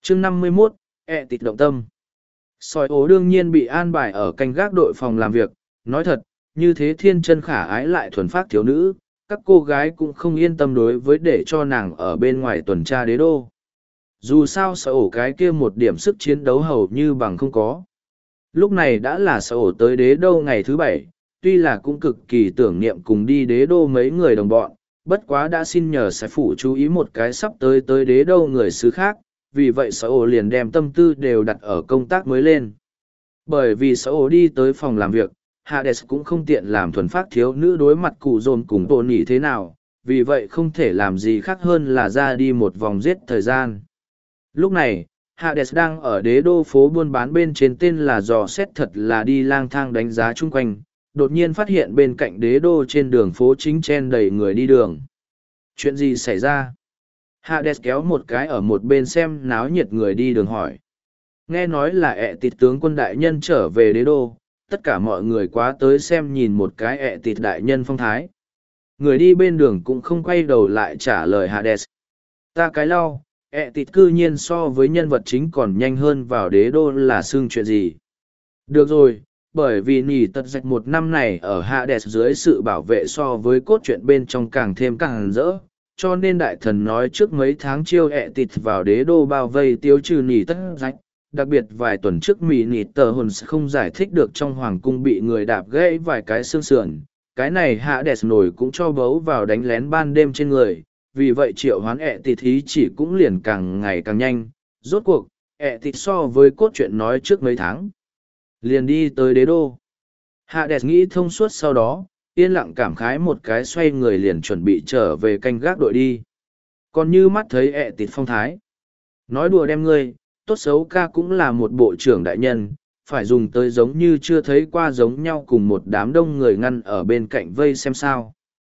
chương 51, tịt động tâm. Sói ố đương nhiên bị an bài ở canh gác đội phòng làm việc, nói thật, như thế thiên chân khả ái lại thuần phác thiếu nữ, các cô gái cũng không yên tâm đối với để cho nàng ở bên ngoài tuần tra đế đô. Dù sao sói ổ cái kia một điểm sức chiến đấu hầu như bằng không có. Lúc này đã là sói ổ tới đế đô ngày thứ 7, tuy là cũng cực kỳ tưởng niệm cùng đi đế đô mấy người đồng bọn, bất quá đã xin nhờ sói phủ chú ý một cái sắp tới đế đô người xứ khác, vì vậy sói ổ liền đem tâm tư đều đặt ở công tác mới lên. Bởi vì sói ổ đi tới phòng làm việc, Hades cũng không tiện làm thuần phát thiếu nữ đối mặt cụ dồn cùng tổ nỉ thế nào, vì vậy không thể làm gì khác hơn là ra đi một vòng giết thời gian. Lúc này, Hades đang ở đế đô phố buôn bán bên trên tên là dò xét thật là đi lang thang đánh giá chung quanh, đột nhiên phát hiện bên cạnh đế đô trên đường phố chính chen đầy người đi đường. Chuyện gì xảy ra? Hades kéo một cái ở một bên xem náo nhiệt người đi đường hỏi. Nghe nói là tịt tướng quân đại nhân trở về đế đô, tất cả mọi người quá tới xem nhìn một cái tịt đại nhân phong thái. Người đi bên đường cũng không quay đầu lại trả lời Hades. Ta cái lau, tịt cư nhiên so với nhân vật chính còn nhanh hơn vào đế đô là xưng chuyện gì. Được rồi, bởi vì nỉ tật dạch một năm này ở Hades dưới sự bảo vệ so với cốt truyện bên trong càng thêm càng rỡ, cho nên đại thần nói trước mấy tháng chiêu tịt vào đế đô bao vây tiêu trừ nỉ tật dạch. Đặc biệt vài tuần trước mỹ nỉ tờ hồn không giải thích được trong hoàng cung bị người đạp gãy vài cái xương sườn, cái này Hades nổi cũng cho bấu vào đánh lén ban đêm trên người, vì vậy triệu hoán tịt thí chỉ cũng liền càng ngày càng nhanh. Rốt cuộc tịt so với cốt truyện nói trước mấy tháng liền đi tới đế đô. Hades nghĩ thông suốt sau đó, yên lặng cảm khái một cái xoay người liền chuẩn bị trở về canh gác đội đi. Còn như mắt thấy tịt phong thái. Nói đùa đem ngươi, tốt xấu ca cũng là một bộ trưởng đại nhân, phải dùng tới giống như chưa thấy qua giống nhau cùng một đám đông người ngăn ở bên cạnh vây xem sao.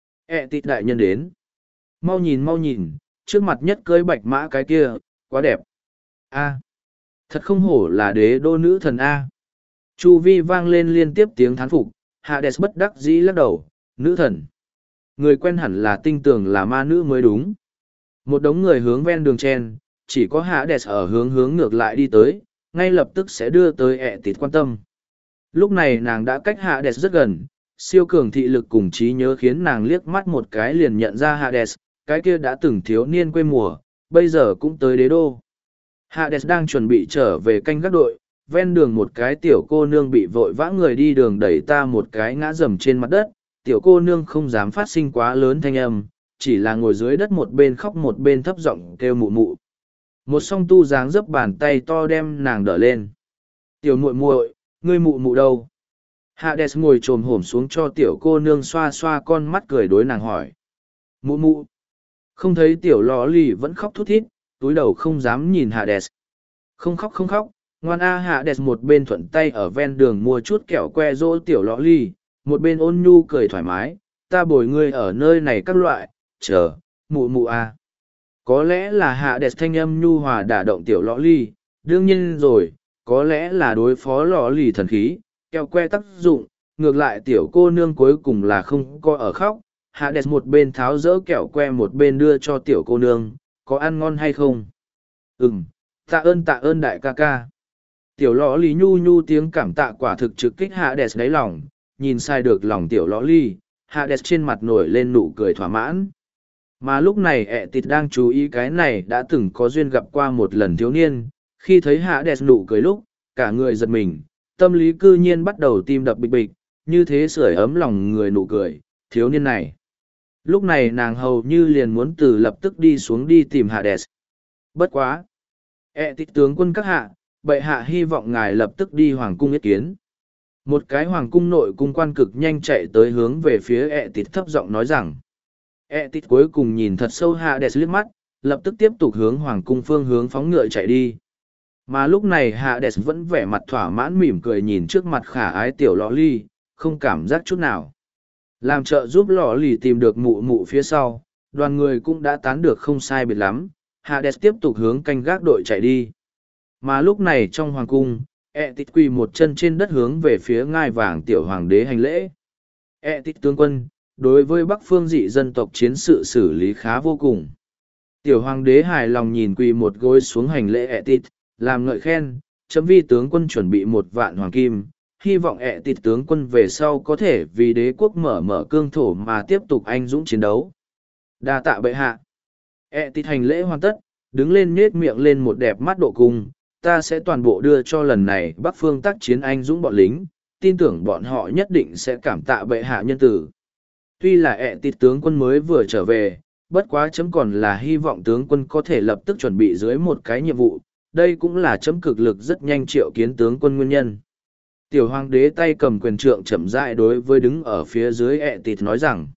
Tịt đại nhân đến. Mau nhìn, trước mặt nhất cưới bạch mã cái kia, quá đẹp. A, thật không hổ là đế đô nữ thần A. Chu vi vang lên liên tiếp tiếng thán phục, Hades bất đắc dĩ lắc đầu, nữ thần. Người quen hẳn là tinh tường là ma nữ mới đúng. Một đống người hướng ven đường chen, chỉ có Hades ở hướng ngược lại đi tới, ngay lập tức sẽ đưa tới tịt quan tâm. Lúc này nàng đã cách Hades rất gần, siêu cường thị lực cùng trí nhớ khiến nàng liếc mắt một cái liền nhận ra Hades, cái kia đã từng thiếu niên quê mùa, bây giờ cũng tới đế đô. Hades đang chuẩn bị trở về canh gác đội, ven đường một cái tiểu cô nương bị vội vã người đi đường đẩy ta một cái ngã rầm trên mặt đất, tiểu cô nương không dám phát sinh quá lớn thanh âm, chỉ là ngồi dưới đất một bên khóc một bên thấp giọng kêu mụ mụ. Một song tu dáng dấp bàn tay to đem nàng đỡ lên. Tiểu muội muội, ngươi mụ mụ đâu? Hades ngồi trồm hổm xuống cho tiểu cô nương xoa xoa con mắt cười đối nàng hỏi. Mụ mụ. Không thấy tiểu lò lì vẫn khóc thút thít, túi đầu không dám nhìn Hades. Không khóc, ngoan a. Hades một bên thuận tay ở ven đường mua chút kẹo que dỗ tiểu lò lì, một bên ôn nhu cười thoải mái. Ta bồi ngươi ở nơi này các loại, chờ, mụ mụ a. Có lẽ là Hades thanh âm nhu hòa đả động tiểu lõ ly, đương nhiên rồi, có lẽ là đối phó lõ ly thần khí, keo que tác dụng, ngược lại tiểu cô nương cuối cùng là không có ở khóc. Hades một bên tháo dỡ kẹo que một bên đưa cho tiểu cô nương, có ăn ngon hay không? Tạ ơn đại ca ca. Tiểu lõ ly nhu nhu tiếng cảm tạ quả thực trực kích Hades đáy lòng, nhìn sai được lòng tiểu lõ ly, Hades trên mặt nổi lên nụ cười thỏa mãn. Mà lúc này tịt đang chú ý cái này đã từng có duyên gặp qua một lần thiếu niên, khi thấy Hades nụ cười lúc, cả người giật mình, tâm lý cư nhiên bắt đầu tim đập bịch bịch, như thế sưởi ấm lòng người nụ cười, thiếu niên này. Lúc này nàng hầu như liền muốn từ lập tức đi xuống đi tìm Hades. Bất quá. Tịt tướng quân các hạ, bệ hạ hy vọng ngài lập tức đi hoàng cung yết kiến. Một cái hoàng cung nội cung quan cực nhanh chạy tới hướng về phía tịt thấp giọng nói rằng. Tịt cuối cùng nhìn thật sâu Hades liếc mắt, lập tức tiếp tục hướng hoàng cung phương hướng phóng ngựa chạy đi. Mà lúc này Hades vẫn vẻ mặt thỏa mãn mỉm cười nhìn trước mặt khả ái tiểu lọ ly, không cảm giác chút nào. Làm trợ giúp lọ ly tìm được mụ mụ phía sau, đoàn người cũng đã tán được không sai biệt lắm, Hades tiếp tục hướng canh gác đội chạy đi. Mà lúc này trong hoàng cung, Tịt quỳ một chân trên đất hướng về phía ngai vàng tiểu hoàng đế hành lễ. Tịt tướng quân, đối với Bắc phương dị dân tộc chiến sự xử lý khá vô cùng. Tiểu hoàng đế hài lòng nhìn quỳ một gối xuống hành lễ ẹ tịt, làm ngợi khen, chấm vi tướng quân chuẩn bị 1 vạn hoàng kim, hy vọng ẹ tịt tướng quân về sau có thể vì đế quốc mở mở cương thổ mà tiếp tục anh dũng chiến đấu. Đa tạ bệ hạ. Ẹ tịt hành lễ hoàn tất, đứng lên nết miệng lên một đẹp mắt độ cung, ta sẽ toàn bộ đưa cho lần này Bắc Phương tác chiến anh dũng bọn lính, tin tưởng bọn họ nhất định sẽ cảm tạ bệ hạ nhân tử. Tuy là ẹ tịt tướng quân mới vừa trở về, bất quá chấm còn là hy vọng tướng quân có thể lập tức chuẩn bị dưới một cái nhiệm vụ, đây cũng là chấm cực lực rất nhanh triệu kiến tướng quân nguyên nhân. Tiểu hoàng đế tay cầm quyền trượng chậm rãi đối với đứng ở phía dưới ẹ tịt nói rằng,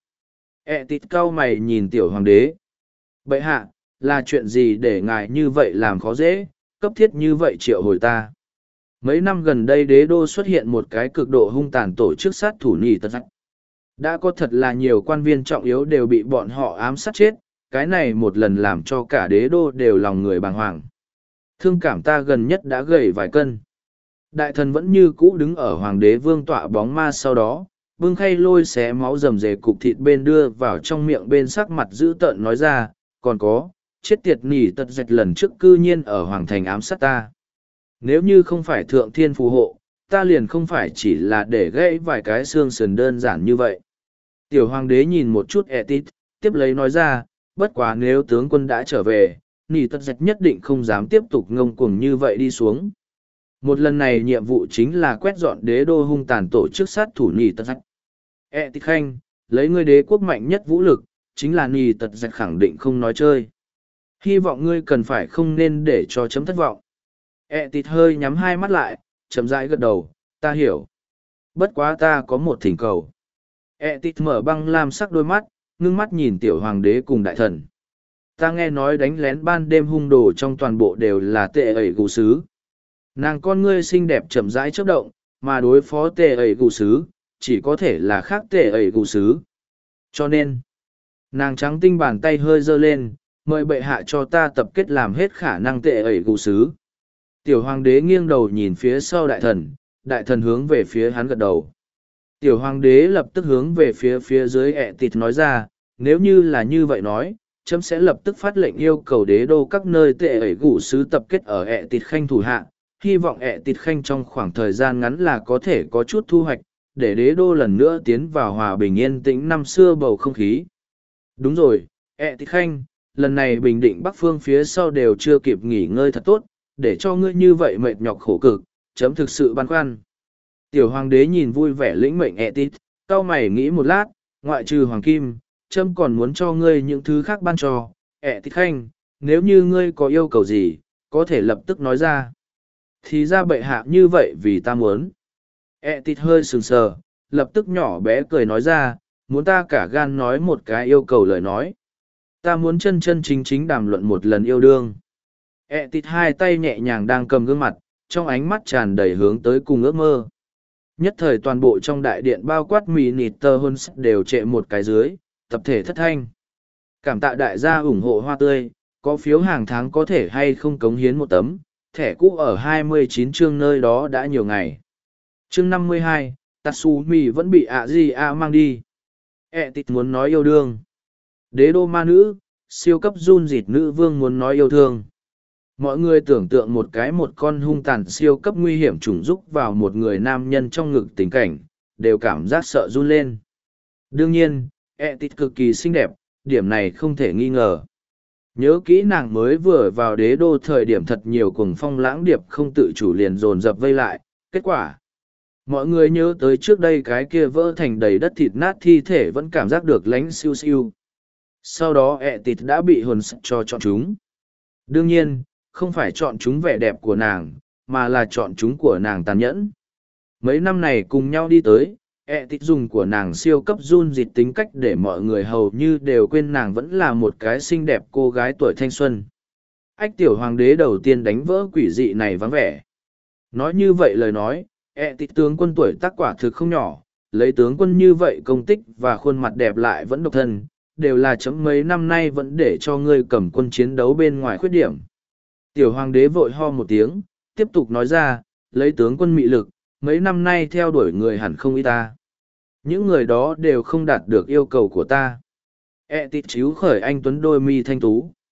ẹ tịt cau mày nhìn tiểu hoàng đế. Bệ hạ, là chuyện gì để ngài như vậy làm khó dễ, cấp thiết như vậy triệu hồi ta? Mấy năm gần đây đế đô xuất hiện một cái cực độ hung tàn tổ chức sát thủ nhì tật. Đã có thật là nhiều quan viên trọng yếu đều bị bọn họ ám sát chết, cái này một lần làm cho cả đế đô đều lòng người bàng hoàng. Thương cảm ta gần nhất đã gầy vài cân. Đại thần vẫn như cũ đứng ở hoàng đế vương tọa bóng ma sau đó, bưng khay lôi xé máu rầm rề cục thịt bên đưa vào trong miệng bên sắc mặt dữ tợn nói ra, còn có, chết tiệt nỉ tật dạch lần trước cư nhiên ở hoàng thành ám sát ta. Nếu như không phải thượng thiên phù hộ, ta liền không phải chỉ là để gãy vài cái xương sườn đơn giản như vậy. Tiểu hoàng đế nhìn một chút Etit, tiếp lấy nói ra, bất quá nếu tướng quân đã trở về, nỉ tật dạch nhất định không dám tiếp tục ngông cuồng như vậy đi xuống. Một lần này nhiệm vụ chính là quét dọn đế đô hung tàn tổ chức sát thủ nỉ tật dạch. Etit khanh, lấy ngươi đế quốc mạnh nhất vũ lực, chính là nỉ tật dạch khẳng định không nói chơi. Hy vọng ngươi cần phải không nên để cho chấm thất vọng. Etit hơi nhắm hai mắt lại, chậm rãi gật đầu, ta hiểu. Bất quá ta có một thỉnh cầu. Etit mở băng lam sắc đôi mắt, ngưng mắt nhìn tiểu hoàng đế cùng đại thần. Ta nghe nói đánh lén ban đêm hung đồ trong toàn bộ đều là tệ ẩy gù sứ. Nàng con ngươi xinh đẹp chậm rãi chớp động, mà đối phó tệ ẩy gù sứ, chỉ có thể là khác tệ ẩy gù sứ. Cho nên, nàng trắng tinh bàn tay hơi giơ lên, mời bệ hạ cho ta tập kết làm hết khả năng tệ ẩy gù sứ. Tiểu hoàng đế nghiêng đầu nhìn phía sau đại thần hướng về phía hắn gật đầu. Tiểu hoàng đế lập tức hướng về phía dưới Etit nói ra, nếu như là như vậy nói, chấm sẽ lập tức phát lệnh yêu cầu đế đô các nơi tệ ẩy gù sứ tập kết ở Etit khanh thủ hạ, hy vọng Etit khanh trong khoảng thời gian ngắn là có thể có chút thu hoạch, để đế đô lần nữa tiến vào hòa bình yên tĩnh năm xưa bầu không khí. Đúng rồi, Etit khanh, lần này bình định Bắc Phương phía sau đều chưa kịp nghỉ ngơi thật tốt, để cho ngươi như vậy mệt nhọc khổ cực, chấm thực sự băn khoăn. Tiểu hoàng đế nhìn vui vẻ lĩnh mệnh Etit, cau mày nghĩ một lát, ngoại trừ hoàng kim, chấm còn muốn cho ngươi những thứ khác ban cho. Etit khanh, nếu như ngươi có yêu cầu gì, có thể lập tức nói ra. Thì ra bệ hạ như vậy vì ta muốn. Etit hơi sừng sờ, lập tức nhỏ bé cười nói ra, muốn ta cả gan nói một cái yêu cầu lời nói. Ta muốn chân chân chính chính đàm luận một lần yêu đương. Etit hai tay nhẹ nhàng đang cầm gương mặt, trong ánh mắt tràn đầy hướng tới cùng ước mơ. Nhất thời toàn bộ trong đại điện bao quát mì nịt tơ hôn đều trệ một cái dưới, tập thể thất thanh. Cảm tạ đại gia ủng hộ hoa tươi, có phiếu hàng tháng có thể hay không cống hiến một tấm, thẻ cũ ở 29 chương nơi đó đã nhiều ngày. Chương 52, Tatsumi vẫn bị A mang đi. Etit muốn nói yêu đương. Đế đô ma nữ, siêu cấp run rịt nữ vương muốn nói yêu thương. Mọi người tưởng tượng một con hung tàn siêu cấp nguy hiểm trùng rúc vào một người nam nhân trong ngực tình cảnh, đều cảm giác sợ run lên. Đương nhiên, Etit cực kỳ xinh đẹp, điểm này không thể nghi ngờ. Nhớ kỹ nàng mới vừa vào đế đô thời điểm thật nhiều cuồng phong lãng điệp không tự chủ liền dồn dập vây lại, kết quả. Mọi người nhớ tới trước đây cái kia vỡ thành đầy đất thịt nát thi thể vẫn cảm giác được lánh siêu siêu. Sau đó Etit đã bị hồn cho chọn chúng. Đương nhiên, không phải chọn chúng vẻ đẹp của nàng, mà là chọn chúng của nàng tàn nhẫn. Mấy năm này cùng nhau đi tới, Etit dùng của nàng siêu cấp run dịt tính cách để mọi người hầu như đều quên nàng vẫn là một cái xinh đẹp cô gái tuổi thanh xuân. Ách tiểu hoàng đế đầu tiên đánh vỡ quỷ dị này vắng vẻ. Nói như vậy lời nói, Etit tướng quân tuổi tác quả thực không nhỏ, lấy tướng quân như vậy công tích và khuôn mặt đẹp lại vẫn độc thân, đều là chấm mấy năm nay vẫn để cho ngươi cầm quân chiến đấu bên ngoài khuyết điểm. Tiểu hoàng đế vội ho một tiếng, tiếp tục nói ra, lấy tướng quân mị lực, mấy năm nay theo đuổi người hẳn không ít ta. Những người đó đều không đạt được yêu cầu của ta. Etit chíu khởi anh tuấn đôi mi thanh tú.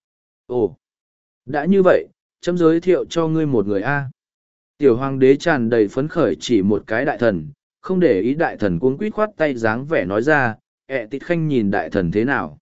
Ồ, đã như vậy, chấm giới thiệu cho ngươi một người A. Tiểu hoàng đế tràn đầy phấn khởi chỉ một cái đại thần, không để ý đại thần cuống quýt khoát tay dáng vẻ nói ra, tịt khanh nhìn đại thần thế nào.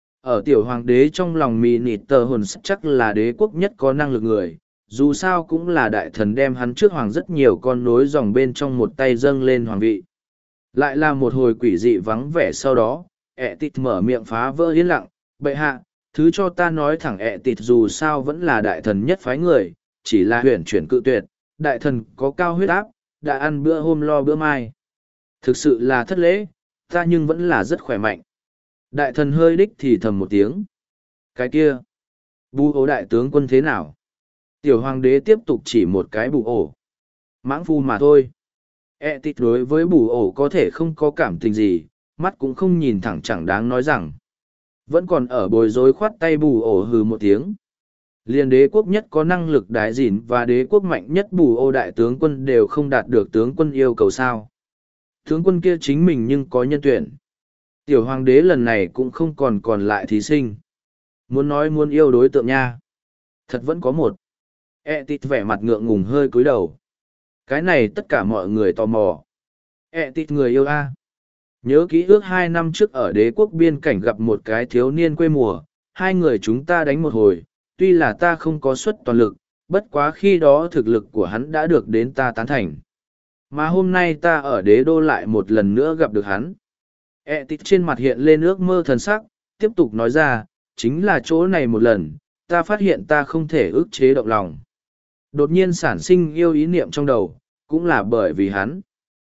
Ở tiểu hoàng đế trong lòng mì nịt tờ hồn chắc là đế quốc nhất có năng lực người, dù sao cũng là đại thần đem hắn trước hoàng rất nhiều con nối dòng bên trong một tay dâng lên hoàng vị. Lại là một hồi quỷ dị vắng vẻ sau đó, tịt mở miệng phá vỡ yên lặng, bệ hạ, thứ cho ta nói thẳng tịt dù sao vẫn là đại thần nhất phái người, chỉ là huyền chuyển cự tuyệt, đại thần có cao huyết áp, đã ăn bữa hôm lo bữa mai. Thực sự là thất lễ, ta nhưng vẫn là rất khỏe mạnh. Đại thần hơi đích thì thầm một tiếng. Cái kia, bù ổ đại tướng quân thế nào? Tiểu hoàng đế tiếp tục chỉ một cái bù ổ. Mãng phu mà thôi. Tịt đối với bù ổ có thể không có cảm tình gì, mắt cũng không nhìn thẳng chẳng đáng nói rằng. Vẫn còn ở bối rối khoát tay bù ổ hừ một tiếng. Liên đế quốc nhất có năng lực đái dìn và đế quốc mạnh nhất bù ô đại tướng quân đều không đạt được tướng quân yêu cầu sao. Tướng quân kia chính mình nhưng có nhân tuyển. Tiểu hoàng đế lần này cũng không còn lại thí sinh. Muốn nói muốn yêu đối tượng nha. Thật vẫn có một. Tịt vẻ mặt ngượng ngùng hơi cúi đầu. Cái này tất cả mọi người tò mò. Tịt người yêu a. Nhớ ký ước 2 năm trước ở đế quốc biên cảnh gặp một cái thiếu niên quê mùa, hai người chúng ta đánh một hồi, tuy là ta không có suất toàn lực, bất quá khi đó thực lực của hắn đã được đến ta tán thành. Mà hôm nay ta ở đế đô lại một lần nữa gặp được hắn. Tịt trên mặt hiện lên ước mơ thần sắc, tiếp tục nói ra, chính là chỗ này một lần, ta phát hiện ta không thể ức chế động lòng. Đột nhiên sản sinh yêu ý niệm trong đầu, cũng là bởi vì hắn.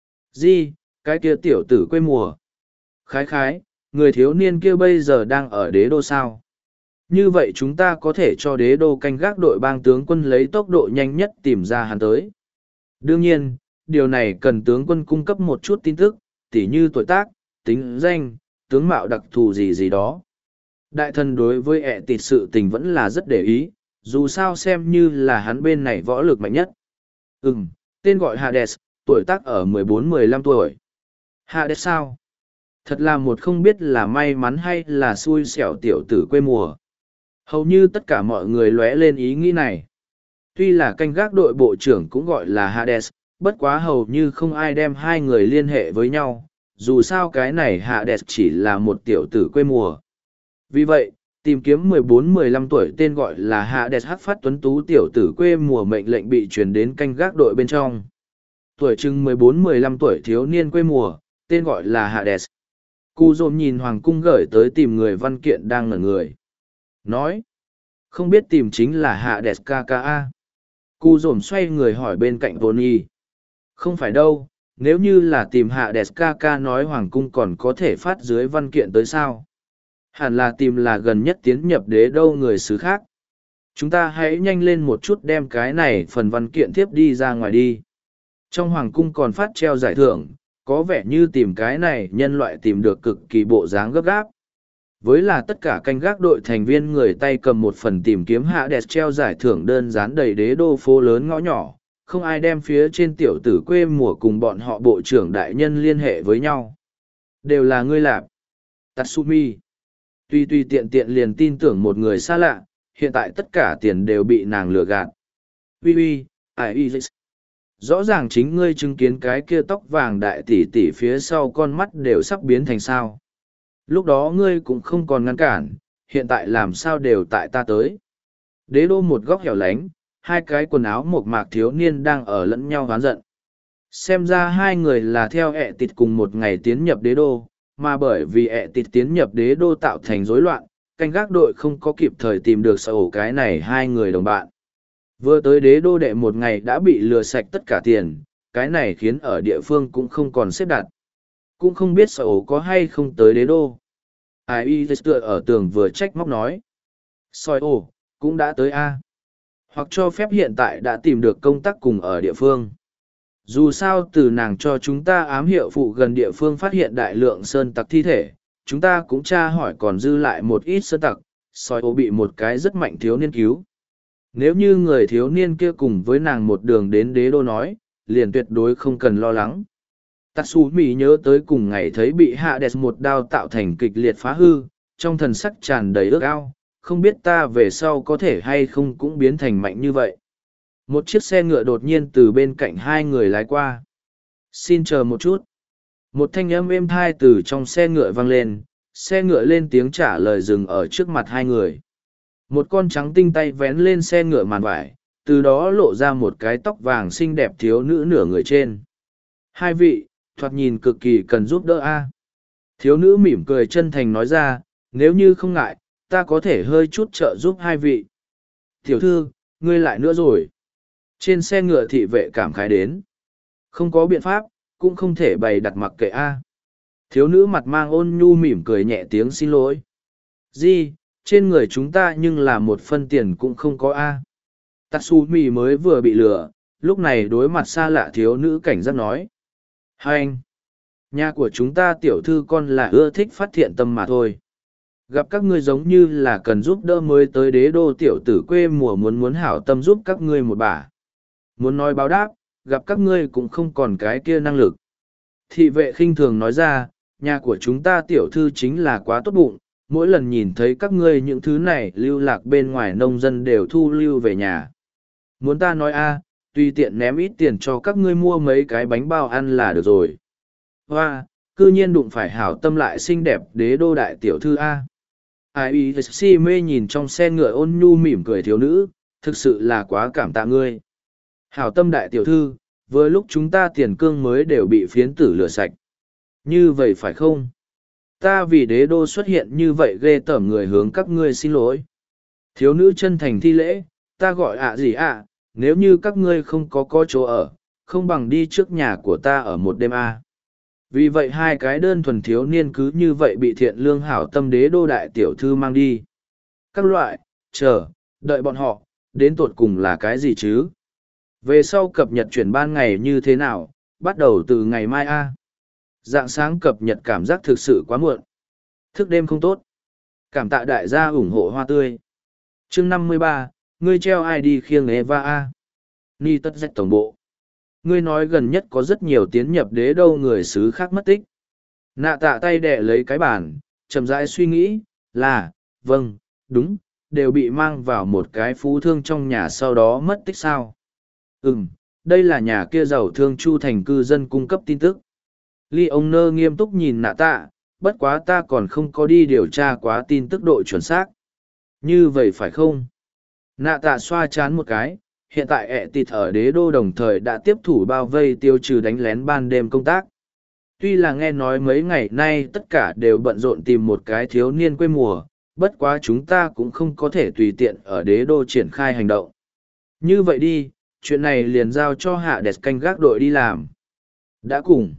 Gì, cái kia tiểu tử quê mùa. Khái khái, người thiếu niên kia bây giờ đang ở đế đô sao? Như vậy chúng ta có thể cho đế đô canh gác đội bang tướng quân lấy tốc độ nhanh nhất tìm ra hắn tới. Đương nhiên, điều này cần tướng quân cung cấp một chút tin tức, tỉ như tuổi tác, tính danh, tướng mạo đặc thù gì đó. Đại thần đối với tịt sự tình vẫn là rất để ý, dù sao xem như là hắn bên này võ lực mạnh nhất. Tên gọi Hades, tuổi tác ở 14-15 tuổi. Hades sao? Thật là một không biết là may mắn hay là xui xẻo tiểu tử quê mùa. Hầu như tất cả mọi người lóe lên ý nghĩ này. Tuy là canh gác đội bộ trưởng cũng gọi là Hades, bất quá hầu như không ai đem hai người liên hệ với nhau, dù sao cái này Hades chỉ là một tiểu tử quê mùa. Vì vậy, tìm kiếm 14-15 tuổi tên gọi là Hades hắc phát tuấn tú tiểu tử quê mùa mệnh lệnh bị truyền đến canh gác đội bên trong. Tuổi chừng 14-15 tuổi thiếu niên quê mùa, tên gọi là Hades. Cu dồn nhìn hoàng cung gửi tới tìm người văn kiện đang ngẩn người. Nói, không biết tìm chính là Hades KKA. Cu dồn xoay người hỏi bên cạnh Tony. Không phải đâu, nếu như là tìm Hades KKA nói hoàng cung còn có thể phát dưới văn kiện tới sao? Hẳn là tìm là gần nhất tiến nhập đế đâu người xứ khác. Chúng ta hãy nhanh lên một chút đem cái này phần văn kiện tiếp đi ra ngoài đi. Trong hoàng cung còn phát treo giải thưởng, có vẻ như tìm cái này nhân loại tìm được cực kỳ bộ dáng gấp gáp. Với là tất cả canh gác đội thành viên người tay cầm một phần tìm kiếm Hades treo giải thưởng đơn dán đầy đế đô phố lớn ngõ nhỏ, không ai đem phía trên tiểu tử quê mùa cùng bọn họ bộ trưởng đại nhân liên hệ với nhau. Đều là ngươi lạp. Tatsumi. Tuy tiện tiện liền tin tưởng một người xa lạ, hiện tại tất cả tiền đều bị nàng lừa gạt. Rõ ràng chính ngươi chứng kiến cái kia tóc vàng đại tỷ tỷ phía sau con mắt đều sắp biến thành sao. Lúc đó ngươi cũng không còn ngăn cản, hiện tại làm sao đều tại ta tới. Đế đô một góc hẻo lánh, hai cái quần áo mộc mạc thiếu niên đang ở lẫn nhau hoán giận. Xem ra hai người là theo tịt cùng một ngày tiến nhập đế đô, mà bởi vì tịt tiến nhập đế đô tạo thành rối loạn, canh gác đội không có kịp thời tìm được sở ổ cái này hai người đồng bạn. Vừa tới đế đô đệ một ngày đã bị lừa sạch tất cả tiền, cái này khiến ở địa phương cũng không còn xếp đặt. Cũng không biết sở ổ có hay không tới đế đô. Ai tựa ở tường vừa trách móc nói. Soi ổ, cũng đã tới A. Hoặc cho phép hiện tại đã tìm được công tác cùng ở địa phương. Dù sao từ nàng cho chúng ta ám hiệu phụ gần địa phương phát hiện đại lượng sơn tặc thi thể, chúng ta cũng tra hỏi còn dư lại một ít sơn tặc, soi ổ bị một cái rất mạnh thiếu niên cứu. Nếu như người thiếu niên kia cùng với nàng một đường đến đế đô nói, liền tuyệt đối không cần lo lắng. Tatsumi nhớ tới cùng ngày thấy bị Hades một đao tạo thành kịch liệt phá hư, trong thần sắc tràn đầy ước ao, không biết ta về sau có thể hay không cũng biến thành mạnh như vậy. Một chiếc xe ngựa đột nhiên từ bên cạnh hai người lái qua. Xin chờ một chút. Một thanh âm êm thai từ trong xe ngựa vang lên, xe ngựa lên tiếng trả lời dừng ở trước mặt hai người. Một con trắng tinh tay vén lên xe ngựa màn vải, từ đó lộ ra một cái tóc vàng xinh đẹp thiếu nữ nửa người trên. Hai vị, thoạt nhìn cực kỳ cần giúp đỡ a. Thiếu nữ mỉm cười chân thành nói ra, nếu như không ngại, ta có thể hơi chút trợ giúp hai vị. Tiểu thư, ngươi lại nữa rồi. Trên xe ngựa thị vệ cảm khái đến. Không có biện pháp, cũng không thể bày đặt mặc kệ a. Thiếu nữ mặt mang ôn nhu mỉm cười nhẹ tiếng xin lỗi. Di, trên người chúng ta nhưng là một phân tiền cũng không có a. Tatsumi mới vừa bị lừa, lúc này đối mặt xa lạ thiếu nữ cảnh giác nói. Hai anh, nhà của chúng ta tiểu thư con là ưa thích phát thiện tâm mà thôi. Gặp các ngươi giống như là cần giúp đỡ mới tới đế đô tiểu tử quê mùa muốn hảo tâm giúp các ngươi một bả. Muốn nói báo đáp, gặp các ngươi cũng không còn cái kia năng lực. Thị vệ khinh thường nói ra, nhà của chúng ta tiểu thư chính là quá tốt bụng, mỗi lần nhìn thấy các ngươi những thứ này lưu lạc bên ngoài nông dân đều thu lưu về nhà. Muốn ta nói tùy tiện ném ít tiền cho các ngươi mua mấy cái bánh bao ăn là được rồi. Hoa, cư nhiên đụng phải hảo tâm lại xinh đẹp đế đô đại tiểu thư a. Ai y si mê nhìn trong xe ngựa ôn nhu mỉm cười thiếu nữ, thực sự là quá cảm tạ ngươi. Hảo tâm đại tiểu thư, vừa lúc chúng ta tiền cương mới đều bị phiến tử lửa sạch. Như vậy phải không? Ta vì đế đô xuất hiện như vậy ghê tởm người hướng các ngươi xin lỗi. Thiếu nữ chân thành thi lễ, ta gọi gì nếu như các ngươi không có chỗ ở, không bằng đi trước nhà của ta ở một đêm Vì vậy hai cái đơn thuần thiếu niên cứ như vậy bị thiện lương hảo tâm đế đô đại tiểu thư mang đi. Các loại, đợi bọn họ, đến tột cùng là cái gì chứ? Về sau cập nhật chuyển ban ngày như thế nào, bắt đầu từ ngày mai Dạng sáng cập nhật cảm giác thực sự quá muộn. Thức đêm không tốt. Cảm tạ đại gia ủng hộ hoa tươi. Chương 53, ngươi treo ID khiêng Eva Ni tất dạch tổng bộ. Ngươi nói gần nhất có rất nhiều tiến nhập đế đâu người xứ khác mất tích. Nạ tạ tay đẻ lấy cái bàn, chậm rãi suy nghĩ, vâng, đúng, đều bị mang vào một cái phú thương trong nhà sau đó mất tích sao. Đây là nhà kia giàu thương chu thành cư dân cung cấp tin tức. Ly ông nơ nghiêm túc nhìn nạ tạ, bất quá ta còn không có đi điều tra quá tin tức độ chuẩn xác. Như vậy phải không? Nạ tạ xoa chán một cái, hiện tại ẹ tịt ở đế đô đồng thời đã tiếp thủ bao vây tiêu trừ đánh lén ban đêm công tác. Tuy là nghe nói mấy ngày nay tất cả đều bận rộn tìm một cái thiếu niên quê mùa, bất quá chúng ta cũng không có thể tùy tiện ở đế đô triển khai hành động. Như vậy đi, chuyện này liền giao cho hạ đẹp canh gác đội đi làm. Đã cùng.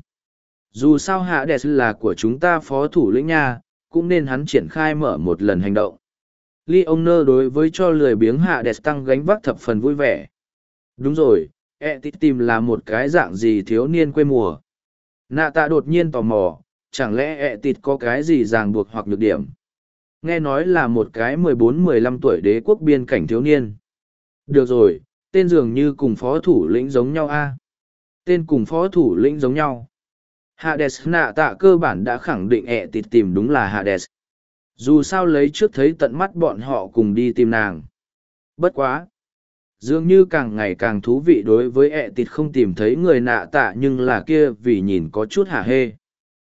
Dù sao hạ đẹp là của chúng ta phó thủ lĩnh nha, cũng nên hắn triển khai mở một lần hành động. Lee Owner đối với cho lười biếng hạ đẹp tăng gánh vác thập phần vui vẻ. Đúng rồi, tìm là một cái dạng gì thiếu niên quê mùa. Nạ tạ đột nhiên tò mò, chẳng lẽ có cái gì ràng buộc hoặc nhược điểm. Nghe nói là một cái 14-15 tuổi đế quốc biên cảnh thiếu niên. Được rồi, tên dường như cùng phó thủ lĩnh giống nhau Tên cùng phó thủ lĩnh giống nhau. Hades nạ tạ cơ bản đã khẳng định tìm đúng là Hades. Dù sao lấy trước thấy tận mắt bọn họ cùng đi tìm nàng. Bất quá. Dường như càng ngày càng thú vị đối với không tìm thấy người nạ tạ nhưng là kia vì nhìn có chút hả hê.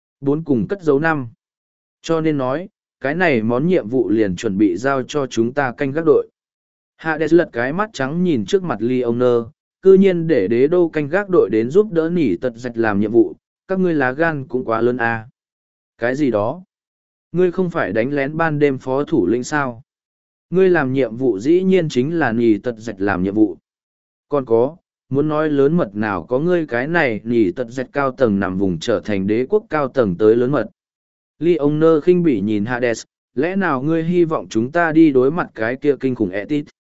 4 cùng cất dấu 5. Cho nên nói, cái này món nhiệm vụ liền chuẩn bị giao cho chúng ta canh gác đội. Hades lật cái mắt trắng nhìn trước mặt Leoner, cư nhiên để đế đô canh gác đội đến giúp đỡ nỉ tật dạch làm nhiệm vụ, các ngươi lá gan cũng quá lớn Cái gì đó? Ngươi không phải đánh lén ban đêm phó thủ lĩnh sao? Ngươi làm nhiệm vụ dĩ nhiên chính là nỉ tật dạch làm nhiệm vụ. Còn có, muốn nói lớn mật nào có ngươi cái này nỉ tật dạch cao tầng nằm vùng trở thành đế quốc cao tầng tới lớn mật. Leoner khinh bỉ nhìn Hades, lẽ nào ngươi hy vọng chúng ta đi đối mặt cái kia kinh khủng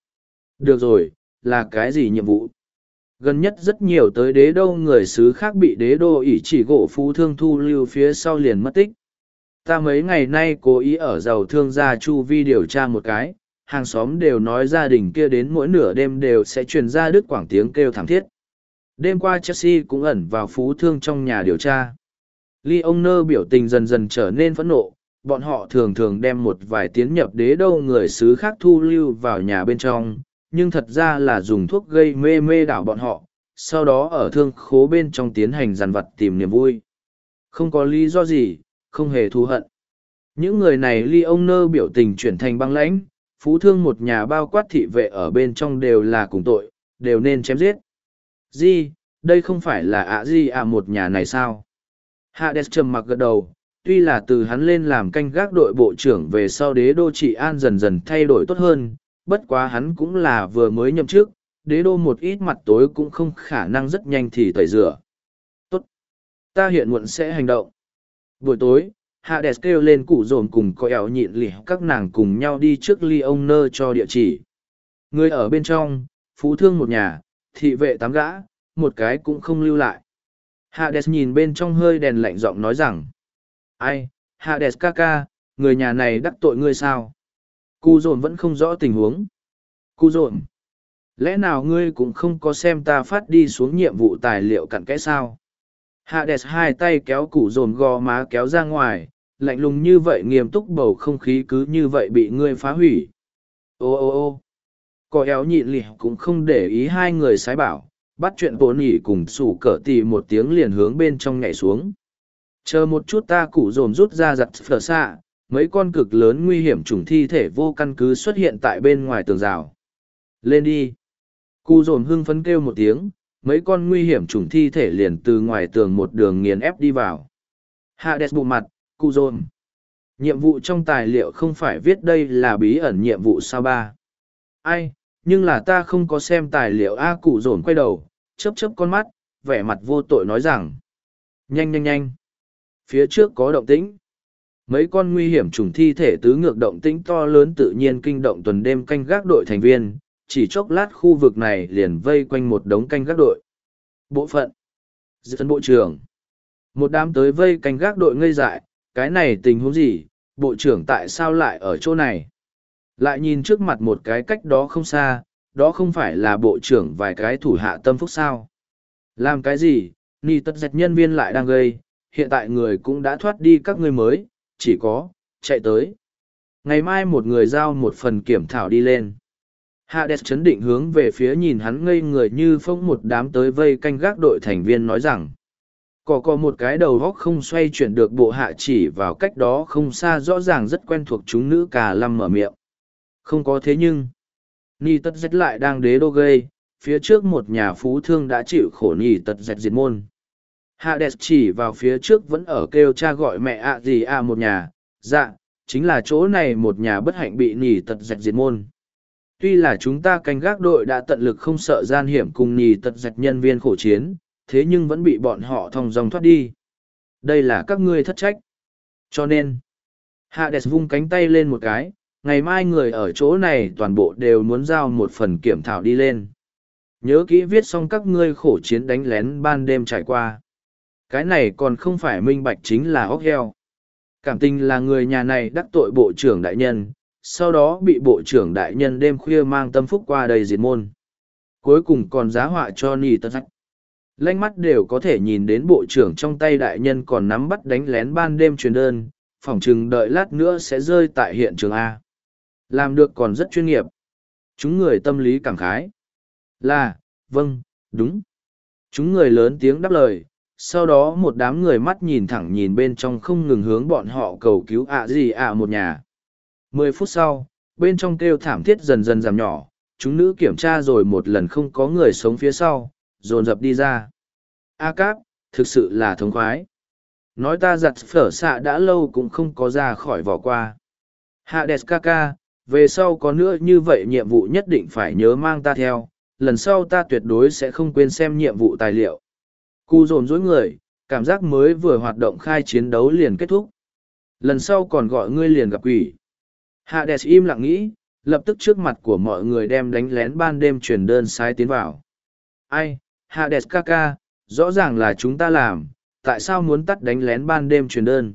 Được rồi, là cái gì nhiệm vụ? Gần nhất rất nhiều tới đế đô người xứ khác bị đế đô ỷ chỉ gỗ phú thương thu lưu phía sau liền mất tích. Ta mấy ngày nay cố ý ở giàu thương gia chu vi điều tra một cái, hàng xóm đều nói gia đình kia đến mỗi nửa đêm đều sẽ truyền ra đứt quảng tiếng kêu thảm thiết. Đêm qua Chelsea cũng ẩn vào phú thương trong nhà điều tra. Leoner biểu tình dần dần trở nên phẫn nộ, bọn họ thường thường đem một vài tiến nhập đế đô người xứ khác thu lưu vào nhà bên trong, nhưng thật ra là dùng thuốc gây mê mê đảo bọn họ, sau đó ở thương khố bên trong tiến hành dằn vặt tìm niềm vui. Không có lý do gì, không hề thù hận. Những người này ly ông nơ biểu tình chuyển thành băng lãnh, phú thương một nhà bao quát thị vệ ở bên trong đều là cùng tội, đều nên chém giết. Gì, đây không phải là một nhà này sao? Hades trầm mặc gật đầu, tuy là từ hắn lên làm canh gác đội bộ trưởng về sau đế đô trị an dần dần thay đổi tốt hơn, bất quá hắn cũng là vừa mới nhậm chức, đế đô một ít mặt tối cũng không khả năng rất nhanh thì tẩy rửa. Tốt, ta hiện muộn sẽ hành động. Buổi tối, Hades kêu lên cụ dồn cùng có ẻo nhịn lỉ các nàng cùng nhau đi trước ly ông nơ cho địa chỉ. Người ở bên trong, phú thương một nhà, thị vệ 8 gã, một cái cũng không lưu lại. Hades nhìn bên trong hơi đèn lạnh giọng nói rằng, ai, Hades ca ca, người nhà này đắc tội ngươi sao? Cụ dồn vẫn không rõ tình huống. Cụ dồn, lẽ nào ngươi cũng không có xem ta phát đi xuống nhiệm vụ tài liệu cặn kẽ sao? Hades hai tay kéo cụ dồn gò má kéo ra ngoài, lạnh lùng như vậy nghiêm túc bầu không khí cứ như vậy bị ngươi phá hủy. Ô ô ô có éo nhịn lì cũng không để ý hai người sái bảo, bắt chuyện bộ nỉ cùng sủ cỡ tì một tiếng liền hướng bên trong nhảy xuống. Chờ một chút ta cụ dồn rút ra giặt phở xạ, mấy con cực lớn nguy hiểm chủng thi thể vô căn cứ xuất hiện tại bên ngoài tường rào. Lên đi. Cụ dồn hưng phấn kêu một tiếng, mấy con nguy hiểm chủng thi thể liền từ ngoài tường một đường nghiền ép đi vào. Hades bụng mặt, cụ dồn. Nhiệm vụ trong tài liệu không phải viết đây là bí ẩn nhiệm vụ sao ba. Ai, nhưng là ta không có xem tài liệu a cụ dồn quay đầu, chớp chớp con mắt, vẻ mặt vô tội nói rằng. Nhanh nhanh nhanh. Phía trước có động tĩnh. Mấy con nguy hiểm trùng thi thể tứ ngược động tĩnh to lớn tự nhiên kinh động tuần đêm canh gác đội thành viên, chỉ chốc lát khu vực này liền vây quanh một đống canh gác đội. Bộ phận. Dự thân bộ trưởng. Một đám tới vây canh gác đội ngây dại, cái này tình huống gì, bộ trưởng tại sao lại ở chỗ này? Lại nhìn trước mặt một cái cách đó không xa, đó không phải là bộ trưởng vài cái thủ hạ tâm phúc sao? Làm cái gì, ni tất dạch nhân viên lại đang gây, hiện tại người cũng đã thoát đi các ngươi mới, chỉ có, chạy tới. Ngày mai một người giao một phần kiểm thảo đi lên. Hades chấn định hướng về phía nhìn hắn ngây người như phong một đám tới vây canh gác đội thành viên nói rằng. Có một cái đầu góc không xoay chuyển được bộ hạ chỉ vào cách đó không xa rõ ràng rất quen thuộc chúng nữ cà lâm mở miệng. Không có thế nhưng, Ni tất dạch lại đang đế đô gây, phía trước một nhà phú thương đã chịu khổ Ni tất dạch diệt môn. Hades chỉ vào phía trước vẫn ở kêu cha gọi mẹ một nhà, dạ, chính là chỗ này một nhà bất hạnh bị Ni tất dạch diệt môn. Tuy là chúng ta canh gác đội đã tận lực không sợ gian hiểm cùng Ni tất dạch nhân viên khổ chiến, thế nhưng vẫn bị bọn họ thong dong thoát đi. Đây là các ngươi thất trách. Cho nên, Hades vung cánh tay lên một cái, ngày mai người ở chỗ này toàn bộ đều muốn giao một phần kiểm thảo đi lên. Nhớ kỹ viết xong các ngươi khổ chiến đánh lén ban đêm trải qua. Cái này còn không phải minh bạch chính là óc heo. Cảm tình là người nhà này đắc tội bộ trưởng đại nhân, sau đó bị bộ trưởng đại nhân đêm khuya mang tâm phúc qua đây diệt môn. Cuối cùng còn giá họa cho Ni tất dạch. Lanh mắt đều có thể nhìn đến bộ trưởng trong tay đại nhân còn nắm bắt đánh lén ban đêm truyền đơn, phỏng chừng đợi lát nữa sẽ rơi tại hiện trường A. Làm được còn rất chuyên nghiệp. Chúng người tâm lý cảm khái. Là, vâng, đúng. Chúng người lớn tiếng đáp lời, sau đó một đám người mắt nhìn thẳng nhìn bên trong không ngừng hướng bọn họ cầu cứu một nhà. 10 phút sau, bên trong kêu thảm thiết dần dần giảm nhỏ, chúng nữ kiểm tra rồi một lần không có người sống phía sau, dồn dập đi ra. A Cáp, thực sự là thống khoái. Nói ta giặt phở xạ đã lâu cũng không có ra khỏi vỏ qua. Hades ca, về sau có nữa như vậy nhiệm vụ nhất định phải nhớ mang ta theo, lần sau ta tuyệt đối sẽ không quên xem nhiệm vụ tài liệu. Cụ dồn dối người, cảm giác mới vừa hoạt động khai chiến đấu liền kết thúc. Lần sau còn gọi ngươi liền gặp quỷ. Hades im lặng nghĩ, lập tức trước mặt của mọi người đem đánh lén ban đêm truyền đơn sai tiến vào. Ai, Hades ca, rõ ràng là chúng ta làm, tại sao muốn tắt đánh lén ban đêm truyền đơn?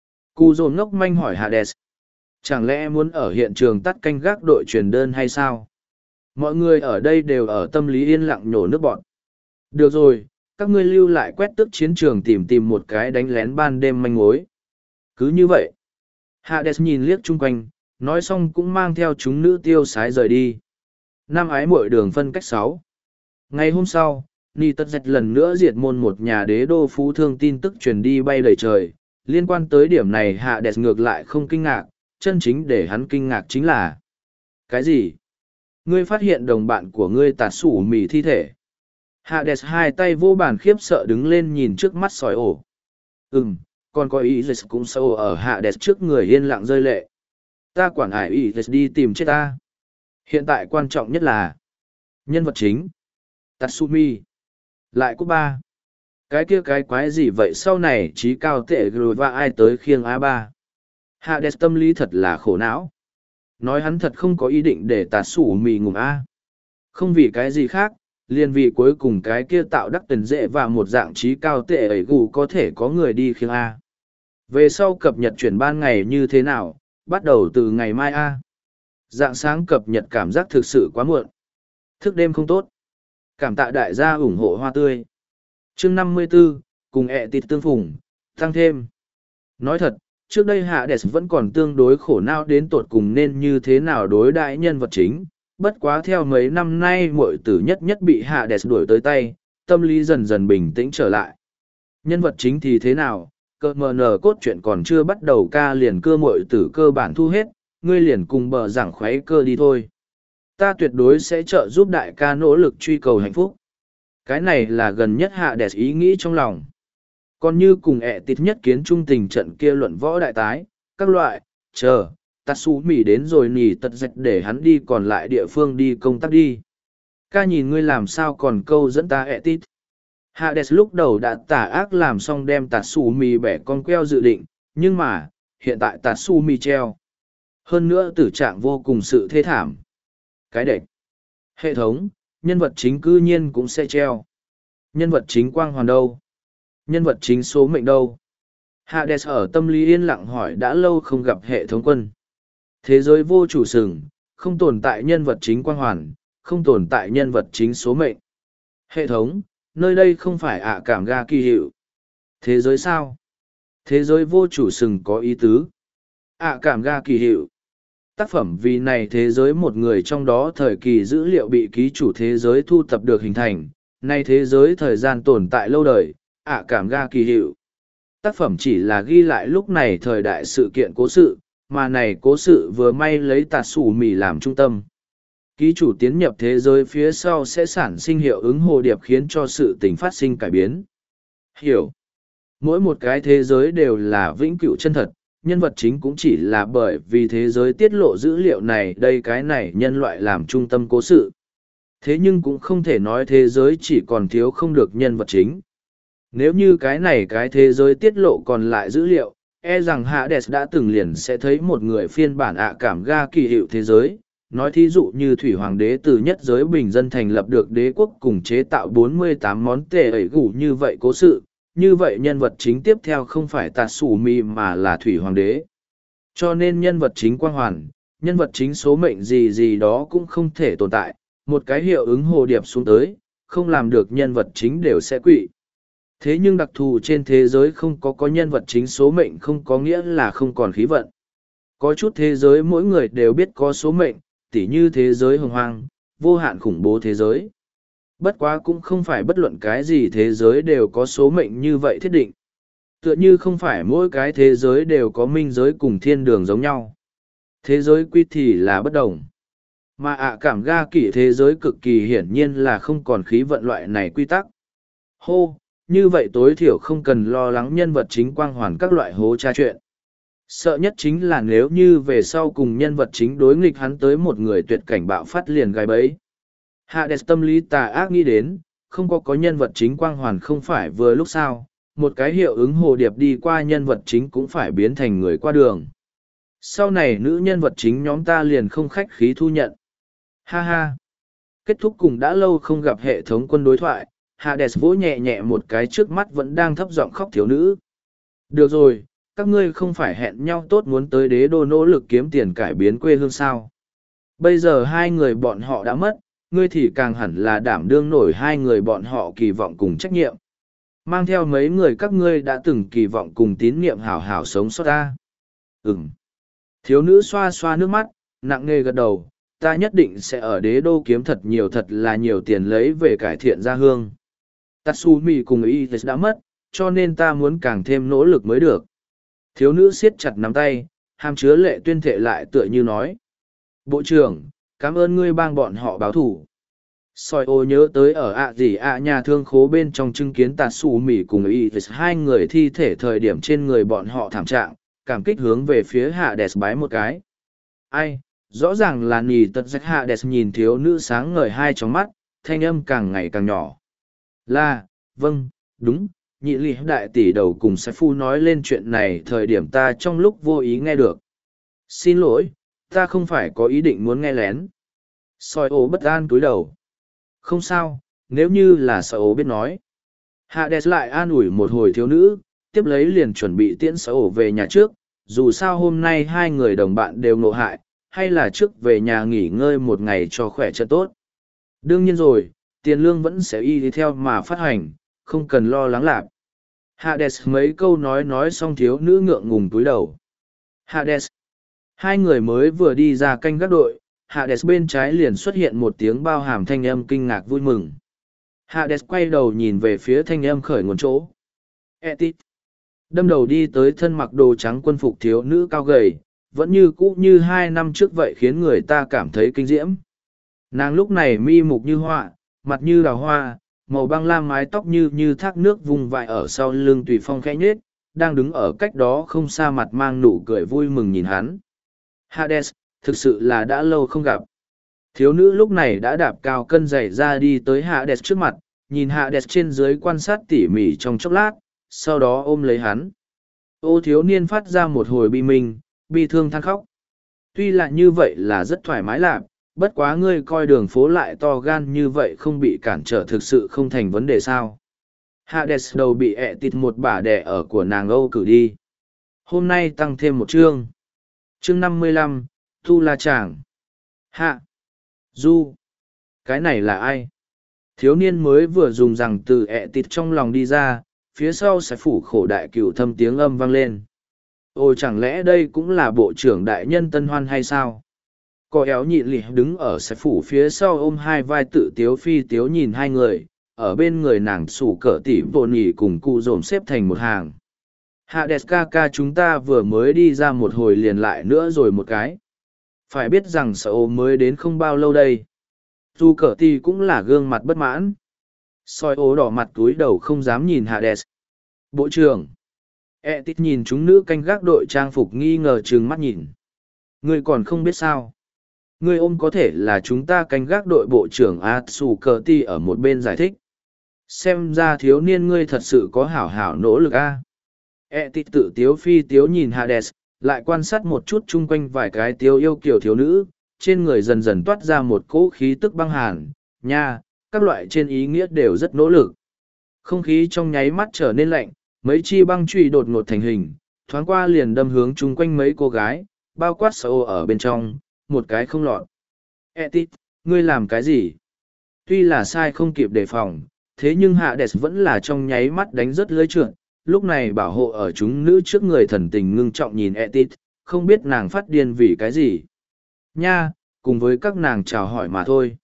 Cụ dồn ngốc manh hỏi Hades. Chẳng lẽ muốn ở hiện trường tắt canh gác đội truyền đơn hay sao? Mọi người ở đây đều ở tâm lý yên lặng nhổ nước bọn. Được rồi, các ngươi lưu lại quét tước chiến trường tìm một cái đánh lén ban đêm manh mối. Cứ như vậy. Hades nhìn liếc chung quanh, nói xong cũng mang theo chúng nữ tiêu sái rời đi. Năm ái muội đường phân cách 6. Ngày hôm sau, Ni Tất Dạch lần nữa diệt môn một nhà đế đô phú thương tin tức truyền đi bay đầy trời. Liên quan tới điểm này Hades ngược lại không kinh ngạc, chân chính để hắn kinh ngạc chính là: cái gì? Ngươi phát hiện đồng bạn của ngươi tạt sủ mì thi thể. Hades hai tay vô bàn khiếp sợ đứng lên nhìn trước mắt sói ổ. Còn có ý dịch cũng sâu ở Hades trước người yên lặng rơi lệ. Ta quản ải ý dịch đi tìm chết ta. Hiện tại quan trọng nhất là nhân vật chính Tatsumi. Lại có 3. Cái kia cái quái gì vậy, sau này trí cao tệ rồi và ai tới khiêng A3. Hades tâm lý thật là khổ não. Nói hắn thật không có ý định để Tatsumi ngủm A. Không vì cái gì khác, liền vì cuối cùng cái kia tạo đắc tiền dễ và một dạng trí cao tệ ấy gù có thể có người đi khiêng A. Về sau cập nhật chuyển ban ngày như thế nào, bắt đầu từ ngày mai A. Dạng sáng cập nhật cảm giác thực sự quá muộn. Thức đêm không tốt. Cảm tạ đại gia ủng hộ hoa tươi. Chương 54, cùng tịt tương phùng, tăng thêm. Nói thật, trước đây Hades vẫn còn tương đối khổ não đến tột cùng nên như thế nào đối đãi nhân vật chính. Bất quá theo mấy năm nay muội tử nhất nhất bị Hades đuổi tới tay, tâm lý dần dần bình tĩnh trở lại. Nhân vật chính thì thế nào, cơ mờ nở cốt truyện còn chưa bắt đầu ca liền cưa muội tử cơ bản thu hết, ngươi liền cùng bờ giảng khoái cơ đi thôi. Ta tuyệt đối sẽ trợ giúp đại ca nỗ lực truy cầu hạnh phúc. Cái này là gần nhất Hades ý nghĩ trong lòng. Còn như cùng tịt nhất kiến trung tình trận kia luận võ đại tái, các loại, chờ, Tatsumi đến rồi nỉ tật dạch để hắn đi còn lại địa phương đi công tác đi. Ca nhìn ngươi làm sao còn câu dẫn ta tịt. Hades lúc đầu đã tà ác làm xong đem Tatsumi bẻ con queo dự định, nhưng mà, hiện tại Tatsumi treo. Hơn nữa tử trạng vô cùng sự thê thảm. Cái đệch. Hệ thống, nhân vật chính cư nhiên cũng sẽ treo. Nhân vật chính quang hoàn đâu? Nhân vật chính số mệnh đâu? Hades ở tâm lý yên lặng hỏi đã lâu không gặp hệ thống quân. Thế giới vô chủ sừng, không tồn tại nhân vật chính quang hoàn, không tồn tại nhân vật chính số mệnh. Hệ thống, nơi đây không phải cảm ga kỳ hiệu. Thế giới sao? Thế giới vô chủ sừng có ý tứ. Cảm ga kỳ hiệu. Tác phẩm vì này thế giới một người trong đó thời kỳ dữ liệu bị ký chủ thế giới thu tập được hình thành, nay thế giới thời gian tồn tại lâu đời, cảm ga kỳ hiệu. Tác phẩm chỉ là ghi lại lúc này thời đại sự kiện cố sự, mà này cố sự vừa may lấy Tatsumi làm trung tâm. Ký chủ tiến nhập thế giới phía sau sẽ sản sinh hiệu ứng hồ điệp khiến cho sự tình phát sinh cải biến. Hiểu. Mỗi một cái thế giới đều là vĩnh cửu chân thật, nhân vật chính cũng chỉ là bởi vì thế giới tiết lộ dữ liệu này đây cái này nhân loại làm trung tâm cố sự. Thế nhưng cũng không thể nói thế giới chỉ còn thiếu không được nhân vật chính. Nếu như cái này cái thế giới tiết lộ còn lại dữ liệu, rằng Hades đã từng liền sẽ thấy một người phiên bản cảm ga kỳ hiệu thế giới. Nói thí dụ như Thủy Hoàng đế từ nhất giới bình dân thành lập được đế quốc cùng chế tạo 48 món tệ ẩy gủ như vậy cố sự, như vậy nhân vật chính tiếp theo không phải Tatsumi mà là Thủy Hoàng đế. Cho nên nhân vật chính quang hoàn, nhân vật chính số mệnh gì gì đó cũng không thể tồn tại, một cái hiệu ứng hồ điệp xuống tới, không làm được nhân vật chính đều sẽ quỵ. Thế nhưng đặc thù trên thế giới không có nhân vật chính số mệnh không có nghĩa là không còn khí vận. Có chút thế giới mỗi người đều biết có số mệnh, tỉ như thế giới hồng hoang, vô hạn khủng bố thế giới. Bất quá cũng không phải bất luận cái gì thế giới đều có số mệnh như vậy thiết định. Tựa như không phải mỗi cái thế giới đều có minh giới cùng thiên đường giống nhau. Thế giới quy thì là bất đồng. Mà cảm ga kỷ thế giới cực kỳ hiển nhiên là không còn khí vận loại này quy tắc. Hô, như vậy tối thiểu không cần lo lắng nhân vật chính quang hoàn các loại hố tra chuyện. Sợ nhất chính là nếu như về sau cùng nhân vật chính đối nghịch hắn tới một người tuyệt cảnh bạo phát liền gai bẫy. Hades tâm lý tà ác nghĩ đến, không có nhân vật chính quang hoàn không phải vừa lúc sao, một cái hiệu ứng hồ điệp đi qua nhân vật chính cũng phải biến thành người qua đường. Sau này nữ nhân vật chính nhóm ta liền không khách khí thu nhận. Ha ha. Kết thúc cùng đã lâu không gặp hệ thống quân đối thoại, Hades vỗ nhẹ nhẹ một cái trước mắt vẫn đang thấp giọng khóc thiếu nữ. Được rồi, các ngươi không phải hẹn nhau tốt muốn tới đế đô nỗ lực kiếm tiền cải biến quê hương sao. Bây giờ hai người bọn họ đã mất, ngươi thì càng hẳn là đảm đương nổi hai người bọn họ kỳ vọng cùng trách nhiệm. Mang theo mấy người các ngươi đã từng kỳ vọng cùng tín nhiệm hảo hảo sống sót ta. Thiếu nữ xoa xoa nước mắt, nặng nề gật đầu, ta nhất định sẽ ở đế đô kiếm thật là nhiều tiền lấy về cải thiện gia hương. Tatsumi cùng Y đã mất, cho nên ta muốn càng thêm nỗ lực mới được. Thiếu nữ siết chặt nắm tay, hàm chứa lệ tuyên thệ lại tựa như nói. Bộ trưởng, cảm ơn ngươi bang bọn họ báo thủ. Soi ô nhớ tới ở nhà thương khố bên trong chứng kiến Tatsumi cùng Y hai người thi thể thời điểm trên người bọn họ thảm trạng, cảm kích hướng về phía Hades bái một cái. Ai, rõ ràng là nì tật rách Hades nhìn thiếu nữ sáng ngời hai trong mắt, thanh âm càng ngày càng nhỏ. Là, vâng, đúng, nhị lì đại tỷ đầu cùng Sai Phu nói lên chuyện này thời điểm ta trong lúc vô ý nghe được. Xin lỗi, ta không phải có ý định muốn nghe lén. Soi ố bất an cúi đầu. Không sao, nếu như là Soi ố biết nói. Hades lại an ủi một hồi thiếu nữ, tiếp lấy liền chuẩn bị tiễn Soi ố về nhà trước, dù sao hôm nay hai người đồng bạn đều ngộ hại, hay là trước về nhà nghỉ ngơi một ngày cho khỏe cho tốt. Đương nhiên rồi, tiền lương vẫn sẽ y theo mà phát hành, không cần lo lắng lạc. Hades mấy câu nói xong thiếu nữ ngượng ngùng túi đầu. Hades. Hai người mới vừa đi ra canh gác đội, Hades bên trái liền xuất hiện một tiếng bao hàm thanh âm kinh ngạc vui mừng. Hades quay đầu nhìn về phía thanh âm khởi nguồn chỗ. Etit. Đâm đầu đi tới thân mặc đồ trắng quân phục thiếu nữ cao gầy, vẫn như cũ như 2 năm trước vậy khiến người ta cảm thấy kinh diễm. Nàng lúc này mi mục như họa, mặt như đào hoa, màu băng lam mái tóc như thác nước vùng vãi ở sau lưng tùy phong khẽ nhết, đang đứng ở cách đó không xa mặt mang nụ cười vui mừng nhìn hắn. Hades, thực sự là đã lâu không gặp. Thiếu nữ lúc này đã đạp cao cân giày ra đi tới Hades trước mặt, nhìn Hades trên dưới quan sát tỉ mỉ trong chốc lát, sau đó ôm lấy hắn. Ô thiếu niên phát ra một hồi bi minh, bi thương than khóc. Tuy là như vậy là rất thoải mái lạc, bất quá ngươi coi đường phố lại to gan như vậy không bị cản trở thực sự không thành vấn đề sao. Hades đầu bị ẹ tịt một bả đẻ ở của nàng Âu cử đi. Hôm nay tăng thêm một chương. Chương 55, Tu La Chàng. Hạ. Du. Cái này là ai? Thiếu niên mới vừa dùng rằng từ ẹ tịt trong lòng đi ra, phía sau sẽ phủ khổ đại cửu thâm tiếng âm vang lên. Ôi chẳng lẽ đây cũng là bộ trưởng đại nhân Tân Hoan hay sao? Có éo nhị lì đứng ở sẽ phủ phía sau ôm hai vai tự tiếu phi tiếu nhìn hai người, ở bên người nàng sủ cỡ tỉ bộ nhỉ cùng cụ dồn xếp thành một hàng. Hades ca ca chúng ta vừa mới đi ra một hồi liền lại nữa rồi một cái. Phải biết rằng sợ ô mới đến không bao lâu đây. Dù cỡ tỉ cũng là gương mặt bất mãn. Soi ố đỏ mặt túi đầu không dám nhìn Hades. Bộ trưởng. Tít nhìn chúng nữ canh gác đội trang phục nghi ngờ trừng mắt nhìn. Ngươi còn không biết sao. Ngươi ôm có thể là chúng ta canh gác đội bộ trưởng Atsu Cờ Ti ở một bên giải thích. Xem ra thiếu niên ngươi thật sự có hảo hảo nỗ lực a. Tít tự tiếu phi tiếu nhìn Hades, lại quan sát một chút chung quanh vài cái tiếu yêu kiểu thiếu nữ, trên người dần dần toát ra một cỗ khí tức băng hàn, nha, các loại trên ý nghĩa đều rất nỗ lực. Không khí trong nháy mắt trở nên lạnh, mấy chi băng chùy đột ngột thành hình, thoáng qua liền đâm hướng chung quanh mấy cô gái, bao quát sâu ở bên trong, một cái không lọt. Etit, ngươi làm cái gì? Tuy là sai không kịp đề phòng, thế nhưng Hades vẫn là trong nháy mắt đánh rất lưỡi trượt, lúc này bảo hộ ở chúng nữ trước người thần tình ngưng trọng nhìn Etit, không biết nàng phát điên vì cái gì. Nha, cùng với các nàng chào hỏi mà thôi.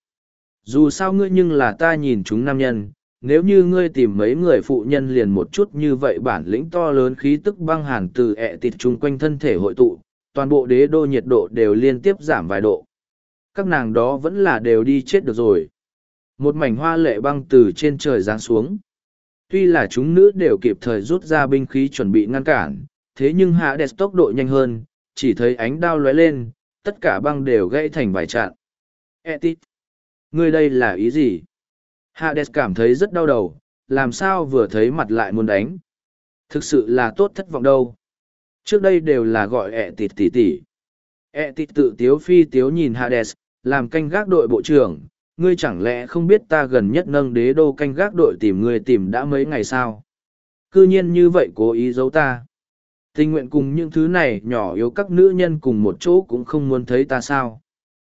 Dù sao ngươi nhưng là ta nhìn chúng nam nhân, nếu như ngươi tìm mấy người phụ nhân liền một chút như vậy bản lĩnh to lớn khí tức băng hàn từ Etit chung quanh thân thể hội tụ, toàn bộ đế đô nhiệt độ đều liên tiếp giảm vài độ. Các nàng đó vẫn là đều đi chết được rồi. Một mảnh hoa lệ băng từ trên trời giáng xuống. Tuy là chúng nữ đều kịp thời rút ra binh khí chuẩn bị ngăn cản, thế nhưng Hades tốc độ nhanh hơn, chỉ thấy ánh đao lóe lên, tất cả băng đều gãy thành vài chạn. Etit, ngươi đây là ý gì? Hades cảm thấy rất đau đầu, làm sao vừa thấy mặt lại muốn đánh. Thực sự là tốt thất vọng đâu. Trước đây đều là gọi Etit tỷ tỷ. Etit tự tiếu phi tiếu nhìn Hades, làm canh gác đội bộ trưởng, ngươi chẳng lẽ không biết ta gần nhất nâng đế đô canh gác đội tìm ngươi tìm đã mấy ngày sao? Cư nhiên như vậy cố ý giấu ta. Tình nguyện cùng những thứ này nhỏ yếu các nữ nhân cùng một chỗ cũng không muốn thấy ta sao?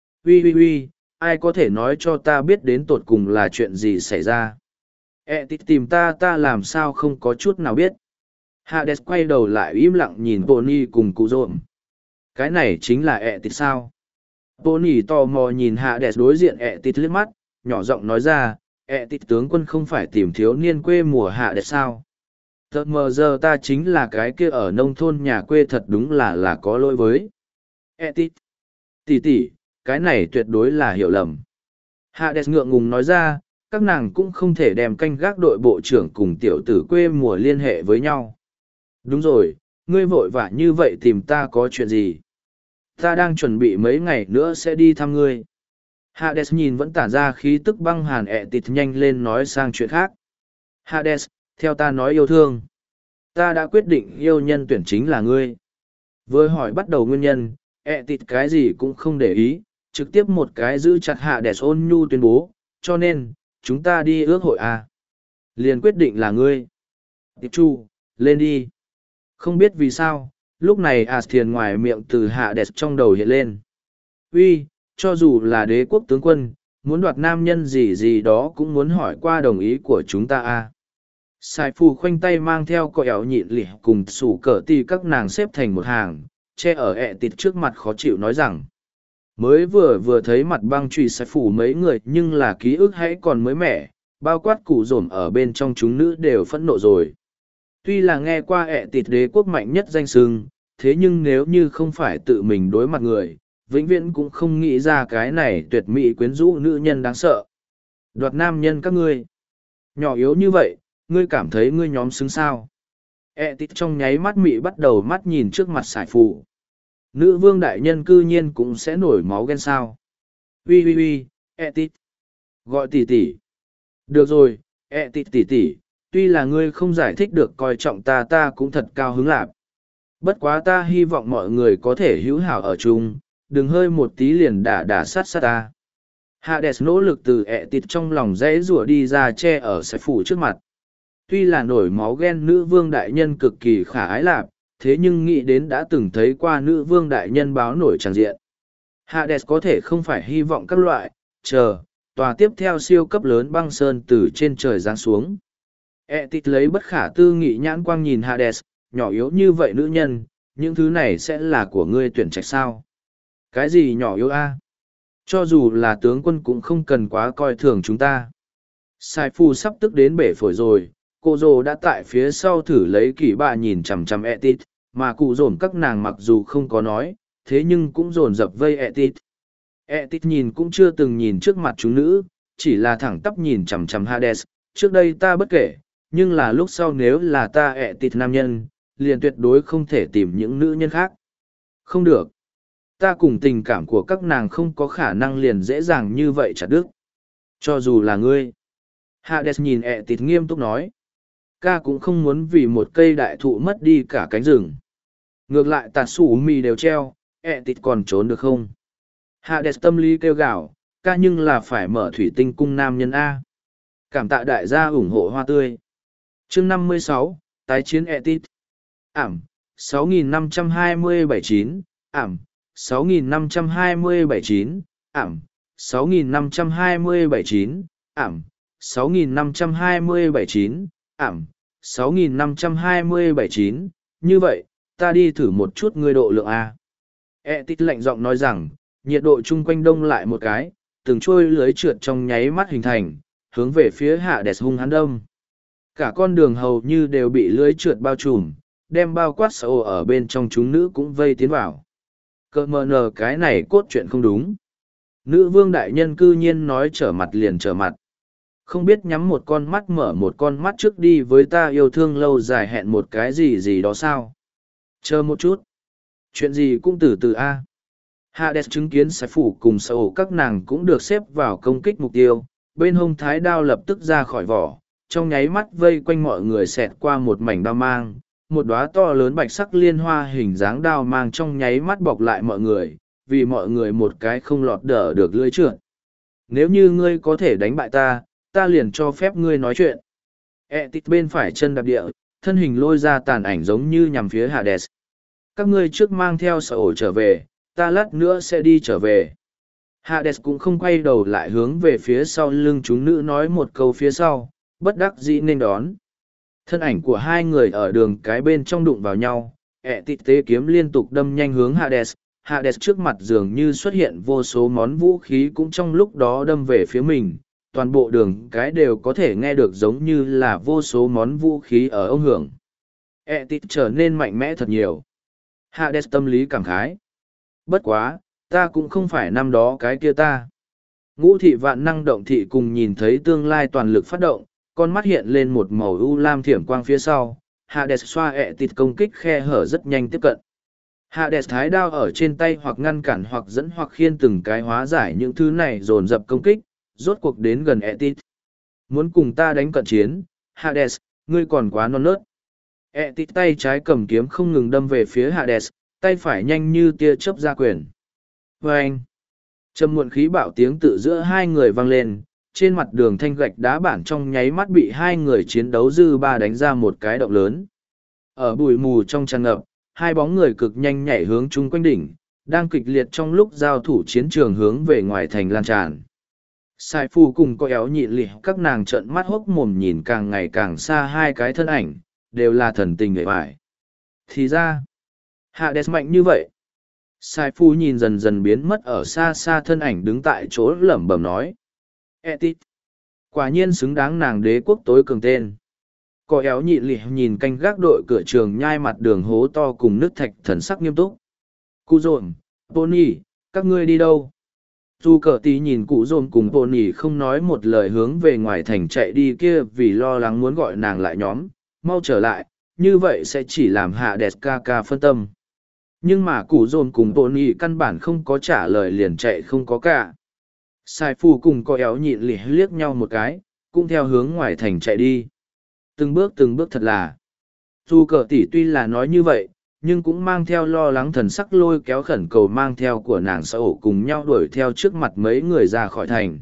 Ui, ai có thể nói cho ta biết đến tột cùng là chuyện gì xảy ra? Etit tìm ta làm sao không có chút nào biết. Hades quay đầu lại im lặng nhìn Pony cùng cụ rộm. Cái này chính là ẹ tịt sao? Pony tò mò nhìn Hades đối diện ẹ tịt liếc mắt, nhỏ giọng nói ra, ẹ tịt tướng quân không phải tìm thiếu niên quê mùa Hades sao? Tờ mờ giờ ta chính là cái kia ở nông thôn nhà quê, thật đúng là có lỗi với. Ẹ tịt. Tỷ, cái này tuyệt đối là hiểu lầm. Hades ngượng ngùng nói ra, các nàng cũng không thể đem canh gác đội bộ trưởng cùng tiểu tử quê mùa liên hệ với nhau. Đúng rồi, ngươi vội vã như vậy tìm ta có chuyện gì? Ta đang chuẩn bị mấy ngày nữa sẽ đi thăm ngươi. Hades nhìn vẫn tản ra khí tức băng hàn ẹ tịt nhanh lên nói sang chuyện khác. Hades, theo ta nói yêu thương. Ta đã quyết định yêu nhân tuyển chính là ngươi. Vừa hỏi bắt đầu nguyên nhân, ẹ tịt cái gì cũng không để ý, trực tiếp một cái giữ chặt Hades ôn nhu tuyên bố, cho nên, chúng ta đi ước hội à. Liền quyết định là ngươi. Tiệp Chu, lên đi. Không biết vì sao, lúc này Thiền ngoài miệng từ Hades trong đầu hiện lên. Uy, cho dù là đế quốc tướng quân, muốn đoạt nam nhân gì gì đó cũng muốn hỏi qua đồng ý của chúng ta à. Sai phù khoanh tay mang theo cọ ẻo nhịn lỉ cùng sủ cỡ tì các nàng xếp thành một hàng, che ở ẹ tịt trước mặt khó chịu nói rằng. Mới vừa thấy mặt băng trùy sai phù mấy người nhưng là ký ức hãy còn mới mẻ, bao quát cụ rổm ở bên trong chúng nữ đều phẫn nộ rồi. Tuy là nghe qua ẹ tịt đế quốc mạnh nhất danh sưng, thế nhưng nếu như không phải tự mình đối mặt người, vĩnh viễn cũng không nghĩ ra cái này tuyệt mỹ quyến rũ nữ nhân đáng sợ. Đoạt nam nhân các ngươi. Nhỏ yếu như vậy, ngươi cảm thấy ngươi nhóm xứng sao. Ẹ tịt trong nháy mắt mị bắt đầu mắt nhìn trước mặt sải phụ. Nữ vương đại nhân cư nhiên cũng sẽ nổi máu ghen sao. Ui, ẹ tịt. Gọi tỷ tỷ. Được rồi, ẹ tịt tỷ, tuy là ngươi không giải thích được coi trọng ta cũng thật cao hứng lạc. Bất quá ta hy vọng mọi người có thể hữu hảo ở chung, đừng hơi một tí liền đả sát ta. Hades nỗ lực từ ẹ tịt trong lòng rẽ rủa đi ra che ở sải phủ trước mặt. Tuy là nổi máu ghen nữ vương đại nhân cực kỳ khả ái lạc, thế nhưng nghĩ đến đã từng thấy qua nữ vương đại nhân báo nổi tràng diện. Hades có thể không phải hy vọng các loại, tòa tiếp theo siêu cấp lớn băng sơn từ trên trời giáng xuống. Tịt lấy bất khả tư nghị nhãn quang nhìn Hades, nhỏ yếu như vậy nữ nhân, những thứ này sẽ là của ngươi tuyển trạch sao? Cái gì nhỏ yếu a? Cho dù là tướng quân cũng không cần quá coi thường chúng ta. Sai phu sắp tức đến bể phổi rồi, cô dồ đã tại phía sau thử lấy kỷ bạ nhìn chằm chằm Tịt, mà cụ dồn các nàng mặc dù không có nói, thế nhưng cũng dồn dập vây Tịt. Tịt nhìn cũng chưa từng nhìn trước mặt chúng nữ, chỉ là thẳng tắp nhìn chằm chằm Hades, trước đây ta bất kể, nhưng là lúc sau nếu là ta Tịt nam nhân, liền tuyệt đối không thể tìm những nữ nhân khác. Không được. Ta cùng tình cảm của các nàng không có khả năng liền dễ dàng như vậy chặt đứt. Cho dù là ngươi. Hades nhìn Tịt nghiêm túc nói. Ca cũng không muốn vì một cây đại thụ mất đi cả cánh rừng. Ngược lại tạt sủ mì đều treo, Tịt còn trốn được không? Hades tâm lý kêu gào, ca nhưng là phải mở thủy tinh cung nam nhân A. Cảm tạ đại gia ủng hộ hoa tươi. Chương 56, tái chiến Tịt. Ảm, 6527-9, Ảm, 6527-9, Ảm, 6527-9, Ảm, 6527-9, Ảm, 6527-9, như vậy, ta đi thử một chút ngươi độ lượng A. Tịt lạnh giọng nói rằng, nhiệt độ chung quanh đông lại một cái, từng trôi lưới trượt trong nháy mắt hình thành, hướng về phía Hades hung hãn đông. Cả con đường hầu như đều bị lưới trượt bao trùm, đem bao quát sầu ở bên trong chúng nữ cũng vây tiến vào. Cơ mờ nờ cái này cốt chuyện không đúng. Nữ vương đại nhân cư nhiên nói trở mặt liền trở mặt. Không biết nhắm một con mắt mở một con mắt trước đi với ta yêu thương lâu dài hẹn một cái gì gì đó sao. Chờ một chút. Chuyện gì cũng từ từ A. Hades chứng kiến sai phủ cùng sầu các nàng cũng được xếp vào công kích mục tiêu. Bên hông thái đao lập tức ra khỏi vỏ, trong nháy mắt vây quanh mọi người xẹt qua một mảnh đao mang. Một đóa to lớn bạch sắc liên hoa hình dáng đao mang trong nháy mắt bọc lại mọi người, vì mọi người một cái không lọt đỡ được lưỡi trượt. Nếu như ngươi có thể đánh bại ta, ta liền cho phép ngươi nói chuyện. Tịt bên phải chân đạp địa, thân hình lôi ra tàn ảnh giống như nhằm phía Hades. Các ngươi trước mang theo sở ổ trở về, ta lát nữa sẽ đi trở về. Hades cũng không quay đầu lại hướng về phía sau lưng chúng nữ nói một câu phía sau, bất đắc dĩ nên đón. Thân ảnh của hai người ở đường cái bên trong đụng vào nhau, Tịt tế kiếm liên tục đâm nhanh hướng Hades, Hades trước mặt dường như xuất hiện vô số món vũ khí cũng trong lúc đó đâm về phía mình, toàn bộ đường cái đều có thể nghe được giống như là vô số món vũ khí ở ông hưởng. Etit trở nên mạnh mẽ thật nhiều. Hades tâm lý cảm khái. Bất quá, ta cũng không phải năm đó cái kia ta. Ngũ thị vạn năng động thị cùng nhìn thấy tương lai toàn lực phát động, con mắt hiện lên một màu u lam thiểm quang phía sau. Hades xoa Etit công kích khe hở rất nhanh tiếp cận. Hades thái đao ở trên tay hoặc ngăn cản hoặc dẫn hoặc khiên từng cái hóa giải những thứ này dồn dập công kích, rốt cuộc đến gần Etit. Muốn cùng ta đánh cận chiến, Hades, ngươi còn quá non nớt. Etit tay trái cầm kiếm không ngừng đâm về phía Hades, tay phải nhanh như tia chớp ra quyền. Vâng! Trầm muộn khí bạo tiếng tự giữa hai người vang lên, trên mặt đường thanh gạch đá bản trong nháy mắt bị hai người chiến đấu dư ba đánh ra một cái động lớn. Ở bụi mù trong tràn ngập, hai bóng người cực nhanh nhảy hướng chung quanh đỉnh, đang kịch liệt trong lúc giao thủ chiến trường hướng về ngoài thành lan tràn. Sai phu cùng có éo nhịn lì các nàng trợn mắt hốc mồm nhìn càng ngày càng xa hai cái thân ảnh, đều là thần tình người phải. Thì ra, Hades mạnh như vậy. Sai phu nhìn dần dần biến mất ở xa xa thân ảnh đứng tại chỗ lẩm bẩm nói. Etit. Quả nhiên xứng đáng nàng đế quốc tối cường tên. Có éo nhịn lì nhìn canh gác đội cửa trường nhai mặt đường hố to cùng nước thạch thần sắc nghiêm túc. Cụ rộn, Pony, các ngươi đi đâu? Dù cờ tí nhìn cụ rộn cùng Pony không nói một lời hướng về ngoài thành chạy đi kia vì lo lắng muốn gọi nàng lại nhóm, mau trở lại, như vậy sẽ chỉ làm Hades ca ca phân tâm. Nhưng mà cụ rộn cùng Pony căn bản không có trả lời liền chạy không có cả. Sai phù cùng có éo nhịn lì liếc nhau một cái, cũng theo hướng ngoài thành chạy đi. Từng bước thật là. Dù cờ tỷ tuy là nói như vậy, nhưng cũng mang theo lo lắng thần sắc lôi kéo khẩn cầu mang theo của nàng xã ổ cùng nhau đuổi theo trước mặt mấy người ra khỏi thành.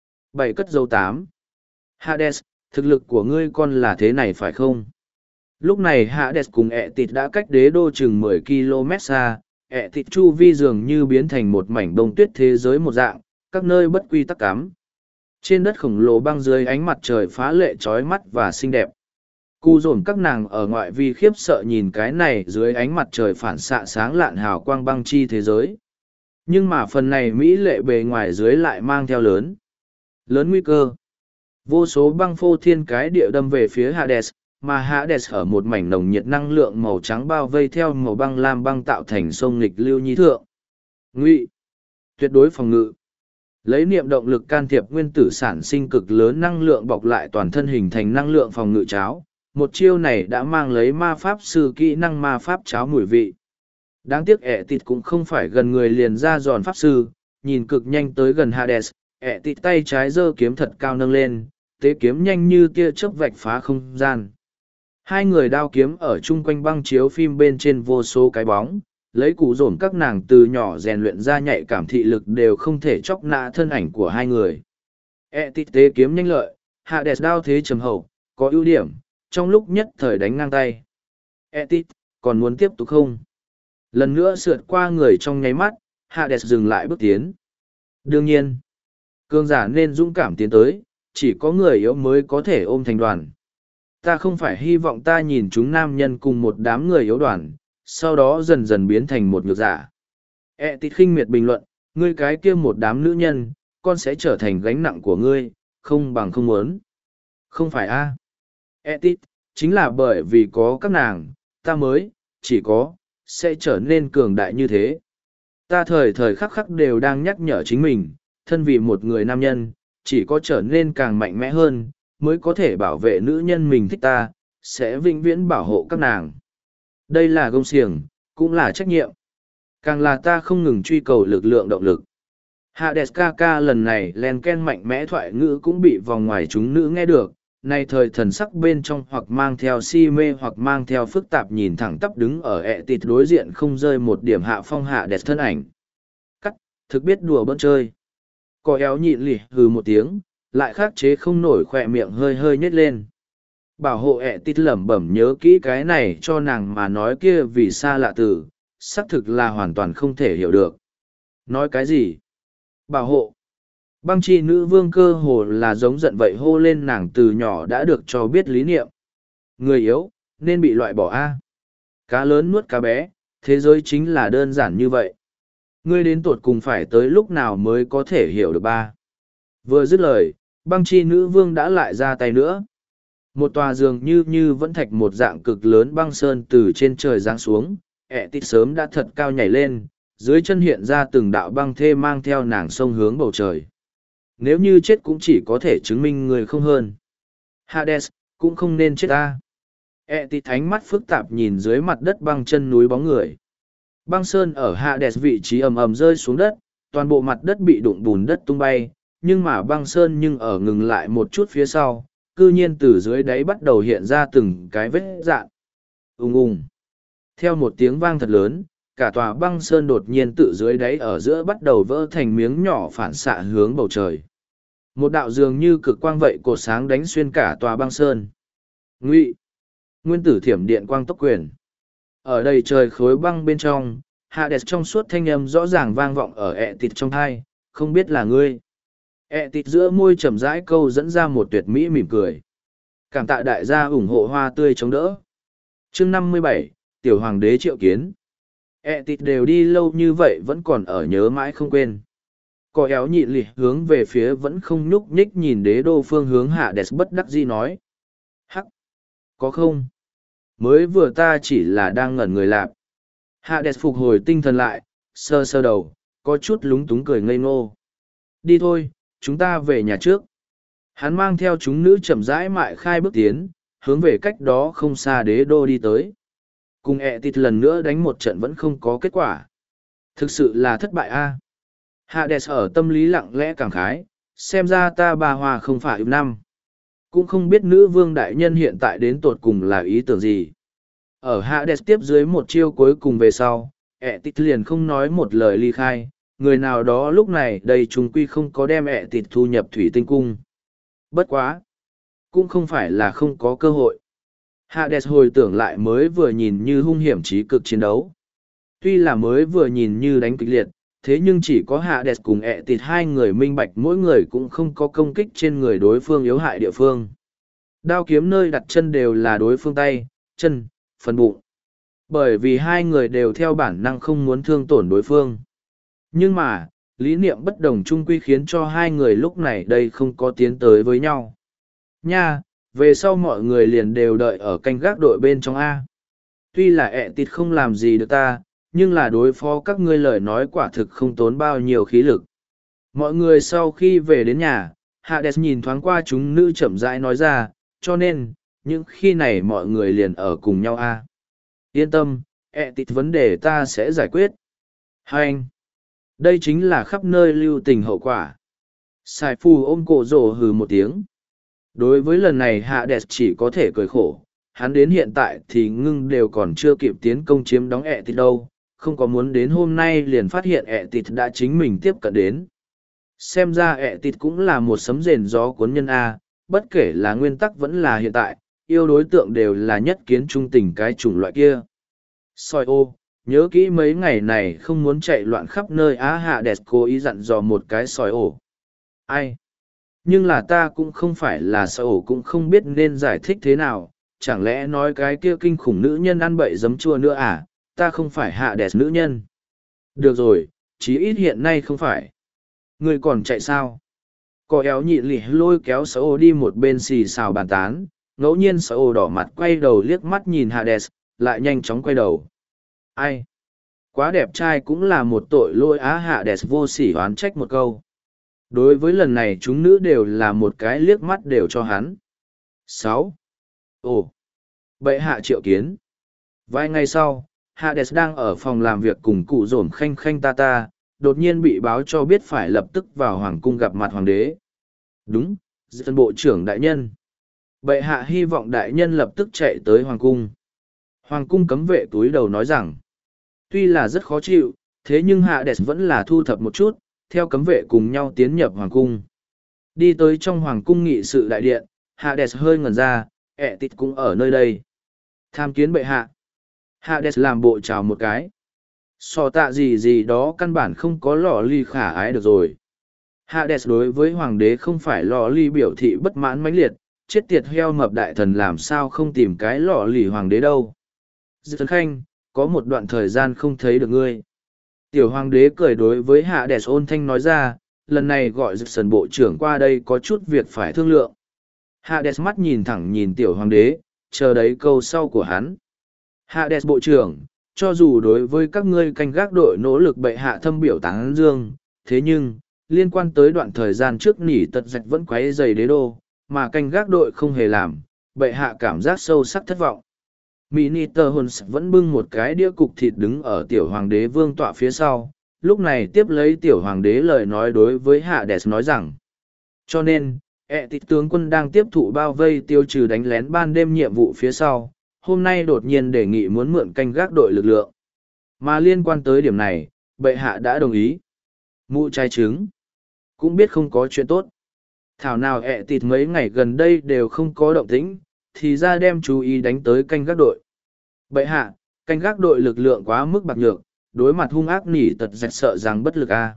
7 cất dấu 8. Hades, thực lực của ngươi con là thế này phải không? Lúc này Hades cùng Etit đã cách đế đô chừng 10 km xa, Etit chu vi dường như biến thành một mảnh bông tuyết thế giới một dạng, các nơi bất quy tắc cắm. Trên đất khổng lồ băng dưới ánh mặt trời phá lệ trói mắt và xinh đẹp. Cụ dồn các nàng ở ngoại vi khiếp sợ nhìn cái này dưới ánh mặt trời phản xạ sáng lạn hào quang băng chi thế giới. Nhưng mà phần này mỹ lệ bề ngoài dưới lại mang theo lớn nguy cơ. Vô số băng phô thiên cái địa đâm về phía Hades, mà Hades ở một mảnh nồng nhiệt năng lượng màu trắng bao vây theo màu băng lam băng tạo thành sông nghịch lưu nhi thượng. Ngụy, tuyệt đối phòng ngự. Lấy niệm động lực can thiệp nguyên tử sản sinh cực lớn năng lượng bọc lại toàn thân hình thành năng lượng phòng ngự cháo. Một chiêu này đã mang lấy ma pháp sư kỹ năng ma pháp cháo mùi vị. Đáng tiếc Etit cũng không phải gần người liền ra giòn pháp sư, nhìn cực nhanh tới gần Hades, Etit tay trái giơ kiếm thật cao nâng lên, tế kiếm nhanh như tia chớp vạch phá không gian. Hai người đao kiếm ở chung quanh băng chiếu phim bên trên vô số cái bóng, lấy cụ dồn các nàng từ nhỏ rèn luyện ra nhạy cảm thị lực đều không thể chóc nã thân ảnh của hai người. Etit tế kiếm nhanh lợi, Hades đao thế trầm hậu, có ưu điểm. Trong lúc nhất thời đánh ngang tay. Etit, còn muốn tiếp tục không? Lần nữa sượt qua người trong nháy mắt, Hades dừng lại bước tiến. Đương nhiên, cường giả nên dũng cảm tiến tới, chỉ có người yếu mới có thể ôm thành đoàn. Ta không phải hy vọng ta nhìn chúng nam nhân cùng một đám người yếu đoàn, sau đó dần dần biến thành một nhược giả. Etit khinh miệt bình luận, ngươi cái kia một đám nữ nhân, con sẽ trở thành gánh nặng của ngươi, không bằng không muốn. Không phải a? Etit, chính là bởi vì có các nàng, ta mới, chỉ có, sẽ trở nên cường đại như thế. Ta thời thời khắc khắc đều đang nhắc nhở chính mình, thân vì một người nam nhân, chỉ có trở nên càng mạnh mẽ hơn, mới có thể bảo vệ nữ nhân mình thích ta, sẽ vĩnh viễn bảo hộ các nàng. Đây là công xiềng, cũng là trách nhiệm. Càng là ta không ngừng truy cầu lực lượng động lực. Hades ca lần này len ken mạnh mẽ thoại ngữ cũng bị vòng ngoài chúng nữ nghe được. Nay thời thần sắc bên trong hoặc mang theo si mê hoặc mang theo phức tạp nhìn thẳng tắp đứng ở Etit đối diện không rơi một điểm hạ phong Hades thân ảnh. Cắt, thực biết đùa bỡn chơi. Có éo nhịn lì hừ một tiếng, lại khắc chế không nổi khỏe miệng hơi hơi nhếch lên. Bảo hộ Etit lẩm bẩm nhớ kỹ cái này cho nàng mà nói kia vì xa lạ từ, xác thực là hoàn toàn không thể hiểu được. Nói cái gì? Bảo hộ. Băng chi nữ vương cơ hồ là giống giận vậy hô lên nàng từ nhỏ đã được cho biết lý niệm. Người yếu, nên bị loại bỏ a. Cá lớn nuốt cá bé, thế giới chính là đơn giản như vậy. Ngươi đến tột cùng phải tới lúc nào mới có thể hiểu được ba. Vừa dứt lời, băng chi nữ vương đã lại ra tay nữa. Một tòa giường như vẫn thạch một dạng cực lớn băng sơn từ trên trời giáng xuống, ẹ tít sớm đã thật cao nhảy lên, dưới chân hiện ra từng đạo băng thê mang theo nàng sông hướng bầu trời. Nếu như chết cũng chỉ có thể chứng minh người không hơn. Hades, cũng không nên chết ta. E tít thánh mắt phức tạp nhìn dưới mặt đất băng chân núi bóng người. Băng sơn ở Hades vị trí ầm ầm rơi xuống đất, toàn bộ mặt đất bị đụng bùn đất tung bay, nhưng mà băng sơn nhưng ở ngừng lại một chút phía sau, cư nhiên từ dưới đáy bắt đầu hiện ra từng cái vết dạn. Ùng ùng. Theo một tiếng vang thật lớn, cả tòa băng sơn đột nhiên tự dưới đáy ở giữa bắt đầu vỡ thành miếng nhỏ phản xạ hướng bầu trời. Một đạo dường như cực quang vậy cột sáng đánh xuyên cả tòa băng sơn. Ngụy. Nguyên tử thiểm điện quang tốc quyền. Ở đây trời khối băng bên trong, Hades trong suốt thanh âm rõ ràng vang vọng ở ẹ tịt trong thai, không biết là ngươi. Ẹ tịt giữa môi chậm rãi câu dẫn ra một tuyệt mỹ mỉm cười. Cảm tạ đại gia ủng hộ hoa tươi chống đỡ. Chương 57, Tiểu Hoàng đế triệu kiến. Ẹ tịt đều đi lâu như vậy vẫn còn ở nhớ mãi không quên. Cò éo nhịn lì hướng về phía vẫn không nhúc nhích nhìn đế đô phương hướng Hades bất đắc dĩ nói. Hắc! Có không? Mới vừa ta chỉ là đang ngẩn người lạp. Hades phục hồi tinh thần lại, sơ sơ đầu, có chút lúng túng cười ngây ngô. Đi thôi, chúng ta về nhà trước. Hắn mang theo chúng nữ chậm rãi mại khai bước tiến, hướng về cách đó không xa đế đô đi tới. Cùng ẹ tịt lần nữa đánh một trận vẫn không có kết quả. Thực sự là thất bại a. Hades ở tâm lý lặng lẽ cảm khái, xem ra ta bà hòa không phải năm. Cũng không biết nữ vương đại nhân hiện tại đến tột cùng là ý tưởng gì. Ở Hades tiếp dưới một chiêu cuối cùng về sau, ẹ tịt liền không nói một lời ly khai, người nào đó lúc này đây chúng quy không có đem ẹ tịt thu nhập thủy tinh cung. Bất quá! Cũng không phải là không có cơ hội. Hades hồi tưởng lại mới vừa nhìn như hung hiểm trí cực chiến đấu. Tuy là mới vừa nhìn như đánh kịch liệt, thế nhưng chỉ có Hades cùng ẹ tịt hai người minh bạch mỗi người cũng không có công kích trên người đối phương yếu hại địa phương. Đao kiếm nơi đặt chân đều là đối phương tay, chân, phần bụng. Bởi vì hai người đều theo bản năng không muốn thương tổn đối phương. Nhưng mà, lý niệm bất đồng chung quy khiến cho hai người lúc này đây không có tiến tới với nhau. Nha, về sau mọi người liền đều đợi ở canh gác đội bên trong A. Tuy là ẹ tịt không làm gì được ta, nhưng là đối phó các ngươi lời nói quả thực không tốn bao nhiêu khí lực. Mọi người sau khi về đến nhà, Hades nhìn thoáng qua chúng nữ chậm rãi nói ra, cho nên, những khi này mọi người liền ở cùng nhau A. Yên tâm, ẹ tịt vấn đề ta sẽ giải quyết. Hai anh, đây chính là khắp nơi lưu tình hậu quả. Sai Phu ôm cổ rồ hừ một tiếng. Đối với lần này Hades chỉ có thể cười khổ, hắn đến hiện tại thì ngưng đều còn chưa kịp tiến công chiếm đóng ẹ tịt đâu, không có muốn đến hôm nay liền phát hiện ẹ tịt đã chính mình tiếp cận đến. Xem ra ẹ tịt cũng là một sấm rền gió cuốn nhân A, bất kể là nguyên tắc vẫn là hiện tại, yêu đối tượng đều là nhất kiến trung tình cái chủng loại kia. Soi ô, nhớ kỹ mấy ngày này không muốn chạy loạn khắp nơi Á Hades cố ý dặn dò một cái soi ổ. Ai? Nhưng là ta cũng không phải là soi ổ cũng không biết nên giải thích thế nào, chẳng lẽ nói cái kia kinh khủng nữ nhân ăn bậy giấm chua nữa à, ta không phải Hades nữ nhân. Được rồi, chí ít hiện nay không phải. Ngươi còn chạy sao? Có éo nhị lì lôi kéo soi ổ đi một bên xì xào bàn tán, ngẫu nhiên soi ổ đỏ mặt quay đầu liếc mắt nhìn Hades, lại nhanh chóng quay đầu. Ai? Quá đẹp trai cũng là một tội lỗi Á Hades vô sỉ oán trách một câu. Đối với lần này chúng nữ đều là một cái liếc mắt đều cho hắn. 6. Ồ! Bệ hạ triệu kiến. Vài ngày sau, Hades đang ở phòng làm việc cùng cụ rổm khanh khanh ta ta, đột nhiên bị báo cho biết phải lập tức vào hoàng cung gặp mặt hoàng đế. Đúng, dân bộ trưởng đại nhân. Bệ hạ hy vọng đại nhân lập tức chạy tới hoàng cung. Hoàng cung cấm vệ túi đầu nói rằng, tuy là rất khó chịu, thế nhưng Hades vẫn là thu thập một chút, theo cấm vệ cùng nhau tiến nhập hoàng cung. Đi tới trong hoàng cung nghị sự đại điện, Hades hơi ngẩn ra, ẹ tịt cũng ở nơi đây. Tham kiến bệ hạ. Hades làm bộ chào một cái. So tạ gì gì đó căn bản không có lò ly khả ái được rồi. Hades đối với hoàng đế không phải lò ly biểu thị bất mãn mãnh liệt, chết tiệt heo mập đại thần làm sao không tìm cái lò lì hoàng đế đâu. Dư Thần Khanh, có một đoạn thời gian không thấy được ngươi. Tiểu hoàng đế cười đối với Hades ôn thanh nói ra, lần này gọi Jackson bộ trưởng qua đây có chút việc phải thương lượng. Hades mắt nhìn thẳng nhìn tiểu hoàng đế, chờ đấy câu sau của hắn. Hades bộ trưởng, cho dù đối với các ngươi canh gác đội nỗ lực bệ hạ thâm biểu tán dương, thế nhưng, liên quan tới đoạn thời gian trước nỉ tật dạch vẫn quấy dày đế đô, mà canh gác đội không hề làm, bệ hạ cảm giác sâu sắc thất vọng. Minister Huns vẫn bưng một cái đĩa cục thịt đứng ở tiểu hoàng đế vương tọa phía sau, lúc này tiếp lấy tiểu hoàng đế lời nói đối với Hades nói rằng, cho nên, tịch tướng quân đang tiếp thụ bao vây tiêu trừ đánh lén ban đêm nhiệm vụ phía sau, hôm nay đột nhiên đề nghị muốn mượn canh gác đội lực lượng. Mà liên quan tới điểm này, bệ hạ đã đồng ý. Mụ trai trứng, cũng biết không có chuyện tốt. Thảo nào tịt mấy ngày gần đây đều không có động tĩnh, thì ra đem chú ý đánh tới canh gác đội. Bệ hạ, canh gác đội lực lượng quá mức bạc nhược, đối mặt hung ác nỉ tật dẹt sợ rằng bất lực a.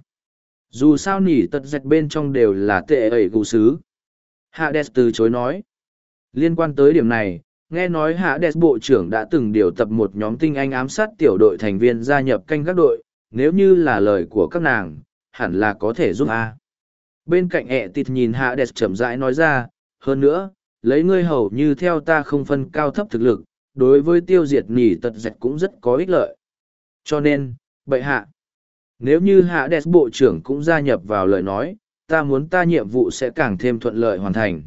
Dù sao nỉ tật dẹt bên trong đều là tệ ẩy gù sứ. Hades từ chối nói. Liên quan tới điểm này, nghe nói Hades bộ trưởng đã từng điều tập một nhóm tinh anh ám sát tiểu đội thành viên gia nhập canh gác đội, nếu như là lời của các nàng, hẳn là có thể giúp a. Bên cạnh tịt nhìn Hades chậm rãi nói ra, hơn nữa, lấy ngươi hầu như theo ta không phân cao thấp thực lực, đối với tiêu diệt nỉ tật dẹt cũng rất có ích lợi. Cho nên, bệ hạ, nếu như Hades bộ trưởng cũng gia nhập vào lời nói, ta muốn ta nhiệm vụ sẽ càng thêm thuận lợi hoàn thành.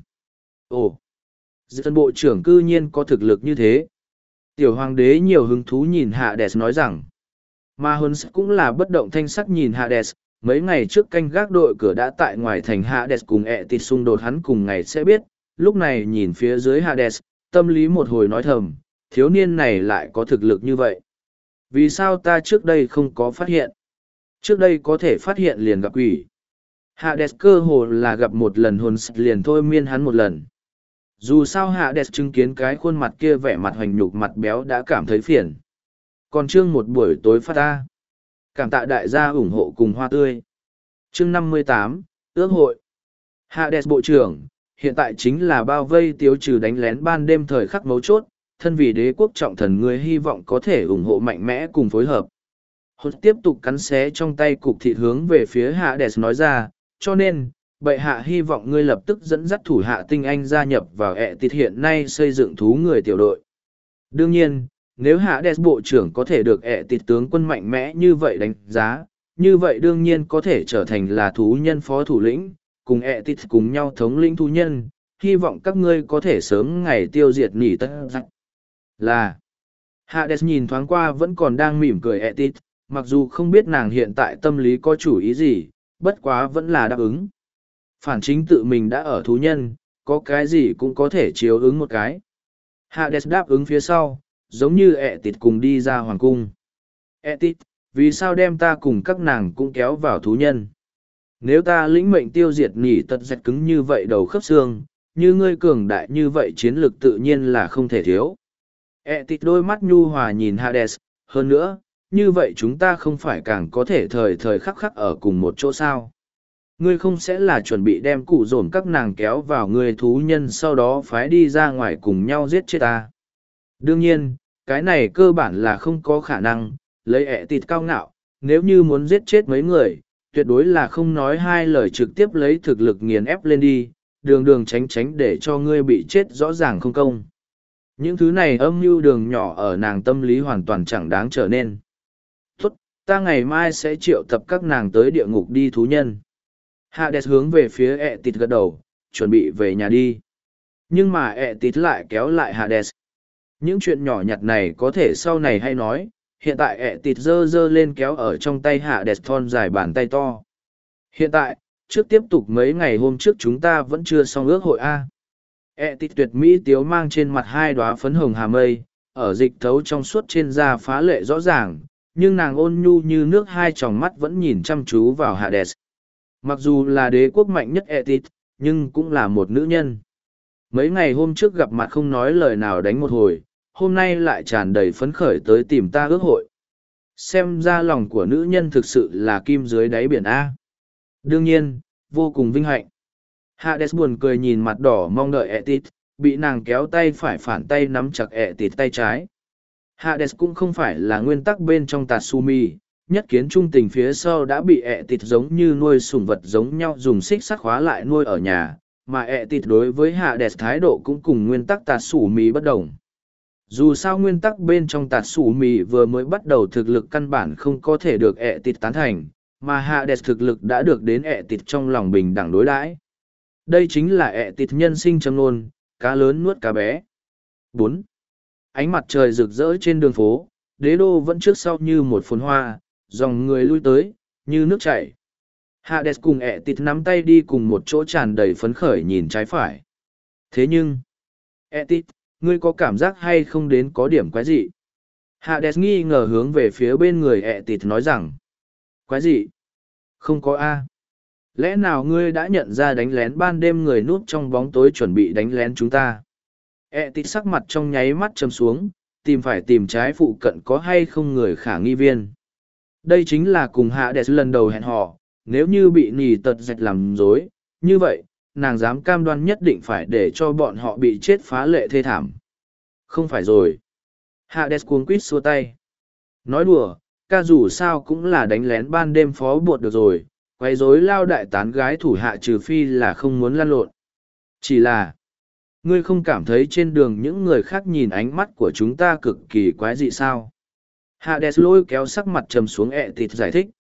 Ồ, dân bộ trưởng cư nhiên có thực lực như thế. Tiểu hoàng đế nhiều hứng thú nhìn Hades nói rằng, mà Huns cũng là bất động thanh sắc nhìn Hades, mấy ngày trước canh gác đội cửa đã tại ngoài thành Hades cùng tịt xung đột hắn cùng ngày sẽ biết, lúc này nhìn phía dưới Hades, tâm lý một hồi nói thầm, thiếu niên này lại có thực lực như vậy. Vì sao ta trước đây không có phát hiện? Trước đây có thể phát hiện liền gặp quỷ. Hades cơ hồ là gặp một lần Huns liền thôi miên hắn một lần. Dù sao Hades chứng kiến cái khuôn mặt kia vẻ mặt hoành nhục mặt béo đã cảm thấy phiền. Còn chương một buổi tối phát ta. Cảm tạ đại gia ủng hộ cùng hoa tươi. Chương 58, ước hội. Hades bộ trưởng, hiện tại chính là bao vây tiêu trừ đánh lén ban đêm thời khắc mấu chốt, thân vì đế quốc trọng thần người hy vọng có thể ủng hộ mạnh mẽ cùng phối hợp. Hốt tiếp tục cắn xé trong tay cục thịt hướng về phía Hades nói ra, cho nên, bệ hạ hy vọng ngươi lập tức dẫn dắt thủ hạ tinh anh gia nhập vào tịt hiện nay xây dựng thú người tiểu đội. Đương nhiên, nếu Hades bộ trưởng có thể được tịt tướng quân mạnh mẽ như vậy đánh giá, như vậy đương nhiên có thể trở thành là thú nhân phó thủ lĩnh, cùng tịt cùng nhau thống lĩnh thú nhân, hy vọng các ngươi có thể sớm ngày tiêu diệt nỉ tất giặc. Là, Hades nhìn thoáng qua vẫn còn đang mỉm cười tịt, mặc dù không biết nàng hiện tại tâm lý có chủ ý gì, bất quá vẫn là đáp ứng. Phản chính tự mình đã ở thú nhân, có cái gì cũng có thể chiếu ứng một cái. Hades đáp ứng phía sau, giống như tịt cùng đi ra hoàng cung. Tịt, vì sao đem ta cùng các nàng cũng kéo vào thú nhân? Nếu ta lĩnh mệnh tiêu diệt nỉ tật dẹt cứng như vậy đầu khớp xương, như ngươi cường đại như vậy chiến lược tự nhiên là không thể thiếu. Tịt đôi mắt nhu hòa nhìn Hades, hơn nữa, như vậy chúng ta không phải càng có thể thời thời khắc khắc ở cùng một chỗ sao? Ngươi không sẽ là chuẩn bị đem cụ dồn các nàng kéo vào người thú nhân sau đó phái đi ra ngoài cùng nhau giết chết ta. Đương nhiên, cái này cơ bản là không có khả năng, lấy tịt cao ngạo, nếu như muốn giết chết mấy người, tuyệt đối là không nói hai lời trực tiếp lấy thực lực nghiền ép lên đi, đường đường tránh tránh để cho ngươi bị chết rõ ràng không công. Những thứ này âm mưu đường nhỏ ở nàng tâm lý hoàn toàn chẳng đáng trở nên. Tốt, ta ngày mai sẽ triệu tập các nàng tới địa ngục đi thú nhân. Hades hướng về phía tịt gật đầu, chuẩn bị về nhà đi. Nhưng mà tịt lại kéo lại Hades. Những chuyện nhỏ nhặt này có thể sau này hay nói, hiện tại tịt dơ lên kéo ở trong tay Hades thon dài bàn tay to. Hiện tại, trước tiếp tục mấy ngày hôm trước chúng ta vẫn chưa xong ước hội A. Tịt tuyệt mỹ tiếu mang trên mặt hai đóa phấn hồng hà mây, ở dịch thấu trong suốt trên da phá lệ rõ ràng, nhưng nàng ôn nhu như nước hai tròng mắt vẫn nhìn chăm chú vào Hades. Mặc dù là đế quốc mạnh nhất tịt, nhưng cũng là một nữ nhân. Mấy ngày hôm trước gặp mặt không nói lời nào đánh một hồi, hôm nay lại tràn đầy phấn khởi tới tìm ta ước hội. Xem ra lòng của nữ nhân thực sự là kim dưới đáy biển A. Đương nhiên, vô cùng vinh hạnh. Hades buồn cười nhìn mặt đỏ mong đợi tịt, bị nàng kéo tay phải phản tay nắm chặt tịt tay trái. Hades cũng không phải là nguyên tắc bên trong Tatsumi, nhất kiến trung tình phía sau đã bị ẹ tịt giống như nuôi sủng vật giống nhau dùng xích sắt khóa lại nuôi ở nhà, mà ẹ tịt đối với hạ đẹp thái độ cũng cùng nguyên tắc tạt sủ mì bất đồng. Dù sao nguyên tắc bên trong tạt sủ mì vừa mới bắt đầu thực lực căn bản không có thể được ẹ tịt tán thành, mà hạ đẹp thực lực đã được đến ẹ tịt trong lòng bình đẳng đối đãi. Đây chính là ẹ tịt nhân sinh châm nôn, cá lớn nuốt cá bé. 4. Ánh mặt trời rực rỡ trên đường phố, đế đô vẫn trước sau như một phồn hoa, dòng người lui tới, như nước chảy. Hades cùng ẹ tịt nắm tay đi cùng một chỗ tràn đầy phấn khởi nhìn trái phải. Thế nhưng, ẹ tịt, ngươi có cảm giác hay không đến có điểm quái dị? Hades nghi ngờ hướng về phía bên người ẹ tịt nói rằng, quái dị? Không có A. Lẽ nào ngươi đã nhận ra đánh lén ban đêm người núp trong bóng tối chuẩn bị đánh lén chúng ta? Ẹ tịt sắc mặt trong nháy mắt châm xuống, tìm trái phụ cận có hay không người khả nghi viên. Đây chính là cùng Hades lần đầu hẹn hò, nếu như bị nì tật dạch làm dối, như vậy, nàng dám cam đoan nhất định phải để cho bọn họ bị chết phá lệ thê thảm. Không phải rồi. Hades cuống quýt xua tay. Nói đùa, ca dù sao cũng là đánh lén ban đêm phó buộc được rồi, quấy rối lao đại tán gái thủ hạ trừ phi là không muốn lăn lộn. Chỉ là, ngươi không cảm thấy trên đường những người khác nhìn ánh mắt của chúng ta cực kỳ quái dị sao? Hades lôi kéo sắc mặt trầm xuống ẹ tịt giải thích.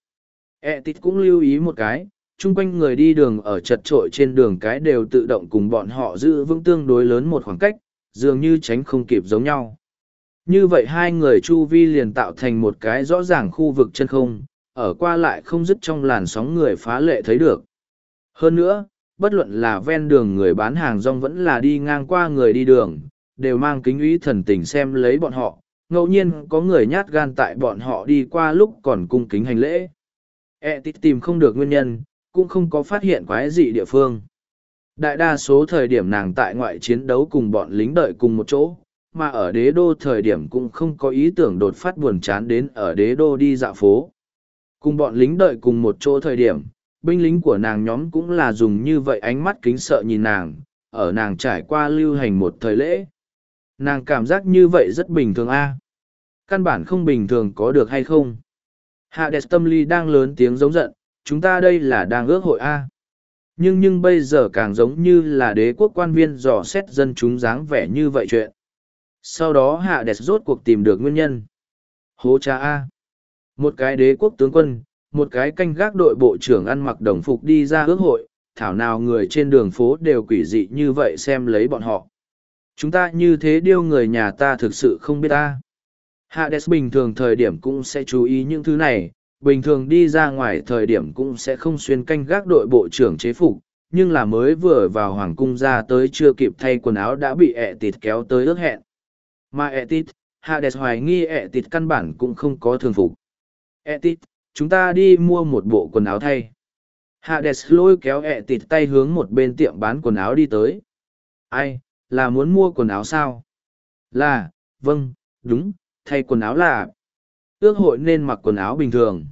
Ẹ tịt cũng lưu ý một cái, chung quanh người đi đường ở chật trội trên đường cái đều tự động cùng bọn họ giữ vững tương đối lớn một khoảng cách, dường như tránh không kịp giống nhau. Như vậy hai người chu vi liền tạo thành một cái rõ ràng khu vực chân không, ở qua lại không dứt trong làn sóng người phá lệ thấy được. Hơn nữa, bất luận là ven đường người bán hàng rong vẫn là đi ngang qua người đi đường, đều mang kính ý thần tình xem lấy bọn họ, ngẫu nhiên có người nhát gan tại bọn họ đi qua lúc còn cung kính hành lễ. Tít tìm không được nguyên nhân, cũng không có phát hiện quái dị địa phương. Đại đa số thời điểm nàng tại ngoại chiến đấu cùng bọn lính đợi cùng một chỗ, mà ở đế đô thời điểm cũng không có ý tưởng đột phát buồn chán đến ở đế đô đi dạo phố. Cùng bọn lính đợi cùng một chỗ thời điểm, binh lính của nàng nhóm cũng là dùng như vậy ánh mắt kính sợ nhìn nàng, ở nàng trải qua lưu hành một thời lễ. Nàng cảm giác như vậy rất bình thường a. Căn bản không bình thường có được hay không? Hades tâm lý đang lớn tiếng giống giận, chúng ta đây là đang ước hội a. Nhưng bây giờ càng giống như là đế quốc quan viên dò xét dân chúng dáng vẻ như vậy chuyện. Sau đó Hades rốt cuộc tìm được nguyên nhân. Hố cha a. Một cái đế quốc tướng quân, một cái canh gác đội bộ trưởng ăn mặc đồng phục đi ra ước hội, thảo nào người trên đường phố đều quỷ dị như vậy xem lấy bọn họ. Chúng ta như thế điêu người nhà ta thực sự không biết ta. Hades bình thường thời điểm cũng sẽ chú ý những thứ này, bình thường đi ra ngoài thời điểm cũng sẽ không xuyên canh gác đội bộ trưởng chế phục, nhưng là mới vừa vào hoàng cung ra tới chưa kịp thay quần áo đã bị ẹ tịt kéo tới ước hẹn. Mà ẹ tịt, Hades hoài nghi ẹ tịt căn bản cũng không có thường phục. Ẹ tịt, chúng ta đi mua một bộ quần áo thay. Hades lôi kéo ẹ tịt tay hướng một bên tiệm bán quần áo đi tới. Ai, là muốn mua quần áo sao? Là, vâng, đúng, thay quần áo là ước hội nên mặc quần áo bình thường.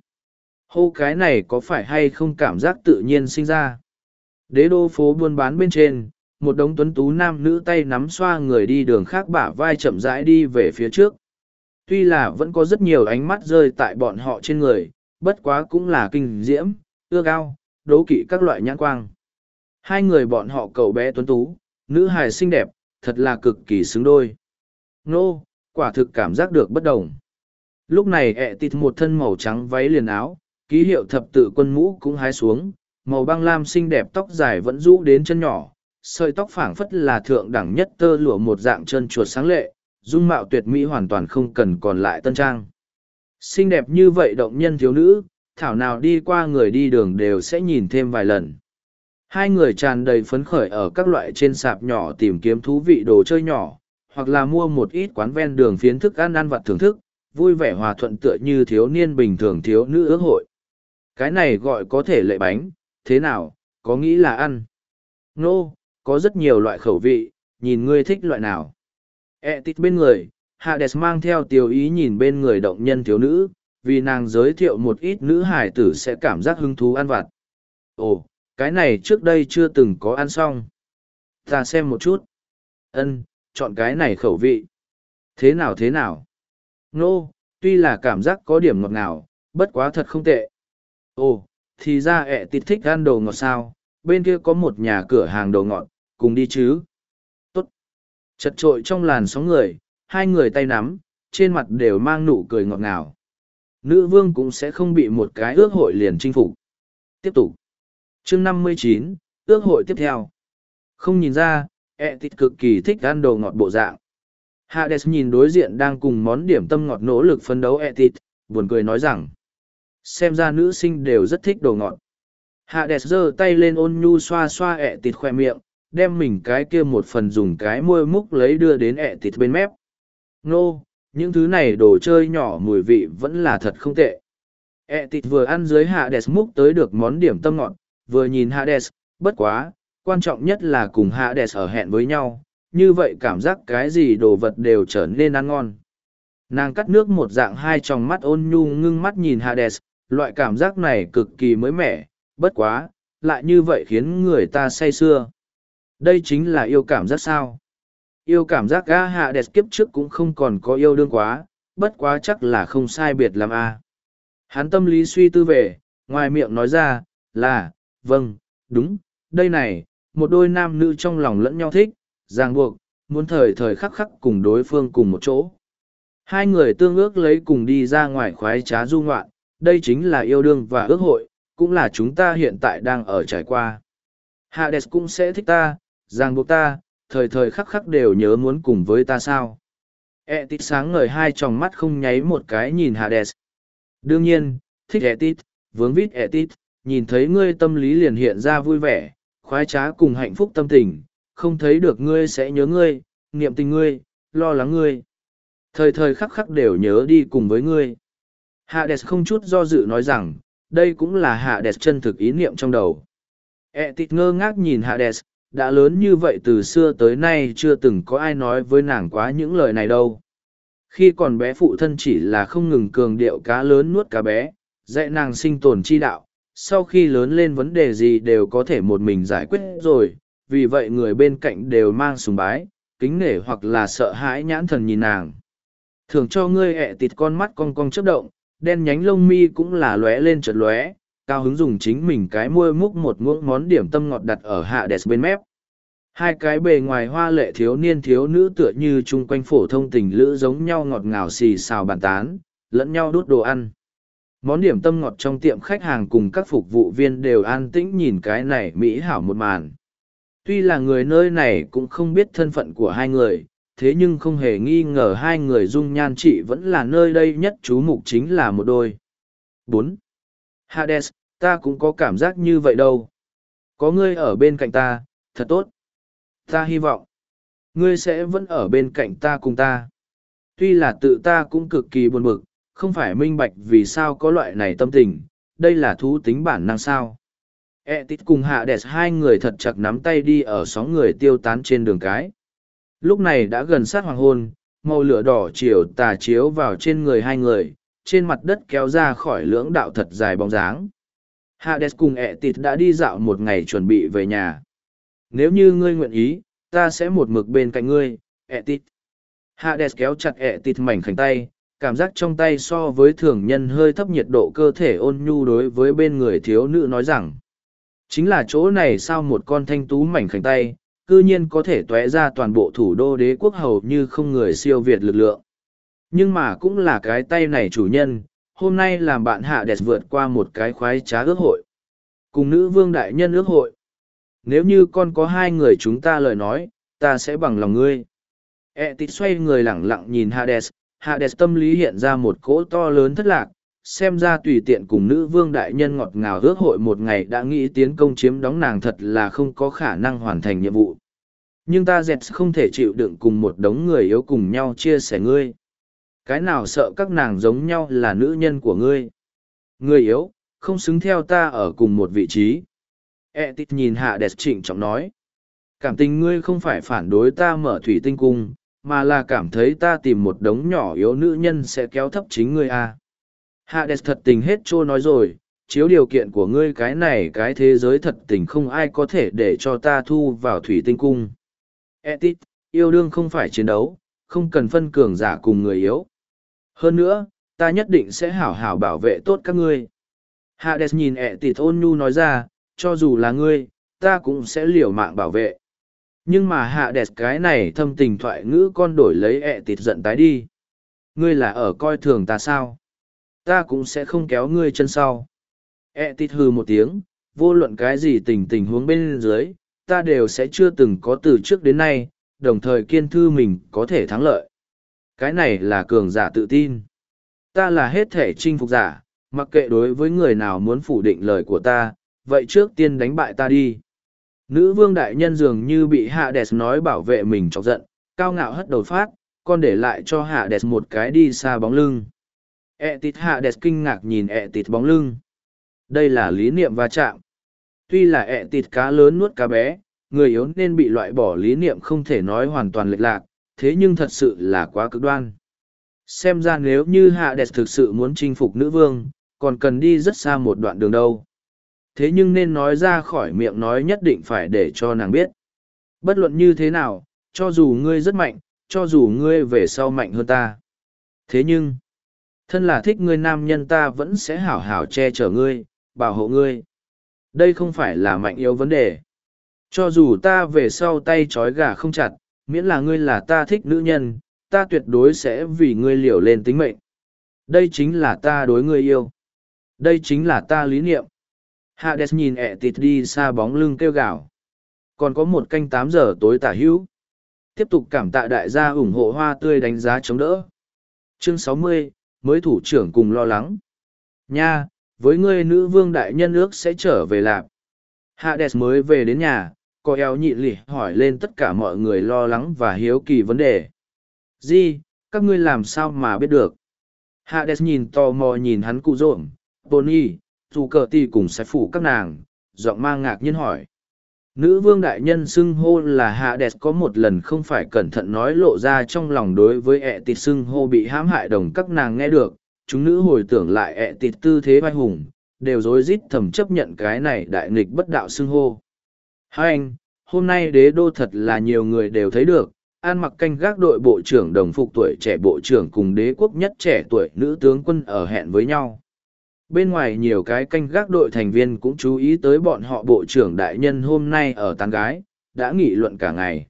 Hô cái này có phải hay không cảm giác tự nhiên sinh ra? Đế đô phố buôn bán bên trên, một đống tuấn tú nam nữ tay nắm xoa người đi đường khác bả vai chậm rãi đi về phía trước. Tuy là vẫn có rất nhiều ánh mắt rơi tại bọn họ trên người, bất quá cũng là kinh diễm, ưa cao, đố kỵ các loại nhãn quang. Hai người bọn họ cậu bé tuấn tú, nữ hài xinh đẹp, thật là cực kỳ xứng đôi. Nô, quả thực cảm giác được bất đồng. Lúc này ẹ tịt một thân màu trắng váy liền áo, ký hiệu thập tự quân mũ cũng hái xuống, màu băng lam xinh đẹp tóc dài vẫn rũ đến chân nhỏ, sợi tóc phảng phất là thượng đẳng nhất tơ lụa một dạng chân chuột sáng lệ, dung mạo tuyệt mỹ hoàn toàn không cần còn lại tân trang. Xinh đẹp như vậy động nhân thiếu nữ, thảo nào đi qua người đi đường đều sẽ nhìn thêm vài lần. Hai người tràn đầy phấn khởi ở các loại trên sạp nhỏ tìm kiếm thú vị đồ chơi nhỏ, hoặc là mua một ít quán ven đường phiến thức ăn vặt thưởng thức, vui vẻ hòa thuận tựa như thiếu niên bình thường thiếu nữ ước hội. Cái này gọi có thể lệ bánh, thế nào, có nghĩ là ăn? Nô, có rất nhiều loại khẩu vị, nhìn ngươi thích loại nào. Tít bên người, Hades mang theo tiêu ý nhìn bên người động nhân thiếu nữ, vì nàng giới thiệu một ít nữ hài tử sẽ cảm giác hứng thú ăn vặt. Ồ, cái này trước đây chưa từng có ăn xong. Ta xem một chút. Ân, chọn cái này khẩu vị. Thế nào thế nào? Nô, tuy là cảm giác có điểm ngọt ngào, bất quá thật không tệ. Ồ, thì ra ẹ tịt thích ăn đồ ngọt sao, bên kia có một nhà cửa hàng đồ ngọt, cùng đi chứ. Tốt. Chật trội trong làn sóng người, hai người tay nắm, trên mặt đều mang nụ cười ngọt ngào. Nữ vương cũng sẽ không bị một cái ước hội liền chinh phục. Tiếp tục. Chương 59, ước hội tiếp theo. Không nhìn ra, ẹ tịt cực kỳ thích ăn đồ ngọt bộ dạng. Hades nhìn đối diện đang cùng món điểm tâm ngọt nỗ lực phấn đấu ẹ tịt, buồn cười nói rằng. Xem ra nữ sinh đều rất thích đồ ngọt. Hades giơ tay lên ôn nhu xoa xoa ẹ tịt khoe miệng, đem mình cái kia một phần dùng cái môi múc lấy đưa đến ẹ tịt bên mép. Nô, những thứ này đồ chơi nhỏ mùi vị vẫn là thật không tệ. Ẹ tịt vừa ăn dưới Hades múc tới được món điểm tâm ngọt, vừa nhìn Hades, bất quá, quan trọng nhất là cùng Hades ở hẹn với nhau, như vậy cảm giác cái gì đồ vật đều trở nên ăn ngon. Nàng cắt nước một dạng hai tròng mắt ôn nhu ngưng mắt nhìn Hades, loại cảm giác này cực kỳ mới mẻ, bất quá, lại như vậy khiến người ta say sưa. Đây chính là yêu cảm giác sao? Yêu cảm giác ga Hades kiếp trước cũng không còn có yêu đương quá, bất quá chắc là không sai biệt lắm a. Hắn tâm lý suy tư về, ngoài miệng nói ra, là, vâng, đúng, đây này, một đôi nam nữ trong lòng lẫn nhau thích, ràng buộc, muốn thời thời khắc khắc cùng đối phương cùng một chỗ. Hai người tương ước lấy cùng đi ra ngoài khoái trá du ngoạn, đây chính là yêu đương và ước hội, cũng là chúng ta hiện tại đang ở trải qua. Hades cũng sẽ thích ta, ràng buộc ta, thời thời khắc khắc đều nhớ muốn cùng với ta sao. Etit sáng ngời hai tròng mắt không nháy một cái nhìn Hades. Đương nhiên, thích Etit, vướng vít Etit, nhìn thấy ngươi tâm lý liền hiện ra vui vẻ, khoái trá cùng hạnh phúc tâm tình, không thấy được ngươi sẽ nhớ ngươi, niệm tình ngươi, lo lắng ngươi. Thời thời khắc khắc đều nhớ đi cùng với ngươi. Hades không chút do dự nói rằng, đây cũng là Hades chân thực ý niệm trong đầu. Etit ngơ ngác nhìn Hades, đã lớn như vậy từ xưa tới nay chưa từng có ai nói với nàng quá những lời này đâu. Khi còn bé phụ thân chỉ là không ngừng cường điệu cá lớn nuốt cá bé, dạy nàng sinh tồn chi đạo, sau khi lớn lên vấn đề gì đều có thể một mình giải quyết rồi, vì vậy người bên cạnh đều mang sùng bái, kính nể hoặc là sợ hãi nhãn thần nhìn nàng. Thường cho ngươi ẹ tịt con mắt cong cong chớp động, đen nhánh lông mi cũng là lóe lên chợt lóe, cao hứng dùng chính mình cái môi múc một muỗng món điểm tâm ngọt đặt ở Hades bên mép. Hai cái bề ngoài hoa lệ thiếu niên thiếu nữ tựa như chung quanh phổ thông tình lữ giống nhau ngọt ngào xì xào bàn tán, lẫn nhau đút đồ ăn. Món điểm tâm ngọt trong tiệm khách hàng cùng các phục vụ viên đều an tĩnh nhìn cái này mỹ hảo một màn. Tuy là người nơi này cũng không biết thân phận của hai người, thế nhưng không hề nghi ngờ hai người dung nhan trị vẫn là nơi đây nhất chú mục chính là một đôi. 4. Hades, ta cũng có cảm giác như vậy đâu. Có ngươi ở bên cạnh ta, thật tốt. Ta hy vọng, ngươi sẽ vẫn ở bên cạnh ta cùng ta. Tuy là tự ta cũng cực kỳ buồn bực, không phải minh bạch vì sao có loại này tâm tình, đây là thú tính bản năng sao. Etit cùng Hades hai người thật chặt nắm tay đi ở sóng người tiêu tán trên đường cái. Lúc này đã gần sát hoàng hôn, màu lửa đỏ chiều tà chiếu vào trên người hai người, trên mặt đất kéo ra khỏi lưỡng đạo thật dài bóng dáng. Hades cùng Etit đã đi dạo một ngày chuẩn bị về nhà. Nếu như ngươi nguyện ý, ta sẽ một mực bên cạnh ngươi, Etit. Hades kéo chặt Etit mảnh khảnh tay, cảm giác trong tay so với thường nhân hơi thấp nhiệt độ cơ thể ôn nhu đối với bên người thiếu nữ nói rằng. Chính là chỗ này sao một con thanh tú mảnh khảnh tay, cư nhiên có thể tóe ra toàn bộ thủ đô đế quốc hầu như không người siêu việt lực lượng. Nhưng mà cũng là cái tay này chủ nhân, hôm nay làm bạn Hades vượt qua một cái khoái trá ước hội. Cùng nữ vương đại nhân ước hội. Nếu như con có hai người chúng ta lời nói, ta sẽ bằng lòng ngươi. Etit xoay người lẳng lặng nhìn Hades, Hades tâm lý hiện ra một cỗ to lớn thất lạc, xem ra tùy tiện cùng nữ vương đại nhân ngọt ngào ước hội một ngày đã nghĩ tiến công chiếm đóng nàng thật là không có khả năng hoàn thành nhiệm vụ. Nhưng ta dẹt không thể chịu đựng cùng một đống người yếu cùng nhau chia sẻ ngươi. Cái nào sợ các nàng giống nhau là nữ nhân của ngươi. Người yếu, không xứng theo ta ở cùng một vị trí. Etit nhìn Hades trịnh trọng nói. Cảm tình ngươi không phải phản đối ta mở thủy tinh cung, mà là cảm thấy ta tìm một đống nhỏ yếu nữ nhân sẽ kéo thấp chính ngươi à. Hades thật tình hết trô nói rồi, chiếu điều kiện của ngươi cái này cái thế giới thật tình không ai có thể để cho ta thu vào thủy tinh cung. Etit, yêu đương không phải chiến đấu, không cần phân cường giả cùng người yếu. Hơn nữa, Ta nhất định sẽ hảo hảo bảo vệ tốt các ngươi. Hades nhìn ẹ tịt ôn nhu nói ra, cho dù là ngươi, ta cũng sẽ liều mạng bảo vệ. Nhưng mà Hades cái này thâm tình thoại ngữ con đổi lấy ẹ tịt giận tái đi. Ngươi là ở coi thường ta sao? Ta cũng sẽ không kéo ngươi chân sau. Ẹ tịt hừ một tiếng, vô luận cái gì tình huống bên dưới, ta đều sẽ chưa từng có từ trước đến nay, đồng thời kiên thư mình có thể thắng lợi. Cái này là cường giả tự tin. Ta là hết thể chinh phục giả, mặc kệ đối với người nào muốn phủ định lời của ta, vậy trước tiên đánh bại ta đi. Nữ vương đại nhân dường như bị Hades nói bảo vệ mình chọc giận, cao ngạo hất đầu phát, còn để lại cho Hades một cái đi xa bóng lưng. Tịt Hades kinh ngạc nhìn Tịt bóng lưng. Đây là lý niệm va chạm. Tuy là Tịt cá lớn nuốt cá bé, người yếu nên bị loại bỏ lý niệm không thể nói hoàn toàn lệch lạc, thế nhưng thật sự là quá cực đoan. Xem ra nếu như Hades thực sự muốn chinh phục nữ vương, còn cần đi rất xa một đoạn đường đâu. Thế nhưng nên nói ra khỏi miệng nói nhất định phải để cho nàng biết. Bất luận như thế nào, cho dù ngươi rất mạnh, cho dù ngươi về sau mạnh hơn ta. Thế nhưng, thân là thích ngươi nam nhân ta vẫn sẽ hảo hảo che chở ngươi, bảo hộ ngươi. Đây không phải là mạnh yếu vấn đề. Cho dù ta về sau tay trói gà không chặt, miễn là ngươi là ta thích nữ nhân, ta tuyệt đối sẽ vì ngươi liều lên tính mệnh. Đây chính là ta đối ngươi yêu. Đây chính là ta lý niệm. Hades nhìn Tịt đi xa bóng lưng kêu gào. Còn có một canh 8 giờ tối tả hữu. Tiếp tục cảm tạ đại gia ủng hộ hoa tươi đánh giá chống đỡ. Chương 60, mới thủ trưởng cùng lo lắng. Nha, với ngươi nữ vương đại nhân ước sẽ trở về lạp. Hades mới về đến nhà, có eo nhị lì hỏi lên tất cả mọi người lo lắng và hiếu kỳ vấn đề. Gì, các ngươi làm sao mà biết được? Hades nhìn tò mò nhìn hắn cụ rộn, Tony, dù cờ tì cùng sai phủ các nàng, giọng mang ngạc nhiên hỏi. Nữ vương đại nhân xưng hô là Hades có một lần không phải cẩn thận nói lộ ra trong lòng đối với Tịt xưng hô bị hãm hại đồng các nàng nghe được, chúng nữ hồi tưởng lại Tịt tư thế vai hùng, đều rối rít thầm chấp nhận cái này đại nghịch bất đạo xưng hô. Hai anh, hôm nay đế đô thật là nhiều người đều thấy được, an mặc canh gác đội bộ trưởng đồng phục tuổi trẻ bộ trưởng cùng đế quốc nhất trẻ tuổi nữ tướng quân ở hẹn với nhau. Bên ngoài nhiều cái canh gác đội thành viên cũng chú ý tới bọn họ bộ trưởng đại nhân hôm nay ở tán gái, đã nghị luận cả ngày.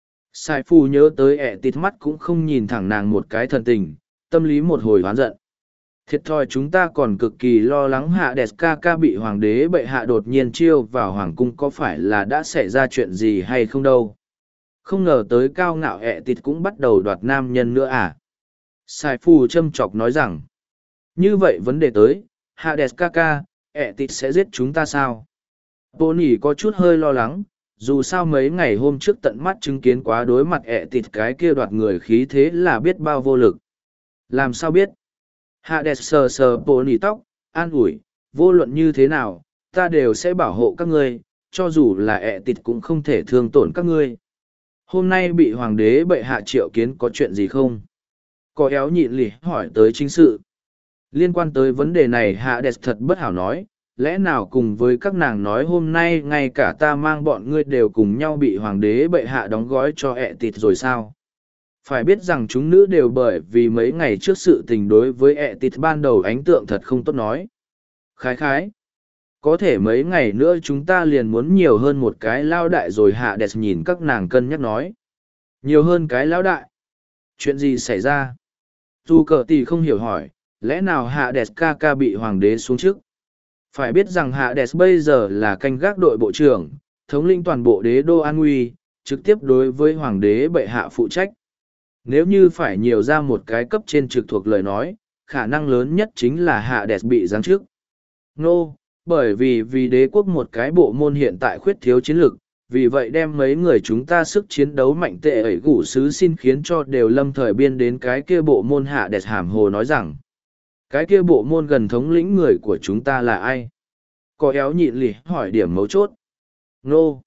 Sai phu nhớ tới Tịt mắt cũng không nhìn thẳng nàng một cái thần tình, tâm lý một hồi hoán giận. Thiệt thòi chúng ta còn cực kỳ lo lắng Hades ca ca bị hoàng đế bệ hạ đột nhiên chiêu vào hoàng cung có phải là đã xảy ra chuyện gì hay không đâu. Không ngờ tới cao ngạo Tịt cũng bắt đầu đoạt nam nhân nữa à. Sai phu châm chọc nói rằng, như vậy vấn đề tới, Hades ca ca, Tịt sẽ giết chúng ta sao? Pony có chút hơi lo lắng, dù sao mấy ngày hôm trước tận mắt chứng kiến quá đối mặt Tịt cái kia đoạt người khí thế là biết bao vô lực. Làm sao biết? Hades sờ sờ Pony tóc, an ủi, vô luận như thế nào, ta đều sẽ bảo hộ các ngươi, cho dù là Tịt cũng không thể thương tổn các ngươi. Hôm nay bị hoàng đế bệ hạ triệu kiến có chuyện gì không? Có éo nhịn lì hỏi tới chính sự. Liên quan tới vấn đề này Hades thật bất hảo nói, lẽ nào cùng với các nàng nói hôm nay ngay cả ta mang bọn ngươi đều cùng nhau bị hoàng đế bệ hạ đóng gói cho Tịt rồi sao? Phải biết rằng chúng nữ đều bởi vì mấy ngày trước sự tình đối với Tịt ban đầu ấn tượng thật không tốt nói. Khái khái. Có thể mấy ngày nữa chúng ta liền muốn nhiều hơn một cái lao đại rồi Hades nhìn các nàng cân nhắc nói. Nhiều hơn cái lao đại. Chuyện gì xảy ra? Dù cờ tỷ không hiểu hỏi, lẽ nào Hades ca ca bị hoàng đế xuống trước? Phải biết rằng Hades bây giờ là canh gác đội bộ trưởng, thống lĩnh toàn bộ đế đô an nguy, trực tiếp đối với hoàng đế bệ hạ phụ trách. Nếu như phải nhiều ra một cái cấp trên trực thuộc lời nói, khả năng lớn nhất chính là Hades bị giáng chức. Nô, bởi vì đế quốc một cái bộ môn hiện tại khuyết thiếu chiến lược, vì vậy đem mấy người chúng ta sức chiến đấu mạnh tệ ấy gủ sứ xin khiến cho đều lâm thời biên đến cái kia bộ môn Hades hàm hồ nói rằng. Cái kia bộ môn gần thống lĩnh người của chúng ta là ai? Có éo nhịn lì hỏi điểm mấu chốt. Nô.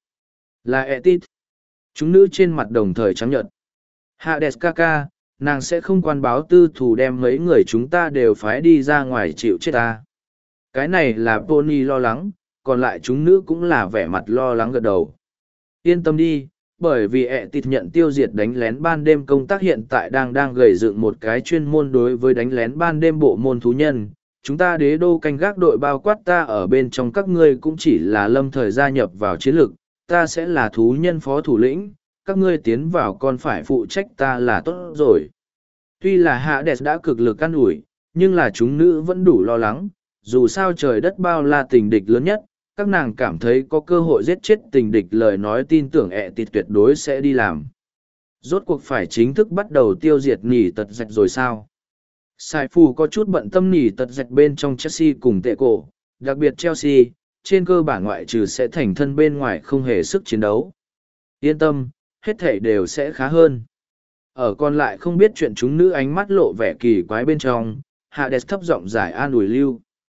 Là Tịt. Chúng nữ trên mặt đồng thời trắng nhợt. Hades ca ca, nàng sẽ không quan báo tư thù đem mấy người chúng ta đều phái đi ra ngoài chịu chết ta. Cái này là Pony lo lắng, còn lại chúng nữ cũng là vẻ mặt lo lắng gật đầu. Yên tâm đi, bởi vì ẹ tịt nhận tiêu diệt đánh lén ban đêm công tác hiện tại đang gầy dựng một cái chuyên môn đối với đánh lén ban đêm bộ môn thú nhân. Chúng ta đế đô canh gác đội bao quát ta ở bên trong các ngươi cũng chỉ là lâm thời gia nhập vào chiến lược, ta sẽ là thú nhân phó thủ lĩnh, các ngươi tiến vào còn phải phụ trách ta là tốt rồi. Tuy là Hades đã cực lực an ủi, nhưng là chúng nữ vẫn đủ lo lắng, dù sao trời đất bao la tình địch lớn nhất, các nàng cảm thấy có cơ hội giết chết tình địch lời nói tin tưởng ẹ tịt tuyệt đối sẽ đi làm. Rốt cuộc phải chính thức bắt đầu tiêu diệt nỉ tật dạch rồi sao? Sai phù có chút bận tâm nỉ tật dạch bên trong Chelsea cùng tệ cổ, đặc biệt Chelsea, trên cơ bản ngoại trừ sẽ thành thân bên ngoài không hề sức chiến đấu. Yên tâm, hết thảy đều sẽ khá hơn. Ở còn lại không biết chuyện chúng nữ ánh mắt lộ vẻ kỳ quái bên trong, Hades thấp giọng giải an ủi lưu.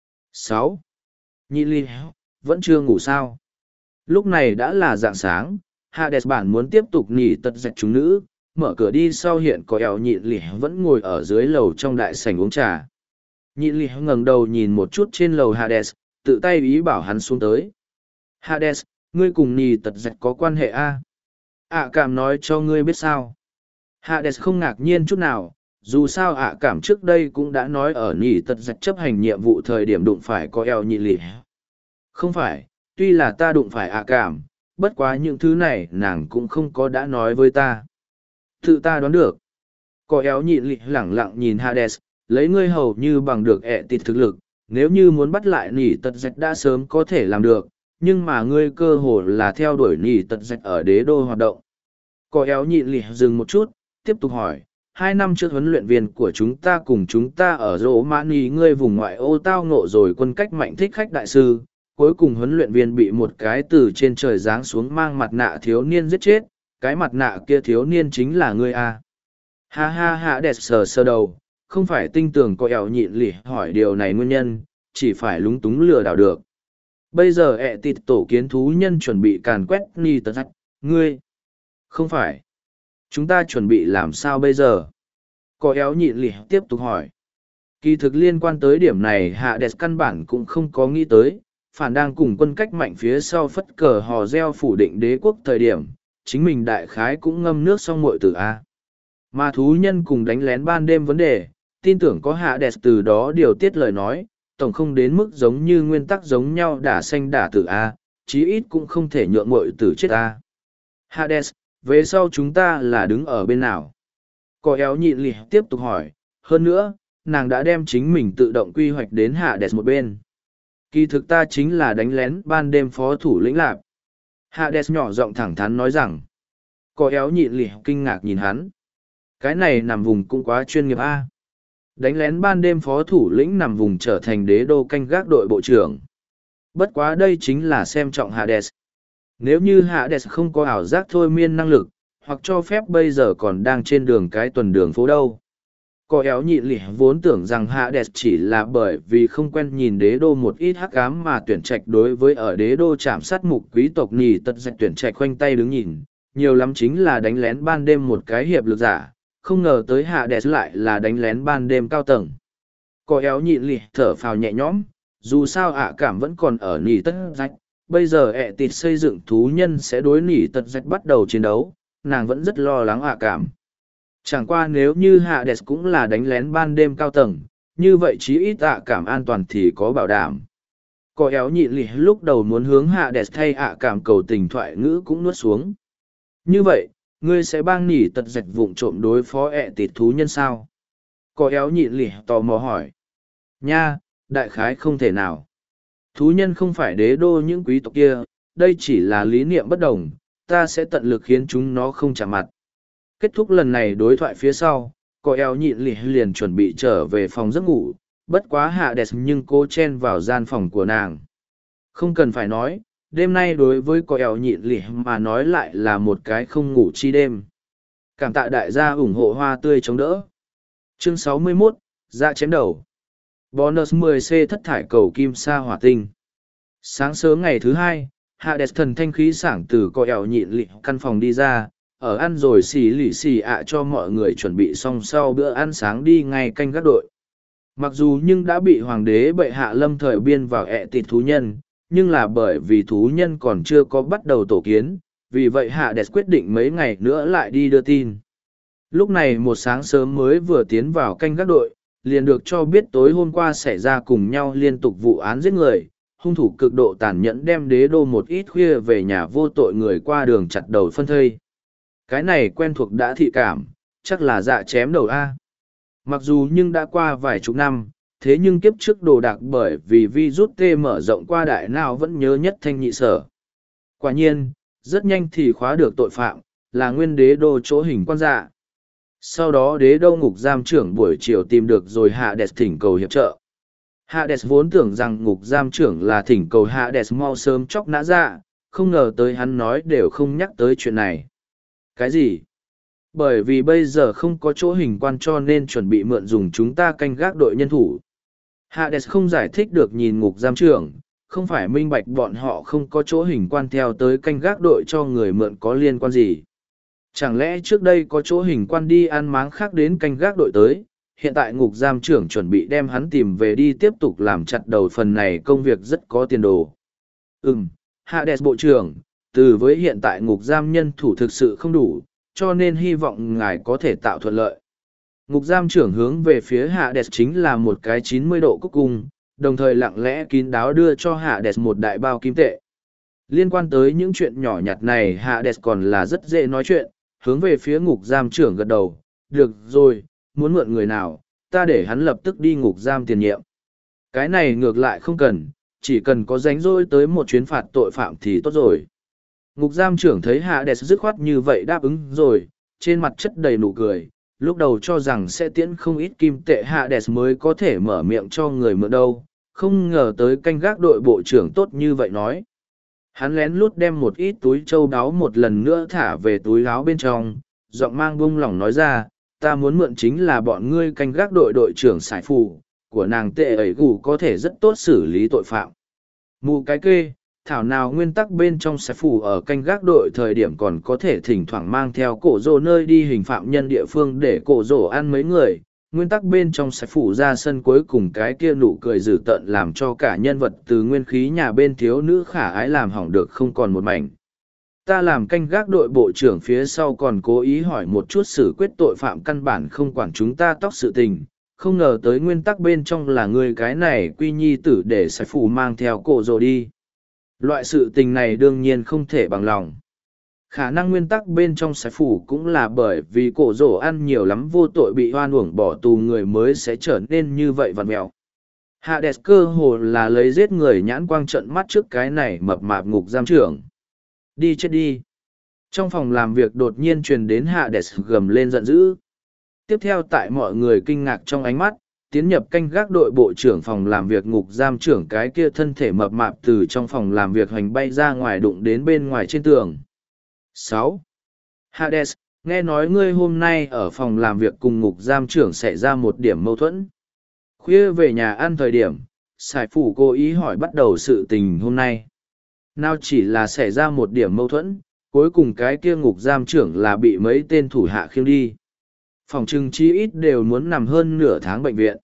6. Nhị ly vẫn chưa ngủ sao. Lúc này đã là rạng sáng, Hades bản muốn tiếp tục nỉ tật dạch chúng nữ, mở cửa đi sau hiện có eo nhịn lì vẫn ngồi ở dưới lầu trong đại sảnh uống trà. Nhịn lì ngẩng đầu nhìn một chút trên lầu Hades, tự tay ý bảo hắn xuống tới. Hades, ngươi cùng nỉ tật dạch có quan hệ a? Cảm nói cho ngươi biết sao. Hades không ngạc nhiên chút nào, dù sao cảm trước đây cũng đã nói ở nỉ tật dạch chấp hành nhiệm vụ thời điểm đụng phải có eo nhịn lì. Không phải, tuy là ta đụng phải cảm, bất quá những thứ này nàng cũng không có đã nói với ta. Tự ta đoán được. Có eo nhịn lì lẳng lặng nhìn Hades, lấy ngươi hầu như bằng được ẹ tịt thực lực, nếu như muốn bắt lại nỉ tật dạch đã sớm có thể làm được, nhưng mà ngươi cơ hồ là theo đuổi nỉ tật dạch ở đế đô hoạt động. Có eo nhịn lì dừng một chút, tiếp tục hỏi, 2 năm trước huấn luyện viên của chúng ta cùng chúng ta ở Rỗ Mã Ni ngươi vùng ngoại ô tao ngộ rồi quân cách mạnh thích khách đại sư, cuối cùng huấn luyện viên bị một cái từ trên trời giáng xuống mang mặt nạ thiếu niên giết chết, cái mặt nạ kia thiếu niên chính là ngươi à. Ha ha ha đẹp sờ đầu, không phải tinh tường có ẻo nhịn lỉ hỏi điều này nguyên nhân, chỉ phải lúng túng lừa đảo được. Bây giờ ẹ tịt tổ kiến thú nhân chuẩn bị càn quét ni tật rách, ngươi. Không phải. Chúng ta chuẩn bị làm sao bây giờ? Có éo nhịn lỉ tiếp tục hỏi. Kỳ thực liên quan tới điểm này Hades căn bản cũng không có nghĩ tới, phản đang cùng quân cách mạnh phía sau phất cờ hò reo phủ định đế quốc thời điểm, chính mình đại khái cũng ngâm nước xong muội tử A. Mà thú nhân cùng đánh lén ban đêm vấn đề, tin tưởng có Hades từ đó điều tiết lời nói, tổng không đến mức giống như nguyên tắc giống nhau đả xanh đả tử A, chí ít cũng không thể nhượng muội tử chết A. Hades, về sau chúng ta là đứng ở bên nào? Có éo nhịn lì tiếp tục hỏi, hơn nữa, nàng đã đem chính mình tự động quy hoạch đến Hades một bên. Kỳ thực ta chính là đánh lén ban đêm phó thủ lĩnh lạp. Hades nhỏ giọng thẳng thắn nói rằng, có éo nhịn lì kinh ngạc nhìn hắn. Cái này nằm vùng cũng quá chuyên nghiệp a. Đánh lén ban đêm phó thủ lĩnh nằm vùng trở thành đế đô canh gác đội bộ trưởng. Bất quá đây chính là xem trọng Hades. Nếu như Hades không có ảo giác thôi miên năng lực, hoặc cho phép bây giờ còn đang trên đường cái tuần đường phố đâu. Có éo nhịn lỉ vốn tưởng rằng Hades chỉ là bởi vì không quen nhìn đế đô một ít hắc ám mà tuyển trạch đối với ở đế đô chạm sát mục quý tộc nỉ tật dạch tuyển trạch khoanh tay đứng nhìn, nhiều lắm chính là đánh lén ban đêm một cái hiệp lực giả, không ngờ tới Hades lại là đánh lén ban đêm cao tầng. Có éo nhịn lỉ thở phào nhẹ nhõm, dù sao cảm vẫn còn ở nỉ tật dạch, bây giờ ẹ tịt xây dựng thú nhân sẽ đối nỉ tật dạch bắt đầu chiến đấu, nàng vẫn rất lo lắng cảm. Chẳng qua nếu như Hades cũng là đánh lén ban đêm cao tầng, như vậy chí ít cảm an toàn thì có bảo đảm. Có éo nhịn lì lúc đầu muốn hướng Hades thay cảm cầu tình thoại ngữ cũng nuốt xuống. Như vậy, ngươi sẽ bang nỉ tật dạch vụng trộm đối phó ẹ tịt thú nhân sao? Có éo nhịn lì tò mò hỏi. Nha, đại khái không thể nào. Thú nhân không phải đế đô những quý tộc kia, đây chỉ là lý niệm bất đồng, ta sẽ tận lực khiến chúng nó không chạm mặt. Kết thúc lần này đối thoại phía sau, có eo nhịn lì liền chuẩn bị trở về phòng giấc ngủ, bất quá Hades nhưng cô chen vào gian phòng của nàng. Không cần phải nói, đêm nay đối với có eo nhịn lì mà nói lại là một cái không ngủ chi đêm. Cảm tạ đại gia ủng hộ hoa tươi chống đỡ. Chương 61, dạ chém đầu. Bonus 10C thất thải cầu kim sa hỏa tinh. Sáng sớm ngày thứ hai, Hades thần thanh khí sảng từ có eo nhịn lì căn phòng đi ra, ở ăn rồi xì lì xì cho mọi người chuẩn bị xong sau bữa ăn sáng đi ngay canh gác đội. Mặc dù nhưng đã bị hoàng đế bệ hạ lâm thời biên vào ẹ tịt thú nhân, nhưng là bởi vì thú nhân còn chưa có bắt đầu tổ kiến, vì vậy Hades quyết định mấy ngày nữa lại đi đưa tin. Lúc này một sáng sớm mới vừa tiến vào canh gác đội, liền được cho biết tối hôm qua xảy ra cùng nhau liên tục vụ án giết người, hung thủ cực độ tàn nhẫn đem đế đô một ít khuya về nhà vô tội người qua đường chặt đầu phân thây. Cái này quen thuộc đã thị cảm, chắc là dạ chém đầu A. Mặc dù nhưng đã qua vài chục năm, thế nhưng kiếp trước đồ đạc bởi vì virus T mở rộng qua đại não vẫn nhớ nhất thanh nhị sở. Quả nhiên, rất nhanh thì khóa được tội phạm, là nguyên đế đô chỗ hình quan dạ. Sau đó đế đô ngục giam trưởng buổi chiều tìm được rồi Hades thỉnh cầu hiệp trợ. Hades vốn tưởng rằng ngục giam trưởng là thỉnh cầu Hades mau sớm chóc nã dạ, không ngờ tới hắn nói đều không nhắc tới chuyện này. Cái gì? Bởi vì bây giờ không có chỗ hình quan cho nên chuẩn bị mượn dùng chúng ta canh gác đội nhân thủ. Hades không giải thích được nhìn ngục giam trưởng, không phải minh bạch bọn họ không có chỗ hình quan theo tới canh gác đội cho người mượn có liên quan gì. Chẳng lẽ trước đây có chỗ hình quan đi ăn máng khác đến canh gác đội tới, hiện tại ngục giam trưởng chuẩn bị đem hắn tìm về đi tiếp tục làm chặt đầu phần này công việc rất có tiền đồ. Hades bộ trưởng, từ với hiện tại ngục giam nhân thủ thực sự không đủ, cho nên hy vọng ngài có thể tạo thuận lợi. Ngục giam trưởng hướng về phía Hades chính là một cái 90 độ cúc cung, đồng thời lặng lẽ kín đáo đưa cho Hades một đại bao kim tệ. Liên quan tới những chuyện nhỏ nhặt này Hades còn là rất dễ nói chuyện, hướng về phía ngục giam trưởng gật đầu, được rồi, muốn mượn người nào, ta để hắn lập tức đi ngục giam tiền nhiệm. Cái này ngược lại không cần, chỉ cần có rảnh rỗi tới một chuyến phạt tội phạm thì tốt rồi. Ngục giam trưởng thấy Hades dứt khoát như vậy đáp ứng rồi, trên mặt chất đầy nụ cười, lúc đầu cho rằng sẽ tiễn không ít kim tệ Hades mới có thể mở miệng cho người mượn đâu, không ngờ tới canh gác đội bộ trưởng tốt như vậy nói. Hắn lén lút đem một ít túi châu đáo một lần nữa thả về túi áo bên trong, giọng mang bung lỏng nói ra, ta muốn mượn chính là bọn ngươi canh gác đội đội trưởng sải phù, của nàng tệ ấy gù có thể rất tốt xử lý tội phạm. Mù cái kê, thảo nào nguyên tắc bên trong sải phù ở canh gác đội thời điểm còn có thể thỉnh thoảng mang theo cổ rồ nơi đi hình phạm nhân địa phương để cổ rồ ăn mấy người. Nguyên tắc bên trong sải phủ ra sân cuối cùng cái kia nụ cười dữ tợn làm cho cả nhân vật từ nguyên khí nhà bên thiếu nữ khả ái làm hỏng được không còn một mảnh. Ta làm canh gác đội bộ trưởng phía sau còn cố ý hỏi một chút xử quyết tội phạm căn bản không quản chúng ta tóc sự tình, không ngờ tới nguyên tắc bên trong là người cái này quy nhi tử để sải phủ mang theo cổ rồ đi. Loại sự tình này đương nhiên không thể bằng lòng. Khả năng nguyên tắc bên trong sải phủ cũng là bởi vì cổ rổ ăn nhiều lắm vô tội bị hoan uổng bỏ tù người mới sẽ trở nên như vậy vằn mẹo. Hades cơ hồ là lấy giết người nhãn quang trận mắt trước cái này mập mạp ngục giam trưởng. Đi chết đi. Trong phòng làm việc đột nhiên truyền đến Hades gầm lên giận dữ. Tiếp theo tại mọi người kinh ngạc trong ánh mắt, tiến nhập canh gác đội bộ trưởng phòng làm việc ngục giam trưởng cái kia thân thể mập mạp từ trong phòng làm việc hoành bay ra ngoài đụng đến bên ngoài trên tường. 6. Hades, nghe nói ngươi hôm nay ở phòng làm việc cùng ngục giam trưởng xảy ra một điểm mâu thuẫn. Khuya về nhà ăn thời điểm, Sải Phủ cố ý hỏi bắt đầu sự tình hôm nay. Nào chỉ là xảy ra một điểm mâu thuẫn, cuối cùng cái kia ngục giam trưởng là bị mấy tên thủ hạ khiêng đi. Phòng trừng chi ít đều muốn nằm hơn nửa tháng bệnh viện.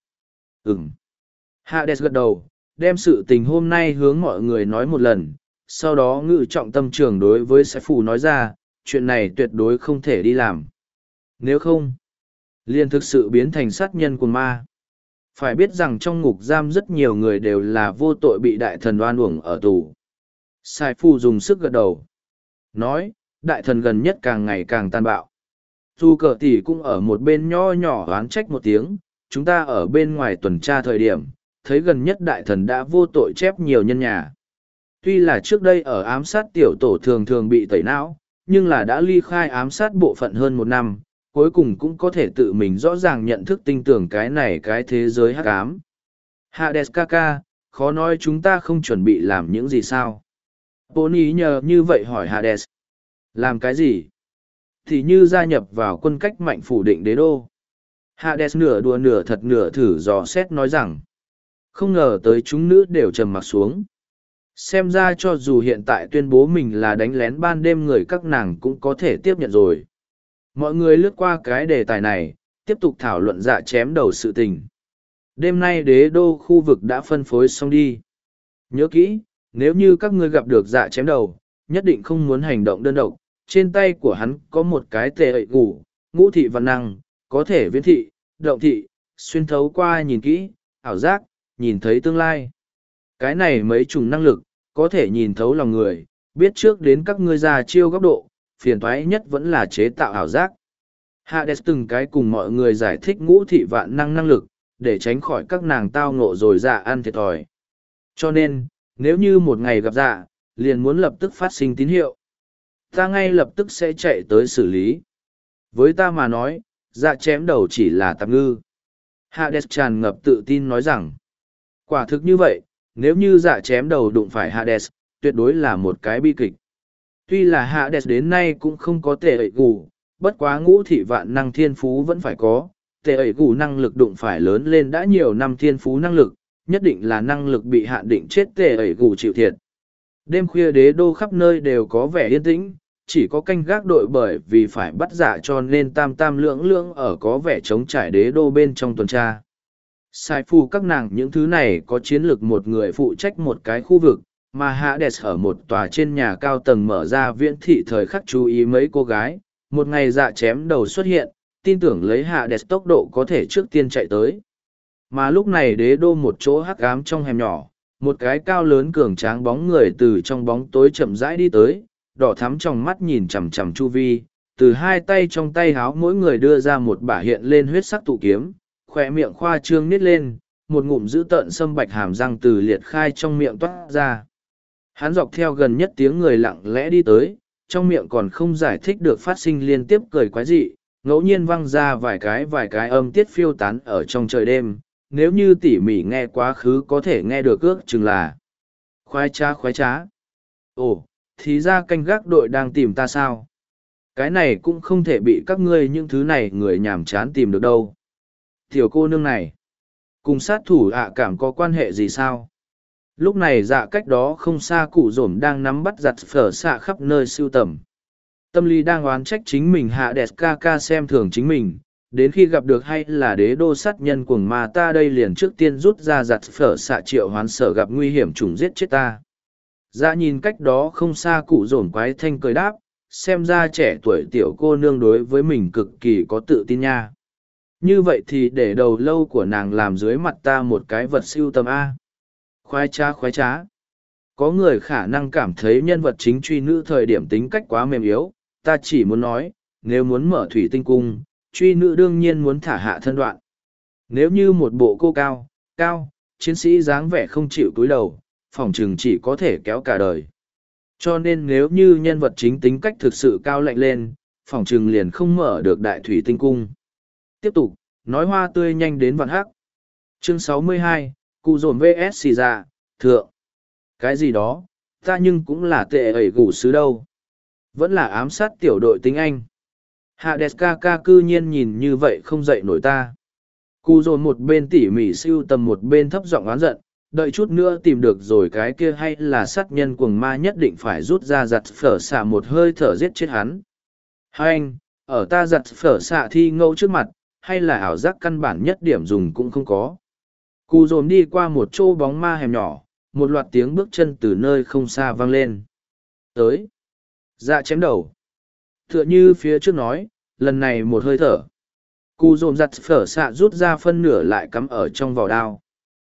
Hades gật đầu, đem sự tình hôm nay hướng mọi người nói một lần. Sau đó ngự trọng tâm trường đối với Sải Phủ nói ra, chuyện này tuyệt đối không thể đi làm. Nếu không, liền thực sự biến thành sát nhân của ma. Phải biết rằng trong ngục giam rất nhiều người đều là vô tội bị đại thần oan uổng ở tù. Sải Phủ dùng sức gật đầu. Nói, đại thần gần nhất càng ngày càng tàn bạo. Dù cờ tỷ cũng ở một bên nho nhỏ oán trách một tiếng, chúng ta ở bên ngoài tuần tra thời điểm, thấy gần nhất đại thần đã vô tội chép nhiều nhân nhà. Tuy là trước đây ở ám sát tiểu tổ thường thường bị tẩy não, nhưng là đã ly khai ám sát bộ phận hơn một năm, cuối cùng cũng có thể tự mình rõ ràng nhận thức tin tưởng cái này cái thế giới hắc ám. Hades kaka, khó nói chúng ta không chuẩn bị làm những gì sao? Pony nhờ như vậy hỏi Hades. Làm cái gì? Thì như gia nhập vào quân cách mạnh phủ định đế đô. Hades nửa đùa nửa thật nửa thử dò xét nói rằng, không ngờ tới chúng nữ đều trầm mặc xuống. Xem ra cho dù hiện tại tuyên bố mình là đánh lén ban đêm người các nàng cũng có thể tiếp nhận rồi. Mọi người lướt qua cái đề tài này, tiếp tục thảo luận dạ chém đầu sự tình. Đêm nay đế đô khu vực đã phân phối xong đi. Nhớ kỹ, nếu như các ngươi gặp được dạ chém đầu, nhất định không muốn hành động đơn độc. Trên tay của hắn có một cái tệ ẩy gù, ngũ thị văn năng, có thể viễn thị, động thị, xuyên thấu qua nhìn kỹ, ảo giác, nhìn thấy tương lai. Cái này mấy chủng năng lực, có thể nhìn thấu lòng người, biết trước đến các ngươi ra chiêu góc độ, phiền toái nhất vẫn là chế tạo ảo giác. Hades từng cái cùng mọi người giải thích ngũ thị vạn năng năng lực, để tránh khỏi các nàng tao ngộ rồi dạ ăn thiệt thòi. Cho nên, nếu như một ngày gặp dạ, liền muốn lập tức phát sinh tín hiệu. Ta ngay lập tức sẽ chạy tới xử lý. Với ta mà nói, dạ chém đầu chỉ là tạm ngư. Hades tràn ngập tự tin nói rằng, quả thực như vậy, nếu như dạ chém đầu đụng phải Hades, tuyệt đối là một cái bi kịch. Tuy là Hades đến nay cũng không có tệ ẩy gù, bất quá ngũ thị vạn năng thiên phú vẫn phải có, tệ ẩy gù năng lực đụng phải lớn lên đã nhiều năm thiên phú năng lực, nhất định là năng lực bị hạn định chết tệ ẩy gù chịu thiệt. Đêm khuya đế đô khắp nơi đều có vẻ yên tĩnh, chỉ có canh gác đội bởi vì phải bắt dạ cho nên tam tam lưỡng lưỡng ở có vẻ chống trải đế đô bên trong tuần tra. Sai phu các nàng những thứ này có chiến lược một người phụ trách một cái khu vực, mà Hades ở một tòa trên nhà cao tầng mở ra viễn thị thời khắc chú ý mấy cô gái. Một ngày dạ chém đầu xuất hiện, tin tưởng lấy Hades tốc độ có thể trước tiên chạy tới. Mà lúc này đế đô một chỗ hắc ám trong hẻm nhỏ, một cái cao lớn cường tráng bóng người từ trong bóng tối chậm rãi đi tới, đỏ thắm trong mắt nhìn chằm chằm chu vi, từ hai tay trong tay háo mỗi người đưa ra một bả hiện lên huyết sắc tụ kiếm, khỏe miệng khoa trương nít lên, một ngụm dữ tợn sâm bạch hàm răng từ liệt khai trong miệng toát ra. Hắn dọc theo gần nhất tiếng người lặng lẽ đi tới, trong miệng còn không giải thích được phát sinh liên tiếp cười quái dị, ngẫu nhiên văng ra vài cái âm tiết phiêu tán ở trong trời đêm, nếu như tỉ mỉ nghe quá khứ có thể nghe được ước chừng là khoái trá. Ồ, thì ra canh gác đội đang tìm ta sao? Cái này cũng không thể bị các ngươi những thứ này người nhàm chán tìm được đâu. Tiểu cô nương này, cùng sát thủ cảm có quan hệ gì sao? Lúc này dạ cách đó không xa cụ rổm đang nắm bắt giặt phở xạ khắp nơi sưu tầm. Tâm lý đang oán trách chính mình hạ đẹp ca ca xem thường chính mình, đến khi gặp được hay là đế đô sát nhân cuồng ma ta đây liền trước tiên rút ra giặt phở xạ triệu hoán sở gặp nguy hiểm trùng giết chết ta. Dạ nhìn cách đó không xa cụ rổm quái thanh cười đáp, xem ra trẻ tuổi tiểu cô nương đối với mình cực kỳ có tự tin nha. Như vậy thì để đầu lâu của nàng làm dưới mặt ta một cái vật siêu tầm A. Khoái trá. Có người khả năng cảm thấy nhân vật chính truy nữ thời điểm tính cách quá mềm yếu, ta chỉ muốn nói, nếu muốn mở thủy tinh cung, truy nữ đương nhiên muốn thả hạ thân đoạn. Nếu như một bộ cô cao, chiến sĩ dáng vẻ không chịu túi đầu, phỏng chừng chỉ có thể kéo cả đời. Cho nên nếu như nhân vật chính tính cách thực sự cao lạnh lên, phỏng chừng liền không mở được đại thủy tinh cung. Tiếp tục, nói hoa tươi nhanh đến vạn hắc. Chương 62, cụ dồn vs xì dạ, thượng. Cái gì đó, ta nhưng cũng là tệ ẩy gủ sứ đâu. Vẫn là ám sát tiểu đội tinh anh. Hades ca ca cư nhiên nhìn như vậy không dậy nổi ta. Cụ dồn một bên tỉ mỉ siêu tầm một bên thấp giọng oán giận, đợi chút nữa tìm được rồi cái kia hay là sát nhân cuồng ma nhất định phải rút ra giặt phở xạ một hơi thở giết chết hắn. Hai anh, ở ta giặt phở xạ thi ngẫu trước mặt, hay là ảo giác căn bản nhất điểm dùng cũng không có. Cụ dồn đi qua một chỗ bóng ma hẻm nhỏ, một loạt tiếng bước chân từ nơi không xa vang lên. Tới. Dạ chém đầu. Tựa như phía trước nói, lần này một hơi thở. Cụ dồn giặt phở xạ rút ra phân nửa lại cắm ở trong vỏ đao.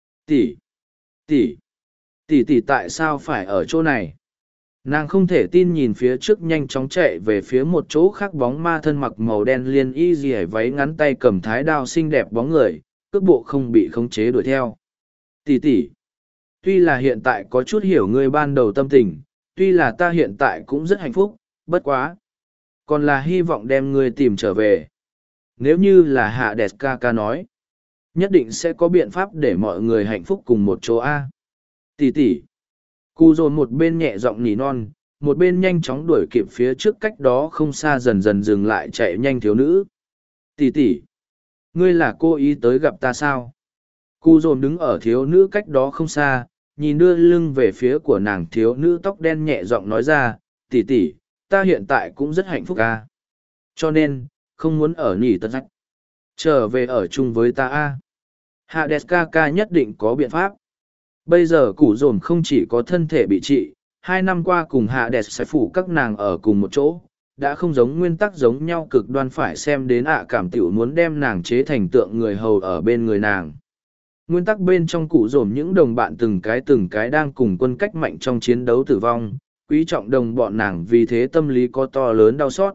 Tỷ tại sao phải ở chỗ này? Nàng không thể tin nhìn phía trước nhanh chóng chạy về phía một chỗ khác bóng ma thân mặc màu đen liên y dì váy ngắn tay cầm thái đao xinh đẹp bóng người, cước bộ không bị khống chế đuổi theo. Tỷ, tuy là hiện tại có chút hiểu ngươi ban đầu tâm tình, tuy là ta hiện tại cũng rất hạnh phúc, bất quá. Còn là hy vọng đem ngươi tìm trở về. Nếu như là hạ đẹp ca ca nói, nhất định sẽ có biện pháp để mọi người hạnh phúc cùng một chỗ A. Tỷ. Cụ dồn một bên nhẹ giọng nỉ non, một bên nhanh chóng đuổi kịp phía trước cách đó không xa dần dần dừng lại chạy nhanh thiếu nữ. Tỷ, ngươi là cô ý tới gặp ta sao? Cụ dồn đứng ở thiếu nữ cách đó không xa, nhìn đưa lưng về phía của nàng thiếu nữ tóc đen nhẹ giọng nói ra, tỷ, ta hiện tại cũng rất hạnh phúc A. Cho nên, không muốn ở nỉ tật rách. Trở về ở chung với ta A. Hades ca ca nhất định có biện pháp. Bây giờ củ dồn không chỉ có thân thể bị trị, 2 năm qua cùng hạ đẹp sẽ phủ các nàng ở cùng một chỗ, đã không giống nguyên tắc giống nhau cực đoan phải xem đến cảm tiểu muốn đem nàng chế thành tượng người hầu ở bên người nàng. Nguyên tắc bên trong cụ dồn những đồng bạn từng cái đang cùng quân cách mạnh trong chiến đấu tử vong, quý trọng đồng bọn nàng vì thế tâm lý có to lớn đau xót.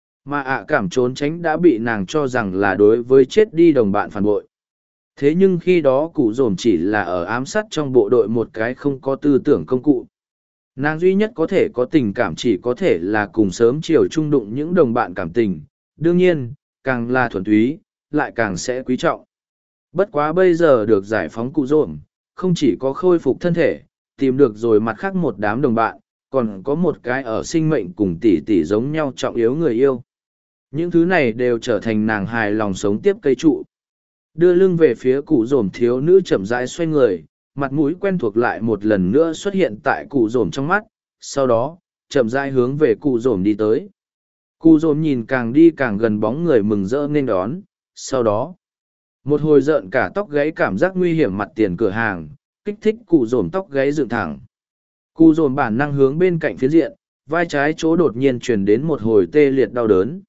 Mà cảm trốn tránh đã bị nàng cho rằng là đối với chết đi đồng bạn phản bội. Thế nhưng khi đó cụ dồn chỉ là ở ám sát trong bộ đội một cái không có tư tưởng công cụ. Nàng duy nhất có thể có tình cảm chỉ có thể là cùng sớm chiều trung đụng những đồng bạn cảm tình, đương nhiên, càng là thuần túy, lại càng sẽ quý trọng. Bất quá bây giờ được giải phóng cụ dồn, không chỉ có khôi phục thân thể, tìm được rồi mặt khác một đám đồng bạn, còn có một cái ở sinh mệnh cùng tỷ tỷ giống nhau trọng yếu người yêu. Những thứ này đều trở thành nàng hài lòng sống tiếp cây trụ. Đưa lưng về phía cụ dồn thiếu nữ chậm rãi xoay người, mặt mũi quen thuộc lại một lần nữa xuất hiện tại cụ dồn trong mắt, sau đó, chậm rãi hướng về cụ dồn đi tới. Cụ dồn nhìn càng đi càng gần bóng người mừng rỡ nên đón, sau đó, một hồi rợn cả tóc gáy cảm giác nguy hiểm mặt tiền cửa hàng, kích thích cụ dồn tóc gáy dựng thẳng. Cụ dồn bản năng hướng bên cạnh phiến diện, vai trái chỗ đột nhiên truyền đến một hồi tê liệt đau đớn.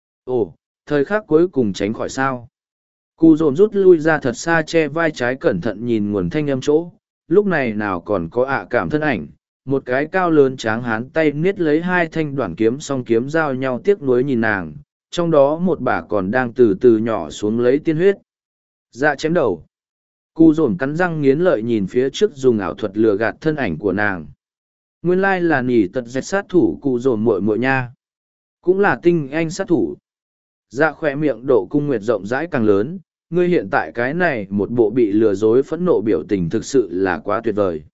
Ồ, thời khắc cuối cùng tránh khỏi sao. Cụ dồn rút lui ra thật xa che vai trái cẩn thận nhìn nguồn thanh âm chỗ, lúc này nào còn có cảm thân ảnh, một cái cao lớn tráng hán tay niết lấy 2 thanh đoạn kiếm song kiếm giao nhau tiếc nuối nhìn nàng, trong đó một bả còn đang từ từ nhỏ xuống lấy tiên huyết. Dạ chém đầu. Cụ dồn cắn răng nghiến lợi nhìn phía trước dùng ảo thuật lừa gạt thân ảnh của nàng. Nguyên lai là nỉ tật dẹt sát thủ cụ dồn muội muội nha. Cũng là tinh anh sát thủ. Dạ khỏe miệng độ cung nguyệt rộng rãi càng lớn, ngươi hiện tại cái này một bộ bị lừa dối phẫn nộ biểu tình thực sự là quá tuyệt vời.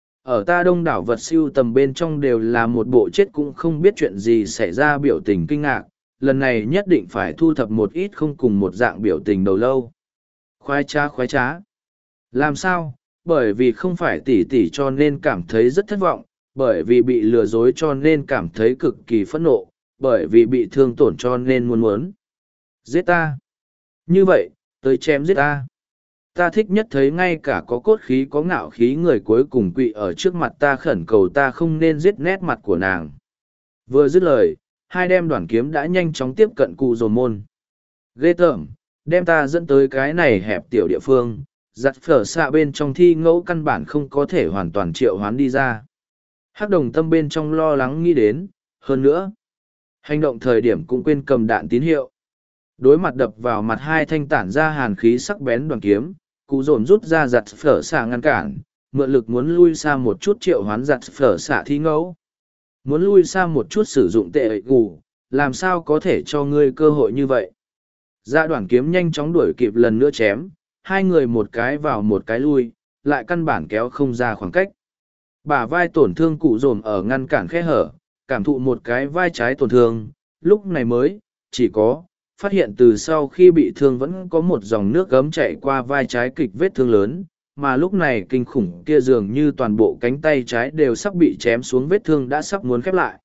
Ở ta đông đảo vật siêu tầm bên trong đều là một bộ chết cũng không biết chuyện gì xảy ra biểu tình kinh ngạc, lần này nhất định phải thu thập một ít không cùng một dạng biểu tình đầu lâu. Khoái trá. Làm sao? Bởi vì không phải tỉ tỉ cho nên cảm thấy rất thất vọng, bởi vì bị lừa dối cho nên cảm thấy cực kỳ phẫn nộ, bởi vì bị thương tổn cho nên muốn. Giết ta. Như vậy, tới chém giết ta. Ta thích nhất thấy ngay cả có cốt khí có ngạo khí người cuối cùng quỵ ở trước mặt ta khẩn cầu ta không nên giết nét mặt của nàng. Vừa dứt lời, 2 đem đoạn kiếm đã nhanh chóng tiếp cận cụ dồn môn. Ghê tởm, đem ta dẫn tới cái này hẹp tiểu địa phương, giặt phở xạ bên trong thi ngẫu căn bản không có thể hoàn toàn triệu hoán đi ra. Hắc đồng tâm bên trong lo lắng nghĩ đến, hơn nữa. Hành động thời điểm cũng quên cầm đạn tín hiệu. Đối mặt đập vào mặt 2 thanh tản ra hàn khí sắc bén đoàn kiếm, cụ dồn rút ra giặt phở xạ ngăn cản, mượn lực muốn lui xa một chút triệu hoán giặt phở xạ thi ngẫu. Muốn lui xa một chút sử dụng tệ ệ gù, làm sao có thể cho ngươi cơ hội như vậy. Dạ đoàn kiếm nhanh chóng đuổi kịp lần nữa chém, 2 người một cái vào một cái lui, lại căn bản kéo không ra khoảng cách. Bả vai tổn thương cụ dồn ở ngăn cản khe hở, cảm thụ một cái vai trái tổn thương, lúc này mới, chỉ có, phát hiện từ sau khi bị thương vẫn có một dòng nước gấm chạy qua vai trái kịch vết thương lớn, mà lúc này kinh khủng kia dường như toàn bộ cánh tay trái đều sắp bị chém xuống vết thương đã sắp muốn khép lại.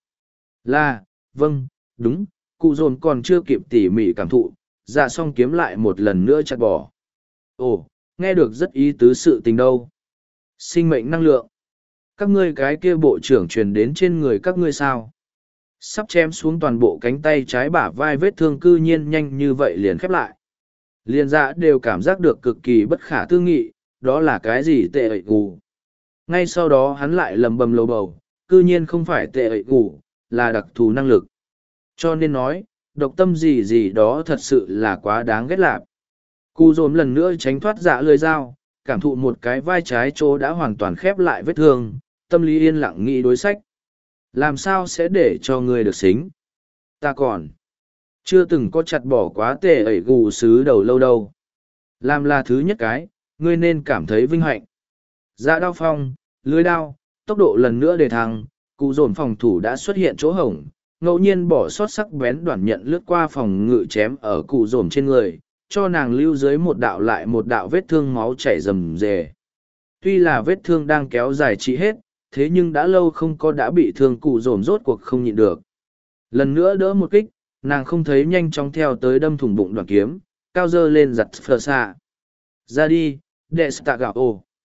Vâng, đúng, cụ dồn còn chưa kịp tỉ mỉ cảm thụ, dạ xong kiếm lại một lần nữa chặt bỏ. Ồ, nghe được rất ý tứ sự tình đâu. Sinh mệnh năng lượng. Các ngươi cái kia bộ trưởng truyền đến trên người các ngươi sao? Sắp chém xuống toàn bộ cánh tay trái bả vai vết thương cư nhiên nhanh như vậy liền khép lại. Liên dạ đều cảm giác được cực kỳ bất khả tư nghị, đó là cái gì tệ ẩy gù. Ngay sau đó hắn lại lầm bầm lầu bầu, cư nhiên không phải tệ ẩy gù, là đặc thù năng lực. Cho nên nói, độc tâm gì gì đó thật sự là quá đáng ghét lạp. Cụ dồn lần nữa tránh thoát dạ lưỡi dao, cảm thụ một cái vai trái chỗ đã hoàn toàn khép lại vết thương, tâm lý yên lặng nghĩ đối sách. Làm sao sẽ để cho ngươi được xính? Ta còn chưa từng có chặt bỏ quá tệ ẩy gù xứ đầu lâu đâu. Làm là thứ nhất cái, ngươi nên cảm thấy vinh hạnh. Dạ đao phong, lưới đao, tốc độ lần nữa đề thăng, cụ dồn phòng thủ đã xuất hiện chỗ hổng, ngẫu nhiên bỏ sót sắc bén đoạn nhận lướt qua phòng ngự chém ở cụ dồn trên người, cho nàng lưu dưới một đạo lại một đạo vết thương máu chảy rầm rề. Tuy là vết thương đang kéo dài trị hết, thế nhưng đã lâu không có đã bị thương cụ dồn rốt cuộc không nhịn được. Lần nữa đỡ một kích, nàng không thấy nhanh chóng theo tới đâm thủng bụng đoạn kiếm, cao dơ lên giặt phờ xạ. Ra đi, đệ stạ gạo ồ.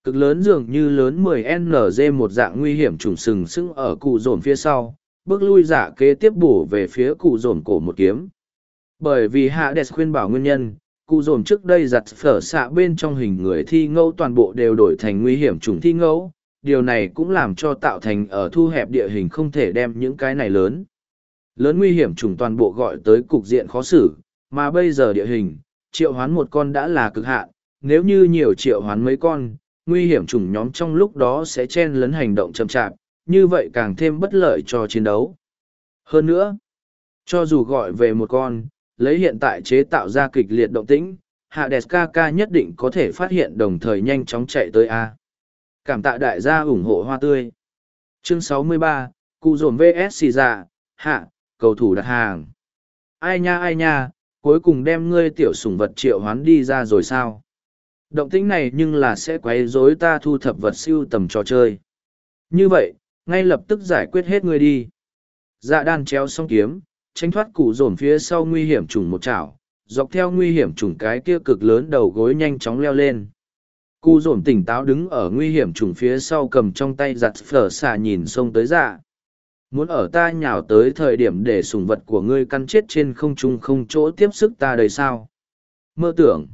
Cực lớn dường như lớn 10NG một dạng nguy hiểm trùng sừng sững ở cụ dồn phía sau, bước lui giả kế tiếp bổ về phía cụ dồn cổ một kiếm. Bởi vì Hades khuyên bảo nguyên nhân, cụ dồn trước đây giặt phở xạ bên trong hình người thi ngẫu toàn bộ đều đổi thành nguy hiểm trùng thi ngẫu, điều này cũng làm cho tạo thành ở thu hẹp địa hình không thể đem những cái này lớn. Lớn nguy hiểm trùng toàn bộ gọi tới cục diện khó xử, mà bây giờ địa hình, triệu hoán một con đã là cực hạn, nếu như nhiều triệu hoán mấy con, nguy hiểm trùng nhóm trong lúc đó sẽ chen lấn hành động chậm chạp, như vậy càng thêm bất lợi cho chiến đấu. Hơn nữa, cho dù gọi về một con, lấy hiện tại chế tạo ra kịch liệt động tĩnh, Hades Kaka nhất định có thể phát hiện đồng thời nhanh chóng chạy tới A. Cảm tạ đại gia ủng hộ hoa tươi. Chương 63, Cụ dồn vs xì dạ, hạ, cầu thủ đặt hàng. Ai nha, cuối cùng đem ngươi tiểu sủng vật triệu hoán đi ra rồi sao? Động tĩnh này nhưng là sẽ quấy rối ta thu thập vật siêu tầm trò chơi. Như vậy, ngay lập tức giải quyết hết ngươi đi. Dạ đan treo xong kiếm, tránh thoát cụ dồn phía sau nguy hiểm trùng một chảo, dọc theo nguy hiểm trùng cái kia cực lớn đầu gối nhanh chóng leo lên. Cụ dồn tỉnh táo đứng ở nguy hiểm trùng phía sau cầm trong tay giặt phở xà nhìn xông tới dạ. Muốn ở ta nhào tới thời điểm để sủng vật của ngươi căn chết trên không trung không chỗ tiếp sức ta đời sao? Mơ tưởng.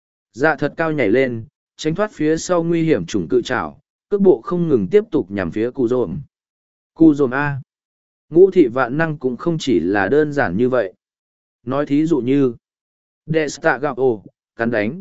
Dạ thật cao nhảy lên, tránh thoát phía sau nguy hiểm trùng cự trảo, cước bộ không ngừng tiếp tục nhằm phía cụ dồn. Cụ dồn A. Ngũ thị vạn năng cũng không chỉ là đơn giản như vậy. Nói thí dụ như Desta gặp ồ, cắn đánh.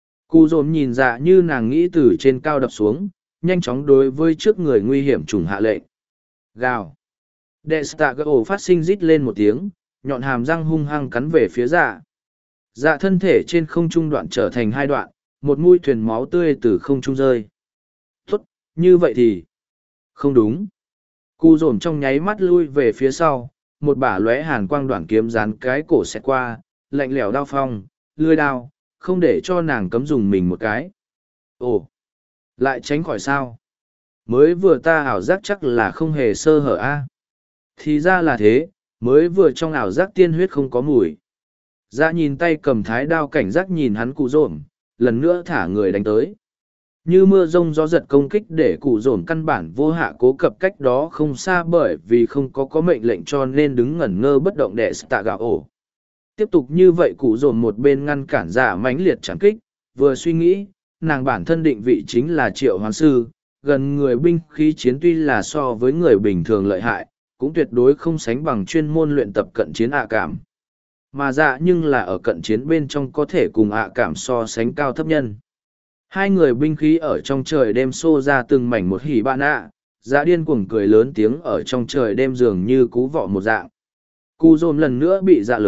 Cụ dồn nhìn dạ như nàng nghĩ từ trên cao đập xuống, nhanh chóng đối với trước người nguy hiểm trùng hạ lệnh. Gào. Desta gặp ồ phát sinh rít lên một tiếng, nhọn hàm răng hung hăng cắn về phía dạ. Dạ thân thể trên không trung đoạn trở thành hai đoạn, một mũi thuyền máu tươi từ không trung rơi. Tốt, như vậy thì không đúng. Cụ dồn trong nháy mắt lui về phía sau, một bả lóe hàn quang đoạn kiếm dán cái cổ xẹt qua, lạnh lẽo đao phong, lưỡi đao, không để cho nàng cấm dùng mình một cái. Ồ, lại tránh khỏi sao? Mới vừa ta ảo giác chắc là không hề sơ hở a. Thì ra là thế, mới vừa trong ảo giác tiên huyết không có mùi. Dạ nhìn tay cầm thái đao cảnh giác nhìn hắn cụ dồn, lần nữa thả người đánh tới. Như mưa rông gió giật công kích để cụ dồn căn bản vô hạ cố cập cách đó không xa bởi vì không có mệnh lệnh cho nên đứng ngẩn ngơ bất động để tạ gạo ổ. Tiếp tục như vậy cụ dồn một bên ngăn cản giả mãnh liệt trảm kích, vừa suy nghĩ, nàng bản thân định vị chính là triệu hoán sư, gần người binh khí chiến tuy là so với người bình thường lợi hại, cũng tuyệt đối không sánh bằng chuyên môn luyện tập cận chiến ạ cảm. Mà dạ nhưng là ở cận chiến bên trong có thể cùng ạ cảm so sánh cao thấp nhân. Hai người binh khí ở trong trời đêm xô ra từng mảnh một hỉ bạn ạ, dạ điên cuồng cười lớn tiếng ở trong trời đêm dường như cú vọ một dạng. Cụ dồn lần nữa bị dạ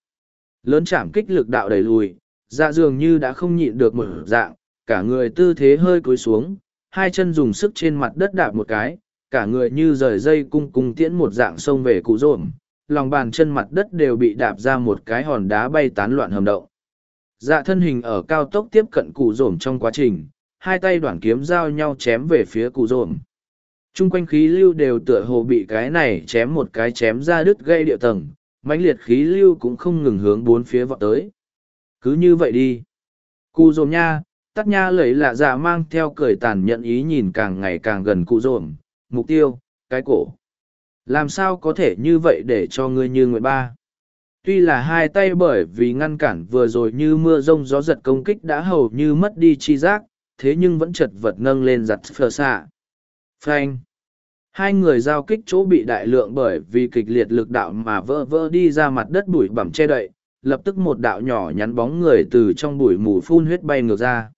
lớn chạm kích lực đạo đẩy lùi, dạ dường như đã không nhịn được một dạng, cả người tư thế hơi cúi xuống, hai chân dùng sức trên mặt đất đạp một cái, cả người như rời dây cung cung tiễn một dạng xông về cụ dồn, lòng bàn chân mặt đất đều bị đạp ra một cái hòn đá bay tán loạn hầm động. Dạ thân hình ở cao tốc tiếp cận cụ dồn trong quá trình, hai tay đoạn kiếm giao nhau chém về phía cụ dồn. Trung quanh khí lưu đều tựa hồ bị cái này chém một cái chém ra đứt gây địa tầng, mãnh liệt khí lưu cũng không ngừng hướng bốn phía vọt tới. Cứ như vậy đi. Cụ dồn nha, tắt nha lẩy lạ dạ mang theo cười tàn nhẫn ý nhìn càng ngày càng gần cụ dồn, mục tiêu, cái cổ. Làm sao có thể như vậy để cho ngươi như nguyện ba? Tuy là hai tay bởi vì ngăn cản vừa rồi như mưa rông gió giật công kích đã hầu như mất đi chi giác, thế nhưng vẫn chật vật nâng lên giặt phờ xạ. Phanh. Hai người giao kích chỗ bị đại lượng bởi vì kịch liệt lực đạo mà vỡ đi ra mặt đất bụi bặm che đậy, lập tức một đạo nhỏ nhắn bóng người từ trong bụi mù phun huyết bay ngược ra.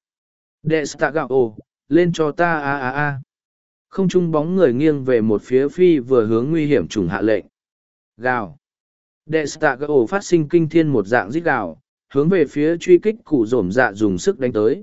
Destagao, lên cho ta a. Không trung bóng người nghiêng về một phía phi vừa hướng nguy hiểm trùng hạ lệnh. Gào. Destagao phát sinh kinh thiên một dạng rít gào, hướng về phía truy kích cụ dồn dạ dùng sức đánh tới.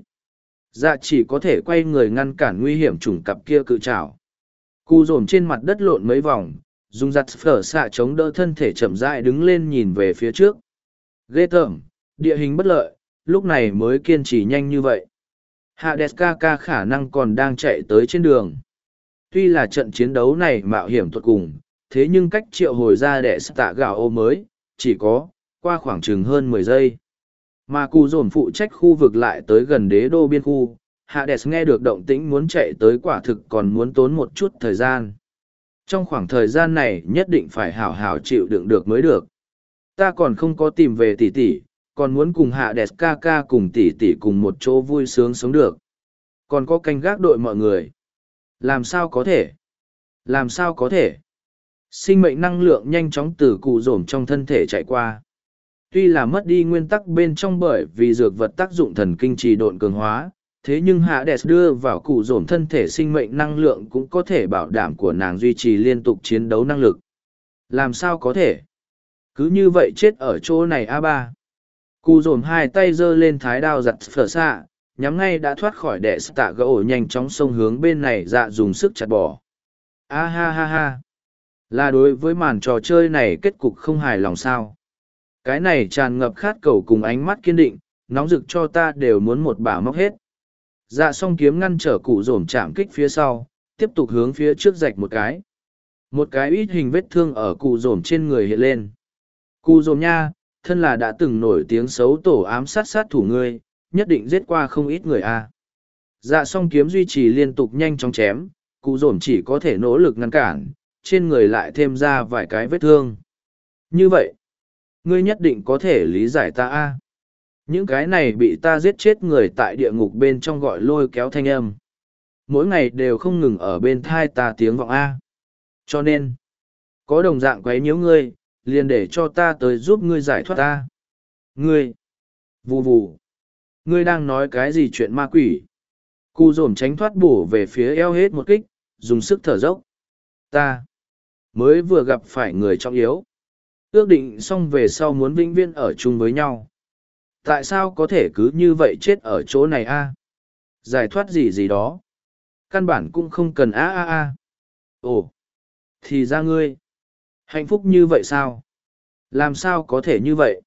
Dạ chỉ có thể quay người ngăn cản nguy hiểm trùng cặp kia cự trảo. Cụ dồn trên mặt đất lộn mấy vòng, dùng giặt phở xạ chống đỡ thân thể chậm rãi đứng lên nhìn về phía trước. Ghê tởm, địa hình bất lợi, lúc này mới kiên trì nhanh như vậy. Hades Kaka khả năng còn đang chạy tới trên đường. Tuy là trận chiến đấu này mạo hiểm tuột cùng, thế nhưng cách triệu hồi ra đệ tạ gạo ô mới, chỉ có, qua khoảng chừng hơn 10 giây. Mà cụ dồn phụ trách khu vực lại tới gần đế đô biên khu, Hades nghe được động tĩnh muốn chạy tới quả thực còn muốn tốn một chút thời gian. Trong khoảng thời gian này nhất định phải hảo hảo chịu đựng được mới được. Ta còn không có tìm về tỷ tỷ, còn muốn cùng Hades ca ca cùng tỷ tỷ cùng một chỗ vui sướng sống được. Còn có canh gác đội mọi người. Làm sao có thể? Làm sao có thể? Sinh mệnh năng lượng nhanh chóng từ cụ rổm trong thân thể chạy qua. Tuy là mất đi nguyên tắc bên trong bởi vì dược vật tác dụng thần kinh trì độn cường hóa, thế nhưng Hades đưa vào cụ rổm thân thể sinh mệnh năng lượng cũng có thể bảo đảm của nàng duy trì liên tục chiến đấu năng lực. Làm sao có thể? Cứ như vậy chết ở chỗ này A3. Cụ rổm hai tay giơ lên thái đao giặt phở xạ, nhắm ngay đã thoát khỏi đệ tạ gỗ nhanh chóng xông hướng bên này dạ dùng sức chặt bỏ. A ha ha ha. Là đối với màn trò chơi này kết cục không hài lòng sao. Cái này tràn ngập khát cầu cùng ánh mắt kiên định, nóng rực cho ta đều muốn một bả móc hết. Dạ song kiếm ngăn trở cụ rổm chạm kích phía sau, tiếp tục hướng phía trước rạch một cái. Một cái ít hình vết thương ở cụ rổm trên người hiện lên. Cụ rổm nha, thân là đã từng nổi tiếng xấu tổ ám sát thủ ngươi, nhất định giết qua không ít người a. Dạ song kiếm duy trì liên tục nhanh chóng chém, cụ rổm chỉ có thể nỗ lực ngăn cản, trên người lại thêm ra vài cái vết thương. Như vậy, ngươi nhất định có thể lý giải ta a. Những cái này bị ta giết chết người tại địa ngục bên trong gọi lôi kéo thanh âm. Mỗi ngày đều không ngừng ở bên thai ta tiếng vọng a. Cho nên, có đồng dạng quấy nhiễu ngươi, liền để cho ta tới giúp ngươi giải thoát ta. Ngươi, vù vù, ngươi đang nói cái gì chuyện ma quỷ? Cụ rổm tránh thoát bổ về phía eo hết một kích, dùng sức thở dốc. Ta mới vừa gặp phải người trọng yếu. Ước định xong về sau muốn vĩnh viễn ở chung với nhau. Tại sao có thể cứ như vậy chết ở chỗ này a? Giải thoát gì gì đó. Căn bản cũng không cần a. Ồ, thì ra ngươi. Hạnh phúc như vậy sao? Làm sao có thể như vậy?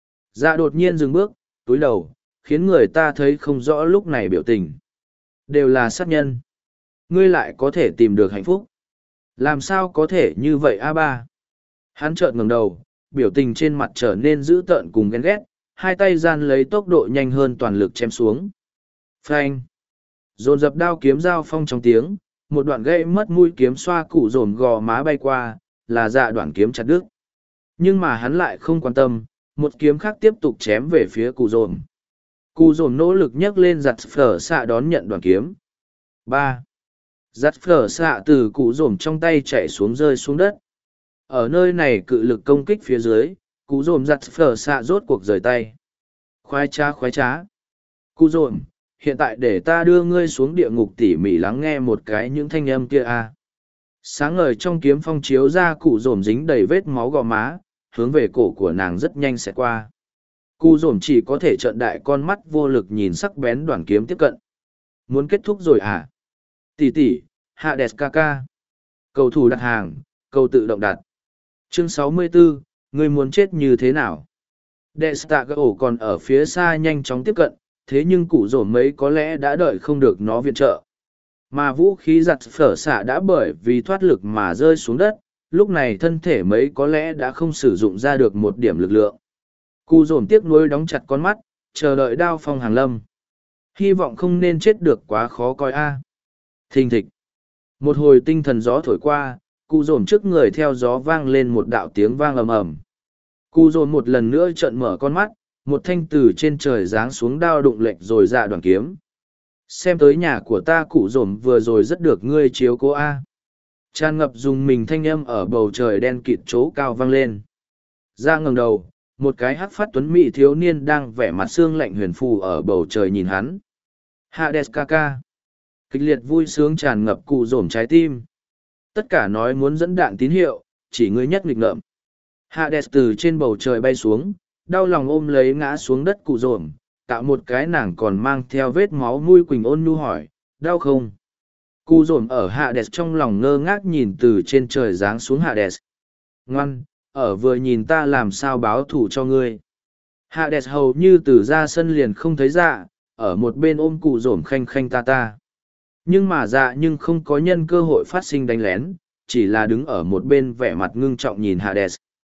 Dạ đột nhiên dừng bước, túi đầu, khiến người ta thấy không rõ lúc này biểu tình. Đều là sát nhân. Ngươi lại có thể tìm được hạnh phúc. Làm sao có thể như vậy a ba? Hắn chợt ngẩng đầu, biểu tình trên mặt trở nên dữ tợn cùng ghen ghét, hai tay gian lấy tốc độ nhanh hơn toàn lực chém xuống. Phanh! Dồn dập đao kiếm giao phong trong tiếng, một đoạn gãy mất mũi kiếm xoa cụ dồn gò má bay qua, là dạ đoạn kiếm chặt đứt. Nhưng mà hắn lại không quan tâm, một kiếm khác tiếp tục chém về phía cụ dồn. Cụ dồn nỗ lực nhấc lên giặt phở xạ đón nhận đoạn kiếm. 3. Giặt phở xạ từ cụ dồn trong tay chạy xuống rơi xuống đất. Ở nơi này cự lực công kích phía dưới, cụ dồn giặt phở xạ rốt cuộc rời tay. Khoái trá. Cụ dồn, hiện tại để ta đưa ngươi xuống địa ngục tỉ mỉ lắng nghe một cái những thanh âm kia a. Sáng ngời trong kiếm phong chiếu ra cụ dồn dính đầy vết máu gò má, hướng về cổ của nàng rất nhanh sẽ qua. Cụ dồn chỉ có thể trợn đại con mắt vô lực nhìn sắc bén đoạn kiếm tiếp cận. Muốn kết thúc rồi à? Tỷ, Hades ca ca. Cầu thủ đặt hàng, cầu tự động đặt. Chương 64, ngươi muốn chết như thế nào? Destagao còn ở phía xa nhanh chóng tiếp cận, thế nhưng cụ rổ mấy có lẽ đã đợi không được nó viện trợ. Mà vũ khí giặt phở xạ đã bởi vì thoát lực mà rơi xuống đất, lúc này thân thể mấy có lẽ đã không sử dụng ra được một điểm lực lượng. Cụ rổm tiếc nuối đóng chặt con mắt, chờ đợi đao phong hàng lâm. Hy vọng không nên chết được quá khó coi a. Thình thịch. Một hồi tinh thần gió thổi qua, cụ rổm trước người theo gió vang lên một đạo tiếng vang ầm ầm. Cụ rổm một lần nữa trợn mở con mắt, một thanh từ trên trời giáng xuống đao đụng lệch rồi dạ đoạn kiếm. Xem tới nhà của ta cụ rổm vừa rồi rất được ngươi chiếu cố a. Tràn ngập dùng mình thanh âm ở bầu trời đen kịt chỗ cao vang lên. Ra ngẩng đầu, một cái hắc phát tuấn mỹ thiếu niên đang vẻ mặt xương lạnh huyền phù ở bầu trời nhìn hắn. Hades ca ca. Kịch liệt vui sướng tràn ngập cụ rổm trái tim. Tất cả nói muốn dẫn đạn tín hiệu, chỉ ngươi nhất nghịch ngợm. Hades từ trên bầu trời bay xuống, đau lòng ôm lấy ngã xuống đất cụ rổm, tạo một cái nàng còn mang theo vết máu mũi quỳnh ôn nhu hỏi, đau không? Cụ rổm ở Hades trong lòng ngơ ngác nhìn từ trên trời giáng xuống Hades. Ngoan, ở vừa nhìn ta làm sao báo thù cho ngươi. Hades hầu như từ ra sân liền không thấy dạ, ở một bên ôm cụ rổm khanh khanh ta. Nhưng mà dạ nhưng không có nhân cơ hội phát sinh đánh lén, chỉ là đứng ở một bên vẻ mặt ngưng trọng nhìn Hades.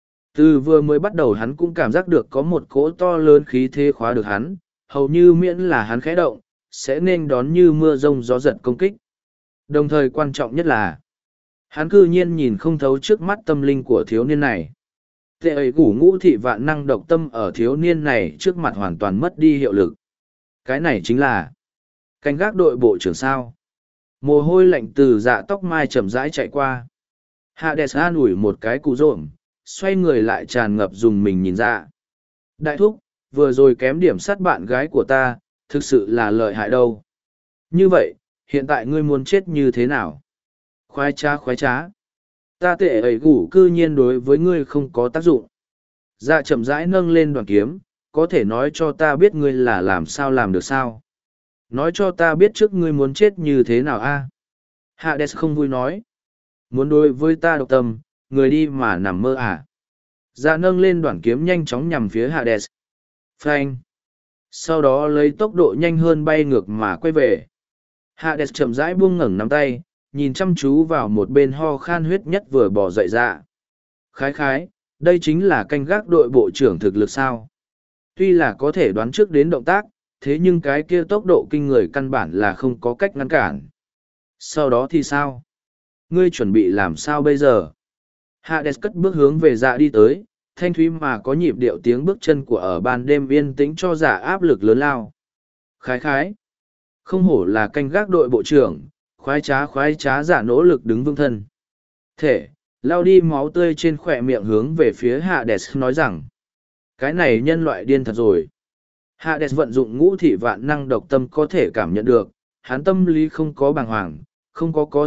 Từ vừa mới bắt đầu hắn cũng cảm giác được có một cỗ to lớn khí thế khóa được hắn, hầu như miễn là hắn khẽ động, sẽ nên đón như mưa rông gió giật công kích. Đồng thời quan trọng nhất là, hắn cư nhiên nhìn không thấu trước mắt tâm linh của thiếu niên này. Tệ ấy gủ ngũ thị vạn năng độc tâm ở thiếu niên này trước mặt hoàn toàn mất đi hiệu lực. Cái này chính là canh gác đội bộ trưởng sao. Mồ hôi lạnh từ dạ tóc mai chậm rãi chạy qua. Hades an ủi một cái cụ rộm, xoay người lại tràn ngập dùng mình nhìn ra. Đại thúc, vừa rồi kém điểm sát bạn gái của ta, thực sự là lợi hại đâu. Như vậy, hiện tại ngươi muốn chết như thế nào? Khoái trá. Ta tệ ấy gủ cư nhiên đối với ngươi không có tác dụng. Dạ chậm rãi nâng lên đoàn kiếm, có thể nói cho ta biết ngươi là làm sao làm được sao? Nói cho ta biết trước ngươi muốn chết như thế nào a? Hades không vui nói. Muốn đối với ta độc tâm, người đi mà nằm mơ à? Dạ nâng lên đoạn kiếm nhanh chóng nhằm phía Hades. Phanh. Sau đó lấy tốc độ nhanh hơn bay ngược mà quay về. Hades chậm rãi buông ngẩng nắm tay, nhìn chăm chú vào một bên ho khan huyết nhất vừa bỏ dậy ra. Khái, đây chính là canh gác đội bộ trưởng thực lực sao. Tuy là có thể đoán trước đến động tác, thế nhưng cái kia tốc độ kinh người căn bản là không có cách ngăn cản. Sau đó thì sao? Ngươi chuẩn bị làm sao bây giờ? Hades cất bước hướng về dạ đi tới, thanh thúy mà có nhịp điệu tiếng bước chân của ở ban đêm yên tĩnh cho dạ áp lực lớn lao. Khái. Không hổ là canh gác đội bộ trưởng, khoái trá giả nỗ lực đứng vững thân. Thể, lao đi máu tươi trên khỏe miệng hướng về phía Hades nói rằng, cái này nhân loại điên thật rồi. Hades vận dụng ngũ thị vạn năng độc tâm có thể cảm nhận được, hắn tâm lý không có bàng hoàng, không có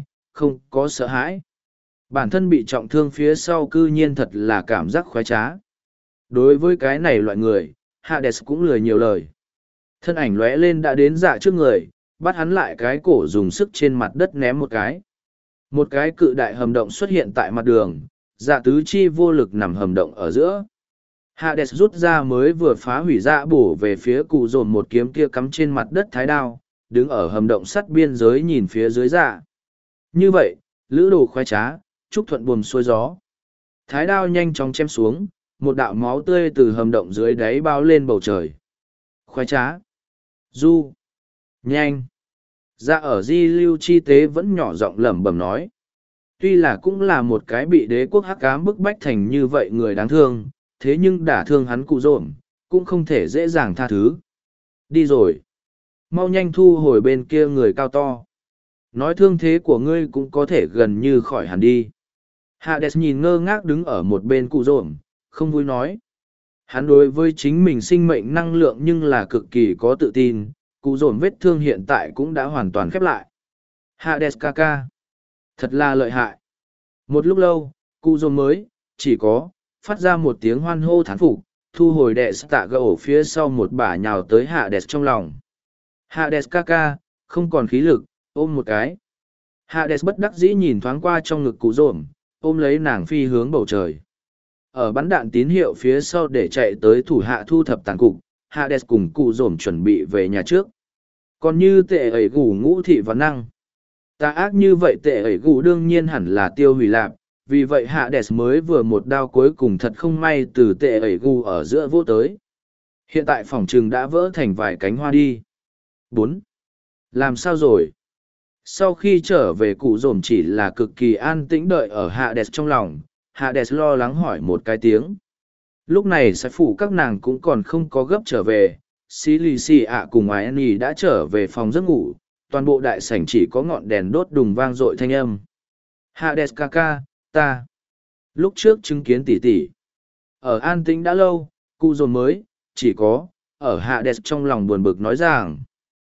sợ hãi. Bản thân bị trọng thương phía sau cư nhiên thật là cảm giác khoái trá. Đối với cái này loại người, Hades cũng lười nhiều lời. Thân ảnh lóe lên đã đến dạ trước người, bắt hắn lại cái cổ dùng sức trên mặt đất ném một cái. Một cái cự đại hầm động xuất hiện tại mặt đường, dạ tứ chi vô lực nằm hầm động ở giữa. Hades rút ra mới vừa phá hủy dạ bổ về phía cụ dồn một kiếm kia cắm trên mặt đất thái đao, đứng ở hầm động sắt biên giới nhìn phía dưới dạ. Như vậy, lữ đồ khoái trá, chúc thuận buồm xuôi gió. Thái đao nhanh chóng chém xuống, một đạo máu tươi từ hầm động dưới đáy bao lên bầu trời. Khoái trá. Du. Nhanh. Dạ ở di lưu chi tế vẫn nhỏ giọng lẩm bẩm nói. Tuy là cũng là một cái bị đế quốc hắc ám bức bách thành như vậy người đáng thương, thế nhưng đả thương hắn cụ rộn, cũng không thể dễ dàng tha thứ. Đi rồi. Mau nhanh thu hồi bên kia người cao to. Nói thương thế của ngươi cũng có thể gần như khỏi hẳn đi. Hades nhìn ngơ ngác đứng ở một bên cụ rộn, không vui nói. Hắn đối với chính mình sinh mệnh năng lượng nhưng là cực kỳ có tự tin, cụ rộn vết thương hiện tại cũng đã hoàn toàn khép lại. Hades ca. Thật là lợi hại. Một lúc lâu, cụ rộn mới, chỉ có, phát ra một tiếng hoan hô thán phục, thu hồi đệ tạ gỗ phía sau một bả nhào tới Hades trong lòng. Hades ca, không còn khí lực, ôm một cái. Hades bất đắc dĩ nhìn thoáng qua trong ngực cụ rộn, ôm lấy nàng phi hướng bầu trời. Ở bắn đạn tín hiệu phía sau để chạy tới thủ hạ thu thập tàn cục, Hades cùng cụ rộn chuẩn bị về nhà trước. Còn như tệ ẩy gủ ngũ thị và năng. Tà ác như vậy tệ ẩy gủ đương nhiên hẳn là tiêu hủy lạp, vì vậy Hades mới vừa một đao cuối cùng thật không may từ tệ ẩy gủ ở giữa vô tới. Hiện tại phòng trừng đã vỡ thành vài cánh hoa đi. 4. Làm sao rồi? Sau khi trở về cụ rổm chỉ là cực kỳ an tĩnh đợi ở Hades trong lòng, Hades lo lắng hỏi một cái tiếng. Lúc này sai phủ các nàng cũng còn không có gấp trở về, xí lì xì ạ cùng ái Annie đã trở về phòng giấc ngủ, toàn bộ đại sảnh chỉ có ngọn đèn đốt đùng vang dội thanh âm. Hades ca, ta. Lúc trước chứng kiến tỷ tỷ. Ở an tĩnh đã lâu, cụ rổm mới, chỉ có, ở Hades trong lòng buồn bực nói rằng.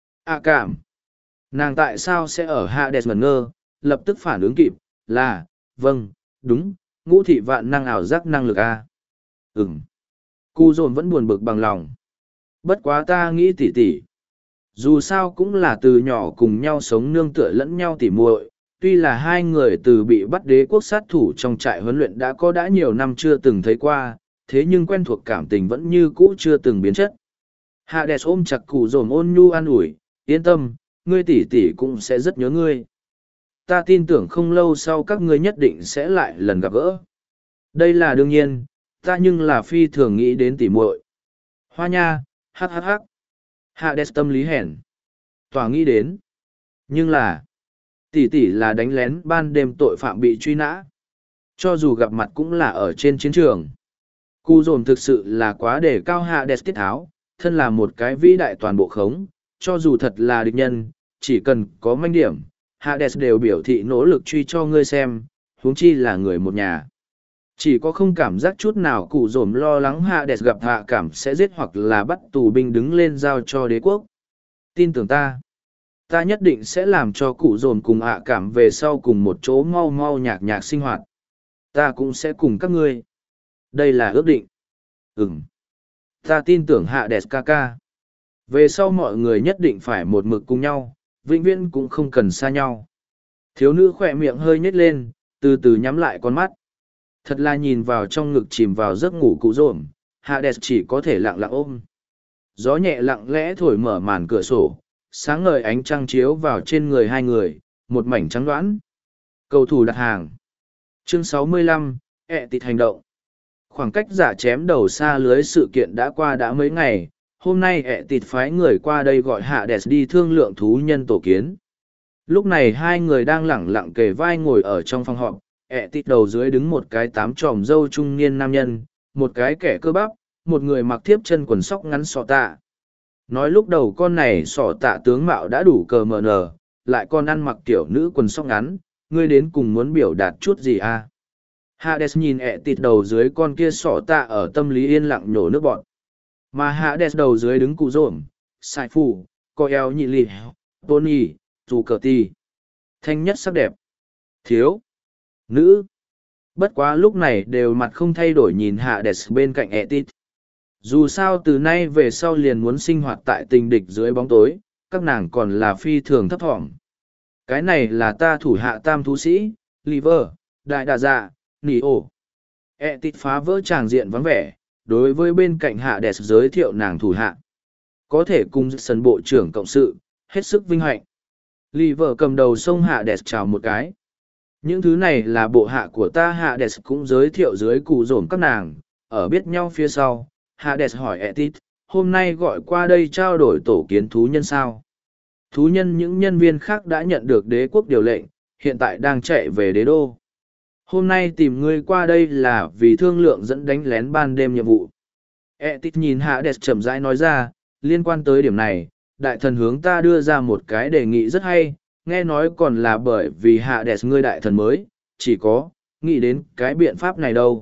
Cảm. Nàng tại sao sẽ ở Hades ngẩn ngơ, lập tức phản ứng kịp, là, vâng, đúng, ngũ thị vạn năng ảo giác năng lực a. Cụ dồn vẫn buồn bực bằng lòng. Bất quá ta nghĩ tỉ tỉ. Dù sao cũng là từ nhỏ cùng nhau sống nương tựa lẫn nhau tỉ muội, tuy là hai người từ bị bắt đế quốc sát thủ trong trại huấn luyện đã nhiều năm chưa từng thấy qua, thế nhưng quen thuộc cảm tình vẫn như cũ chưa từng biến chất. Hades ôm chặt cụ dồn ôn nhu an ủi, yên tâm, ngươi tỷ tỷ cũng sẽ rất nhớ ngươi. Ta tin tưởng không lâu sau các ngươi nhất định sẽ lại lần gặp gỡ. Đây là đương nhiên, ta nhưng là phi thường nghĩ đến tỷ muội. Hoa nha, hắc. Hades tâm lý hèn. Tòa nghĩ đến. Nhưng là, tỷ tỷ là đánh lén ban đêm tội phạm bị truy nã. Cho dù gặp mặt cũng là ở trên chiến trường. Cụ dồn thực sự là quá đề cao Hades tiết tháo, thân là một cái vĩ đại toàn bộ khống, cho dù thật là địch nhân, chỉ cần có manh điểm, Hades đều biểu thị nỗ lực truy cho ngươi xem, huống chi là người một nhà. Chỉ có không cảm giác chút nào cụ dồn lo lắng Hades gặp hạ cảm sẽ giết hoặc là bắt tù binh đứng lên giao cho đế quốc. Tin tưởng ta nhất định sẽ làm cho cụ dồn cùng hạ cảm về sau cùng một chỗ mau mau nhạc nhạc sinh hoạt. Ta cũng sẽ cùng các ngươi. Đây là ước định. Ta tin tưởng Hades ca ca. Về sau mọi người nhất định phải một mực cùng nhau, vĩnh viễn cũng không cần xa nhau. Thiếu nữ khỏe miệng hơi nhếch lên, từ từ nhắm lại con mắt. Thật là nhìn vào trong ngực chìm vào giấc ngủ cụ rộm, Hades chỉ có thể lặng lặng ôm. Gió nhẹ lặng lẽ thổi mở màn cửa sổ, sáng ngời ánh trăng chiếu vào trên người hai người, một mảnh trắng đoán. Cầu thủ đặt hàng. Chương 65, tịt hành động. Khoảng cách giả chém đầu xa lưới sự kiện đã qua đã mấy ngày, hôm nay tịt phái người qua đây gọi Hades đi thương lượng thú nhân tổ kiến. Lúc này hai người đang lẳng lặng kề vai ngồi ở trong phòng họp, tịt đầu dưới đứng một cái tám tròm râu trung niên nam nhân, một cái kẻ cơ bắp, một người mặc thiếp chân quần sóc ngắn sọ tạ. Nói lúc đầu con này sọ tạ tướng mạo đã đủ cờ mờ nờ, lại còn ăn mặc kiểu nữ quần sóc ngắn, ngươi đến cùng muốn biểu đạt chút gì à? Hades nhìn tịt đầu dưới con kia sọ tạ ở tâm lý yên lặng nhổ nước bọn. Mà Hades đầu dưới đứng cụ rộm, sai phù, coi eo nhị lì, Tony, dù cờ ti. Thanh nhất sắc đẹp. Thiếu. Nữ. Bất quá lúc này đều mặt không thay đổi nhìn Hades bên cạnh tịt. Dù sao từ nay về sau liền muốn sinh hoạt tại tình địch dưới bóng tối, các nàng còn là phi thường thấp thỏm. Cái này là ta thủ hạ tam thú sĩ, Liver, Đại Đà Dạ, Nỉ Ổ. Tịt phá vỡ tràng diện vắng vẻ, đối với bên cạnh Hades giới thiệu nàng thủ hạ. Có thể cùng sân bộ trưởng cộng sự, hết sức vinh hạnh. Liver cầm đầu xông Hades chào một cái. Những thứ này là bộ hạ của ta. Hades cũng giới thiệu dưới cụ rổm các nàng, ở biết nhau phía sau. Hades hỏi tịt, hôm nay gọi qua đây trao đổi tổ kiến thú nhân sao? Thú nhân những nhân viên khác đã nhận được đế quốc điều lệnh, hiện tại đang chạy về đế đô. Hôm nay tìm ngươi qua đây là vì thương lượng dẫn đánh lén ban đêm nhiệm vụ. Tịt nhìn Hades chậm rãi nói ra, liên quan tới điểm này, đại thần hướng ta đưa ra một cái đề nghị rất hay, nghe nói còn là bởi vì Hades ngươi đại thần mới, chỉ có, nghĩ đến cái biện pháp này đâu.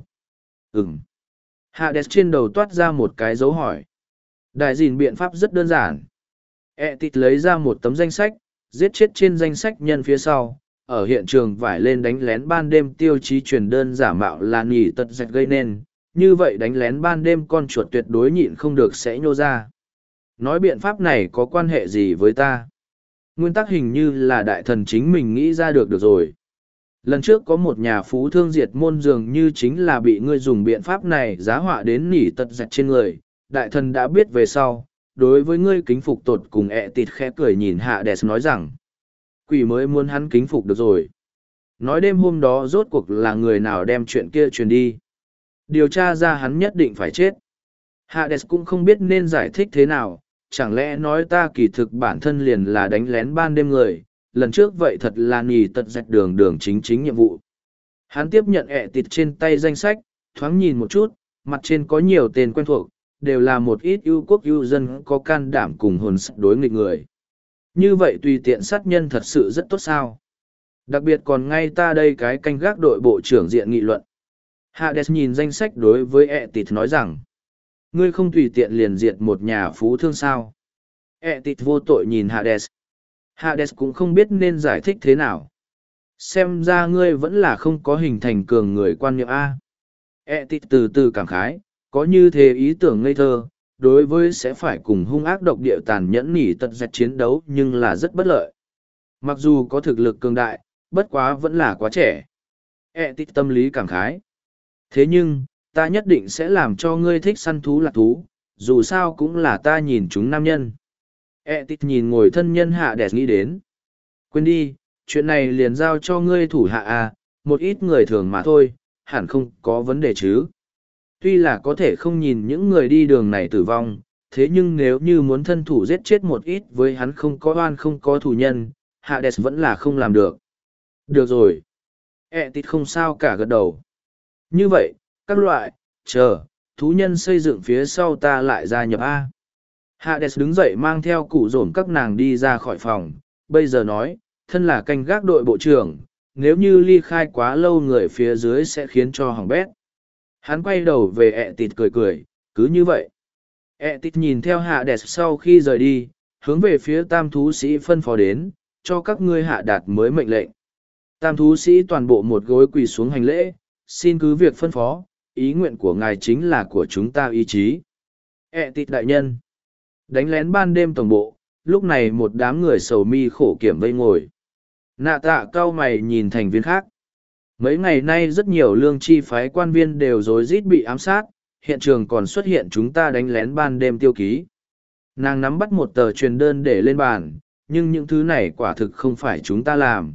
Hades trên đầu toát ra một cái dấu hỏi. Đại dìn biện pháp rất đơn giản. Tịt lấy ra một tấm danh sách, giết chết trên danh sách nhân phía sau, ở hiện trường vải lên đánh lén ban đêm tiêu chí truyền đơn giả mạo là nỉ tật dạch gây nên, như vậy đánh lén ban đêm con chuột tuyệt đối nhịn không được sẽ nhô ra. Nói biện pháp này có quan hệ gì với ta? Nguyên tắc hình như là đại thần chính mình nghĩ ra được rồi. Lần trước có một nhà phú thương diệt môn dường như chính là bị ngươi dùng biện pháp này giá họa đến nỉ tật dạch trên người, đại thần đã biết về sau. Đối với ngươi kính phục tột cùng tịt khẽ cười nhìn Hades nói rằng, quỷ mới muốn hắn kính phục được rồi. Nói đêm hôm đó rốt cuộc là người nào đem chuyện kia truyền đi. Điều tra ra hắn nhất định phải chết. Hades cũng không biết nên giải thích thế nào, chẳng lẽ nói ta kỳ thực bản thân liền là đánh lén ban đêm người, lần trước vậy thật là nì tật dạch đường chính nhiệm vụ. Hắn tiếp nhận tịt trên tay danh sách, thoáng nhìn một chút, mặt trên có nhiều tên quen thuộc, đều là một ít ưu quốc ưu dân có can đảm cùng hồn sắc đối nghịch người. Như vậy tùy tiện sát nhân thật sự rất tốt sao. Đặc biệt còn ngay ta đây cái canh gác đội bộ trưởng diện nghị luận. Hades nhìn danh sách đối với tịt nói rằng, ngươi không tùy tiện liền diệt một nhà phú thương sao. Tịt vô tội nhìn Hades. Hades cũng không biết nên giải thích thế nào. Xem ra ngươi vẫn là không có hình thành cường người quan niệm A. Tịt từ từ cảm khái, có như thế ý tưởng ngây thơ, đối với sẽ phải cùng hung ác độc địa tàn nhẫn nỉ tật dạch chiến đấu nhưng là rất bất lợi. Mặc dù có thực lực cường đại, bất quá vẫn là quá trẻ. Tịt tâm lý cảm khái. Thế nhưng, ta nhất định sẽ làm cho ngươi thích săn thú lạc thú, dù sao cũng là ta nhìn chúng nam nhân. Tịt nhìn ngồi thân nhân Hades nghĩ đến. Quên đi, chuyện này liền giao cho ngươi thủ hạ à, một ít người thường mà thôi, hẳn không có vấn đề chứ. Tuy là có thể không nhìn những người đi đường này tử vong, thế nhưng nếu như muốn thân thủ giết chết một ít với hắn không có oan không có thù nhân, Hades vẫn là không làm được. Được rồi. Tít không sao cả gật đầu. Như vậy, các loại, thú nhân xây dựng phía sau ta lại gia nhập A. Hades đứng dậy mang theo cụ dồn các nàng đi ra khỏi phòng, bây giờ nói, thân là canh gác đội bộ trưởng, nếu như ly khai quá lâu người phía dưới sẽ khiến cho hỏng bét. Hắn quay đầu về Tít cười cười, cứ như vậy. Tít nhìn theo Hades sau khi rời đi, hướng về phía tam thú sĩ phân phó đến, cho các ngươi hạ đạt mới mệnh lệnh. Tam thú sĩ toàn bộ một gối quỳ xuống hành lễ, xin cứ việc phân phó, ý nguyện của ngài chính là của chúng ta ý chí. Tít đại nhân. Đánh lén ban đêm tổng bộ, lúc này một đám người sầu mi khổ kiểm vây ngồi. Nạ tạ cao mày nhìn thành viên khác. Mấy ngày nay rất nhiều lương chi phái quan viên đều rối rít bị ám sát, hiện trường còn xuất hiện chúng ta đánh lén ban đêm tiêu ký. Nàng nắm bắt một tờ truyền đơn để lên bàn, nhưng những thứ này quả thực không phải chúng ta làm.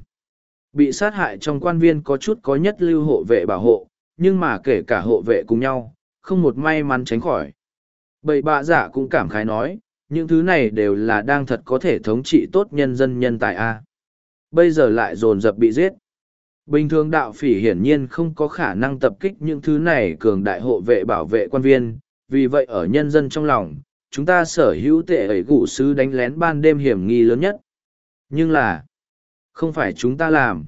Bị sát hại trong quan viên có chút có nhất lưu hộ vệ bảo hộ, nhưng mà kể cả hộ vệ cùng nhau, không một may mắn tránh khỏi. Bầy bạ giả cũng cảm khái nói, những thứ này đều là đang thật có thể thống trị tốt nhân dân nhân tài A. Bây giờ lại dồn dập bị giết. Bình thường đạo phỉ hiển nhiên không có khả năng tập kích những thứ này cường đại hộ vệ bảo vệ quan viên, vì vậy ở nhân dân trong lòng, chúng ta sở hữu tệ ấy gủ sứ đánh lén ban đêm hiểm nghi lớn nhất. Nhưng là, không phải chúng ta làm.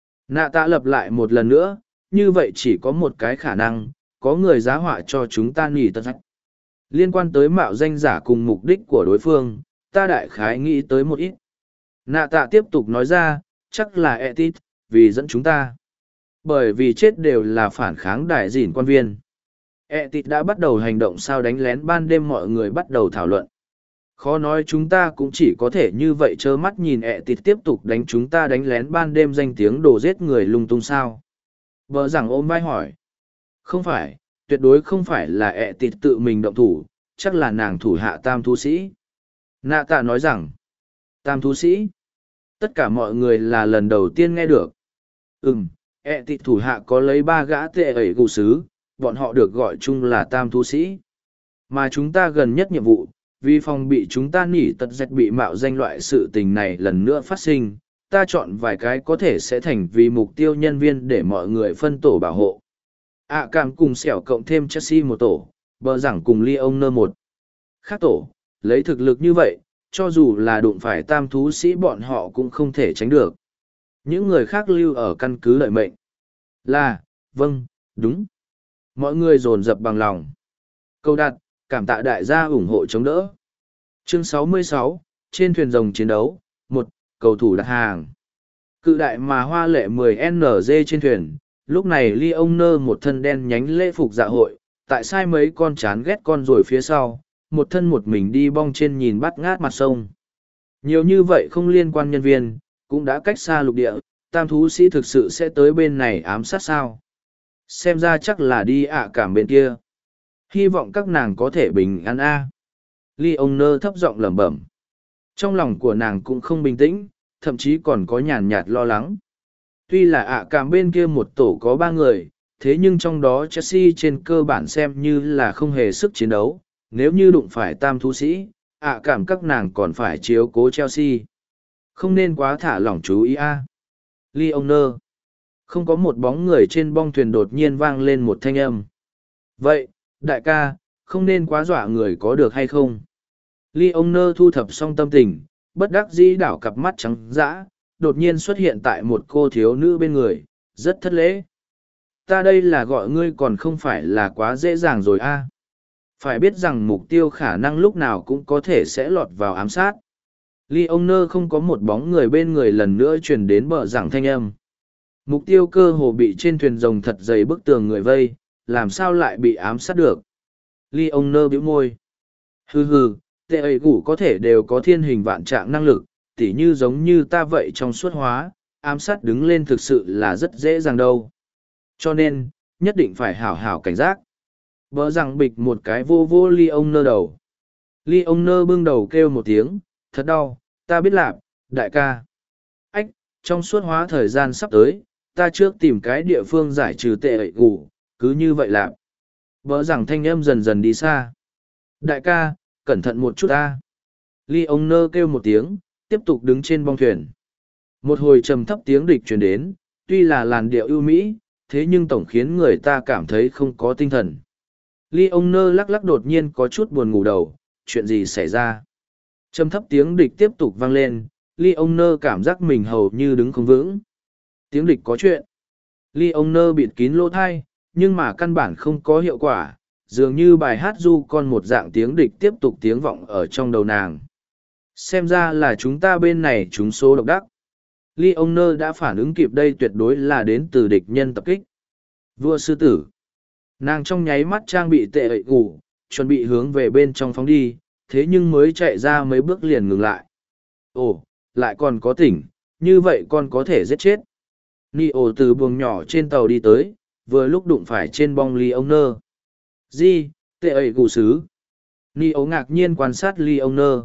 Nạ tạ lập lại một lần nữa, như vậy chỉ có một cái khả năng, có người giá họa cho chúng ta nỉ tật. Liên quan tới mạo danh giả cùng mục đích của đối phương, ta đại khái nghĩ tới một ít. Nạ tạ tiếp tục nói ra, chắc là Etit, vì dẫn chúng ta. Bởi vì chết đều là phản kháng đại dỉn quan viên. Etit đã bắt đầu hành động sao đánh lén ban đêm mọi người bắt đầu thảo luận. Khó nói chúng ta cũng chỉ có thể như vậy trơ mắt nhìn Etit tiếp tục đánh chúng ta đánh lén ban đêm danh tiếng đồ giết người lung tung sao. Vợ rằng ôm vai hỏi. Không phải, tuyệt đối không phải là Etit tự mình động thủ, chắc là nàng thủ hạ tam thú sĩ. Nạ tạ nói rằng, tam thú sĩ, tất cả mọi người là lần đầu tiên nghe được. Etit thủ hạ có lấy 3 gã tệ ẩy gù sứ, bọn họ được gọi chung là tam thú sĩ. Mà chúng ta gần nhất nhiệm vụ, vì phòng bị chúng ta nỉ tật dạch bị mạo danh loại sự tình này lần nữa phát sinh, ta chọn vài cái có thể sẽ thành vì mục tiêu nhân viên để mọi người phân tổ bảo hộ. Cảm cùng xẻo cộng thêm Chelsea một tổ, bờ giảng cùng Lyon nơ một. Khác tổ, lấy thực lực như vậy, cho dù là đụng phải tam thú sĩ bọn họ cũng không thể tránh được. Những người khác lưu ở căn cứ lợi mệnh. Là, vâng, đúng. Mọi người dồn dập bằng lòng. Câu đặt, cảm tạ đại gia ủng hộ chống đỡ. Chương 66, trên thuyền rồng chiến đấu, 1, cầu thủ đặt hàng. Cự đại mà hoa lệ 10NG trên thuyền, lúc này Lyon nơ một thân đen nhánh lễ phục dạ hội, tại sai mấy con chán ghét con rồi phía sau, một thân một mình đi bong trên nhìn bắt ngát mặt sông. Nhiều như vậy không liên quan nhân viên, cũng đã cách xa lục địa, tam thú sĩ thực sự sẽ tới bên này ám sát sao. Xem ra chắc là đi cảm bên kia. Hy vọng các nàng có thể bình an a. Lyon nơ thấp giọng lẩm bẩm. Trong lòng của nàng cũng không bình tĩnh, thậm chí còn có nhàn nhạt lo lắng. Tuy là cảm bên kia một tổ có 3 người, thế nhưng trong đó Chelsea trên cơ bản xem như là không hề sức chiến đấu. Nếu như đụng phải tam thú sĩ, cảm các nàng còn phải chiếu cố Chelsea. Không nên quá thả lỏng chú ý a. Lyon nơ. Không có một bóng người trên bong thuyền đột nhiên vang lên một thanh âm. Vậy, đại ca, không nên quá dọa người có được hay không? Lyon nơ thu thập xong tâm tình, bất đắc dĩ đảo cặp mắt trắng dã, đột nhiên xuất hiện tại một cô thiếu nữ bên người, rất thất lễ. Ta đây là gọi ngươi còn không phải là quá dễ dàng rồi a. Phải biết rằng mục tiêu khả năng lúc nào cũng có thể sẽ lọt vào ám sát. Lyon nơ không có một bóng người bên người lần nữa truyền đến bờ giảng thanh âm. Mục tiêu cơ hồ bị trên thuyền rồng thật dày bức tường người vây, làm sao lại bị ám sát được. Lyon nơ bĩu môi. Hừ, tệ ấy gủ có thể đều có thiên hình vạn trạng năng lực, tỉ như giống như ta vậy trong suốt hóa, ám sát đứng lên thực sự là rất dễ dàng đâu. Cho nên, nhất định phải hảo hảo cảnh giác. Bờ rằng bịch một cái vô vô Lyon nơ đầu. Lyon nơ bưng đầu kêu một tiếng, thật đau, ta biết làm, đại ca. Ách, trong suốt hóa thời gian sắp tới, ta trước tìm cái địa phương giải trừ tệ ẩy gủ, cứ như vậy làm. Bờ rằng thanh âm dần dần đi xa. Đại ca, cẩn thận một chút ta. Ly ông nơ kêu một tiếng, tiếp tục đứng trên bong thuyền. Một hồi trầm thấp tiếng địch truyền đến, tuy là làn điệu ưu mỹ, thế nhưng tổng khiến người ta cảm thấy không có tinh thần. Ly ông nơ lắc lắc đột nhiên có chút buồn ngủ đầu, chuyện gì xảy ra? Trầm thấp tiếng địch tiếp tục vang lên, Ly ông nơ cảm giác mình hầu như đứng không vững. Tiếng địch có chuyện. Ly ông nơ bịt kín lỗ thai, nhưng mà căn bản không có hiệu quả, dường như bài hát du con một dạng tiếng địch tiếp tục tiếng vọng ở trong đầu nàng. Xem ra là chúng ta bên này trúng số độc đắc. Ly ông nơ đã phản ứng kịp đây tuyệt đối là đến từ địch nhân tập kích. Vua sư tử. Nàng trong nháy mắt trang bị tệ ậy ngủ, chuẩn bị hướng về bên trong phóng đi, thế nhưng mới chạy ra mấy bước liền ngừng lại. Ồ, lại còn có tỉnh, như vậy con có thể giết chết. Nio từ buồng nhỏ trên tàu đi tới, vừa lúc đụng phải trên bong Ly ông nơ. Gì, tệ ậy gù sứ. Nio ngạc nhiên quan sát Ly ông nơ.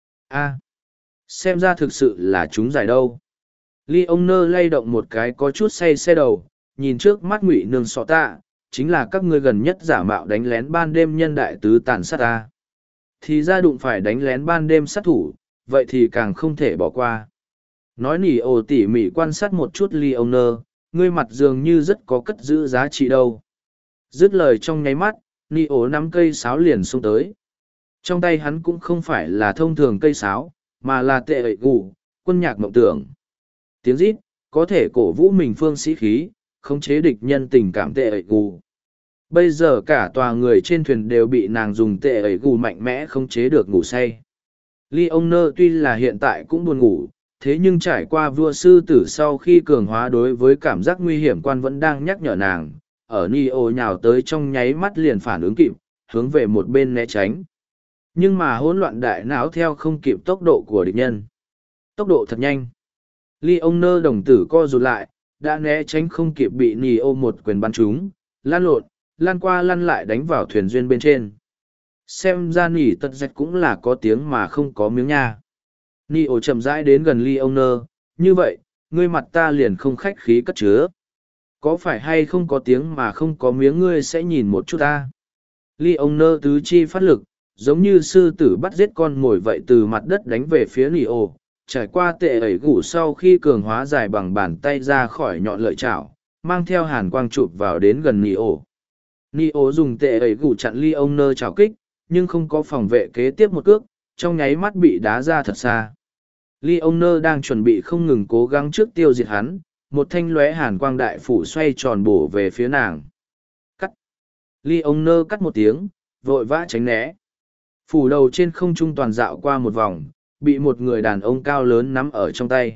A, xem ra thực sự là chúng giải đâu. Ly ông nơ lay động một cái có chút say xe đầu, nhìn trước mắt ngụy nương sọ tạ, chính là các ngươi gần nhất giả mạo đánh lén ban đêm nhân đại tứ tàn sát ta. Thì ra đụng phải đánh lén ban đêm sát thủ, vậy thì càng không thể bỏ qua. Nói nỉ ồ tỉ mỉ quan sát một chút Ly ông nơ, ngươi mặt dường như rất có cất giữ giá trị đâu. Dứt lời trong nháy mắt, nỉ ồ nắm cây sáo liền xông tới. Trong tay hắn cũng không phải là thông thường cây sáo, mà là tệ ậy gù, quân nhạc mộng tưởng. Tiếng rít, có thể cổ vũ mình phương sĩ khí, khống chế địch nhân tình cảm tệ ậy gù. Bây giờ cả tòa người trên thuyền đều bị nàng dùng tệ ẩy gù mạnh mẽ khống chế được ngủ say. Ly ông nơ tuy là hiện tại cũng buồn ngủ, thế nhưng trải qua vua sư tử sau khi cường hóa đối với cảm giác nguy hiểm quan vẫn đang nhắc nhở nàng, ở Nio nhào tới trong nháy mắt liền phản ứng kịp, hướng về một bên né tránh. Nhưng mà hỗn loạn đại não theo không kịp tốc độ của địch nhân. Tốc độ thật nhanh. Ly ông nơ đồng tử co rụt lại, đã né tránh không kịp bị Nio một quyền bắn trúng, lan lộn, lan qua lăn lại đánh vào thuyền duyên bên trên. Xem ra nỉ tật dạch cũng là có tiếng mà không có miếng nha. Nỉ ổ chậm rãi đến gần Ly ông nơ, như vậy, ngươi mặt ta liền không khách khí cất chứa. Có phải hay không có tiếng mà không có miếng ngươi sẽ nhìn một chút ta. Ly ông nơ tứ chi phát lực, giống như sư tử bắt giết con mồi vậy từ mặt đất đánh về phía Nỉ ổ, trải qua tệ ẩy gủ sau khi cường hóa dài bằng bàn tay ra khỏi nhọn lợi chảo, mang theo hàn quang chụp vào đến gần Nỉ ổ. Nio dùng tệ ẩy gù chặn Ly ông nơ trào kích, nhưng không có phòng vệ kế tiếp một cước, trong nháy mắt bị đá ra thật xa. Ly ông nơ đang chuẩn bị không ngừng cố gắng trước tiêu diệt hắn, một thanh lóe hàn quang đại phủ xoay tròn bổ về phía nàng. Cắt! Ly ông nơ cắt một tiếng, vội vã tránh né. Phủ đầu trên không trung toàn dạo qua một vòng, bị một người đàn ông cao lớn nắm ở trong tay.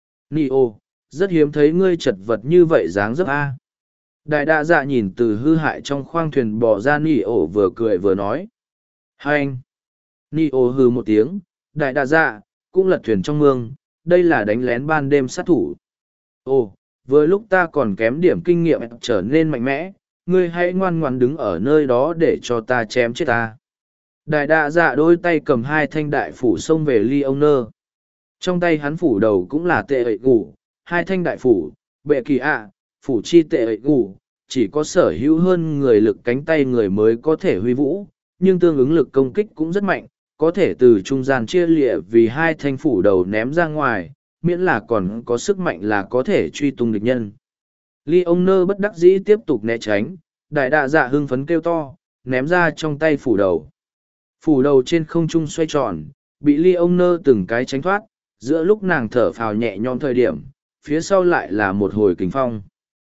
Nio, rất hiếm thấy ngươi chật vật như vậy dáng dấp a. Đại đa dạ nhìn từ hư hại trong khoang thuyền bò ra Nio vừa cười vừa nói. Hai anh! Nio hư một tiếng, đại đa dạ, cũng lật thuyền trong mương, đây là đánh lén ban đêm sát thủ. Ồ, vừa lúc ta còn kém điểm kinh nghiệm trở nên mạnh mẽ, ngươi hãy ngoan ngoãn đứng ở nơi đó để cho ta chém chết ta. Đại đa dạ đôi tay cầm hai thanh đại phủ xông về Ly ông nơ. Trong tay hắn phủ đầu cũng là tệ ậy gù, hai thanh đại phủ, bệ kỳ ạ, phủ chi tệ ậy gù, chỉ có sở hữu hơn người lực cánh tay người mới có thể huy vũ, nhưng tương ứng lực công kích cũng rất mạnh, có thể từ trung gian chia lịa vì hai thanh phủ đầu ném ra ngoài, miễn là còn có sức mạnh là có thể truy tung địch nhân. Ly ông nơ bất đắc dĩ tiếp tục né tránh, đại đa dạ hưng phấn kêu to, ném ra trong tay phủ đầu. Phủ đầu trên không trung xoay tròn, bị Ly ông nơ từng cái tránh thoát, giữa lúc nàng thở phào nhẹ nhõm thời điểm, phía sau lại là một hồi kình phong.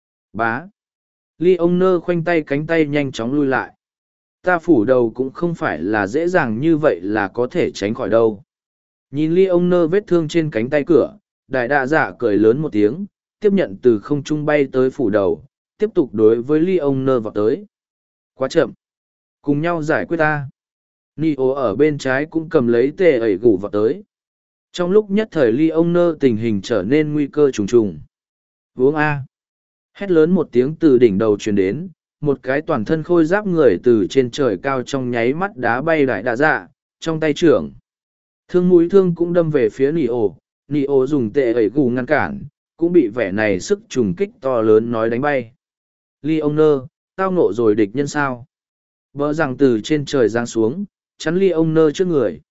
Bá! Ly ông nơ khoanh tay cánh tay nhanh chóng lui lại. Ta phủ đầu cũng không phải là dễ dàng như vậy là có thể tránh khỏi đâu. Nhìn Ly ông nơ vết thương trên cánh tay cửa, đại đa dạ cười lớn một tiếng, tiếp nhận từ không trung bay tới phủ đầu, tiếp tục đối với Ly ông nơ vào tới. Quá chậm. Cùng nhau giải quyết ta. Nio ở bên trái cũng cầm lấy tê ẩy gủ vào tới. Trong lúc nhất thời Ly ông nơ tình hình trở nên nguy cơ trùng trùng. Uống A. Hét lớn một tiếng từ đỉnh đầu truyền đến, một cái toàn thân khôi giáp người từ trên trời cao trong nháy mắt đá bay đại đạ dạ, trong tay trưởng. Thương mũi thương cũng đâm về phía Nio dùng tệ ẩy gù ngăn cản, cũng bị vẻ này sức trùng kích to lớn nói đánh bay. Ly ông nơ, tao ngộ rồi địch nhân sao? Vợ rằng từ trên trời giáng xuống, chắn ly ông nơ trước người.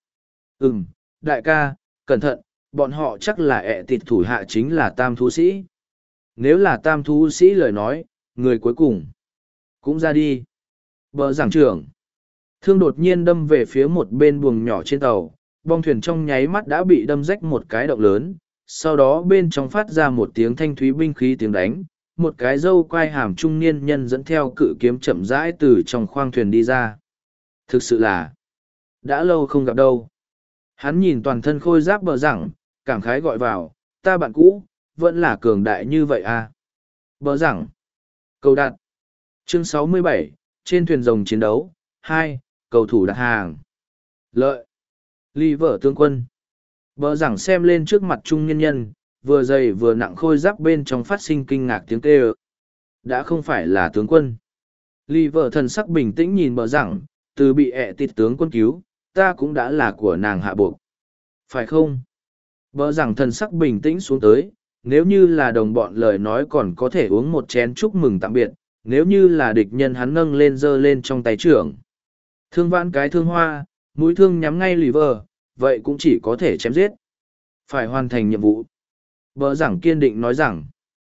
Đại ca, cẩn thận, bọn họ chắc là ẹ tịt thủ hạ chính là tam thú sĩ. Nếu là tam thú sĩ lời nói, người cuối cùng cũng ra đi. Bờ giảng trưởng. Thương đột nhiên đâm về phía một bên buồng nhỏ trên tàu, bong thuyền trong nháy mắt đã bị đâm rách một cái động lớn, sau đó bên trong phát ra một tiếng thanh thúy binh khí tiếng đánh, một cái râu quai hàm trung niên nhân dẫn theo cự kiếm chậm rãi từ trong khoang thuyền đi ra. Thực sự là đã lâu không gặp đâu. Hắn nhìn toàn thân khôi giáp bờ giảng, cảm khái gọi vào, ta bạn cũ, vẫn là cường đại như vậy à. Bờ giảng. Cầu đặt. Chương 67, trên thuyền rồng chiến đấu. 2, cầu thủ đặt hàng. Lợi. Ly vở tướng quân. Bờ giảng xem lên trước mặt trung nhân nhân, vừa dày vừa nặng khôi giáp bên trong phát sinh kinh ngạc tiếng kêu. Đã không phải là tướng quân. Ly vở thần sắc bình tĩnh nhìn bờ giảng, từ bị ẹ tịt tướng quân cứu, ta cũng đã là của nàng hạ buộc. Phải không? Bờ giảng thần sắc bình tĩnh xuống tới, nếu như là đồng bọn lời nói còn có thể uống một chén chúc mừng tạm biệt, nếu như là địch nhân hắn nâng lên giơ lên trong tay trưởng. Thương vãn cái thương hoa, mũi thương nhắm ngay lì vờ, vậy cũng chỉ có thể chém giết. Phải hoàn thành nhiệm vụ. Bờ giảng kiên định nói rằng,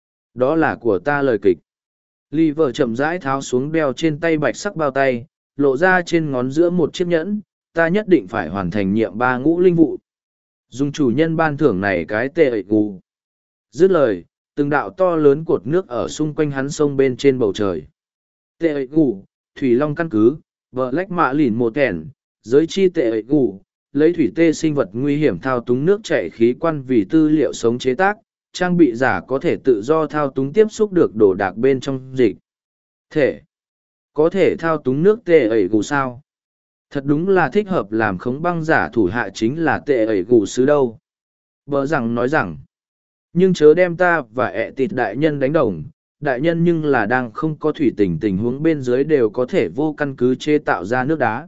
đó là của ta lời kịch. Lì vờ chậm rãi tháo xuống đeo trên tay bạch sắc bao tay, lộ ra trên ngón giữa một chiếc nhẫn, ta nhất định phải hoàn thành nhiệm 3 ngũ linh vụ. Dùng chủ nhân ban thưởng này cái tệ ẩy gù. Dứt lời, từng đạo to lớn cột nước ở xung quanh hắn sông bên trên bầu trời. Tệ ẩy gù, thủy long căn cứ, vợ lách mạ lỉn một kẻn, giới chi tệ ẩy gù, lấy thủy tê sinh vật nguy hiểm thao túng nước chảy khí quan vì tư liệu sống chế tác, trang bị giả có thể tự do thao túng tiếp xúc được đồ đạc bên trong dịch. Thể. Có thể thao túng nước tệ ẩy gù sao? Thật đúng là thích hợp làm khống băng giả thủ hạ chính là tệ ẩy gù sứ đâu. Bờ rằng nói rằng, nhưng chớ đem ta và ẹ tịt đại nhân đánh đồng, đại nhân nhưng là đang không có thủy tình huống bên dưới đều có thể vô căn cứ chế tạo ra nước đá.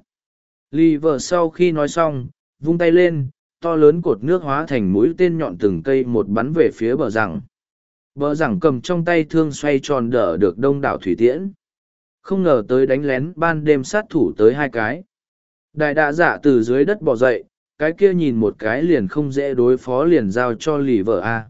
Lì vợ sau khi nói xong, vung tay lên, to lớn cột nước hóa thành mũi tên nhọn từng cây một bắn về phía bờ rằng. Bờ rằng cầm trong tay thương xoay tròn đỡ được đông đảo thủy tiễn. Không ngờ tới đánh lén ban đêm sát thủ tới 2 cái. Đại đạ dạ từ dưới đất bò dậy, cái kia nhìn một cái liền không dễ đối phó liền giao cho lì vợ A.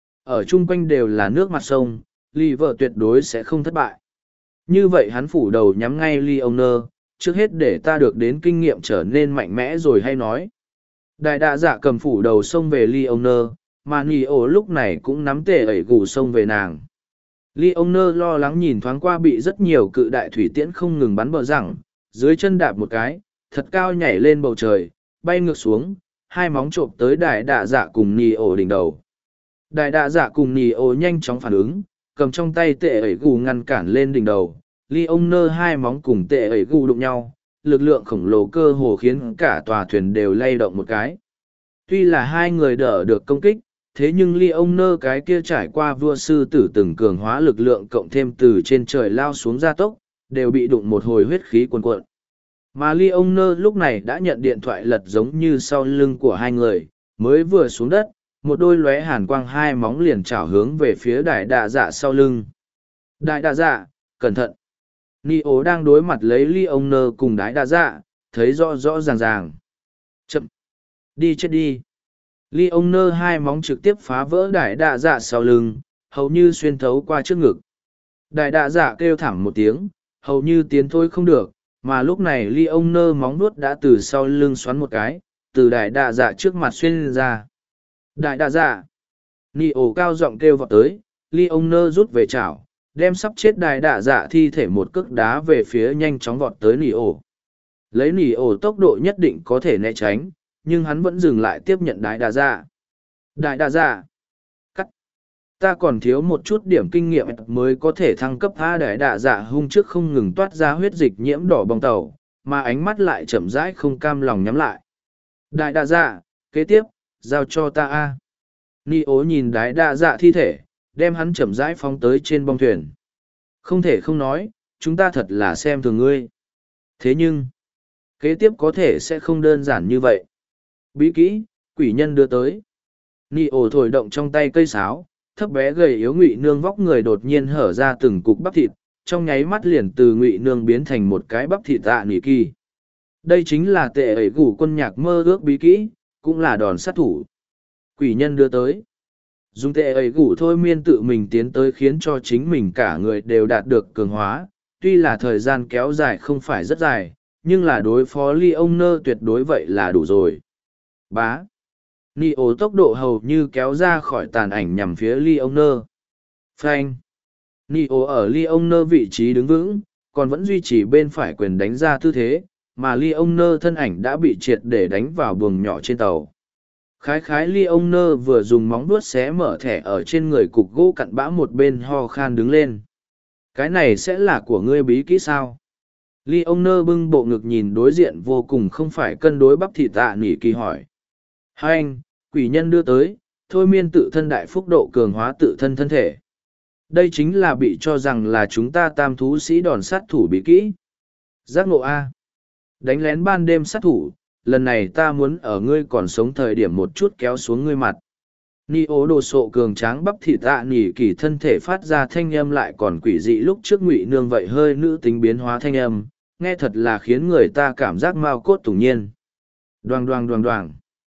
Ở chung quanh đều là nước mặt sông, lì vợ tuyệt đối sẽ không thất bại. Như vậy hắn phủ đầu nhắm ngay ly ông nơ, trước hết để ta được đến kinh nghiệm trở nên mạnh mẽ rồi hay nói. Đại đạ dạ cầm phủ đầu xông về ly ông nơ, mà nì ổ lúc này cũng nắm tệ ẩy gù xông về nàng. Ly ông nơ lo lắng nhìn thoáng qua bị rất nhiều cự đại thủy tiễn không ngừng bắn bờ rằng, dưới chân đạp một cái, thật cao nhảy lên bầu trời, bay ngược xuống, 2 móng trộm tới đại đạ dạ cùng nì ổ đỉnh đầu. Đại đạ dạ cùng nì ổ nhanh chóng phản ứng, cầm trong tay tệ ẩy gù ngăn cản lên đỉnh đầu, ly ông nơ 2 móng cùng tệ ẩy gù đụng nhau, lực lượng khổng lồ cơ hồ khiến cả tòa thuyền đều lay động một cái. Tuy là 2 người đỡ được công kích, thế nhưng ly ông nơ cái kia trải qua vua sư tử từng cường hóa lực lượng cộng thêm từ trên trời lao xuống gia tốc, đều bị đụng một hồi huyết khí cuồn cuộn. Mà ly ông nơ lúc này đã nhận điện thoại lật giống như sau lưng của 2 người, mới vừa xuống đất, một đôi lóe hàn quang 2 móng liền chảo hướng về phía đại đạ dạ sau lưng. Đại đạ dạ, cẩn thận! Nio đang đối mặt lấy ly ông nơ cùng đại đạ dạ, thấy rõ rõ ràng ràng. Chậm! Đi chết đi! Ly ông nơ 2 móng trực tiếp phá vỡ đại đạ dạ sau lưng, hầu như xuyên thấu qua trước ngực. Đại đạ dạ kêu thảm một tiếng, hầu như tiến thôi không được, mà lúc này ly ông nơ móng nuốt đã từ sau lưng xoắn một cái, từ đại đạ dạ trước mặt xuyên ra. Đại đạ dạ! Nì ổ cao giọng kêu vọt tới, ly ông nơ rút về chảo, đem sắp chết đại đạ dạ thi thể một cước đá về phía nhanh chóng vọt tới nì ổ. Lấy nì ổ tốc độ nhất định có thể né tránh, nhưng hắn vẫn dừng lại tiếp nhận đại đạ dạ. Đại đạ dạ! Cắt! Ta còn thiếu một chút điểm kinh nghiệm mới có thể thăng cấp tha. Đại đạ dạ hung trước không ngừng toát ra huyết dịch nhiễm đỏ bong tàu, mà ánh mắt lại chậm rãi không cam lòng nhắm lại. Đại đạ dạ, kế tiếp, giao cho ta a. Ni ố nhìn đại đạ dạ thi thể, đem hắn chậm rãi phóng tới trên bong thuyền. Không thể không nói, chúng ta thật là xem thường ngươi. Thế nhưng, kế tiếp có thể sẽ không đơn giản như vậy. Bí kỹ, quỷ nhân đưa tới. Ni ổ thổi động trong tay cây sáo, thấp bé gầy yếu ngụy nương vóc người đột nhiên hở ra từng cục bắp thịt, trong nháy mắt liền từ ngụy nương biến thành một cái bắp thịt tạ nỉ kỳ. Đây chính là tệ ẩy gủ quân nhạc mơ ước bí kỹ, cũng là đòn sát thủ. Quỷ nhân đưa tới. Dùng tệ ẩy gủ thôi miên tự mình tiến tới khiến cho chính mình cả người đều đạt được cường hóa. Tuy là thời gian kéo dài không phải rất dài, nhưng là đối phó ly ông nơ tuyệt đối vậy là đủ rồi. Bá. Neo tốc độ hầu như kéo ra khỏi tàn ảnh nhằm phía ly ông nơ. Phanh. Neo ở ly ông nơ vị trí đứng vững, còn vẫn duy trì bên phải quyền đánh ra tư thế, mà ly ông nơ thân ảnh đã bị triệt để đánh vào buồng nhỏ trên tàu. Khái khái ly ông nơ vừa dùng móng vuốt xé mở thẻ ở trên người cục gỗ cặn bã một bên ho khan đứng lên. Cái này sẽ là của ngươi bí kỹ sao? Ly ông nơ bưng bộ ngực nhìn đối diện vô cùng không phải cân đối bắp thịt tạ nỉ kỳ hỏi. Hai anh, quỷ nhân đưa tới, thôi miên tự thân đại phúc độ cường hóa tự thân thân thể. Đây chính là bị cho rằng là chúng ta tam thú sĩ đòn sát thủ bí kỹ. Giác ngộ A. Đánh lén ban đêm sát thủ, lần này ta muốn ở ngươi còn sống thời điểm một chút kéo xuống ngươi mặt. Neo đồ sộ cường tráng bắp thịt tạ nỉ kỳ thân thể phát ra thanh âm lại còn quỷ dị lúc trước ngụy nương vậy hơi nữ tính biến hóa thanh âm, nghe thật là khiến người ta cảm giác mao cốt tủng nhiên. Đoàng đoàng đoàng đoàng.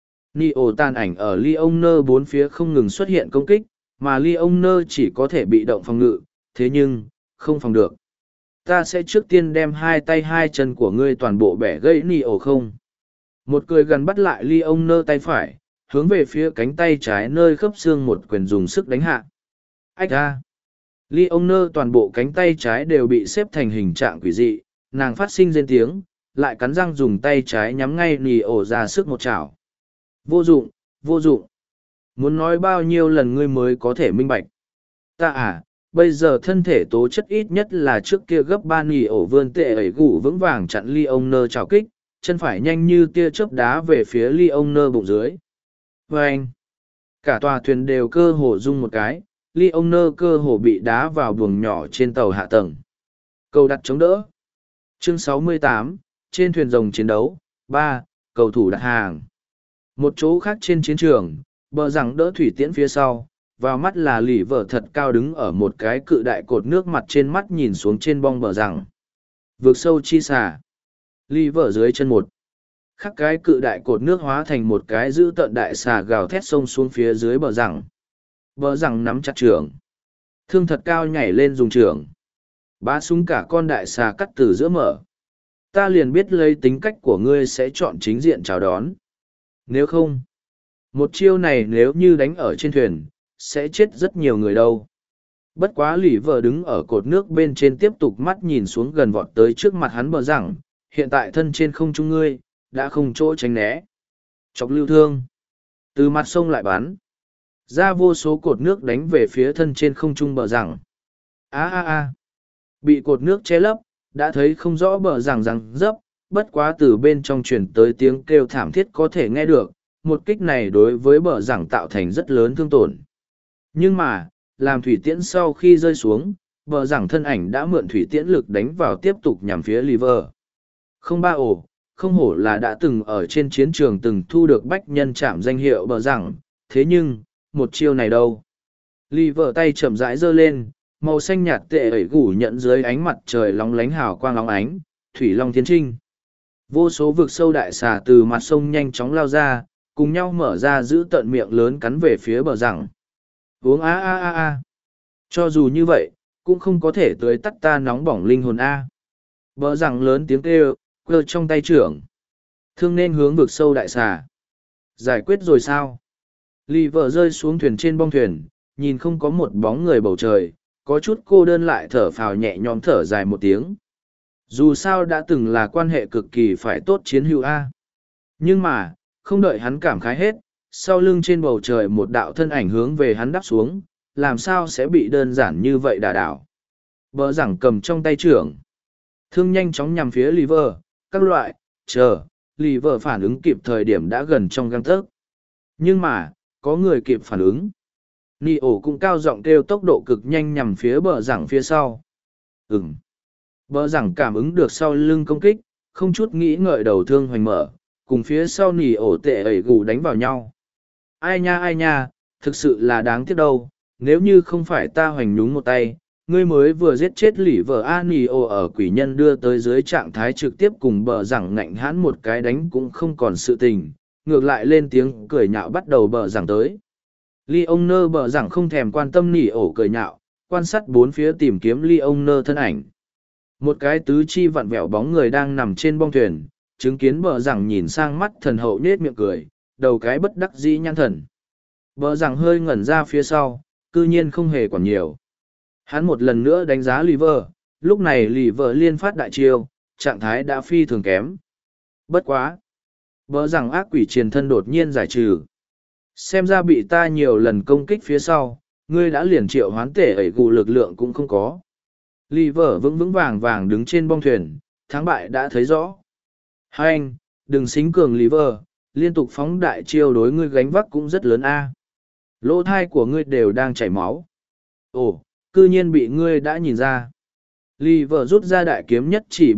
Neo tàn ảnh ở ly ông nơ bốn phía không ngừng xuất hiện công kích, mà ly ông nơ chỉ có thể bị động phòng ngự, thế nhưng, không phòng được. Ta sẽ trước tiên đem hai tay hai chân của ngươi toàn bộ bẻ gãy Neo không. Một cười gần bắt lại ly ông nơ tay phải, hướng về phía cánh tay trái nơi khớp xương một quyền dùng sức đánh hạ. Ách ra! Ly ông nơ toàn bộ cánh tay trái đều bị xếp thành hình trạng quỷ dị, nàng phát sinh rên tiếng, lại cắn răng dùng tay trái nhắm ngay Neo ra sức một chảo. Vô dụng, vô dụng. Muốn nói bao nhiêu lần ngươi mới có thể minh bạch. Ta à, bây giờ thân thể tố chất ít nhất là trước kia gấp ba Neo vươn tệ ẩy gủ vững vàng chặn ly ông nơ trào kích, chân phải nhanh như tia chớp đá về phía ly ông nơ bụng dưới. Và anh, cả tòa thuyền đều cơ hồ rung một cái, ly ông nơ cơ hồ bị đá vào buồng nhỏ trên tàu hạ tầng. Cầu đặt chống đỡ. Chương 68, trên thuyền rồng chiến đấu. 3. Cầu thủ đặt hàng. Một chỗ khác trên chiến trường, bờ rằng đỡ thủy tiễn phía sau, vào mắt là lì vợ thật cao đứng ở một cái cự đại cột nước mặt trên mắt nhìn xuống trên bong bờ rằng. Vượt sâu chi xả. Lì vợ dưới chân một. Khắc cái cự đại cột nước hóa thành một cái dữ tợn đại xà gào thét sông xuống phía dưới bờ rằng. Bờ rằng nắm chặt trường. Thương thật cao nhảy lên dùng trường. Bá súng cả con đại xà cắt từ giữa mở. Ta liền biết lấy tính cách của ngươi sẽ chọn chính diện chào đón. Nếu không, một chiêu này nếu như đánh ở trên thuyền, sẽ chết rất nhiều người đâu. Bất quá lì vợ đứng ở cột nước bên trên tiếp tục mắt nhìn xuống gần vọt tới trước mặt hắn bờ rằng, hiện tại thân trên không trung ngươi, đã không chỗ tránh né. Chọc lưu thương. Từ mặt sông lại bắn. Ra vô số cột nước đánh về phía thân trên không trung bờ rằng. Bị cột nước che lấp, đã thấy không rõ bờ rằng dấp, bất quá từ bên trong truyền tới tiếng kêu thảm thiết có thể nghe được, một kích này đối với bờ rằng tạo thành rất lớn thương tổn. Nhưng mà, làm thủy tiễn sau khi rơi xuống, bờ rằng thân ảnh đã mượn thủy tiễn lực đánh vào tiếp tục nhằm phía liver. Không ba ổ, không hổ là đã từng ở trên chiến trường từng thu được bách nhân chạm danh hiệu bờ rằng, thế nhưng, một chiêu này đâu. Liver tay chậm rãi giơ lên, màu xanh nhạt tệ ẩy gủ nhận dưới ánh mặt trời lóng lánh hào quang lóng ánh, thủy long tiến trinh. Vô số vực sâu đại xà từ mặt sông nhanh chóng lao ra, cùng nhau mở ra giữ tận miệng lớn cắn về phía bờ rằng. Uống Cho dù như vậy, cũng không có thể tưới tắt ta nóng bỏng linh hồn a. Bờ rằng lớn tiếng kêu, quơ trong tay trưởng. Thương nên hướng vực sâu đại xà. Giải quyết rồi sao? Lì vợ rơi xuống thuyền trên bong thuyền, nhìn không có một bóng người bầu trời, có chút cô đơn lại thở phào nhẹ nhõm thở dài một tiếng. Dù sao đã từng là quan hệ cực kỳ phải tốt chiến hữu A. Nhưng mà, không đợi hắn cảm khái hết, sau lưng trên bầu trời một đạo thân ảnh hướng về hắn đắp xuống, làm sao sẽ bị đơn giản như vậy đả đảo. Bờ rằng cầm trong tay trưởng. Thương nhanh chóng nhằm phía liver, các loại, liver phản ứng kịp thời điểm đã gần trong găng tấc. Nhưng mà, có người kịp phản ứng. Neo cũng cao giọng kêu tốc độ cực nhanh nhằm phía bờ rằng phía sau. Bờ rằng cảm ứng được sau lưng công kích, không chút nghĩ ngợi đầu thương hoành mở, cùng phía sau Neo tệ ẩy gù đánh vào nhau. Ai nha, thực sự là đáng tiếc đâu, nếu như không phải ta hoành nhúng một tay, ngươi mới vừa giết chết lỉ vợ Anio ở quỷ nhân đưa tới dưới trạng thái trực tiếp cùng bờ rằng ngạnh hãn một cái đánh cũng không còn sự tình, ngược lại lên tiếng cười nhạo bắt đầu bờ rằng tới. Leoner bờ rằng không thèm quan tâm nỉ ổ cười nhạo, quan sát bốn phía tìm kiếm Leoner thân ảnh. Một cái tứ chi vặn vẹo bóng người đang nằm trên bong thuyền, chứng kiến bờ rằng nhìn sang mắt thần hậu nết miệng cười, đầu cái bất đắc dĩ nhăn thần. Bờ rằng hơi ngẩn ra phía sau, cư nhiên không hề quản nhiều. Hắn một lần nữa đánh giá Liver, lúc này Liver liên phát đại chiêu, trạng thái đã phi thường kém. Bất quá. Bờ rằng ác quỷ triền thân đột nhiên giải trừ. Xem ra bị ta nhiều lần công kích phía sau, ngươi đã liền triệu hoán tể ẩy gù lực lượng cũng không có. Liver vững vững vàng vàng đứng trên bong thuyền, thắng bại đã thấy rõ. Hai anh, đừng xính cường Liver, liên tục phóng đại chiêu đối ngươi gánh vác cũng rất lớn a. Lỗ thai của ngươi đều đang chảy máu. Ồ, cư nhiên bị ngươi đã nhìn ra. Liver rút ra đại kiếm nhất chỉ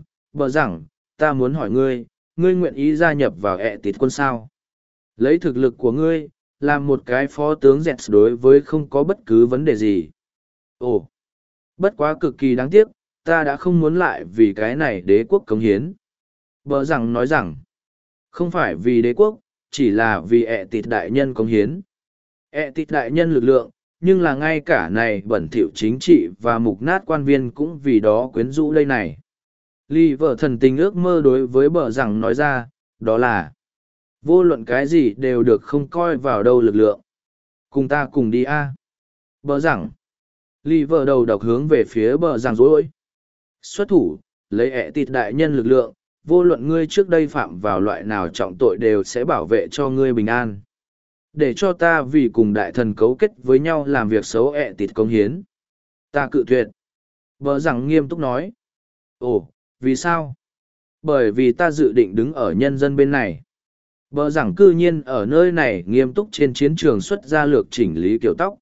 bờ rằng, ta muốn hỏi ngươi, ngươi nguyện ý gia nhập vào ẹ tịt quân sao? Lấy thực lực của ngươi, làm một cái phó tướng dẹt đối với không có bất cứ vấn đề gì. Ồ, bất quá cực kỳ đáng tiếc, ta đã không muốn lại vì cái này đế quốc cống hiến. Bờ rằng nói rằng, không phải vì đế quốc, chỉ là vì ẹ tịt đại nhân cống hiến. Ẹ tịt đại nhân lực lượng, nhưng là ngay cả này bẩn thỉu chính trị và mục nát quan viên cũng vì đó quyến rũ đây này. Ly vợ thần tình ước mơ đối với bờ rằng nói ra, đó là vô luận cái gì đều được không coi vào đâu lực lượng. Cùng ta cùng đi a. Bờ rằng. Ly vợ đầu độc hướng về phía bờ rằng rối. Xuất thủ, lấy ẹ tịt đại nhân lực lượng, vô luận ngươi trước đây phạm vào loại nào trọng tội đều sẽ bảo vệ cho ngươi bình an. Để cho ta vì cùng đại thần cấu kết với nhau làm việc xấu ẹ tịt công hiến. Ta cự tuyệt. Bờ rằng nghiêm túc nói. Ồ, vì sao? Bởi vì ta dự định đứng ở nhân dân bên này. Bờ rằng cư nhiên ở nơi này nghiêm túc trên chiến trường xuất ra lược chỉnh lý kiểu tóc.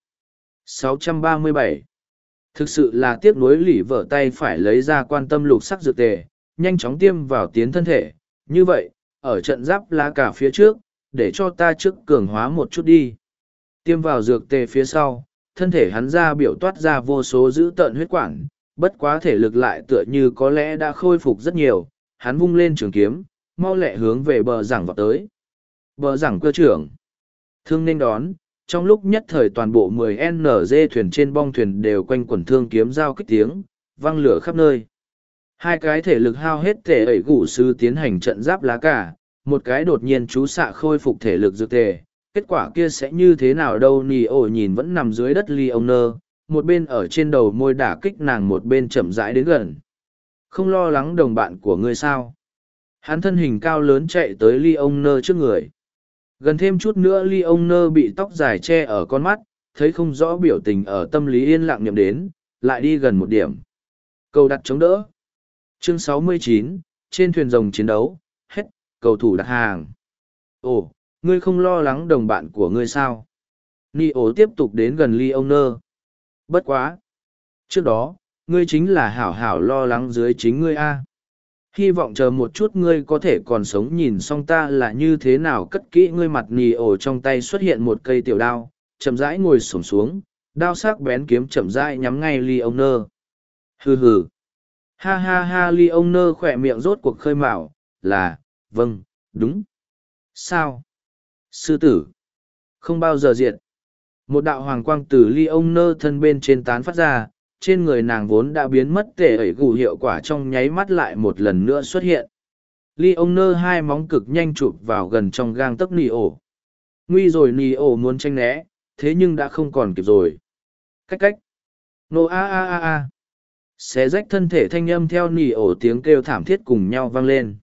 637. Thực sự là tiếc nuối lỉ vợ tay phải lấy ra quan tâm lục sắc dược tề, nhanh chóng tiêm vào tiến thân thể. Như vậy, ở trận giáp lá cả phía trước, để cho ta trước cường hóa một chút đi. Tiêm vào dược tề phía sau, thân thể hắn ra biểu toát ra vô số dữ tợn huyết quản, bất quá thể lực lại tựa như có lẽ đã khôi phục rất nhiều, hắn vung lên trường kiếm, mau lẹ hướng về bờ giảng vào tới. Bờ giảng cơ trưởng, thương nên đón, trong lúc nhất thời toàn bộ 10NG thuyền trên bong thuyền đều quanh quẩn thương kiếm giao kích tiếng, văng lửa khắp nơi. Hai cái thể lực hao hết thể ẩy gủ sư tiến hành trận giáp lá cả, một cái đột nhiên chú xạ khôi phục thể lực dược tề, kết quả kia sẽ như thế nào đâu. Nio nhìn vẫn nằm dưới đất Leoner, một bên ở trên đầu môi đả kích nàng một bên chậm rãi đến gần. Không lo lắng đồng bạn của ngươi sao? Hắn thân hình cao lớn chạy tới Leoner trước người. Gần thêm chút nữa Leoner bị tóc dài che ở con mắt, thấy không rõ biểu tình ở tâm lý yên lặng nhậm đến, lại đi gần một điểm. Cầu đặt chống đỡ. Chương 69, trên thuyền rồng chiến đấu, hết, cầu thủ đặt hàng. Ồ, ngươi không lo lắng đồng bạn của ngươi sao? Nio tiếp tục đến gần Leoner. Bất quá. Trước đó, ngươi chính là hảo hảo lo lắng dưới chính ngươi a. Hy vọng chờ một chút ngươi có thể còn sống nhìn xong ta là như thế nào cất kỹ ngươi mặt. Nio trong tay xuất hiện một cây tiểu đao, chậm rãi ngồi xổm xuống, đao sắc bén kiếm chậm rãi nhắm ngay Leoner. Hừ hừ. Ha ha ha. Leoner khỏe miệng rốt cuộc khơi mào, là, vâng, đúng. Sao? Sư tử. Không bao giờ diệt. Một đạo hoàng quang từ Leoner thân bên trên tán phát ra, trên người nàng vốn đã biến mất tể ẩy gù hiệu quả trong nháy mắt lại một lần nữa xuất hiện. Leoner hai móng cực nhanh chụp vào gần trong gang tấc Nio. Nguy rồi. Nio muốn tranh né, thế nhưng đã không còn kịp rồi. Cách cách. Nô a a a a. Xé rách thân thể thanh âm theo Nio tiếng kêu thảm thiết cùng nhau vang lên.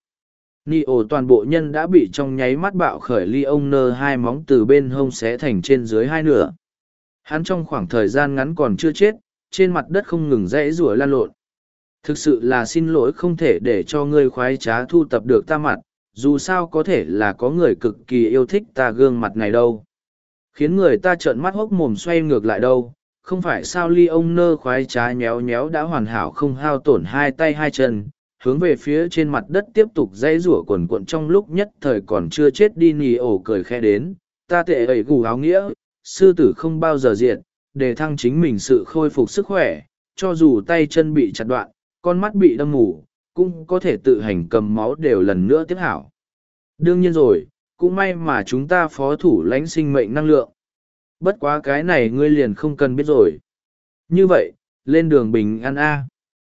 Nio toàn bộ nhân đã bị trong nháy mắt bạo khởi. Leoner hai móng từ bên hông xé thành trên dưới hai nửa. Hắn trong khoảng thời gian ngắn còn chưa chết, trên mặt đất không ngừng rẽ rủa lan lộn. Thực sự là xin lỗi không thể để cho ngươi khoái trá thu tập được ta mặt, dù sao có thể là có người cực kỳ yêu thích ta gương mặt này đâu. Khiến người ta trợn mắt hốc mồm xoay ngược lại đâu, không phải sao. Leoner khoái trá nhéo nhéo đã hoàn hảo không hao tổn hai tay hai chân, hướng về phía trên mặt đất tiếp tục dãy rủa quần quận trong lúc nhất thời còn chưa chết đi. Nio cười khẽ đến, ta tệ ẩy gù áo nghĩa, sư tử không bao giờ diệt, để thăng chính mình sự khôi phục sức khỏe, cho dù tay chân bị chặt đoạn, con mắt bị đâm mù, cũng có thể tự hành cầm máu đều lần nữa tiếp hảo. Đương nhiên rồi, cũng may mà chúng ta phó thủ lãnh sinh mệnh năng lượng. Bất quá cái này ngươi liền không cần biết rồi. Như vậy, lên đường bình an A.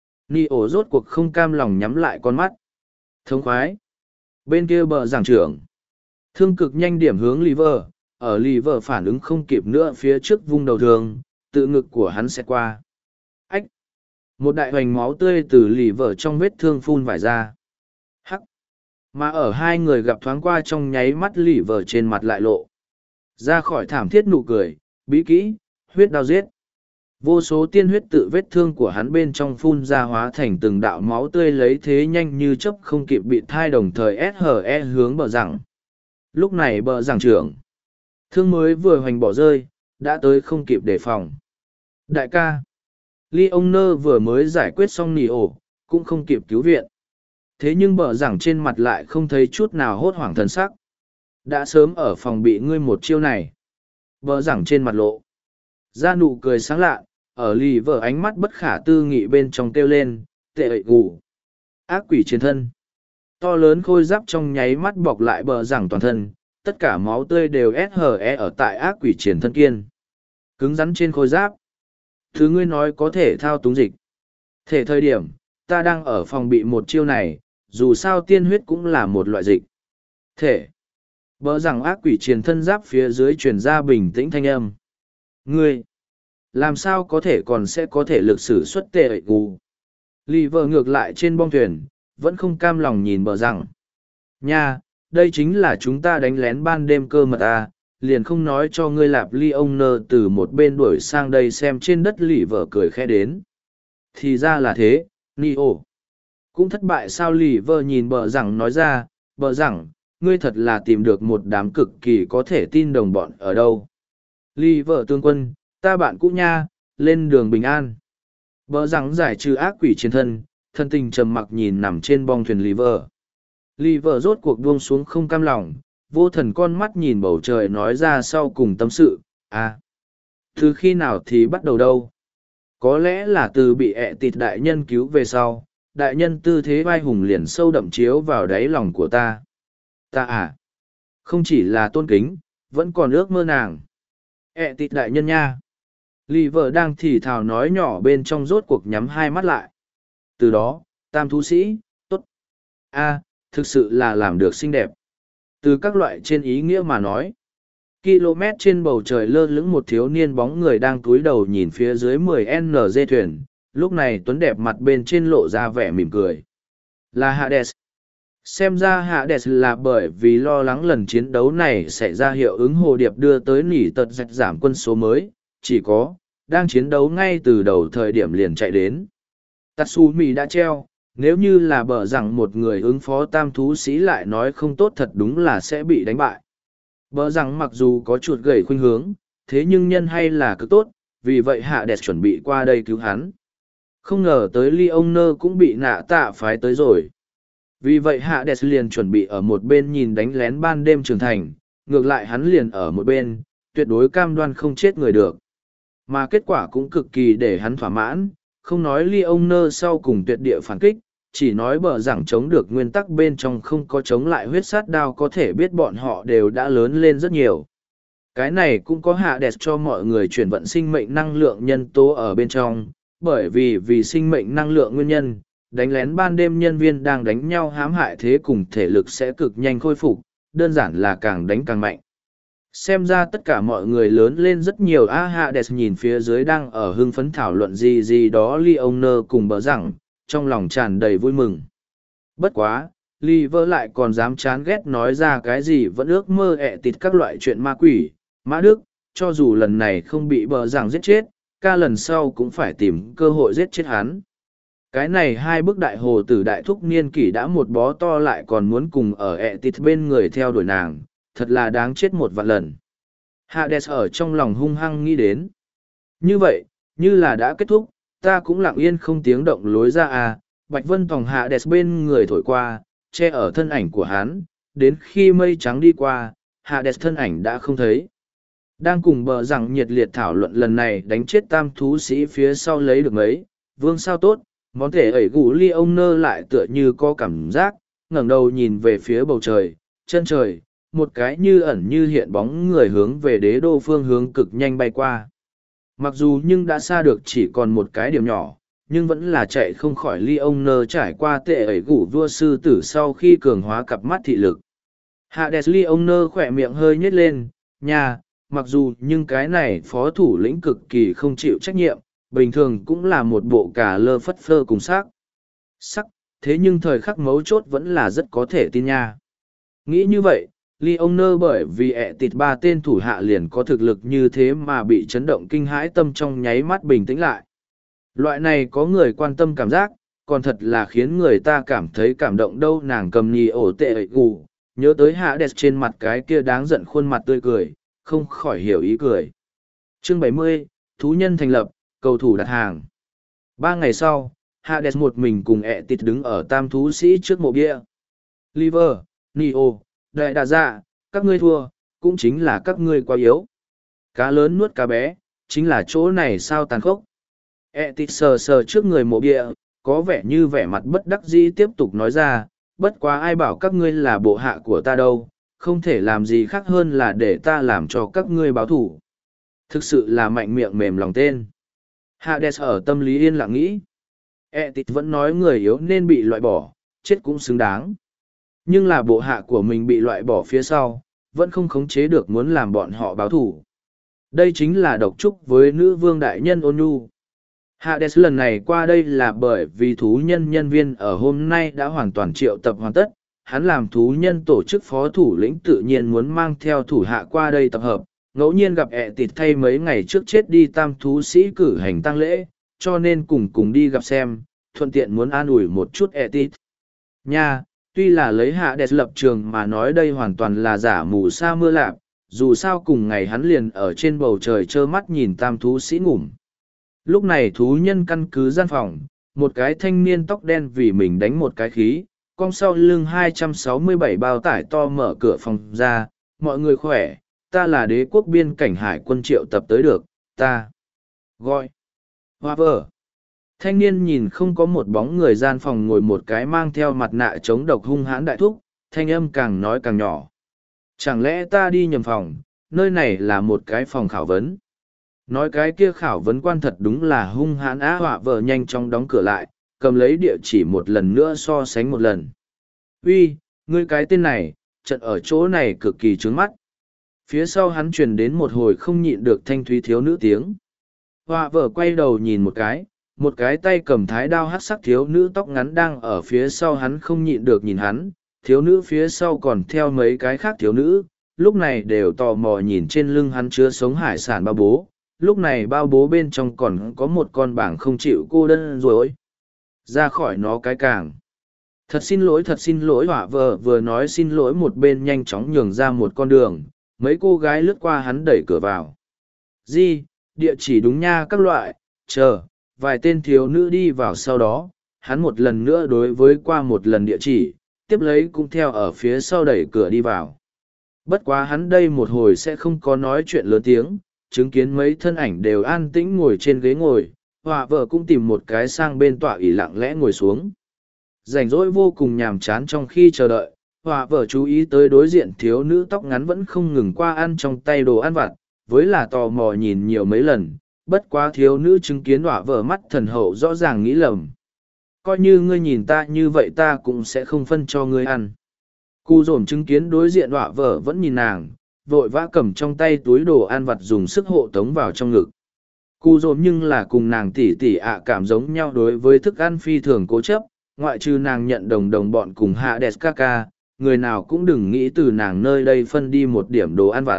Neo rốt cuộc không cam lòng nhắm lại con mắt. Thống khoái. Bên kia bờ giảng trưởng. Thương cực nhanh điểm hướng Liver, ở Liver phản ứng không kịp nữa phía trước vung đầu thường, tự ngực của hắn sẽ qua. Ách! Một đại hoành máu tươi từ Liver trong vết thương phun vải ra. Hắc! Mà ở hai người gặp thoáng qua trong nháy mắt Liver trên mặt lại lộ. Ra khỏi thảm thiết nụ cười, bí kỹ, huyết đao giết. Vô số tiên huyết tự vết thương của hắn bên trong phun ra hóa thành từng đạo máu tươi lấy thế nhanh như chớp không kịp bị thai đồng thời SHE hướng bờ rằng. Lúc này bờ giảng trưởng. Thương mới vừa hoành bỏ rơi, đã tới không kịp đề phòng. Đại ca. Ly ông nơ vừa mới giải quyết xong nỉ ổ, cũng không kịp cứu viện. Thế nhưng bờ giảng trên mặt lại không thấy chút nào hốt hoảng thần sắc. Đã sớm ở phòng bị ngươi một chiêu này. Bờ giảng trên mặt lộ. Ra nụ cười sáng lạ, ở lì vợ ánh mắt bất khả tư nghị bên trong kêu lên, tệ ậy gù. Ác quỷ chiến thân. To lớn khôi giáp trong nháy mắt bọc lại bờ giảng toàn thân, tất cả máu tươi đều SHE ở tại ác quỷ chiến thân kiên. Cứng rắn trên khôi giáp. Thứ ngươi nói có thể thao túng dịch. Thể thời điểm, ta đang ở phòng bị một chiêu này, dù sao tiên huyết cũng là một loại dịch. Thể. Bờ giảng ác quỷ chiến thân giáp phía dưới truyền ra bình tĩnh thanh âm. Ngươi, làm sao có thể còn sẽ có thể lực sử xuất tệ ẩy gù. Lì vợ ngược lại trên bong thuyền, vẫn không cam lòng nhìn bờ rằng. Nha, đây chính là chúng ta đánh lén ban đêm cơ mật à, liền không nói cho ngươi lạp ly ông nơ từ một bên đuổi sang đây xem trên đất lì vợ cười khẽ đến. Thì ra là thế, Neo. Cũng thất bại sao lì vợ nhìn bờ rằng nói ra, bờ rằng, ngươi thật là tìm được một đám cực kỳ có thể tin đồng bọn ở đâu. Ly vợ tương quân, ta bạn cũ nha, lên đường bình an. Bờ rằng giải trừ ác quỷ trên thân, thân tình trầm mặc nhìn nằm trên bong thuyền Ly vợ. Ly vợ rốt cuộc buông xuống không cam lòng, vô thần con mắt nhìn bầu trời nói ra sau cùng tâm sự, à. Từ khi nào thì bắt đầu đâu? Có lẽ là từ bị ẹ tịt đại nhân cứu về sau, đại nhân tư thế vai hùng liền sâu đậm chiếu vào đáy lòng của ta. Ta à? Không chỉ là tôn kính, vẫn còn ước mơ nàng. Ẹ tịt đại nhân nha. Lì vợ đang thì thào nói nhỏ bên trong rốt cuộc nhắm hai mắt lại. Từ đó, tam thú sĩ, tốt. A, thực sự là làm được xinh đẹp. Từ các loại trên ý nghĩa mà nói. Km trên bầu trời lơ lửng một thiếu niên bóng người đang cúi đầu nhìn phía dưới 10NG thuyền. Lúc này Tuấn đẹp mặt bên trên lộ ra vẻ mỉm cười. Là Hades. Xem ra Hades là bởi vì lo lắng lần chiến đấu này sẽ ra hiệu ứng hồ điệp đưa tới nỉ tật dạch giảm quân số mới, chỉ có, đang chiến đấu ngay từ đầu thời điểm liền chạy đến. Tatsumi đã treo, nếu như là bở rằng một người ứng phó tam thú sĩ lại nói không tốt thật đúng là sẽ bị đánh bại. Bở rằng mặc dù có chuột gầy khuynh hướng, thế nhưng nhân hay là cực tốt, vì vậy Hades chuẩn bị qua đây cứu hắn. Không ngờ tới Leoner cũng bị nạ tạ phái tới rồi. Vì vậy Hades liền chuẩn bị ở một bên nhìn đánh lén ban đêm trưởng thành, ngược lại hắn liền ở một bên, tuyệt đối cam đoan không chết người được. Mà kết quả cũng cực kỳ để hắn thỏa mãn, không nói Leoner sau cùng tuyệt địa phản kích, chỉ nói bở rằng chống được nguyên tắc bên trong không có chống lại huyết sát đao có thể biết bọn họ đều đã lớn lên rất nhiều. Cái này cũng có Hades cho mọi người chuyển vận sinh mệnh năng lượng nhân tố ở bên trong, bởi vì sinh mệnh năng lượng nguyên nhân, đánh lén ban đêm nhân viên đang đánh nhau hãm hại thế cùng thể lực sẽ cực nhanh khôi phục, đơn giản là càng đánh càng mạnh. Xem ra tất cả mọi người lớn lên rất nhiều. Hades nhìn phía dưới đang ở hưng phấn thảo luận gì đó Leoner cùng bờ rằng, trong lòng tràn đầy vui mừng. Bất quá, Liver lại còn dám chán ghét nói ra cái gì vẫn ước mơ ẹ tịt các loại chuyện ma quỷ. Mã Đức, cho dù lần này không bị bờ rằng giết chết, ca lần sau cũng phải tìm cơ hội giết chết hắn. Cái này hai bức đại hồ tử đại thúc niên kỷ đã một bó to lại còn muốn cùng ở ẹ tịt bên người theo đuổi nàng, thật là đáng chết một vạn lần. Hades ở trong lòng hung hăng nghĩ đến. Như vậy, như là đã kết thúc, ta cũng lặng yên không tiếng động lối ra à, Bạch Vân Tòng Hades bên người thổi qua, che ở thân ảnh của hắn, đến khi mây trắng đi qua, Hades thân ảnh đã không thấy. Đang cùng bờ rằng nhiệt liệt thảo luận lần này đánh chết tam thú sĩ phía sau lấy được mấy, vương sao tốt, món thể ẩy gù ly ông nơ lại tựa như có cảm giác, ngẩng đầu nhìn về phía bầu trời, chân trời, một cái như ẩn như hiện bóng người hướng về đế đô phương hướng cực nhanh bay qua. Mặc dù nhưng đã xa được chỉ còn một cái điểm nhỏ, nhưng vẫn là chạy không khỏi ly ông nơ trải qua tệ ẩy gủ vua sư tử sau khi cường hóa cặp mắt thị lực. Hades ly ông nơ khỏe miệng hơi nhếch lên, nhà, mặc dù nhưng cái này phó thủ lĩnh cực kỳ không chịu trách nhiệm, bình thường cũng là một bộ cà lơ phất phơ cùng sắc, thế nhưng thời khắc mấu chốt vẫn là rất có thể tin nha. Nghĩ như vậy, ly ông nơ bởi vì ẹ tịt ba tên thủ hạ liền có thực lực như thế mà bị chấn động kinh hãi tâm trong nháy mắt bình tĩnh lại. Loại này có người quan tâm cảm giác, còn thật là khiến người ta cảm thấy cảm động đâu. Nàng cầm nhì ổ tệ ẩy gù, nhớ tới hạ đẹp trên mặt cái kia đáng giận khuôn mặt tươi cười, không khỏi hiểu ý cười. Chương 70, Thú nhân thành lập, cầu thủ đặt hàng. 3 ngày sau, Hades một mình cùng ẹ tịt đứng ở tam thú sĩ trước mộ bia. Liver, Neo, đại đà dạ, các ngươi thua, cũng chính là các ngươi quá yếu. Cá lớn nuốt cá bé, chính là chỗ này sao tàn khốc. Ẹ tịt sờ sờ trước người mộ bia, có vẻ như vẻ mặt bất đắc dĩ tiếp tục nói ra, bất quá ai bảo các ngươi là bộ hạ của ta đâu, không thể làm gì khác hơn là để ta làm cho các ngươi báo thủ. Thực sự là mạnh miệng mềm lòng tên. Hades ở tâm lý yên lặng nghĩ. Tịt vẫn nói người yếu nên bị loại bỏ, chết cũng xứng đáng. Nhưng là bộ hạ của mình bị loại bỏ phía sau, vẫn không khống chế được muốn làm bọn họ báo thủ. Đây chính là độc trúc với nữ vương đại nhân Ôn Nhu. Hades lần này qua đây là bởi vì thú nhân nhân viên ở hôm nay đã hoàn toàn triệu tập hoàn tất. Hắn làm thú nhân tổ chức phó thủ lĩnh tự nhiên muốn mang theo thủ hạ qua đây tập hợp, ngẫu nhiên gặp Tịt thay mấy ngày trước chết đi tam thú sĩ cử hành tang lễ, cho nên cùng đi gặp xem, thuận tiện muốn an ủi một chút Tịt. Nha, tuy là lấy Hades lập trường mà nói đây hoàn toàn là giả mù sa mưa lạp, dù sao cùng ngày hắn liền ở trên bầu trời trơ mắt nhìn tam thú sĩ ngủm. Lúc này thú nhân căn cứ gian phòng, một cái thanh niên tóc đen vì mình đánh một cái khí, cong sau lưng 267 bao tải to mở cửa phòng ra, mọi người khỏe, ta là đế quốc biên cảnh hải quân triệu tập tới được, ta gọi hoa vợ. Thanh niên nhìn không có một bóng người gian phòng ngồi một cái mang theo mặt nạ chống độc hung hãn đại thúc, thanh âm càng nói càng nhỏ. Chẳng lẽ ta đi nhầm phòng, nơi này là một cái phòng khảo vấn. Nói cái kia khảo vấn quan thật đúng là hung hãn á. Họa vợ nhanh chóng đóng cửa lại, cầm lấy địa chỉ một lần nữa so sánh một lần. Uy, ngươi cái tên này, trận ở chỗ này cực kỳ trướng mắt. Phía sau hắn truyền đến một hồi không nhịn được thanh thúy thiếu nữ tiếng. Họa vợ quay đầu nhìn một cái tay cầm thái đao hắc sắc thiếu nữ tóc ngắn đang ở phía sau hắn không nhịn được nhìn hắn, thiếu nữ phía sau còn theo mấy cái khác thiếu nữ, lúc này đều tò mò nhìn trên lưng hắn chứa sống hải sản bao bố, lúc này bao bố bên trong còn có một con bảng không chịu cô đơn rồi. Ra khỏi nó cái càng. Thật xin lỗi. Họa vợ vừa nói xin lỗi một bên nhanh chóng nhường ra một con đường, mấy cô gái lướt qua hắn đẩy cửa vào. Di, địa chỉ đúng nha các loại, chờ, vài tên thiếu nữ đi vào sau đó, hắn một lần nữa đối với qua một lần địa chỉ, tiếp lấy cũng theo ở phía sau đẩy cửa đi vào. Bất quá hắn đây một hồi sẽ không có nói chuyện lớn tiếng, chứng kiến mấy thân ảnh đều an tĩnh ngồi trên ghế ngồi, họa vợ cũng tìm một cái sang bên tọa ỷ lặng lẽ ngồi xuống. Rảnh rỗi vô cùng nhàm chán trong khi chờ đợi, họa vợ chú ý tới đối diện thiếu nữ tóc ngắn vẫn không ngừng qua ăn trong tay đồ ăn vặt, với là tò mò nhìn nhiều mấy lần, bất quá thiếu nữ chứng kiến họa vợ mắt thần hậu rõ ràng nghĩ lầm. Coi như ngươi nhìn ta như vậy ta cũng sẽ không phân cho ngươi ăn. Cụ dồn chứng kiến đối diện họa vợ vẫn nhìn nàng, vội vã cầm trong tay túi đồ ăn vặt dùng sức hộ tống vào trong ngực. Cụ dồn nhưng là cùng nàng tỉ ạ cảm giống nhau đối với thức ăn phi thường cố chấp, ngoại trừ nàng nhận đồng bọn cùng Hades Kaka, người nào cũng đừng nghĩ từ nàng nơi đây phân đi một điểm đồ ăn vặt.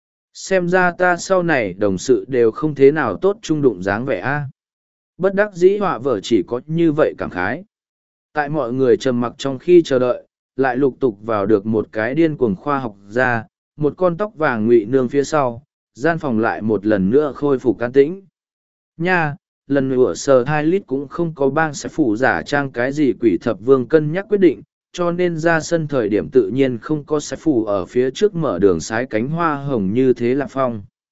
Xem ra ta sau này đồng sự đều không thế nào tốt trung đụng dáng vẻ a. Bất đắc dĩ họa vợ chỉ có như vậy cảm khái. Tại mọi người trầm mặc trong khi chờ đợi, lại lục tục vào được một cái điên cuồng khoa học gia, một con tóc vàng ngụy nương phía sau, gian phòng lại một lần nữa khôi phục can tĩnh. Nha, lần nữa sờ 2 lít cũng không có bang sẽ phủ giả trang cái gì quỷ thập vương cân nhắc quyết định, cho nên ra sân thời điểm tự nhiên không có sẽ phủ ở phía trước mở đường sái cánh hoa hồng như thế là phong.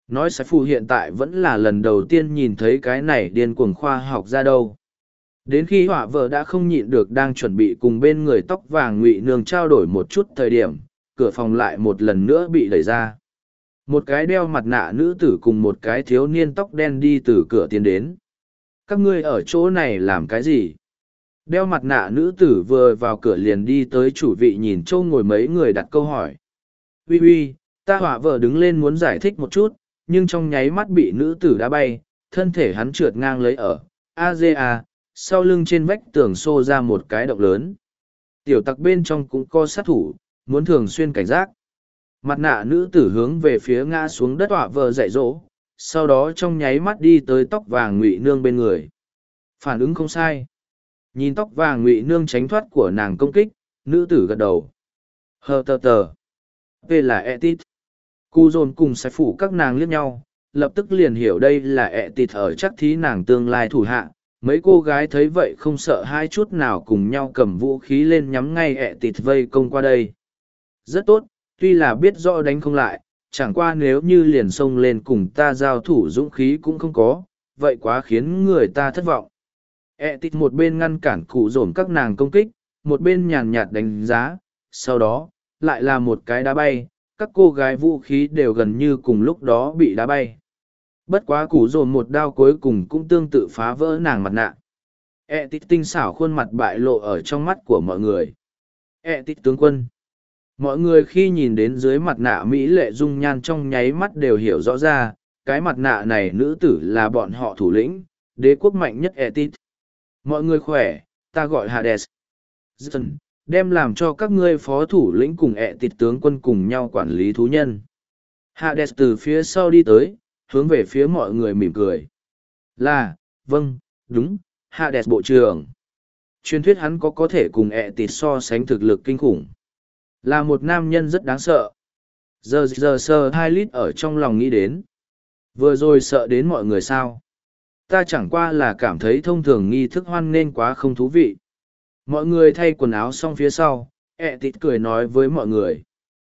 Nói sai phụ hiện tại vẫn là lần đầu tiên nhìn thấy cái này điên cuồng khoa học ra đâu. Đến khi họa vợ đã không nhịn được đang chuẩn bị cùng bên người tóc vàng ngụy nương trao đổi một chút thời điểm, cửa phòng lại một lần nữa bị đẩy ra. Một cái đeo mặt nạ nữ tử cùng một cái thiếu niên tóc đen đi từ cửa tiến đến. Các ngươi ở chỗ này làm cái gì? Đeo mặt nạ nữ tử vừa vào cửa liền đi tới chủ vị nhìn châu ngồi mấy người đặt câu hỏi. Uy uy, ta họa vợ đứng lên muốn giải thích một chút, nhưng trong nháy mắt bị nữ tử đá bay, thân thể hắn trượt ngang lấy ở AZA, sau lưng trên vách tường xô ra một cái động lớn. Tiểu tặc bên trong cũng có sát thủ, muốn thường xuyên cảnh giác. Mặt nạ nữ tử hướng về phía ngã xuống đất họa vợ dạy dỗ, sau đó trong nháy mắt đi tới tóc vàng ngụy nương bên người. Phản ứng không sai. Nhìn tóc vàng ngụy nương tránh thoát của nàng công kích, nữ tử gật đầu. Hờ tờ tờ. Về là etit. Cu dồn cùng sai phủ các nàng liếc nhau, lập tức liền hiểu đây là etit ở chắc thí nàng tương lai thủ hạ. Mấy cô gái thấy vậy không sợ hai chút nào cùng nhau cầm vũ khí lên nhắm ngay etit vây công qua đây. Rất tốt, tuy là biết rõ đánh không lại, chẳng qua nếu như liền xông lên cùng ta giao thủ dũng khí cũng không có, vậy quá khiến người ta thất vọng. Etit một bên ngăn cản cụ dồn các nàng công kích, một bên nhàn nhạt đánh giá, sau đó, lại là một cái đá bay, các cô gái vũ khí đều gần như cùng lúc đó bị đá bay. Bất quá cụ dồn một đao cuối cùng cũng tương tự phá vỡ nàng mặt nạ. Etit tinh xảo khuôn mặt bại lộ ở trong mắt của mọi người. Etit tướng quân. Mọi người khi nhìn đến dưới mặt nạ mỹ lệ dung nhan trong nháy mắt đều hiểu rõ ra, cái mặt nạ này nữ tử là bọn họ thủ lĩnh, đế quốc mạnh nhất Etit. Mọi người khỏe, ta gọi Hades. Dần, đem làm cho các ngươi phó thủ lĩnh cùng Etit tướng quân cùng nhau quản lý thú nhân. Hades từ phía sau đi tới, hướng về phía mọi người mỉm cười. Là, vâng, đúng, Hades bộ trưởng. Truyền thuyết hắn có thể cùng Etit so sánh thực lực kinh khủng. Là một nam nhân rất đáng sợ. Giờ sờ 2 lít ở trong lòng nghĩ đến. Vừa rồi sợ đến mọi người sao. Ta chẳng qua là cảm thấy thông thường nghi thức hoan nên quá không thú vị. Mọi người thay quần áo xong phía sau, Etit cười nói với mọi người.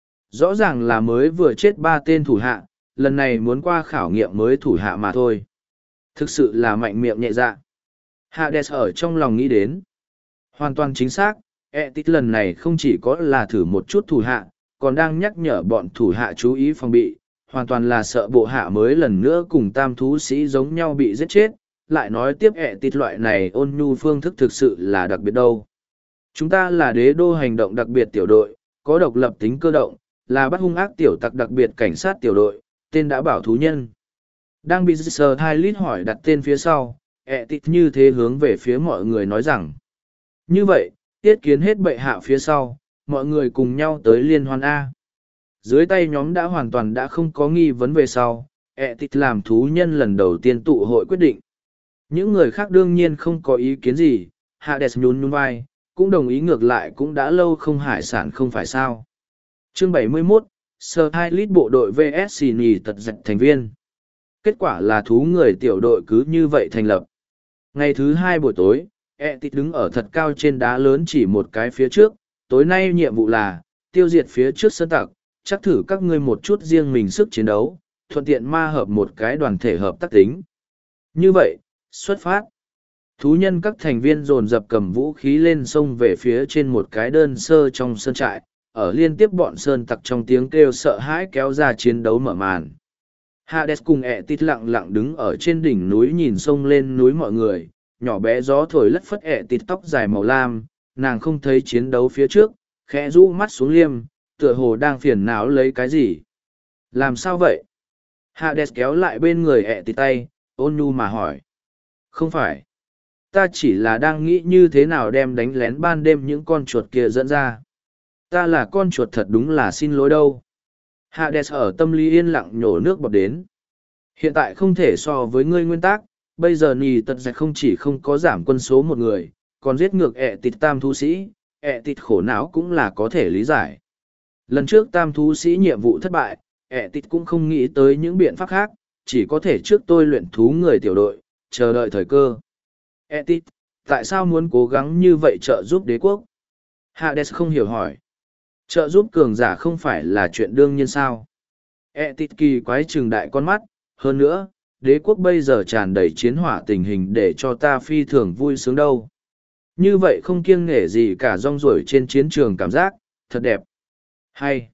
Rõ ràng là mới vừa chết 3 tên thủ hạ, lần này muốn qua khảo nghiệm mới thủ hạ mà thôi. Thực sự là mạnh miệng nhẹ dạ. Hades ở trong lòng nghĩ đến. Hoàn toàn chính xác, Etit lần này không chỉ có là thử một chút thủ hạ, còn đang nhắc nhở bọn thủ hạ chú ý phòng bị, hoàn toàn là sợ bộ hạ mới lần nữa cùng tam thú sĩ giống nhau bị giết chết, lại nói tiếp Etit loại này ôn nhu phương thức thực sự là đặc biệt đâu. Chúng ta là đế đô hành động đặc biệt tiểu đội, có độc lập tính cơ động, là bắt hung ác tiểu tặc đặc biệt cảnh sát tiểu đội, tên đã bảo thú nhân. Đang bị sờ 2 lít hỏi đặt tên phía sau, Etit như thế hướng về phía mọi người nói rằng. Như vậy, tiết kiến hết bệ hạ phía sau, mọi người cùng nhau tới liên hoan A. Dưới tay nhóm đã hoàn toàn đã không có nghi vấn về sau, Etit làm thú nhân lần đầu tiên tụ hội quyết định. Những người khác đương nhiên không có ý kiến gì, Hades nhún vai, cũng đồng ý ngược lại cũng đã lâu không hải sản không phải sao. Chương 71, Sơ 2 lít bộ đội VS Nì tật dạch thành viên. Kết quả là thú người tiểu đội cứ như vậy thành lập. Ngày thứ 2 buổi tối, Etit đứng ở thật cao trên đá lớn chỉ một cái phía trước, tối nay nhiệm vụ là tiêu diệt phía trước sơn tặc, chắc thử các ngươi một chút riêng mình sức chiến đấu, thuận tiện ma hợp một cái đoàn thể hợp tác tính. Như vậy, xuất phát. Thú nhân các thành viên dồn dập cầm vũ khí lên sông về phía trên một cái đơn sơ trong sơn trại, ở liên tiếp bọn sơn tặc trong tiếng kêu sợ hãi kéo ra chiến đấu mở màn. Hades cùng Etit lặng lặng đứng ở trên đỉnh núi nhìn sông lên núi mọi người, nhỏ bé gió thổi lất phất Etit tóc dài màu lam, nàng không thấy chiến đấu phía trước, khẽ rũ mắt xuống liêm, tựa hồ đang phiền não lấy cái gì. Làm sao vậy? Hades kéo lại bên người Etit tay, ôn nhu mà hỏi. Không phải. Ta chỉ là đang nghĩ như thế nào đem đánh lén ban đêm những con chuột kia dẫn ra. Ta là con chuột thật đúng là xin lỗi đâu. Hades ở tâm lý yên lặng nhổ nước bọt đến. Hiện tại không thể so với ngươi nguyên tắc, bây giờ Nì tật dạch không chỉ không có giảm quân số một người, còn giết ngược Etit tam thú sĩ, Etit khổ não cũng là có thể lý giải. Lần trước tam thú sĩ nhiệm vụ thất bại, Etit cũng không nghĩ tới những biện pháp khác, chỉ có thể trước tôi luyện thú người tiểu đội, chờ đợi thời cơ. Etit, tại sao muốn cố gắng như vậy trợ giúp đế quốc? Hades không hiểu hỏi. Trợ giúp cường giả không phải là chuyện đương nhiên sao? Etit kỳ quái trừng đại con mắt, Hơn nữa, đế quốc bây giờ tràn đầy chiến hỏa tình hình để cho ta phi thường vui sướng đâu. Như vậy không kiêng nể gì cả rong ruổi trên chiến trường cảm giác, thật đẹp. Hay.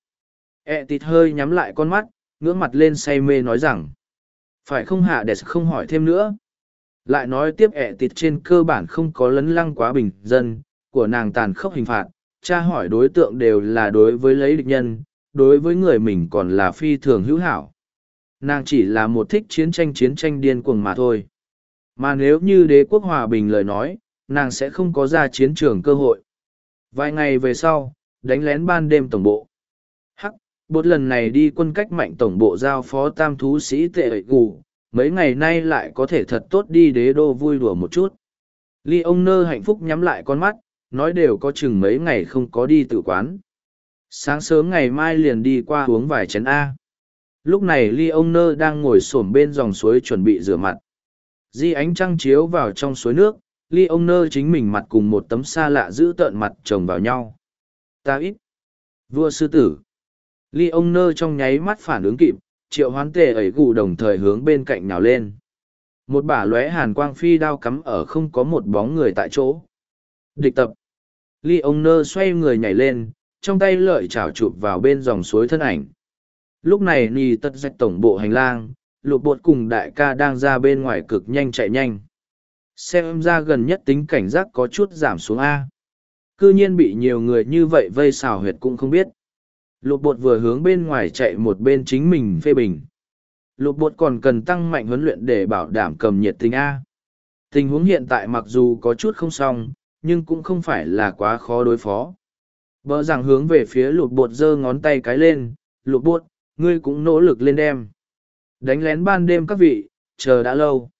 Tịt hơi nhắm lại con mắt, ngưỡng mặt lên say mê nói rằng. Phải không hạ đẹp không hỏi thêm nữa. Lại nói tiếp Tịt trên cơ bản không có lấn lăng quá bình dân, của nàng tàn khốc hình phạt, tra hỏi đối tượng đều là đối với lấy địch nhân, đối với người mình còn là phi thường hữu hảo. Nàng chỉ là một thích chiến tranh điên cuồng mà thôi. Mà nếu như đế quốc hòa bình lời nói, nàng sẽ không có ra chiến trường cơ hội. Vài ngày về sau, đánh lén ban đêm tổng bộ. Hắc, bột lần này đi quân cách mạnh tổng bộ giao phó tam thú sĩ tệ ệ gù, mấy ngày nay lại có thể thật tốt đi đế đô vui đùa một chút. Ly ông nơ hạnh phúc nhắm lại con mắt, nói đều có chừng mấy ngày không có đi tử quán. Sáng sớm ngày mai liền đi qua uống vài chén A. Lúc này Ly ông nơ đang ngồi xổm bên dòng suối chuẩn bị rửa mặt. Di ánh trăng chiếu vào trong suối nước, Ly ông nơ chính mình mặt cùng một tấm xa lạ giữ tợn mặt chồng vào nhau. Ta ít. Vua sư tử. Ly ông nơ trong nháy mắt phản ứng kịp, triệu hoán tề ấy gù đồng thời hướng bên cạnh nhào lên. Một bả lóe hàn quang phi đao cắm ở không có một bóng người tại chỗ. Địch tập. Ly ông nơ xoay người nhảy lên, trong tay lợi chảo chụp vào bên dòng suối thân ảnh. Lúc này nì tật dạch tổng bộ hành lang, lục bột cùng đại ca đang ra bên ngoài cực nhanh chạy nhanh. Xem ra gần nhất tính cảnh giác có chút giảm xuống A. Cư nhiên bị nhiều người như vậy vây xào huyệt cũng không biết. Lục bột vừa hướng bên ngoài chạy một bên chính mình phê bình. Lục bột còn cần tăng mạnh huấn luyện để bảo đảm cầm nhiệt tình A. Tình huống hiện tại mặc dù có chút không xong, nhưng cũng không phải là quá khó đối phó. Bờ rằng hướng về phía lục bột giơ ngón tay cái lên, lục bột, ngươi cũng nỗ lực lên đem. Đánh lén ban đêm các vị, chờ đã lâu.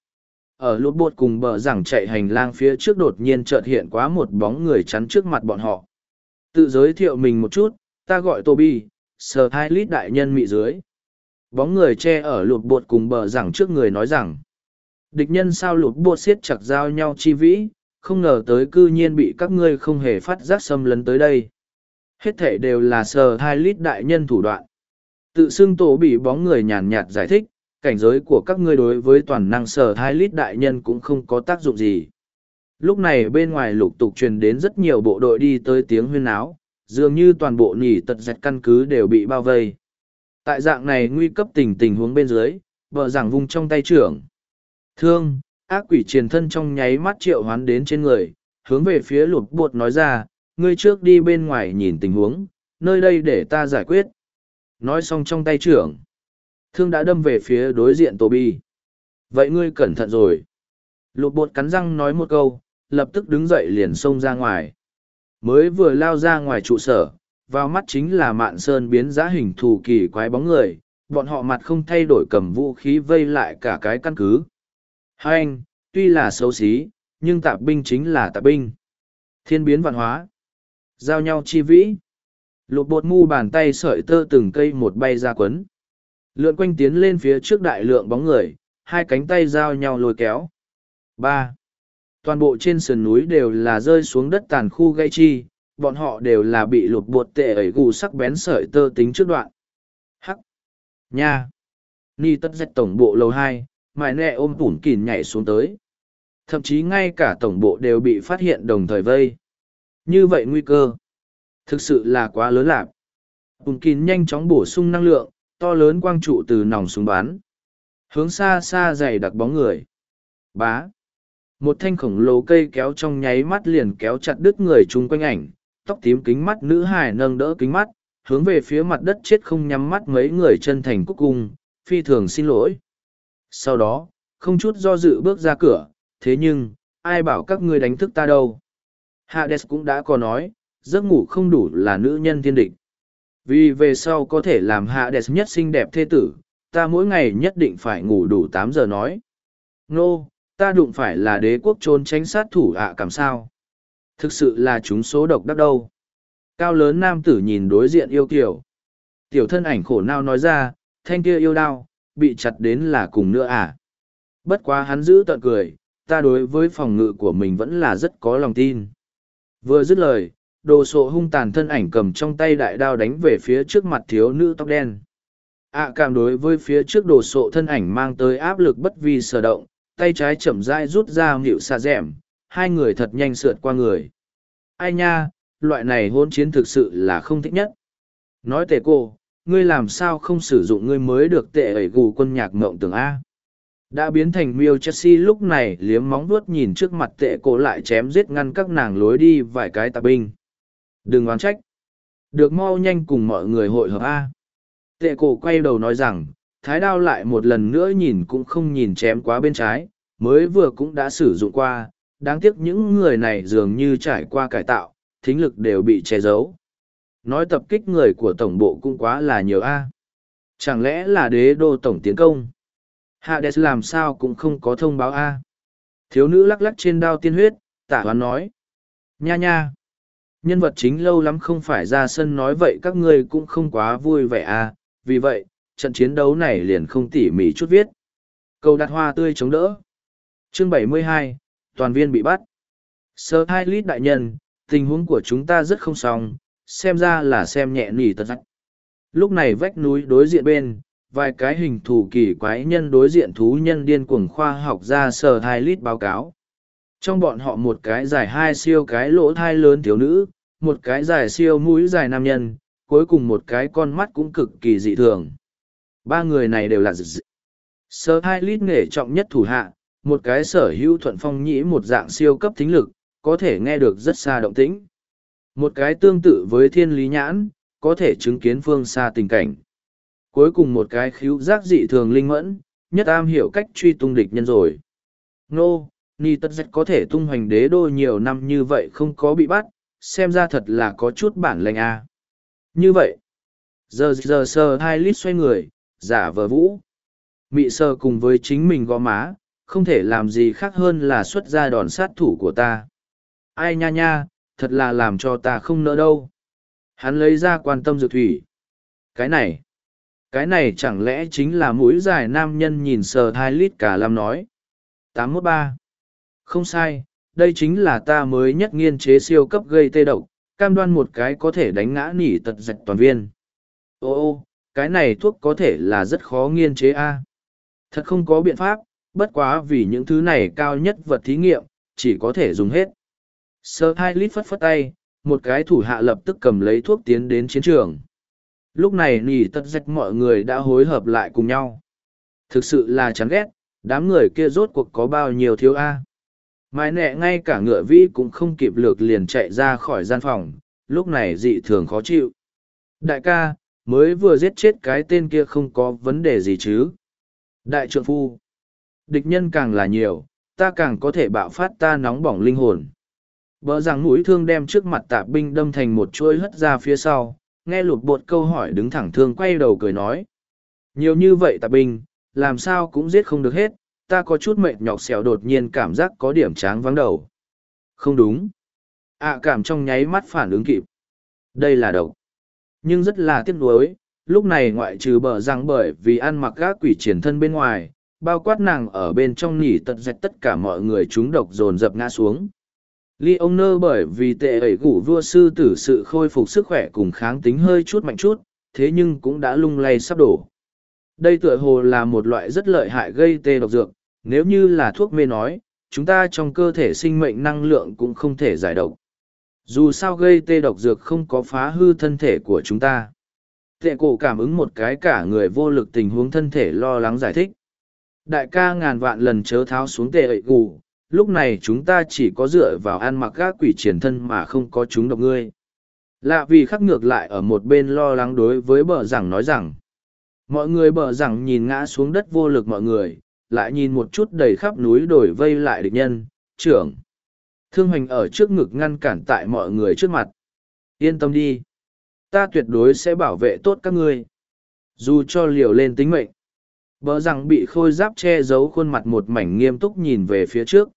Ở lục bột cùng bờ rằng chạy hành lang phía trước đột nhiên chợt hiện quá một bóng người chắn trước mặt bọn họ. Tự giới thiệu mình một chút, ta gọi Toby, sờ hai lít đại nhân mị dưới. Bóng người che ở lục bột cùng bờ rằng trước người nói rằng. Địch nhân sao lục bột siết chặt giao nhau chi vĩ, không ngờ tới cư nhiên bị các ngươi không hề phát giác xâm lấn tới đây. Hết thể đều là sờ hai lít đại nhân thủ đoạn. Tự xưng tổ bị bóng người nhàn nhạt giải thích, cảnh giới của các ngươi đối với toàn năng sờ hai lít đại nhân cũng không có tác dụng gì. Lúc này bên ngoài lục tục truyền đến rất nhiều bộ đội đi tới tiếng huyên áo, dường như toàn bộ nỉ tật dạch căn cứ đều bị bao vây. Tại dạng này nguy cấp tình huống bên dưới, vợ giảng vung trong tay trưởng. Thương, ác quỷ triền thân trong nháy mắt triệu hoán đến trên người, hướng về phía lục bột nói ra, ngươi trước đi bên ngoài nhìn tình huống, nơi đây để ta giải quyết. Nói xong trong tay trưởng, thương đã đâm về phía đối diện Toby. Vậy ngươi cẩn thận rồi. Lục bột cắn răng nói một câu, lập tức đứng dậy liền xông ra ngoài. Mới vừa lao ra ngoài trụ sở, vào mắt chính là Mạn Sơn biến giá hình thù kỳ quái bóng người, bọn họ mặt không thay đổi cầm vũ khí vây lại cả cái căn cứ. Hai anh, tuy là xấu xí, nhưng tạp binh chính là tạp binh. Thiên biến vạn hóa. Giao nhau chi vĩ. Lục bột mu bàn tay sợi tơ từng cây một bay ra quấn. Lượn quanh tiến lên phía trước đại lượng bóng người, hai cánh tay giao nhau lôi kéo. 3. Toàn bộ trên sườn núi đều là rơi xuống đất tàn khu gây chi, bọn họ đều là bị lục bột tệ ẩy gù sắc bén sợi tơ tính trước đoạn. Hắc. Nha. Ni tất dạch tổng bộ lầu 2, mải nẹ ôm tủn kỉn nhảy xuống tới. Thậm chí ngay cả tổng bộ đều bị phát hiện đồng thời vây. Như vậy nguy cơ thực sự là quá lớn lạc. Tủn kỉn nhanh chóng bổ sung năng lượng, to lớn quang trụ từ nòng súng bắn. Hướng xa xa dày đặc bóng người. Bá. Một thanh khổng lồ cây kéo trong nháy mắt liền kéo chặt đứt người chung quanh ảnh, tóc tím kính mắt nữ hài nâng đỡ kính mắt, hướng về phía mặt đất chết không nhắm mắt mấy người chân thành cúc cung, phi thường xin lỗi. Sau đó, không chút do dự bước ra cửa, thế nhưng, ai bảo các ngươi đánh thức ta đâu. Hades cũng đã có nói, giấc ngủ không đủ là nữ nhân thiên địch. Vì về sau có thể làm Hades nhất xinh đẹp thê tử, ta mỗi ngày nhất định phải ngủ đủ 8 giờ nói. Nô, ta đụng phải là đế quốc trốn tránh sát thủ cảm sao. Thực sự là chúng số độc đắc đâu. Cao lớn nam tử nhìn đối diện yêu kiểu. Tiểu thân ảnh khổ nao nói ra, thanh kia yêu đao, bị chặt đến là cùng nữa à. Bất quá hắn giữ tận cười, ta đối với phòng ngự của mình vẫn là rất có lòng tin. Vừa dứt lời, đồ sộ hung tàn thân ảnh cầm trong tay đại đao đánh về phía trước mặt thiếu nữ tóc đen. Cảm đối với phía trước đồ sộ thân ảnh mang tới áp lực bất vi sở động, tay trái chậm rãi rút ra hiệu xà rẻm, hai người thật nhanh sượt qua người. Ai nha, loại này hôn chiến thực sự là không thích nhất. Nói tệ cô, ngươi làm sao không sử dụng ngươi mới được tệ ẩy gù quân nhạc mộng tưởng A. Đã biến thành miêu Chelsea lúc này liếm móng vuốt nhìn trước mặt tệ cô lại chém giết ngăn các nàng lối đi vài cái tà binh. Đừng oán trách. Được mau nhanh cùng mọi người hội hợp A. Tệ cổ quay đầu nói rằng, thái đao lại một lần nữa nhìn cũng không nhìn chém quá bên trái, mới vừa cũng đã sử dụng qua, đáng tiếc những người này dường như trải qua cải tạo, thính lực đều bị che giấu. Nói tập kích người của tổng bộ cũng quá là nhiều A. Chẳng lẽ là đế đô tổng tiến công? Hades làm sao cũng không có thông báo A. Thiếu nữ lắc lắc trên đao tiên huyết, tả hoán nói. Nha nha. Nhân vật chính lâu lắm không phải ra sân nói vậy các ngươi cũng không quá vui vẻ A. Vì vậy, trận chiến đấu này liền không tỉ mỉ chút viết. Cầu đặt hoa tươi chống đỡ. Chương 72, toàn viên bị bắt. Sơ hai lít đại nhân, tình huống của chúng ta rất không xong, xem ra là xem nhẹ nỉ tật rách. Lúc này vách núi đối diện bên, vài cái hình thù kỳ quái nhân đối diện thú nhân điên cuồng khoa học ra sơ hai lít báo cáo. Trong bọn họ một cái dài hai siêu cái lỗ thai lớn thiếu nữ, một cái dài siêu mũi dài nam nhân, cuối cùng một cái con mắt cũng cực kỳ dị thường. Ba người này đều là sơ hai lít nghề trọng nhất thủ hạ, một cái sở hữu thuận phong nhĩ một dạng siêu cấp thính lực, có thể nghe được rất xa động tĩnh. Một cái tương tự với thiên lý nhãn, có thể chứng kiến phương xa tình cảnh. Cuối cùng một cái khíu giác dị thường linh mẫn, nhất am hiểu cách truy tung địch nhân rồi. Nô, Ni Tất Dạch có thể tung hoành đế đô nhiều năm như vậy không có bị bắt, xem ra thật là có chút bản lĩnh a. Như vậy, giờ sờ hai lít xoay người, giả vờ vũ. Mị sờ cùng với chính mình gõ má, không thể làm gì khác hơn là xuất ra đòn sát thủ của ta. Ai nha nha, thật là làm cho ta không nỡ đâu. Hắn lấy ra quan tâm dược thủy. Cái này chẳng lẽ chính là mũi dài nam nhân nhìn sờ hai lít cả lam nói. 813. Không sai, đây chính là ta mới nhất nghiên chế siêu cấp gây tê độc, cam đoan một cái có thể đánh ngã nỉ tật dạch toàn viên. Ô, cái này thuốc có thể là rất khó nghiên chế a. Thật không có biện pháp, bất quá vì những thứ này cao nhất vật thí nghiệm, chỉ có thể dùng hết. Sơ hai lít phất phất tay, một cái thủ hạ lập tức cầm lấy thuốc tiến đến chiến trường. Lúc này nỉ tật dạch mọi người đã hối hợp lại cùng nhau. Thực sự là chán ghét, đám người kia rốt cuộc có bao nhiêu thiếu a. Mai nẹ ngay cả ngựa vĩ cũng không kịp lược liền chạy ra khỏi gian phòng, lúc này dị thường khó chịu. Đại ca, mới vừa giết chết cái tên kia không có vấn đề gì chứ. Đại trượng phu, địch nhân càng là nhiều, ta càng có thể bạo phát ta nóng bỏng linh hồn. Bỡ rằng mũi thương đem trước mặt tạp binh đâm thành một chuỗi hất ra phía sau, nghe lụt bột câu hỏi đứng thẳng thương quay đầu cười nói. Nhiều như vậy tạp binh, làm sao cũng giết không được hết, ta có chút mệt nhọc xẻo đột nhiên cảm giác có điểm tráng vắng đầu. Không đúng. Cảm trong nháy mắt phản ứng kịp. Đây là độc. Nhưng rất là tiếc nuối, lúc này ngoại trừ bờ răng bởi vì ăn mặc gác quỷ triển thân bên ngoài, bao quát nàng ở bên trong nỉ tật dạch tất cả mọi người chúng độc dồn dập ngã xuống. Ly ông nơ bởi vì tệ ẩy gủ vua sư tử sự khôi phục sức khỏe cùng kháng tính hơi chút mạnh chút, thế nhưng cũng đã lung lay sắp đổ. Đây tựa hồ là một loại rất lợi hại gây tê độc dược, nếu như là thuốc mê nói, chúng ta trong cơ thể sinh mệnh năng lượng cũng không thể giải độc. Dù sao gây tê độc dược không có phá hư thân thể của chúng ta. Tệ cổ cảm ứng một cái cả người vô lực tình huống thân thể lo lắng giải thích. Đại ca ngàn vạn lần chớ tháo xuống tệ ẩy gù, lúc này chúng ta chỉ có dựa vào ăn mặc gác quỷ triển thân mà không có chúng độc ngươi. Lạ vì khắc ngược lại ở một bên lo lắng đối với bờ rằng nói rằng. Mọi người bờ rằng nhìn ngã xuống đất vô lực mọi người, lại nhìn một chút đầy khắp núi đồi vây lại địch nhân, trưởng. Thương hoành ở trước ngực ngăn cản tại mọi người trước mặt. Yên tâm đi. Ta tuyệt đối sẽ bảo vệ tốt các ngươi. Dù cho liều lên tính mệnh. Bờ rằng bị khôi giáp che giấu khuôn mặt một mảnh nghiêm túc nhìn về phía trước.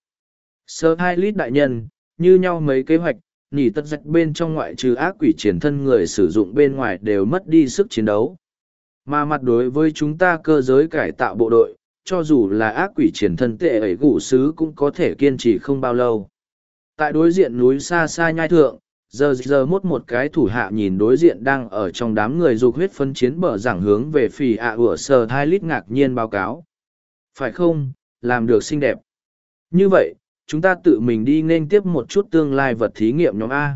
Sơ hai lít đại nhân, như nhau mấy kế hoạch, nỉ tất dạch bên trong ngoại trừ ác quỷ triển thân người sử dụng bên ngoài đều mất đi sức chiến đấu. Mà mặt đối với chúng ta cơ giới cải tạo bộ đội, cho dù là ác quỷ triển thân tệ ẩy gủ sứ cũng có thể kiên trì không bao lâu. Tại đối diện núi xa xa nhai thượng, Giờ mốt một cái thủ hạ nhìn đối diện đang ở trong đám người dục huyết phân chiến bờ rằng hướng về phì ạ ủa sờ hai lít ngạc nhiên báo cáo. Phải không, làm được xinh đẹp. Như vậy, chúng ta tự mình đi nên tiếp một chút tương lai vật thí nghiệm nhóm A.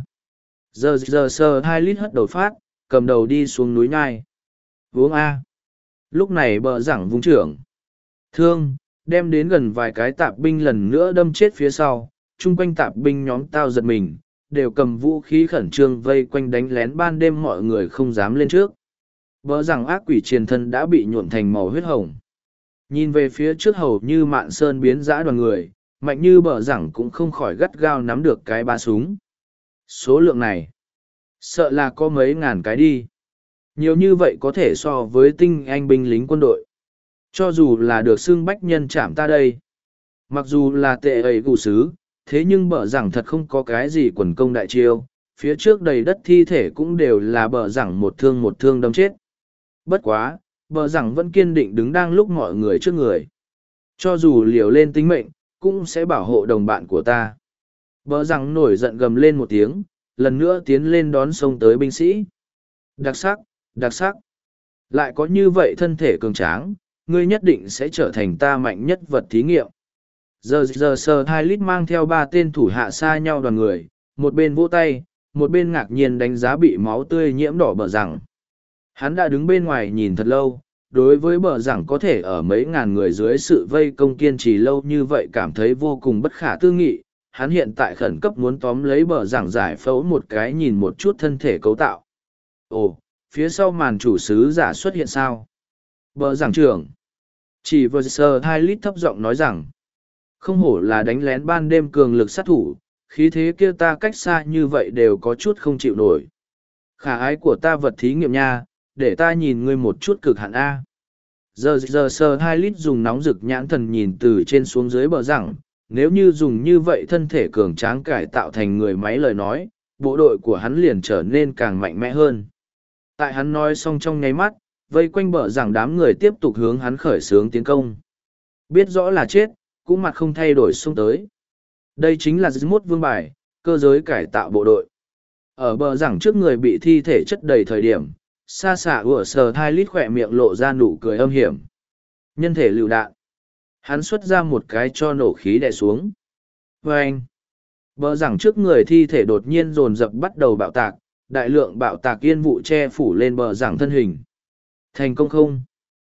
Giờ sờ hai lít hất đầu phát, cầm đầu đi xuống núi nhai. Uống A. Lúc này bờ rằng vung trưởng. Thương, đem đến gần vài cái tạp binh lần nữa đâm chết phía sau, chung quanh tạp binh nhóm tao giật mình, đều cầm vũ khí khẩn trương vây quanh đánh lén ban đêm mọi người không dám lên trước. Bờ rằng ác quỷ triền thân đã bị nhuộn thành màu huyết hồng. Nhìn về phía trước hầu như mạn sơn biến dã đoàn người, mạnh như bờ rằng cũng không khỏi gắt gao nắm được cái ba súng. Số lượng này, sợ là có mấy ngàn cái đi. Nhiều như vậy có thể so với tinh anh binh lính quân đội. Cho dù là được xưng bách nhân chạm ta đây. Mặc dù là tệ ấy cụ sứ, thế nhưng bờ rằng thật không có cái gì quần công đại chiêu. Phía trước đầy đất thi thể cũng đều là bờ rằng một thương đâm chết. Bất quá, bờ rằng vẫn kiên định đứng đang lúc mọi người trước người. Cho dù liều lên tính mệnh, cũng sẽ bảo hộ đồng bạn của ta. Bờ rằng nổi giận gầm lên một tiếng, lần nữa tiến lên đón sông tới binh sĩ. Đặc sắc, đặc sắc. Lại có như vậy thân thể cường tráng, ngươi nhất định sẽ trở thành ta mạnh nhất vật thí nghiệm. Giờ sờ hai lít mang theo ba tên thủ hạ xa nhau đoàn người, một bên vỗ tay, một bên ngạc nhiên đánh giá bị máu tươi nhiễm đỏ bờ rằng. Hắn đã đứng bên ngoài nhìn thật lâu, đối với bờ rằng có thể ở mấy ngàn người dưới sự vây công kiên trì lâu như vậy cảm thấy vô cùng bất khả tư nghị. Hắn hiện tại khẩn cấp muốn tóm lấy bờ rằng giải phẫu một cái nhìn một chút thân thể cấu tạo. Ồ, phía sau màn chủ sứ giả xuất hiện sao? Bờ rằng trưởng. Chỉ vừa sờ hai lít thấp giọng nói rằng, không hổ là đánh lén ban đêm cường lực sát thủ, khí thế kia ta cách xa như vậy đều có chút không chịu nổi. Khả ái của ta vật thí nghiệm nha, để ta nhìn ngươi một chút cực hạn A. Giờ sờ hai lít dùng nóng rực nhãn thần nhìn từ trên xuống dưới bờ rằng, nếu như dùng như vậy thân thể cường tráng cải tạo thành người máy lời nói, bộ đội của hắn liền trở nên càng mạnh mẽ hơn. Tại hắn nói xong trong nháy mắt, vây quanh bờ rằng đám người tiếp tục hướng hắn khởi xướng tiến công. Biết rõ là chết, cũng mặt không thay đổi xông tới. Đây chính là mốt vương bài, cơ giới cải tạo bộ đội. Ở bờ rằng trước người bị thi thể chất đầy thời điểm, xa xạ ủa sờ hai lít khỏe miệng lộ ra nụ cười âm hiểm. Nhân thể lựu đạn. Hắn xuất ra một cái cho nổ khí đè xuống. Vâng! Bờ rằng trước người thi thể đột nhiên dồn dập bắt đầu bạo tạc, đại lượng bạo tạc yên vụ che phủ lên bờ rằng thân hình. Thành công không?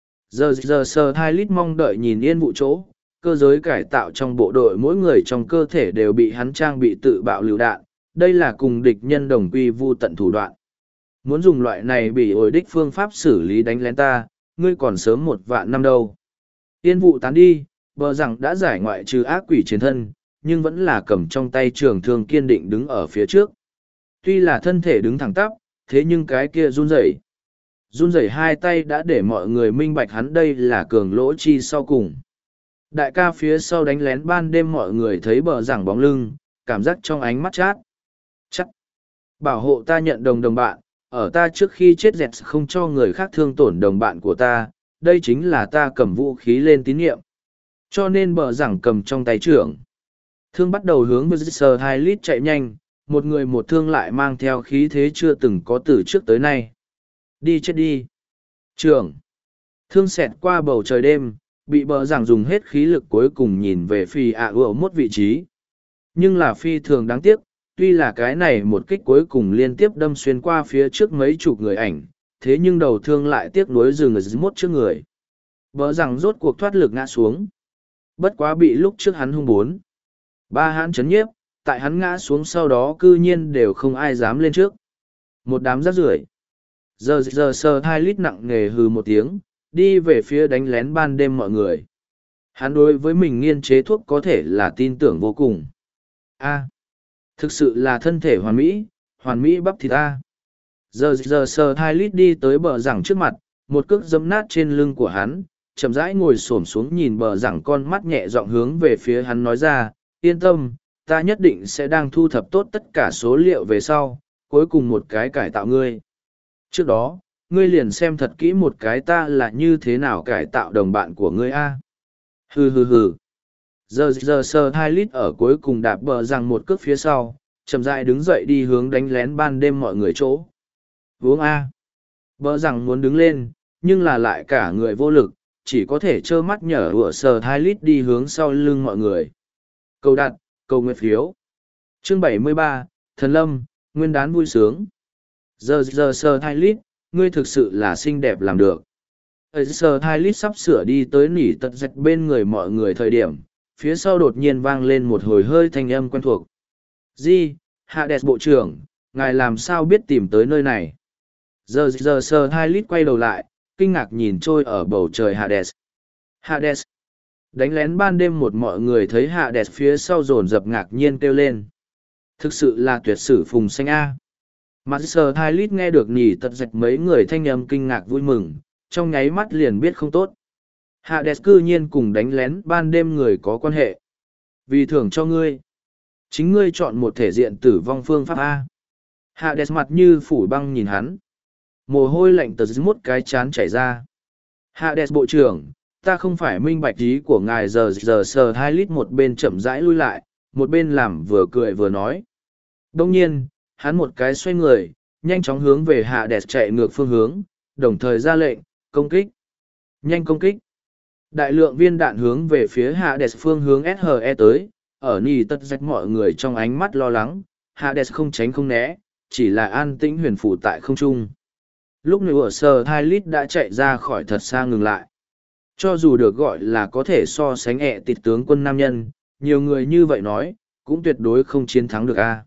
Giờ sờ hai lít mong đợi nhìn yên vụ chỗ, cơ giới cải tạo trong bộ đội mỗi người trong cơ thể đều bị hắn trang bị tự bạo lựu đạn, đây là cùng địch nhân đồng quy vu tận thủ đoạn. Muốn dùng loại này bị ổi đích phương pháp xử lý đánh lén ta, ngươi còn sớm 1.000 năm đâu. Yên vụ tán đi, bờ rằng đã giải ngoại trừ ác quỷ chiến thân, nhưng vẫn là cầm trong tay trường thương kiên định đứng ở phía trước. Tuy là thân thể đứng thẳng tắp, thế nhưng cái kia run rẩy. Run rẩy hai tay đã để mọi người minh bạch hắn đây là cường lỗ chi sau cùng. Đại ca phía sau đánh lén ban đêm mọi người thấy bờ rằng bóng lưng, cảm giác trong ánh mắt chát. Chắc. Bảo hộ ta nhận đồng bạn, ở ta trước khi chết dẹt không cho người khác thương tổn đồng bạn của ta, đây chính là ta cầm vũ khí lên tín nhiệm. Cho nên bờ rằng cầm trong tay trưởng. Thương bắt đầu hướng với sờ 2 lít chạy nhanh, một người một thương lại mang theo khí thế chưa từng có từ trước tới nay. Đi chết đi. Trưởng. Thương xẹt qua bầu trời đêm, bị bờ rằng dùng hết khí lực cuối cùng nhìn về phi ạ ủa một vị trí. Nhưng là phi thường đáng tiếc, tuy là cái này một kích cuối cùng liên tiếp đâm xuyên qua phía trước mấy chục người ảnh, thế nhưng đầu thương lại tiếc nuối dừng ở dưới mốt trước người. Bờ rằng rốt cuộc thoát lực ngã xuống. Bất quá bị lúc trước hắn hung bốn. Ba hãn chấn nhiếp, tại hắn ngã xuống sau đó cư nhiên đều không ai dám lên trước. Một đám rác rưởi. Giờ sờ 2 lít nặng nề hừ một tiếng, đi về phía đánh lén ban đêm mọi người. Hắn đối với mình nghiên chế thuốc có thể là tin tưởng vô cùng. A, thực sự là thân thể hoàn mỹ bắp thịt ta. Giờ sờ 2 lít đi tới bờ rằng trước mặt, một cước dẫm nát trên lưng của hắn, chậm rãi ngồi xổm xuống nhìn bờ rằng con mắt nhẹ giọng hướng về phía hắn nói ra, yên tâm, ta nhất định sẽ đang thu thập tốt tất cả số liệu về sau, cuối cùng một cái cải tạo ngươi. Trước đó, ngươi liền xem thật kỹ một cái ta là như thế nào cải tạo đồng bạn của ngươi a. Hừ. Giờ sờ 2 lít ở cuối cùng đạp bờ rằng một cước phía sau, chậm rãi đứng dậy đi hướng đánh lén ban đêm mọi người chỗ. Uống A. Bỡ rằng muốn đứng lên, nhưng là lại cả người vô lực, chỉ có thể trơ mắt nhở ủa sờ thai lít đi hướng sau lưng mọi người. Cầu đặt, cầu nguyện phiếu. Chương 73, Thần Lâm, nguyên đán vui sướng. Giờ sờ thai lít, ngươi thực sự là xinh đẹp làm được. Sờ thai lít sắp sửa đi tới nỉ tật dạch bên người mọi người thời điểm, phía sau đột nhiên vang lên một hồi hơi thanh âm quen thuộc. Di, Hades bộ trưởng, ngài làm sao biết tìm tới nơi này? Giờ sờ thai lít quay đầu lại, kinh ngạc nhìn trôi ở bầu trời Hades. Hades. Đánh lén ban đêm một mọi người thấy Hades phía sau dồn dập ngạc nhiên kêu lên. Thực sự là tuyệt sử phùng xanh A. Master Tylit nghe được nỉ tật dạch mấy người thanh âm kinh ngạc vui mừng, trong nháy mắt liền biết không tốt. Hades cư nhiên cùng đánh lén ban đêm người có quan hệ. Vì thưởng cho ngươi. Chính ngươi chọn một thể diện tử vong phương pháp A. Hades mặt như phủ băng nhìn hắn. Mồ hôi lạnh tờ một cái chán chảy ra. Hades bộ trưởng, ta không phải minh bạch ý của ngài giờ sờ hai lít một bên chậm rãi lui lại, một bên làm vừa cười vừa nói. Đông nhiên, hắn một cái xoay người, nhanh chóng hướng về Hades chạy ngược phương hướng, đồng thời ra lệnh, công kích. Nhanh công kích. Đại lượng viên đạn hướng về phía Hades phương hướng SHE tới, ở nì tất rách mọi người trong ánh mắt lo lắng, Hades không tránh không né, chỉ là an tĩnh huyền phủ tại không trung. Lúc này ở sờ hai lít đã chạy ra khỏi thật xa ngừng lại. Cho dù được gọi là có thể so sánh tịt tướng quân nam nhân, nhiều người như vậy nói, cũng tuyệt đối không chiến thắng được a.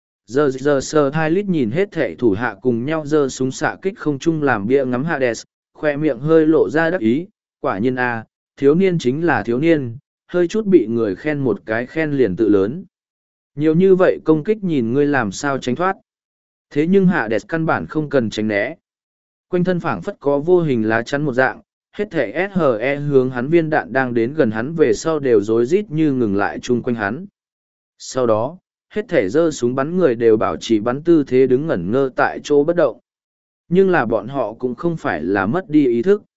Giờ sờ hai lít nhìn hết thệ thủ hạ cùng nhau giơ súng xạ kích không trung làm bia ngắm Hades, khoe miệng hơi lộ ra đắc ý, quả nhiên a, thiếu niên chính là thiếu niên, hơi chút bị người khen một cái khen liền tự lớn. Nhiều như vậy công kích nhìn ngươi làm sao tránh thoát. Thế nhưng Hades căn bản không cần tránh né. Quanh thân phảng phất có vô hình lá chắn một dạng, hết thể SHE hướng hắn viên đạn đang đến gần hắn về sau đều rối rít như ngừng lại chung quanh hắn. Sau đó, hết thể giơ súng bắn người đều bảo trì bắn tư thế đứng ngẩn ngơ tại chỗ bất động. Nhưng là bọn họ cũng không phải là mất đi ý thức.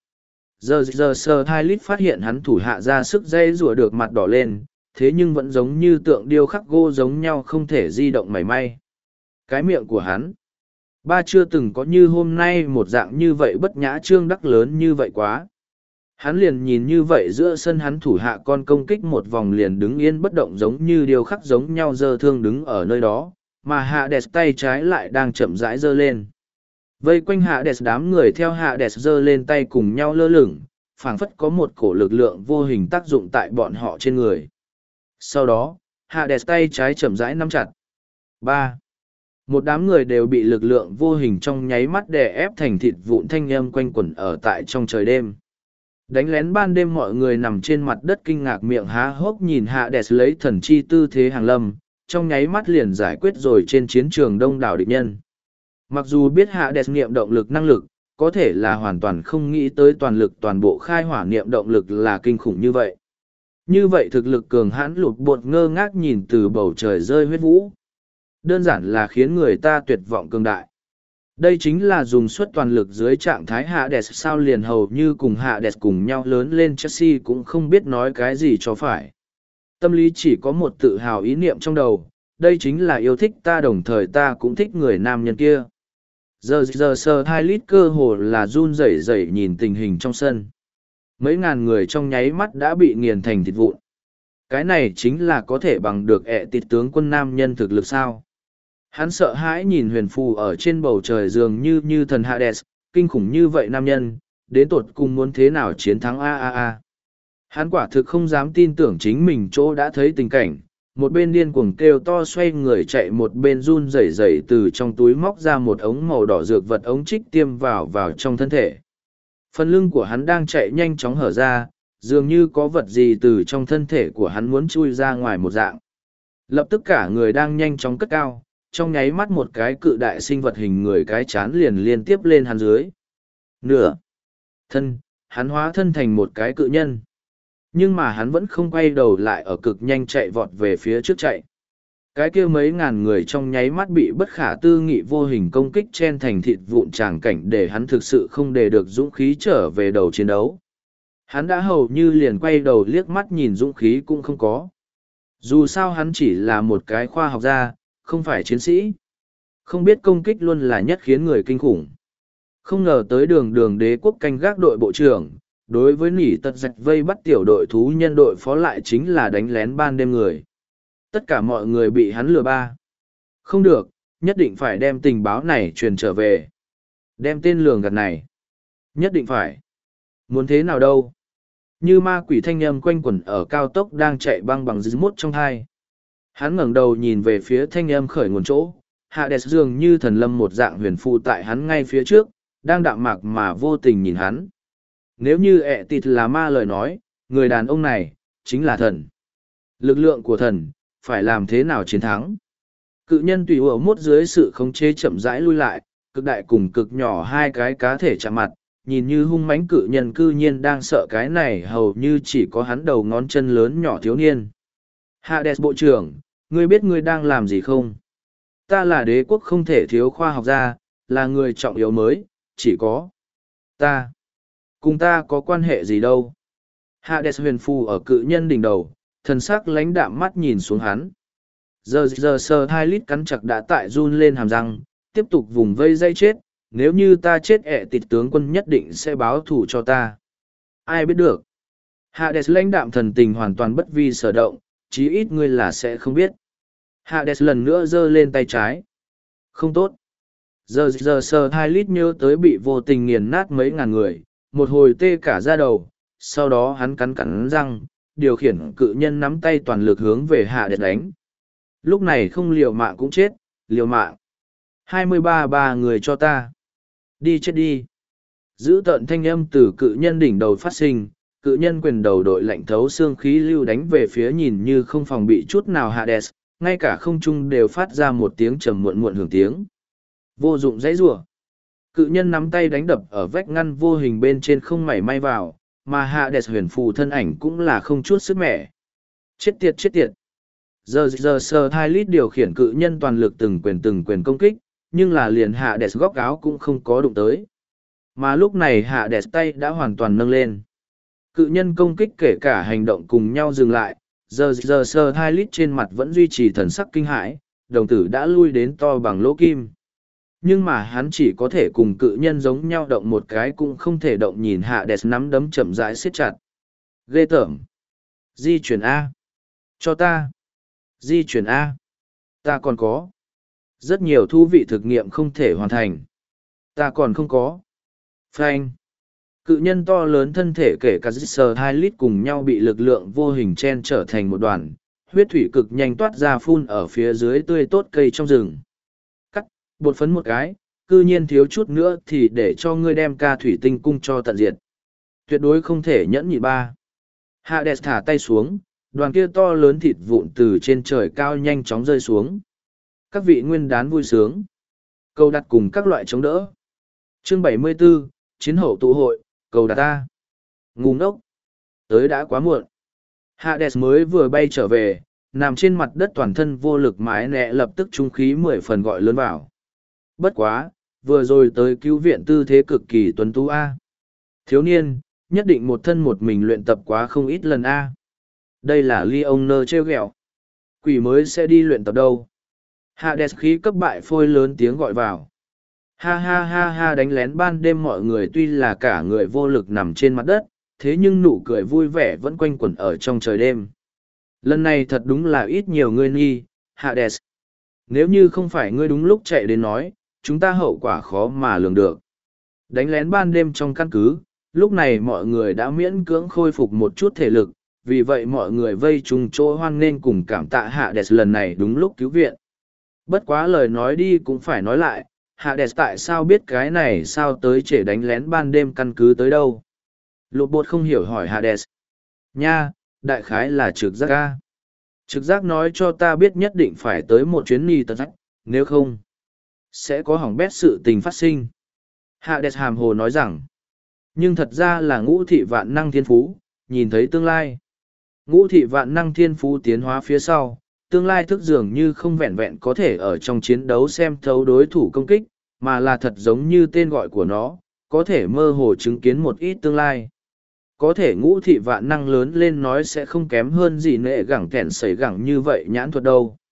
Giờ sờ hai lít phát hiện hắn thủ hạ ra sức dây rùa được mặt đỏ lên, thế nhưng vẫn giống như tượng điêu khắc gỗ giống nhau không thể di động mảy may. Cái miệng của hắn, ba chưa từng có như hôm nay một dạng như vậy bất nhã trương đắc lớn như vậy quá. Hắn liền nhìn như vậy giữa sân hắn thủ hạ con công kích một vòng liền đứng yên bất động giống như điêu khắc giống nhau giơ thương đứng ở nơi đó, mà Hades tay trái lại đang chậm rãi giơ lên. Vây quanh Hades đám người theo Hades giơ lên tay cùng nhau lơ lửng, phảng phất có một cổ lực lượng vô hình tác dụng tại bọn họ trên người. Sau đó, Hades tay trái chậm rãi nắm chặt. 3. Một đám người đều bị lực lượng vô hình trong nháy mắt đè ép thành thịt vụn thanh âm quanh quẩn ở tại trong trời đêm. Đánh lén ban đêm mọi người nằm trên mặt đất kinh ngạc miệng há hốc nhìn Hades lấy thần chi tư thế hàng lâm, trong nháy mắt liền giải quyết rồi trên chiến trường đông đảo địch nhân. Mặc dù biết Hades niệm động lực năng lực, có thể là hoàn toàn không nghĩ tới toàn lực toàn bộ khai hỏa niệm động lực là kinh khủng như vậy. Như vậy thực lực cường hãn lụt bột ngơ ngác nhìn từ bầu trời rơi huyết vũ. Đơn giản là khiến người ta tuyệt vọng cường đại. Đây chính là dùng suất toàn lực dưới trạng thái Hades sao liền hầu như cùng Hades cùng nhau lớn lên Chelsea cũng không biết nói cái gì cho phải. Tâm lý chỉ có một tự hào ý niệm trong đầu, đây chính là yêu thích ta đồng thời ta cũng thích người nam nhân kia. Giờ sờ hai lít cơ hồ là run rẩy rẩy nhìn tình hình trong sân. Mấy ngàn người trong nháy mắt đã bị nghiền thành thịt vụn. Cái này chính là có thể bằng được tịt tướng quân nam nhân thực lực sao. Hắn sợ hãi nhìn huyền phù ở trên bầu trời dường như thần Hades, kinh khủng như vậy nam nhân, đến tột cùng muốn thế nào chiến thắng a. Hắn quả thực không dám tin tưởng chính mình chỗ đã thấy tình cảnh, một bên điên cuồng kêu to xoay người chạy một bên run rẩy rẩy từ trong túi móc ra một ống màu đỏ dược vật ống trích tiêm vào trong thân thể. Phần lưng của hắn đang chạy nhanh chóng hở ra, dường như có vật gì từ trong thân thể của hắn muốn chui ra ngoài một dạng. Lập tức cả người đang nhanh chóng cất cao, trong nháy mắt một cái cự đại sinh vật hình người cái chán liền liên tiếp lên hắn dưới. Nửa thân, hắn hóa thân thành một cái cự nhân. Nhưng mà hắn vẫn không quay đầu lại ở cực nhanh chạy vọt về phía trước chạy. Cái kia mấy ngàn người trong nháy mắt bị bất khả tư nghị vô hình công kích chen thành thịt vụn tràng cảnh để hắn thực sự không để được dũng khí trở về đầu chiến đấu. Hắn đã hầu như liền quay đầu liếc mắt nhìn dũng khí cũng không có. Dù sao hắn chỉ là một cái khoa học gia, không phải chiến sĩ. Không biết công kích luôn là nhất khiến người kinh khủng. Không ngờ tới đường đường đế quốc canh gác đội bộ trưởng, đối với nỉ tật dạch vây bắt tiểu đội thú nhân đội phó lại chính là đánh lén ban đêm người. Tất cả mọi người bị hắn lừa ba. Không được, nhất định phải đem tình báo này truyền trở về. Đem tên lường gạt này. Nhất định phải. Muốn thế nào đâu. Như ma quỷ thanh âm quanh quẩn ở cao tốc đang chạy băng bằng dưới mốt trong hai. Hắn ngẩng đầu nhìn về phía thanh âm khởi nguồn chỗ. Hades dường như thần lâm một dạng huyền phù tại hắn ngay phía trước, đang đạm mạc mà vô tình nhìn hắn. Nếu như ẹ tịt là ma lời nói, người đàn ông này, chính là thần. Lực lượng của thần, phải làm thế nào chiến thắng? Cự nhân tùy ủa mốt dưới sự khống chế chậm rãi lui lại, cực đại cùng cực nhỏ hai cái cá thể chạm mặt, nhìn như hung mãnh cự nhân cư nhiên đang sợ cái này hầu như chỉ có hắn đầu ngón chân lớn nhỏ thiếu niên. Hades bộ trưởng, ngươi biết ngươi đang làm gì không? Ta là đế quốc không thể thiếu khoa học gia, là người trọng yếu mới, chỉ có ta. Cùng ta có quan hệ gì đâu? Hades huyền phù ở cự nhân đỉnh đầu, thần sắc lãnh đạm mắt nhìn xuống hắn. Giờ sờ hai lít cắn chặt đã tại run lên hàm răng, tiếp tục vùng vây dây chết, nếu như ta chết ẹ tịt tướng quân nhất định sẽ báo thù cho ta. Ai biết được? Hades lãnh đạm thần tình hoàn toàn bất vi sở động, chí ít ngươi là sẽ không biết. Hades lần nữa giơ lên tay trái. Không tốt. Giờ sờ hai lít nhớ tới bị vô tình nghiền nát mấy ngàn người, một hồi tê cả da đầu, sau đó hắn cắn răng, điều khiển cự nhân nắm tay toàn lực hướng về Hades đánh. Lúc này không liều mạng cũng chết, liều mạng. 23 người cho ta. Đi chết đi. Giữ tợn thanh âm từ cự nhân đỉnh đầu phát sinh, cự nhân quyền đầu đội lạnh thấu xương khí lưu đánh về phía nhìn như không phòng bị chút nào Hades, ngay cả không trung đều phát ra một tiếng trầm muộn muộn hưởng tiếng. Vô dụng dãy rủa. Cự nhân nắm tay đánh đập ở vách ngăn vô hình bên trên không mảy may vào, mà Hades huyền phù thân ảnh cũng là không chút sức mẻ. Chết tiệt. Giờ sờ hai lít điều khiển cự nhân toàn lực từng quyền công kích, nhưng là liền Hades góc áo cũng không có đụng tới. Mà lúc này Hades tay đã hoàn toàn nâng lên. Cự nhân công kích kể cả hành động cùng nhau dừng lại, giờ sờ hai lít trên mặt vẫn duy trì thần sắc kinh hãi, đồng tử đã lui đến to bằng lỗ kim. Nhưng mà hắn chỉ có thể cùng cự nhân giống nhau động một cái cũng không thể động nhìn Hades nắm đấm chậm rãi siết chặt. Ghê tởm. Di chuyển A. Cho ta. Di chuyển A. Ta còn có. Rất nhiều thú vị thực nghiệm không thể hoàn thành. Ta còn không có. Frank. Cự nhân to lớn thân thể kể cả Sir hai lít cùng nhau bị lực lượng vô hình chen trở thành một đoàn, huyết thủy cực nhanh toát ra phun ở phía dưới tươi tốt cây trong rừng. Cắt, bột phấn một cái, cư nhiên thiếu chút nữa thì để cho ngươi đem ca thủy tinh cung cho tận diệt. Tuyệt đối không thể nhẫn nhịn ba. Hades thả tay xuống, đoàn kia to lớn thịt vụn từ trên trời cao nhanh chóng rơi xuống. Các vị nguyên đán vui sướng. Câu đặt cùng các loại chống đỡ. Chương 74, Chiến hậu tụ hội, cầu đặt ta. Ngu ngốc. Tới đã quá muộn. Hades mới vừa bay trở về, nằm trên mặt đất toàn thân vô lực mái nẹ lập tức trung khí 10 phần gọi lớn vào. Bất quá, vừa rồi tới cứu viện tư thế cực kỳ tuấn tú A. Thiếu niên, nhất định một thân một mình luyện tập quá không ít lần A. Đây là Leoner trêu ghẹo. Quỷ mới sẽ đi luyện tập đâu. Hades khí cấp bại phôi lớn tiếng gọi vào. Ha đánh lén ban đêm mọi người tuy là cả người vô lực nằm trên mặt đất, thế nhưng nụ cười vui vẻ vẫn quanh quẩn ở trong trời đêm. Lần này thật đúng là ít nhiều ngươi nghi, Hades. Nếu như không phải ngươi đúng lúc chạy đến nói, chúng ta hậu quả khó mà lường được. Đánh lén ban đêm trong căn cứ, lúc này mọi người đã miễn cưỡng khôi phục một chút thể lực, vì vậy mọi người vây chung chỗ hoan nghênh cùng cảm tạ Hades lần này đúng lúc cứu viện. Bất quá lời nói đi cũng phải nói lại, Hades tại sao biết cái này sao tới trễ đánh lén ban đêm căn cứ tới đâu? Lục bột không hiểu hỏi Hades. Nha, đại khái là trực giác ca. Trực giác nói cho ta biết nhất định phải tới một chuyến ni tật, nếu không, sẽ có hỏng bét sự tình phát sinh. Hades hàm hồ nói rằng, nhưng thật ra là ngũ thị vạn năng thiên phú, nhìn thấy tương lai. Ngũ thị vạn năng thiên phú tiến hóa phía sau, tương lai thức dường như không vẹn vẹn có thể ở trong chiến đấu xem thấu đối thủ công kích, mà là thật giống như tên gọi của nó, có thể mơ hồ chứng kiến một ít tương lai. Có thể ngũ thị vạn năng lớn lên nói sẽ không kém hơn gì nệ gẳng kẻn sấy gẳng như vậy nhãn thuật đâu.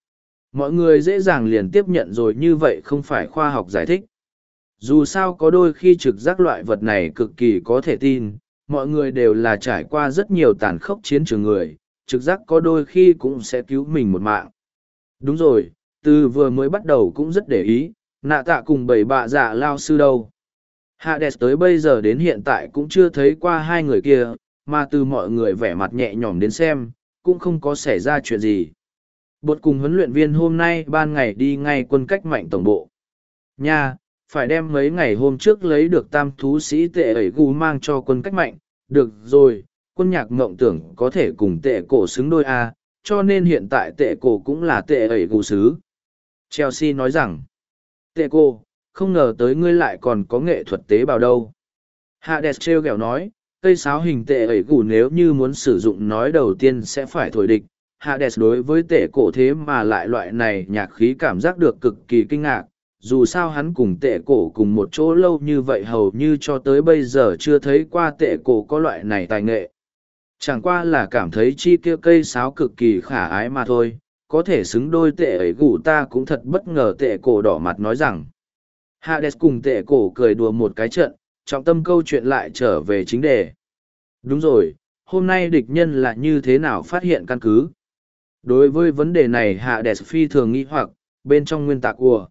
Mọi người dễ dàng liền tiếp nhận rồi, như vậy không phải khoa học giải thích. Dù sao có đôi khi trực giác loại vật này cực kỳ có thể tin, mọi người đều là trải qua rất nhiều tàn khốc chiến trường người, trực giác có đôi khi cũng sẽ cứu mình một mạng. Đúng rồi, từ vừa mới bắt đầu cũng rất để ý, nạ tạ cùng bảy bạ dạ lao sư đâu. Hades tới bây giờ đến hiện tại cũng chưa thấy qua hai người kia, mà từ mọi người vẻ mặt nhẹ nhõm đến xem, cũng không có xảy ra chuyện gì. Bột cùng huấn luyện viên hôm nay ban ngày đi ngay quân cách mạnh tổng bộ. Nha, phải đem mấy ngày hôm trước lấy được tam thú sĩ tệ ẩy gu mang cho quân cách mạnh. Được rồi, quân nhạc mộng tưởng có thể cùng tệ cổ xứng đôi A, cho nên hiện tại tệ cổ cũng là tệ ẩy gu sứ. Chelsea nói rằng, tệ cổ, không ngờ tới ngươi lại còn có nghệ thuật tế bào đâu. Hades treo kẹo nói, cây sáo hình tệ ẩy gu nếu như muốn sử dụng nói đầu tiên sẽ phải thổi địch. Hades đối với tệ cổ thế mà lại loại này nhạc khí cảm giác được cực kỳ kinh ngạc, dù sao hắn cùng tệ cổ cùng một chỗ lâu như vậy hầu như cho tới bây giờ chưa thấy qua tệ cổ có loại này tài nghệ. Chẳng qua là cảm thấy chi kia cây sáo cực kỳ khả ái mà thôi, có thể xứng đôi tệ ấy gủ ta cũng thật bất ngờ. Tệ cổ đỏ mặt nói rằng, Hades cùng tệ cổ cười đùa một cái trận, trọng tâm câu chuyện lại trở về chính đề. Đúng rồi, hôm nay địch nhân là như thế nào phát hiện căn cứ? Đối với vấn đề này Hades phi thường nghi hoặc, bên trong nguyên tắc của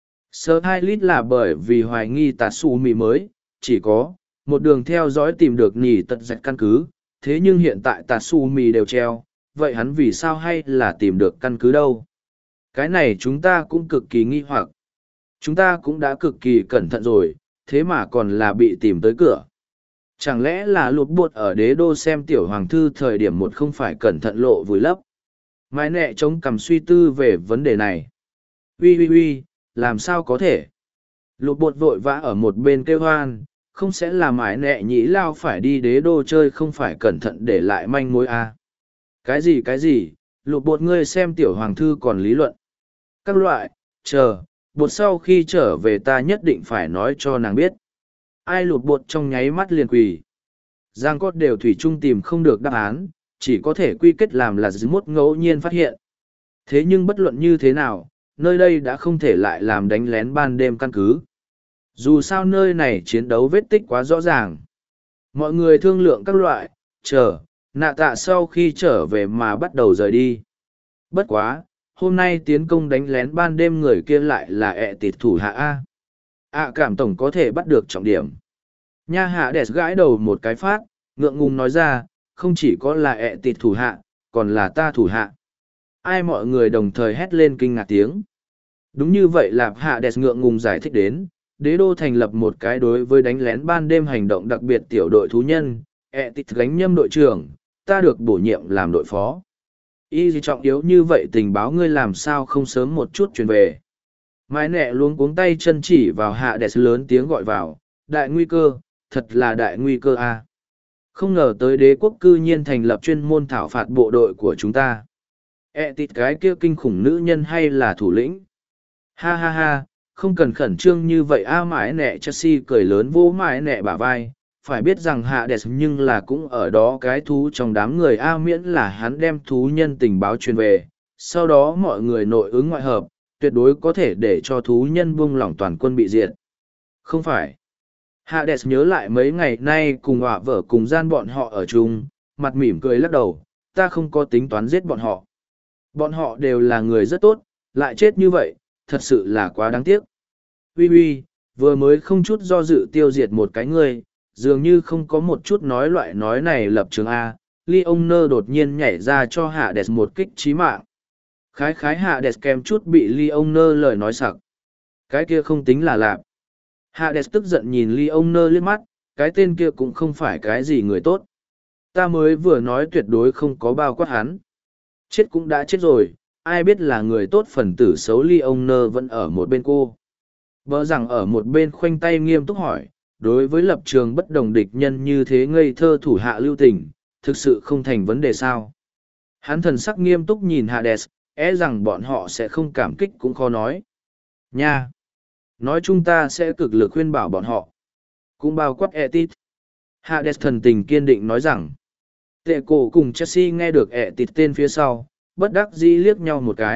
Sơ hai lít là bởi vì hoài nghi Tatsumi mới, chỉ có một đường theo dõi tìm được nhì tật dạch căn cứ, thế nhưng hiện tại Tatsumi đều treo, vậy hắn vì sao hay là tìm được căn cứ đâu? Cái này chúng ta cũng cực kỳ nghi hoặc. Chúng ta cũng đã cực kỳ cẩn thận rồi, thế mà còn là bị tìm tới cửa. Chẳng lẽ là lụt buộc ở đế đô xem tiểu hoàng thư thời điểm một không phải cẩn thận lộ vùi lấp? Mãi nẹ chống cằm suy tư về vấn đề này. Ui, làm sao có thể? Lụt bột vội vã ở một bên kêu hoan, không sẽ là mãi nẹ nhĩ lao phải đi đế đô chơi không phải cẩn thận để lại manh mối à. Cái gì, lụt bột ngươi xem tiểu hoàng thư còn lý luận. Các loại, chờ, bột sau khi trở về ta nhất định phải nói cho nàng biết. Ai lụt bột trong nháy mắt liền quỳ. Giang cốt đều thủy chung tìm không được đáp án, chỉ có thể quy kết làm là dư mốt ngẫu nhiên phát hiện. Thế nhưng bất luận như thế nào, nơi đây đã không thể lại làm đánh lén ban đêm căn cứ. Dù sao nơi này chiến đấu vết tích quá rõ ràng. Mọi người thương lượng các loại, chờ, nạ tạ sau khi trở về mà bắt đầu rời đi. Bất quá, hôm nay tiến công đánh lén ban đêm người kia lại là ẹ tịt thủ hạ A. Cảm tổng có thể bắt được trọng điểm. Nha hạ đẹp gãi đầu một cái phát, ngượng ngùng nói ra, không chỉ có là ẹ tịt thủ hạ, còn là ta thủ hạ. Ai mọi người đồng thời hét lên kinh ngạc tiếng. Đúng như vậy lạp hạ đẹp ngượng ngùng giải thích đến, đế đô thành lập một cái đối với đánh lén ban đêm hành động đặc biệt tiểu đội thú nhân, ẹ tịt gánh nhâm đội trưởng, ta được bổ nhiệm làm đội phó. Y gì trọng yếu như vậy tình báo ngươi làm sao không sớm một chút truyền về. Mãi nẹ luống cuống tay chân chỉ vào hạ đẹp lớn tiếng gọi vào, đại nguy cơ, thật là đại nguy cơ a. Không ngờ tới đế quốc cư nhiên thành lập chuyên môn thảo phạt bộ đội của chúng ta. Tịt cái kia kinh khủng nữ nhân hay là thủ lĩnh? Ha, không cần khẩn trương như vậy mãi nẹ Chelsea cười lớn vô mãi nẹ bả vai. Phải biết rằng hạ đẹp nhưng là cũng ở đó cái thú trong đám người miễn là hắn đem thú nhân tình báo truyền về. Sau đó mọi người nội ứng ngoại hợp, tuyệt đối có thể để cho thú nhân buông lỏng toàn quân bị diệt. Không phải. Hades nhớ lại mấy ngày nay cùng họa vợ cùng gian bọn họ ở chung, mặt mỉm cười lắc đầu, ta không có tính toán giết bọn họ. Bọn họ đều là người rất tốt, lại chết như vậy, thật sự là quá đáng tiếc. Uy, vừa mới không chút do dự tiêu diệt một cái người, dường như không có một chút nói loại nói này lập trường A. Leoner đột nhiên nhảy ra cho Hades một kích chí mạng. Khái Hades kèm chút bị Leoner lời nói sặc. Cái kia không tính là lạp. Hades tức giận nhìn Leoner liếc mắt, cái tên kia cũng không phải cái gì người tốt. Ta mới vừa nói tuyệt đối không có bao quát hắn. Chết cũng đã chết rồi, ai biết là người tốt phần tử xấu Leoner vẫn ở một bên cô. Vợ rằng ở một bên khoanh tay nghiêm túc hỏi, đối với lập trường bất đồng địch nhân như thế ngây thơ thủ hạ lưu tình, thực sự không thành vấn đề sao. Hắn thần sắc nghiêm túc nhìn Hades, rằng bọn họ sẽ không cảm kích cũng khó nói. Nha! Nói chúng ta sẽ cực lực khuyên bảo bọn họ. Cũng bao quát Etit. Hades thần tình kiên định nói rằng, tệ cổ cùng Chelsea nghe được Etit tên phía sau, bất đắc dĩ liếc nhau một cái,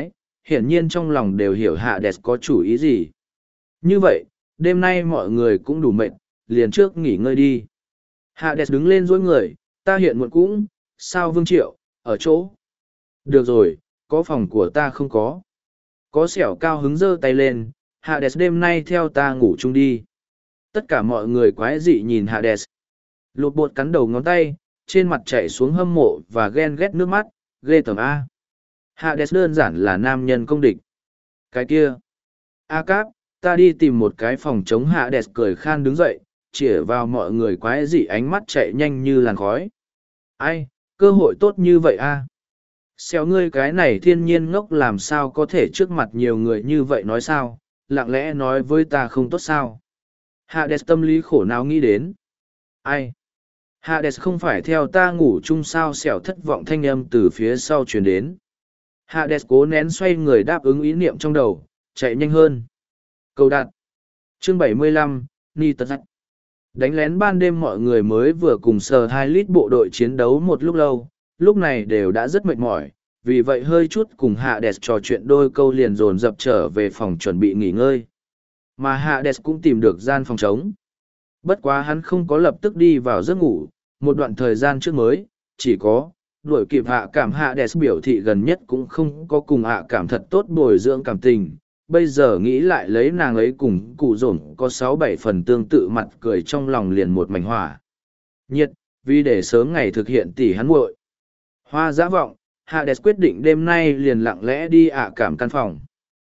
hiển nhiên trong lòng đều hiểu Hades có chủ ý gì. Như vậy, đêm nay mọi người cũng đủ mệt, liền trước nghỉ ngơi đi. Hades đứng lên dối người, ta hiện muộn cũng, sao Vương Triệu, ở chỗ. Được rồi, có phòng của ta không có. Có xẻo cao hứng giơ tay lên, Hades đêm nay theo ta ngủ chung đi. Tất cả mọi người quái dị nhìn Hades. Lột bột cắn đầu ngón tay, trên mặt chảy xuống hâm mộ và ghen ghét nước mắt, ghê tởm A. Hades đơn giản là nam nhân công địch. Cái kia. A Cáp, ta đi tìm một cái phòng chống. Hades cười khan đứng dậy, chĩa vào mọi người quái dị ánh mắt chạy nhanh như làn khói. Ai, cơ hội tốt như vậy a? Xéo ngươi cái này thiên nhiên ngốc làm sao có thể trước mặt nhiều người như vậy nói sao, lặng lẽ nói với ta không tốt sao? Hades tâm lý khổ não nghĩ đến. Ai? Hades không phải theo ta ngủ chung sao? Xẻo thất vọng thanh âm từ phía sau truyền đến. Hades cố nén xoay người đáp ứng ý niệm trong đầu, chạy nhanh hơn. Cầu đặt. Chương 75, Ni Tật Dạch. Đánh lén ban đêm mọi người mới vừa cùng sờ 2 lít bộ đội chiến đấu một lúc lâu, lúc này đều đã rất mệt mỏi, vì vậy hơi chút cùng Hades trò chuyện đôi câu liền dồn dập trở về phòng chuẩn bị nghỉ ngơi. Mà Hades cũng tìm được gian phòng trống. Bất quá hắn không có lập tức đi vào giấc ngủ, một đoạn thời gian trước mới, chỉ có, đuổi kịp hạ cảm. Hades biểu thị gần nhất cũng không có cùng hạ cảm thật tốt bồi dưỡng cảm tình. Bây giờ nghĩ lại lấy nàng ấy cùng cụ dồn có 6-7 phần tương tự, mặt cười trong lòng liền một mảnh hỏa nhiệt, vì để sớm ngày thực hiện tỷ hắn muội hoa dã vọng. Hades quyết định đêm nay liền lặng lẽ đi ạ cảm căn phòng.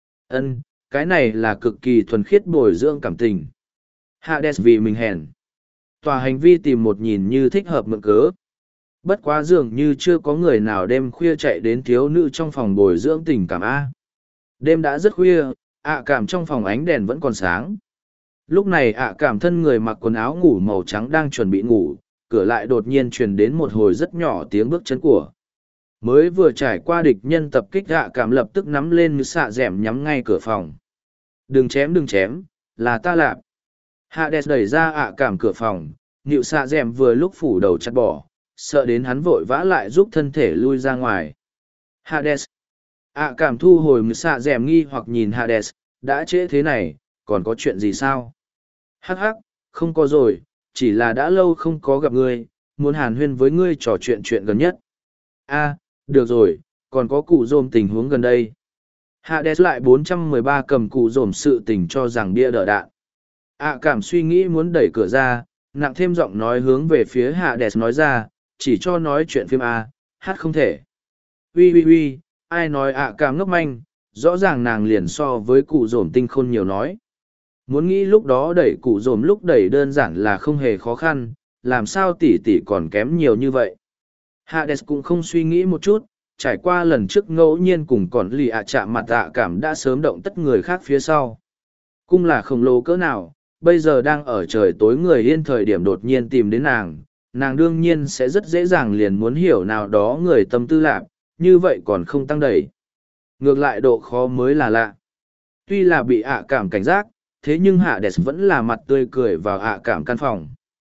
Cái này là cực kỳ thuần khiết bồi dưỡng cảm tình. Hades vì mình hèn tòa hành vi tìm một nhìn như thích hợp mượn cớ. Bất quá dường như chưa có người nào đêm khuya chạy đến thiếu nữ trong phòng bồi dưỡng tình cảm A. Đêm đã rất khuya, ạ cảm trong phòng ánh đèn vẫn còn sáng. Lúc này ạ cảm thân người mặc quần áo ngủ màu trắng đang chuẩn bị ngủ, cửa lại đột nhiên truyền đến một hồi rất nhỏ tiếng bước chân của. Mới vừa trải qua địch nhân tập kích, ạ cảm lập tức nắm lên như xạ dẻm nhắm ngay cửa phòng. Đừng chém, là ta lạp. Hades đẩy ra ạ cảm cửa phòng, nịu xạ dẻm vừa lúc phủ đầu chặt bỏ, sợ đến hắn vội vã lại giúp thân thể lui ra ngoài. Hades. ạ cảm thu hồi mực xạ dẻm nghi hoặc nhìn Hades, đã trễ thế này, còn có chuyện gì sao? Hắc hắc, không có rồi, chỉ là đã lâu không có gặp ngươi, muốn hàn huyên với ngươi trò chuyện gần nhất. A, được rồi, còn có cụ dồn tình huống gần đây. Hades lại 413 cầm cụ dồn sự tình cho rằng bia đỡ đạn. ạ cảm suy nghĩ muốn đẩy cửa ra, nặng thêm giọng nói hướng về phía Hades nói ra, chỉ cho nói chuyện phim A, hát không thể. Ui, ai nói ạ cảm ngốc manh, rõ ràng nàng liền so với cụ dồn tinh khôn nhiều nói. Muốn nghĩ lúc đó đẩy cụ dồn lúc đẩy đơn giản là không hề khó khăn, làm sao tỷ tỷ còn kém nhiều như vậy. Hades cũng không suy nghĩ một chút, trải qua lần trước ngẫu nhiên cùng còn lì ạ chạm mặt ạ cảm đã sớm động tất người khác phía sau. Cung là khổng lồ cỡ nào, bây giờ đang ở trời tối người yên thời điểm đột nhiên tìm đến nàng đương nhiên sẽ rất dễ dàng liền muốn hiểu nào đó người tâm tư lạc, như vậy còn không tăng đẩy. Ngược lại độ khó mới là lạ. Tuy là bị ạ cảm cảnh giác, thế nhưng Hades vẫn là mặt tươi cười vào ạ cảm căn phòng.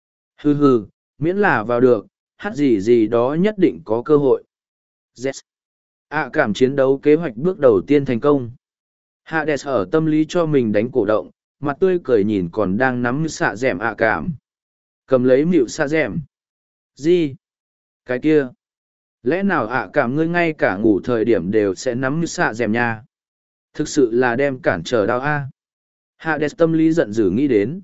Hừ, miễn là vào được, hát gì đó nhất định có cơ hội. Yes. ạ cảm chiến đấu kế hoạch bước đầu tiên thành công. Hades ở tâm lý cho mình đánh cổ động, mặt tươi cười nhìn còn đang nắm xạ dẻm ạ cảm. Cầm lấy mịu xạ dẻm. Gì? Cái kia. Lẽ nào ạ cảm ngươi ngay cả ngủ thời điểm đều sẽ nắm như xạ dẻm nha? Thực sự là đem cản trở đau a. Hades tâm lý giận dữ nghĩ đến.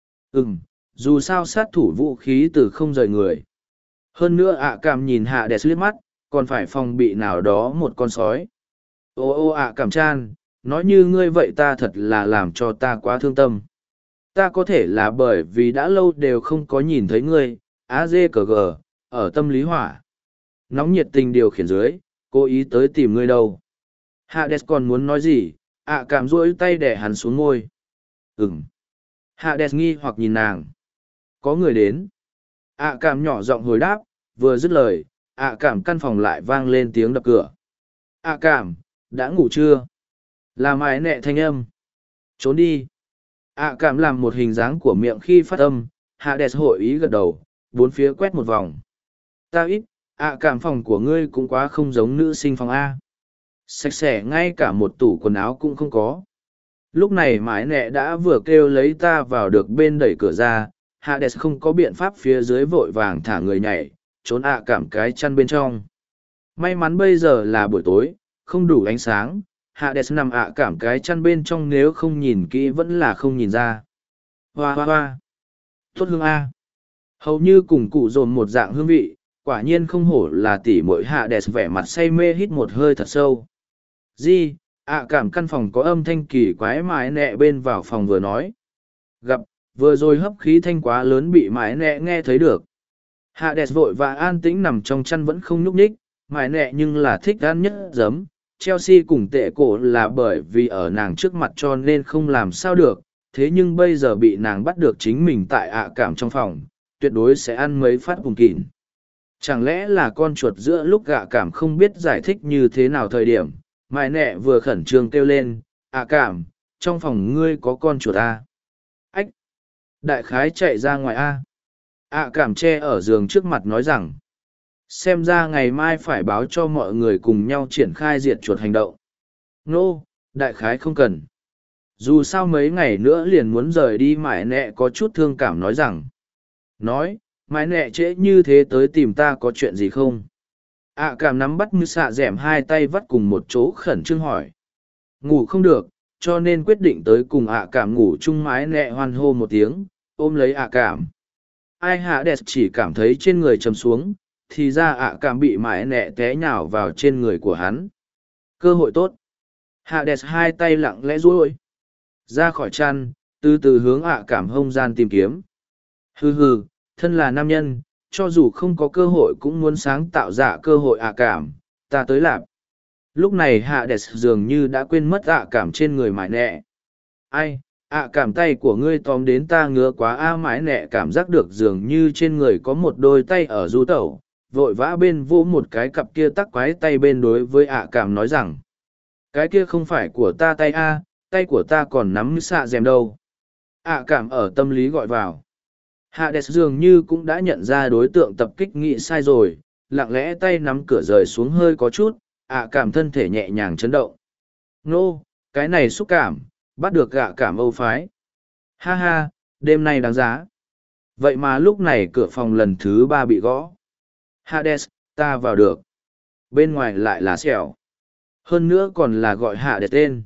Dù sao sát thủ vũ khí từ không rời người. Hơn nữa ạ cảm nhìn Hades liếc mắt, còn phải phòng bị nào đó một con sói. Ô ạ cảm chan, nói như ngươi vậy ta thật là làm cho ta quá thương tâm. Ta có thể là bởi vì đã lâu đều không có nhìn thấy ngươi, AGKG, ở tâm lý hỏa. Nóng nhiệt tình điều khiển dưới, cố ý tới tìm ngươi đâu. Hades còn muốn nói gì, ạ cảm duỗi tay đè hắn xuống ngôi. Hades nghi hoặc nhìn nàng. Có người đến. ạ cảm nhỏ giọng hồi đáp, vừa dứt lời, ạ cảm căn phòng lại vang lên tiếng đập cửa. ạ cảm, đã ngủ chưa? Là mái nẹ thanh âm. Trốn đi. ạ cảm làm một hình dáng của miệng khi phát âm, Hades hội ý gật đầu, bốn phía quét một vòng. Ta ít, cảm phòng của ngươi cũng quá không giống nữ sinh phòng A. Sạch sẽ ngay cả một tủ quần áo cũng không có. Lúc này mãi nẹ đã vừa kêu lấy ta vào được bên đẩy cửa ra, Hades không có biện pháp phía dưới vội vàng thả người nhảy, trốn cảm cái chăn bên trong. May mắn bây giờ là buổi tối, không đủ ánh sáng, Hades nằm cảm cái chăn bên trong, nếu không nhìn kỹ vẫn là không nhìn ra. Hoa hoa hoa. Tốt hương A. Hầu như cùng cụ dồn một dạng hương vị, quả nhiên không hổ là tỷ muội. Hades vẻ mặt say mê hít một hơi thật sâu. Di, cảm căn phòng có âm thanh kỳ quái, mái nẹ bên vào phòng vừa nói. Gặp, vừa rồi hấp khí thanh quá lớn bị mái nẹ nghe thấy được. Hades vội và an tĩnh nằm trong chăn vẫn không nhúc nhích, mái nẹ nhưng là thích ăn nhất giấm. Chelsea cùng tệ cổ là bởi vì ở nàng trước mặt cho nên không làm sao được, thế nhưng bây giờ bị nàng bắt được chính mình tại cảm trong phòng, tuyệt đối sẽ ăn mấy phát cùng kỉn. Chẳng lẽ là con chuột giữa lúc cảm không biết giải thích như thế nào thời điểm, mại nẹ vừa khẩn trương kêu lên, cảm, trong phòng ngươi có con chuột à? Ách! Đại khái chạy ra ngoài cảm che ở giường trước mặt nói rằng, xem ra ngày mai phải báo cho mọi người cùng nhau triển khai diệt chuột hành động. Nô, đại khái không cần. Dù sao mấy ngày nữa liền muốn rời đi, mại nẹ có chút thương cảm nói rằng. Nói, mại nẹ trễ như thế tới tìm ta có chuyện gì không? Cảm nắm bắt như xạ dẻm hai tay vắt cùng một chỗ khẩn trương hỏi. Ngủ không được, cho nên quyết định tới cùng cảm ngủ chung. Mái nẹ hoan hô một tiếng, ôm lấy cảm. Ai Hades chỉ cảm thấy trên người chầm xuống, thì ra cảm bị mái nẹ té nhào vào trên người của hắn. Cơ hội tốt. Hades hai tay lặng lẽ duỗi ra khỏi chăn, từ từ hướng cảm hông gian tìm kiếm. Hừ hừ, thân là nam nhân, cho dù không có cơ hội cũng muốn sáng tạo ra cơ hội cảm, ta tới lạp. Lúc này Hades dường như đã quên mất cảm trên người mải nẹ. Ai, cảm tay của ngươi tóm đến ta ngứa quá mải nẹ cảm giác được dường như trên người có một đôi tay ở du tẩu, vội vã bên vô một cái cặp kia tắc quái tay bên đối với cảm nói rằng. Cái kia không phải của ta tay tay của ta còn nắm xạ dèm đâu. Cảm ở tâm lý gọi vào. Hades dường như cũng đã nhận ra đối tượng tập kích nghĩ sai rồi, lặng lẽ tay nắm cửa rời xuống hơi có chút, cảm thân thể nhẹ nhàng chấn động. Nô, cái này xúc cảm, bắt được cảm âu phái. Ha ha, đêm nay đáng giá. Vậy mà lúc này cửa phòng lần thứ 3 bị gõ. Hades, ta vào được. Bên ngoài lại là xẻo. Hơn nữa còn là gọi Hades tên.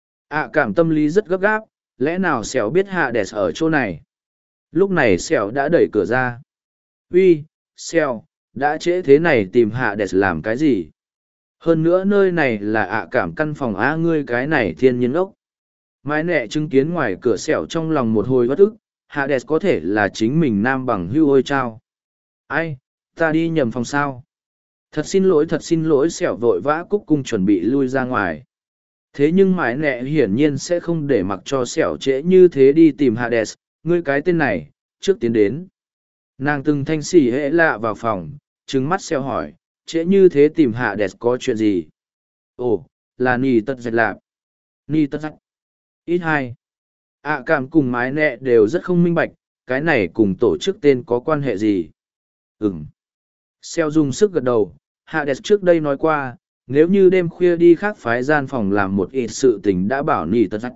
Cảm tâm lý rất gấp gáp, lẽ nào xẻo biết Hades ở chỗ này? Lúc này xẻo đã đẩy cửa ra. Uy, xẻo, đã trễ thế này tìm Hades làm cái gì? Hơn nữa nơi này là cảm căn phòng ngươi cái này thiên nhiên ốc. Mái nẹ chứng kiến ngoài cửa xẻo trong lòng một hồi bất ức, Hades có thể là chính mình nam bằng hưu ôi trao. Ai, ta đi nhầm phòng sao? Thật xin lỗi xẻo vội vã cúc cung chuẩn bị lui ra ngoài. Thế nhưng mái nẹ hiển nhiên sẽ không để mặc cho xẻo trễ như thế đi tìm Hades, ngươi cái tên này, trước tiến đến. Nàng từng thanh xỉ hễ lạ vào phòng, trừng mắt xẻo hỏi, trễ như thế tìm Hades có chuyện gì? Ồ, là nì tật dạch lạp. Nì tật dạch. Ít hai. Cảm cùng mái nẹ đều rất không minh bạch, cái này cùng tổ chức tên có quan hệ gì? Xeo dùng sức gật đầu, Hades trước đây nói qua, nếu như đêm khuya đi khác phái gian phòng làm một ít sự tình đã bảo nì tật dạch.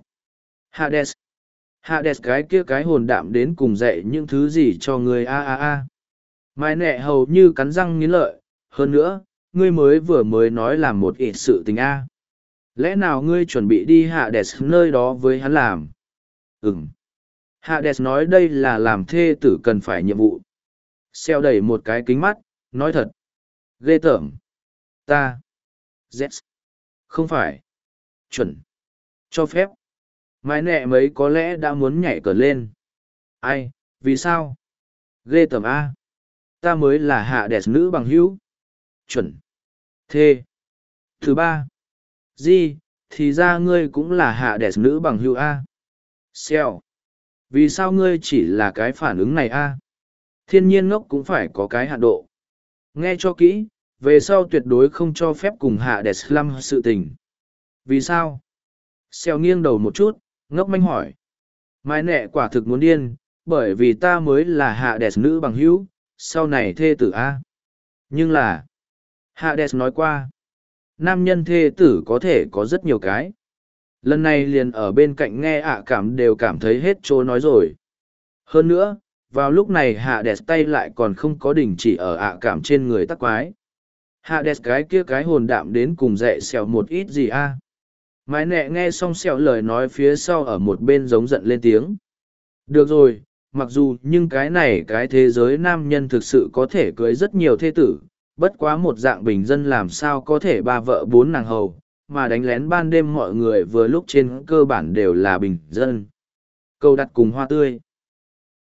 Hades cái kia cái hồn đạm đến cùng dạy những thứ gì cho người Mái nẹ hầu như cắn răng nghiến lợi, hơn nữa, ngươi vừa mới nói làm một ít sự tình Lẽ nào ngươi chuẩn bị đi Hades nơi đó với hắn làm? Hades nói đây là làm thê tử cần phải nhiệm vụ. Xeo đẩy một cái kính mắt, nói thật. Ghê tởm. Ta. Z. Không phải. Chuẩn. Cho phép. Mái nẹ mấy có lẽ đã muốn nhảy cờ lên. Ai, vì sao? Ghê tởm ta mới là Hades nữ bằng hữu. Chuẩn. Thê. Thứ 3. Di, thì ra ngươi cũng là Hades nữ bằng hữu Xeo. Vì sao ngươi chỉ là cái phản ứng này Thiên nhiên ngốc cũng phải có cái hạn độ. Nghe cho kỹ, về sau tuyệt đối không cho phép cùng Hades làm sự tình. Vì sao? Xeo nghiêng đầu một chút, ngốc manh hỏi. Mái nẹ quả thực muốn điên, bởi vì ta mới là Hades nữ bằng hữu, sau này thê tử Nhưng là... Hades nói qua. nam nhân thê tử có thể có rất nhiều cái. Lần này liền ở bên cạnh nghe ạ cảm đều cảm thấy hết chỗ nói rồi. Hơn nữa, vào lúc này hạ đẹp tay lại còn không có đình chỉ ở ạ cảm trên người tắc quái. Hạ đẹp cái kia cái hồn đạm đến cùng dạy xèo một ít gì a? Mái nẹ nghe xong xèo lời nói phía sau ở một bên giống giận lên tiếng. Được rồi, mặc dù nhưng cái này cái thế giới nam nhân thực sự có thể cưới rất nhiều thê tử, bất quá một dạng bình dân làm sao có thể ba vợ bốn nàng hầu, mà đánh lén ban đêm mọi người vừa lúc trên cơ bản đều là bình dân. Câu đặt cùng hoa tươi.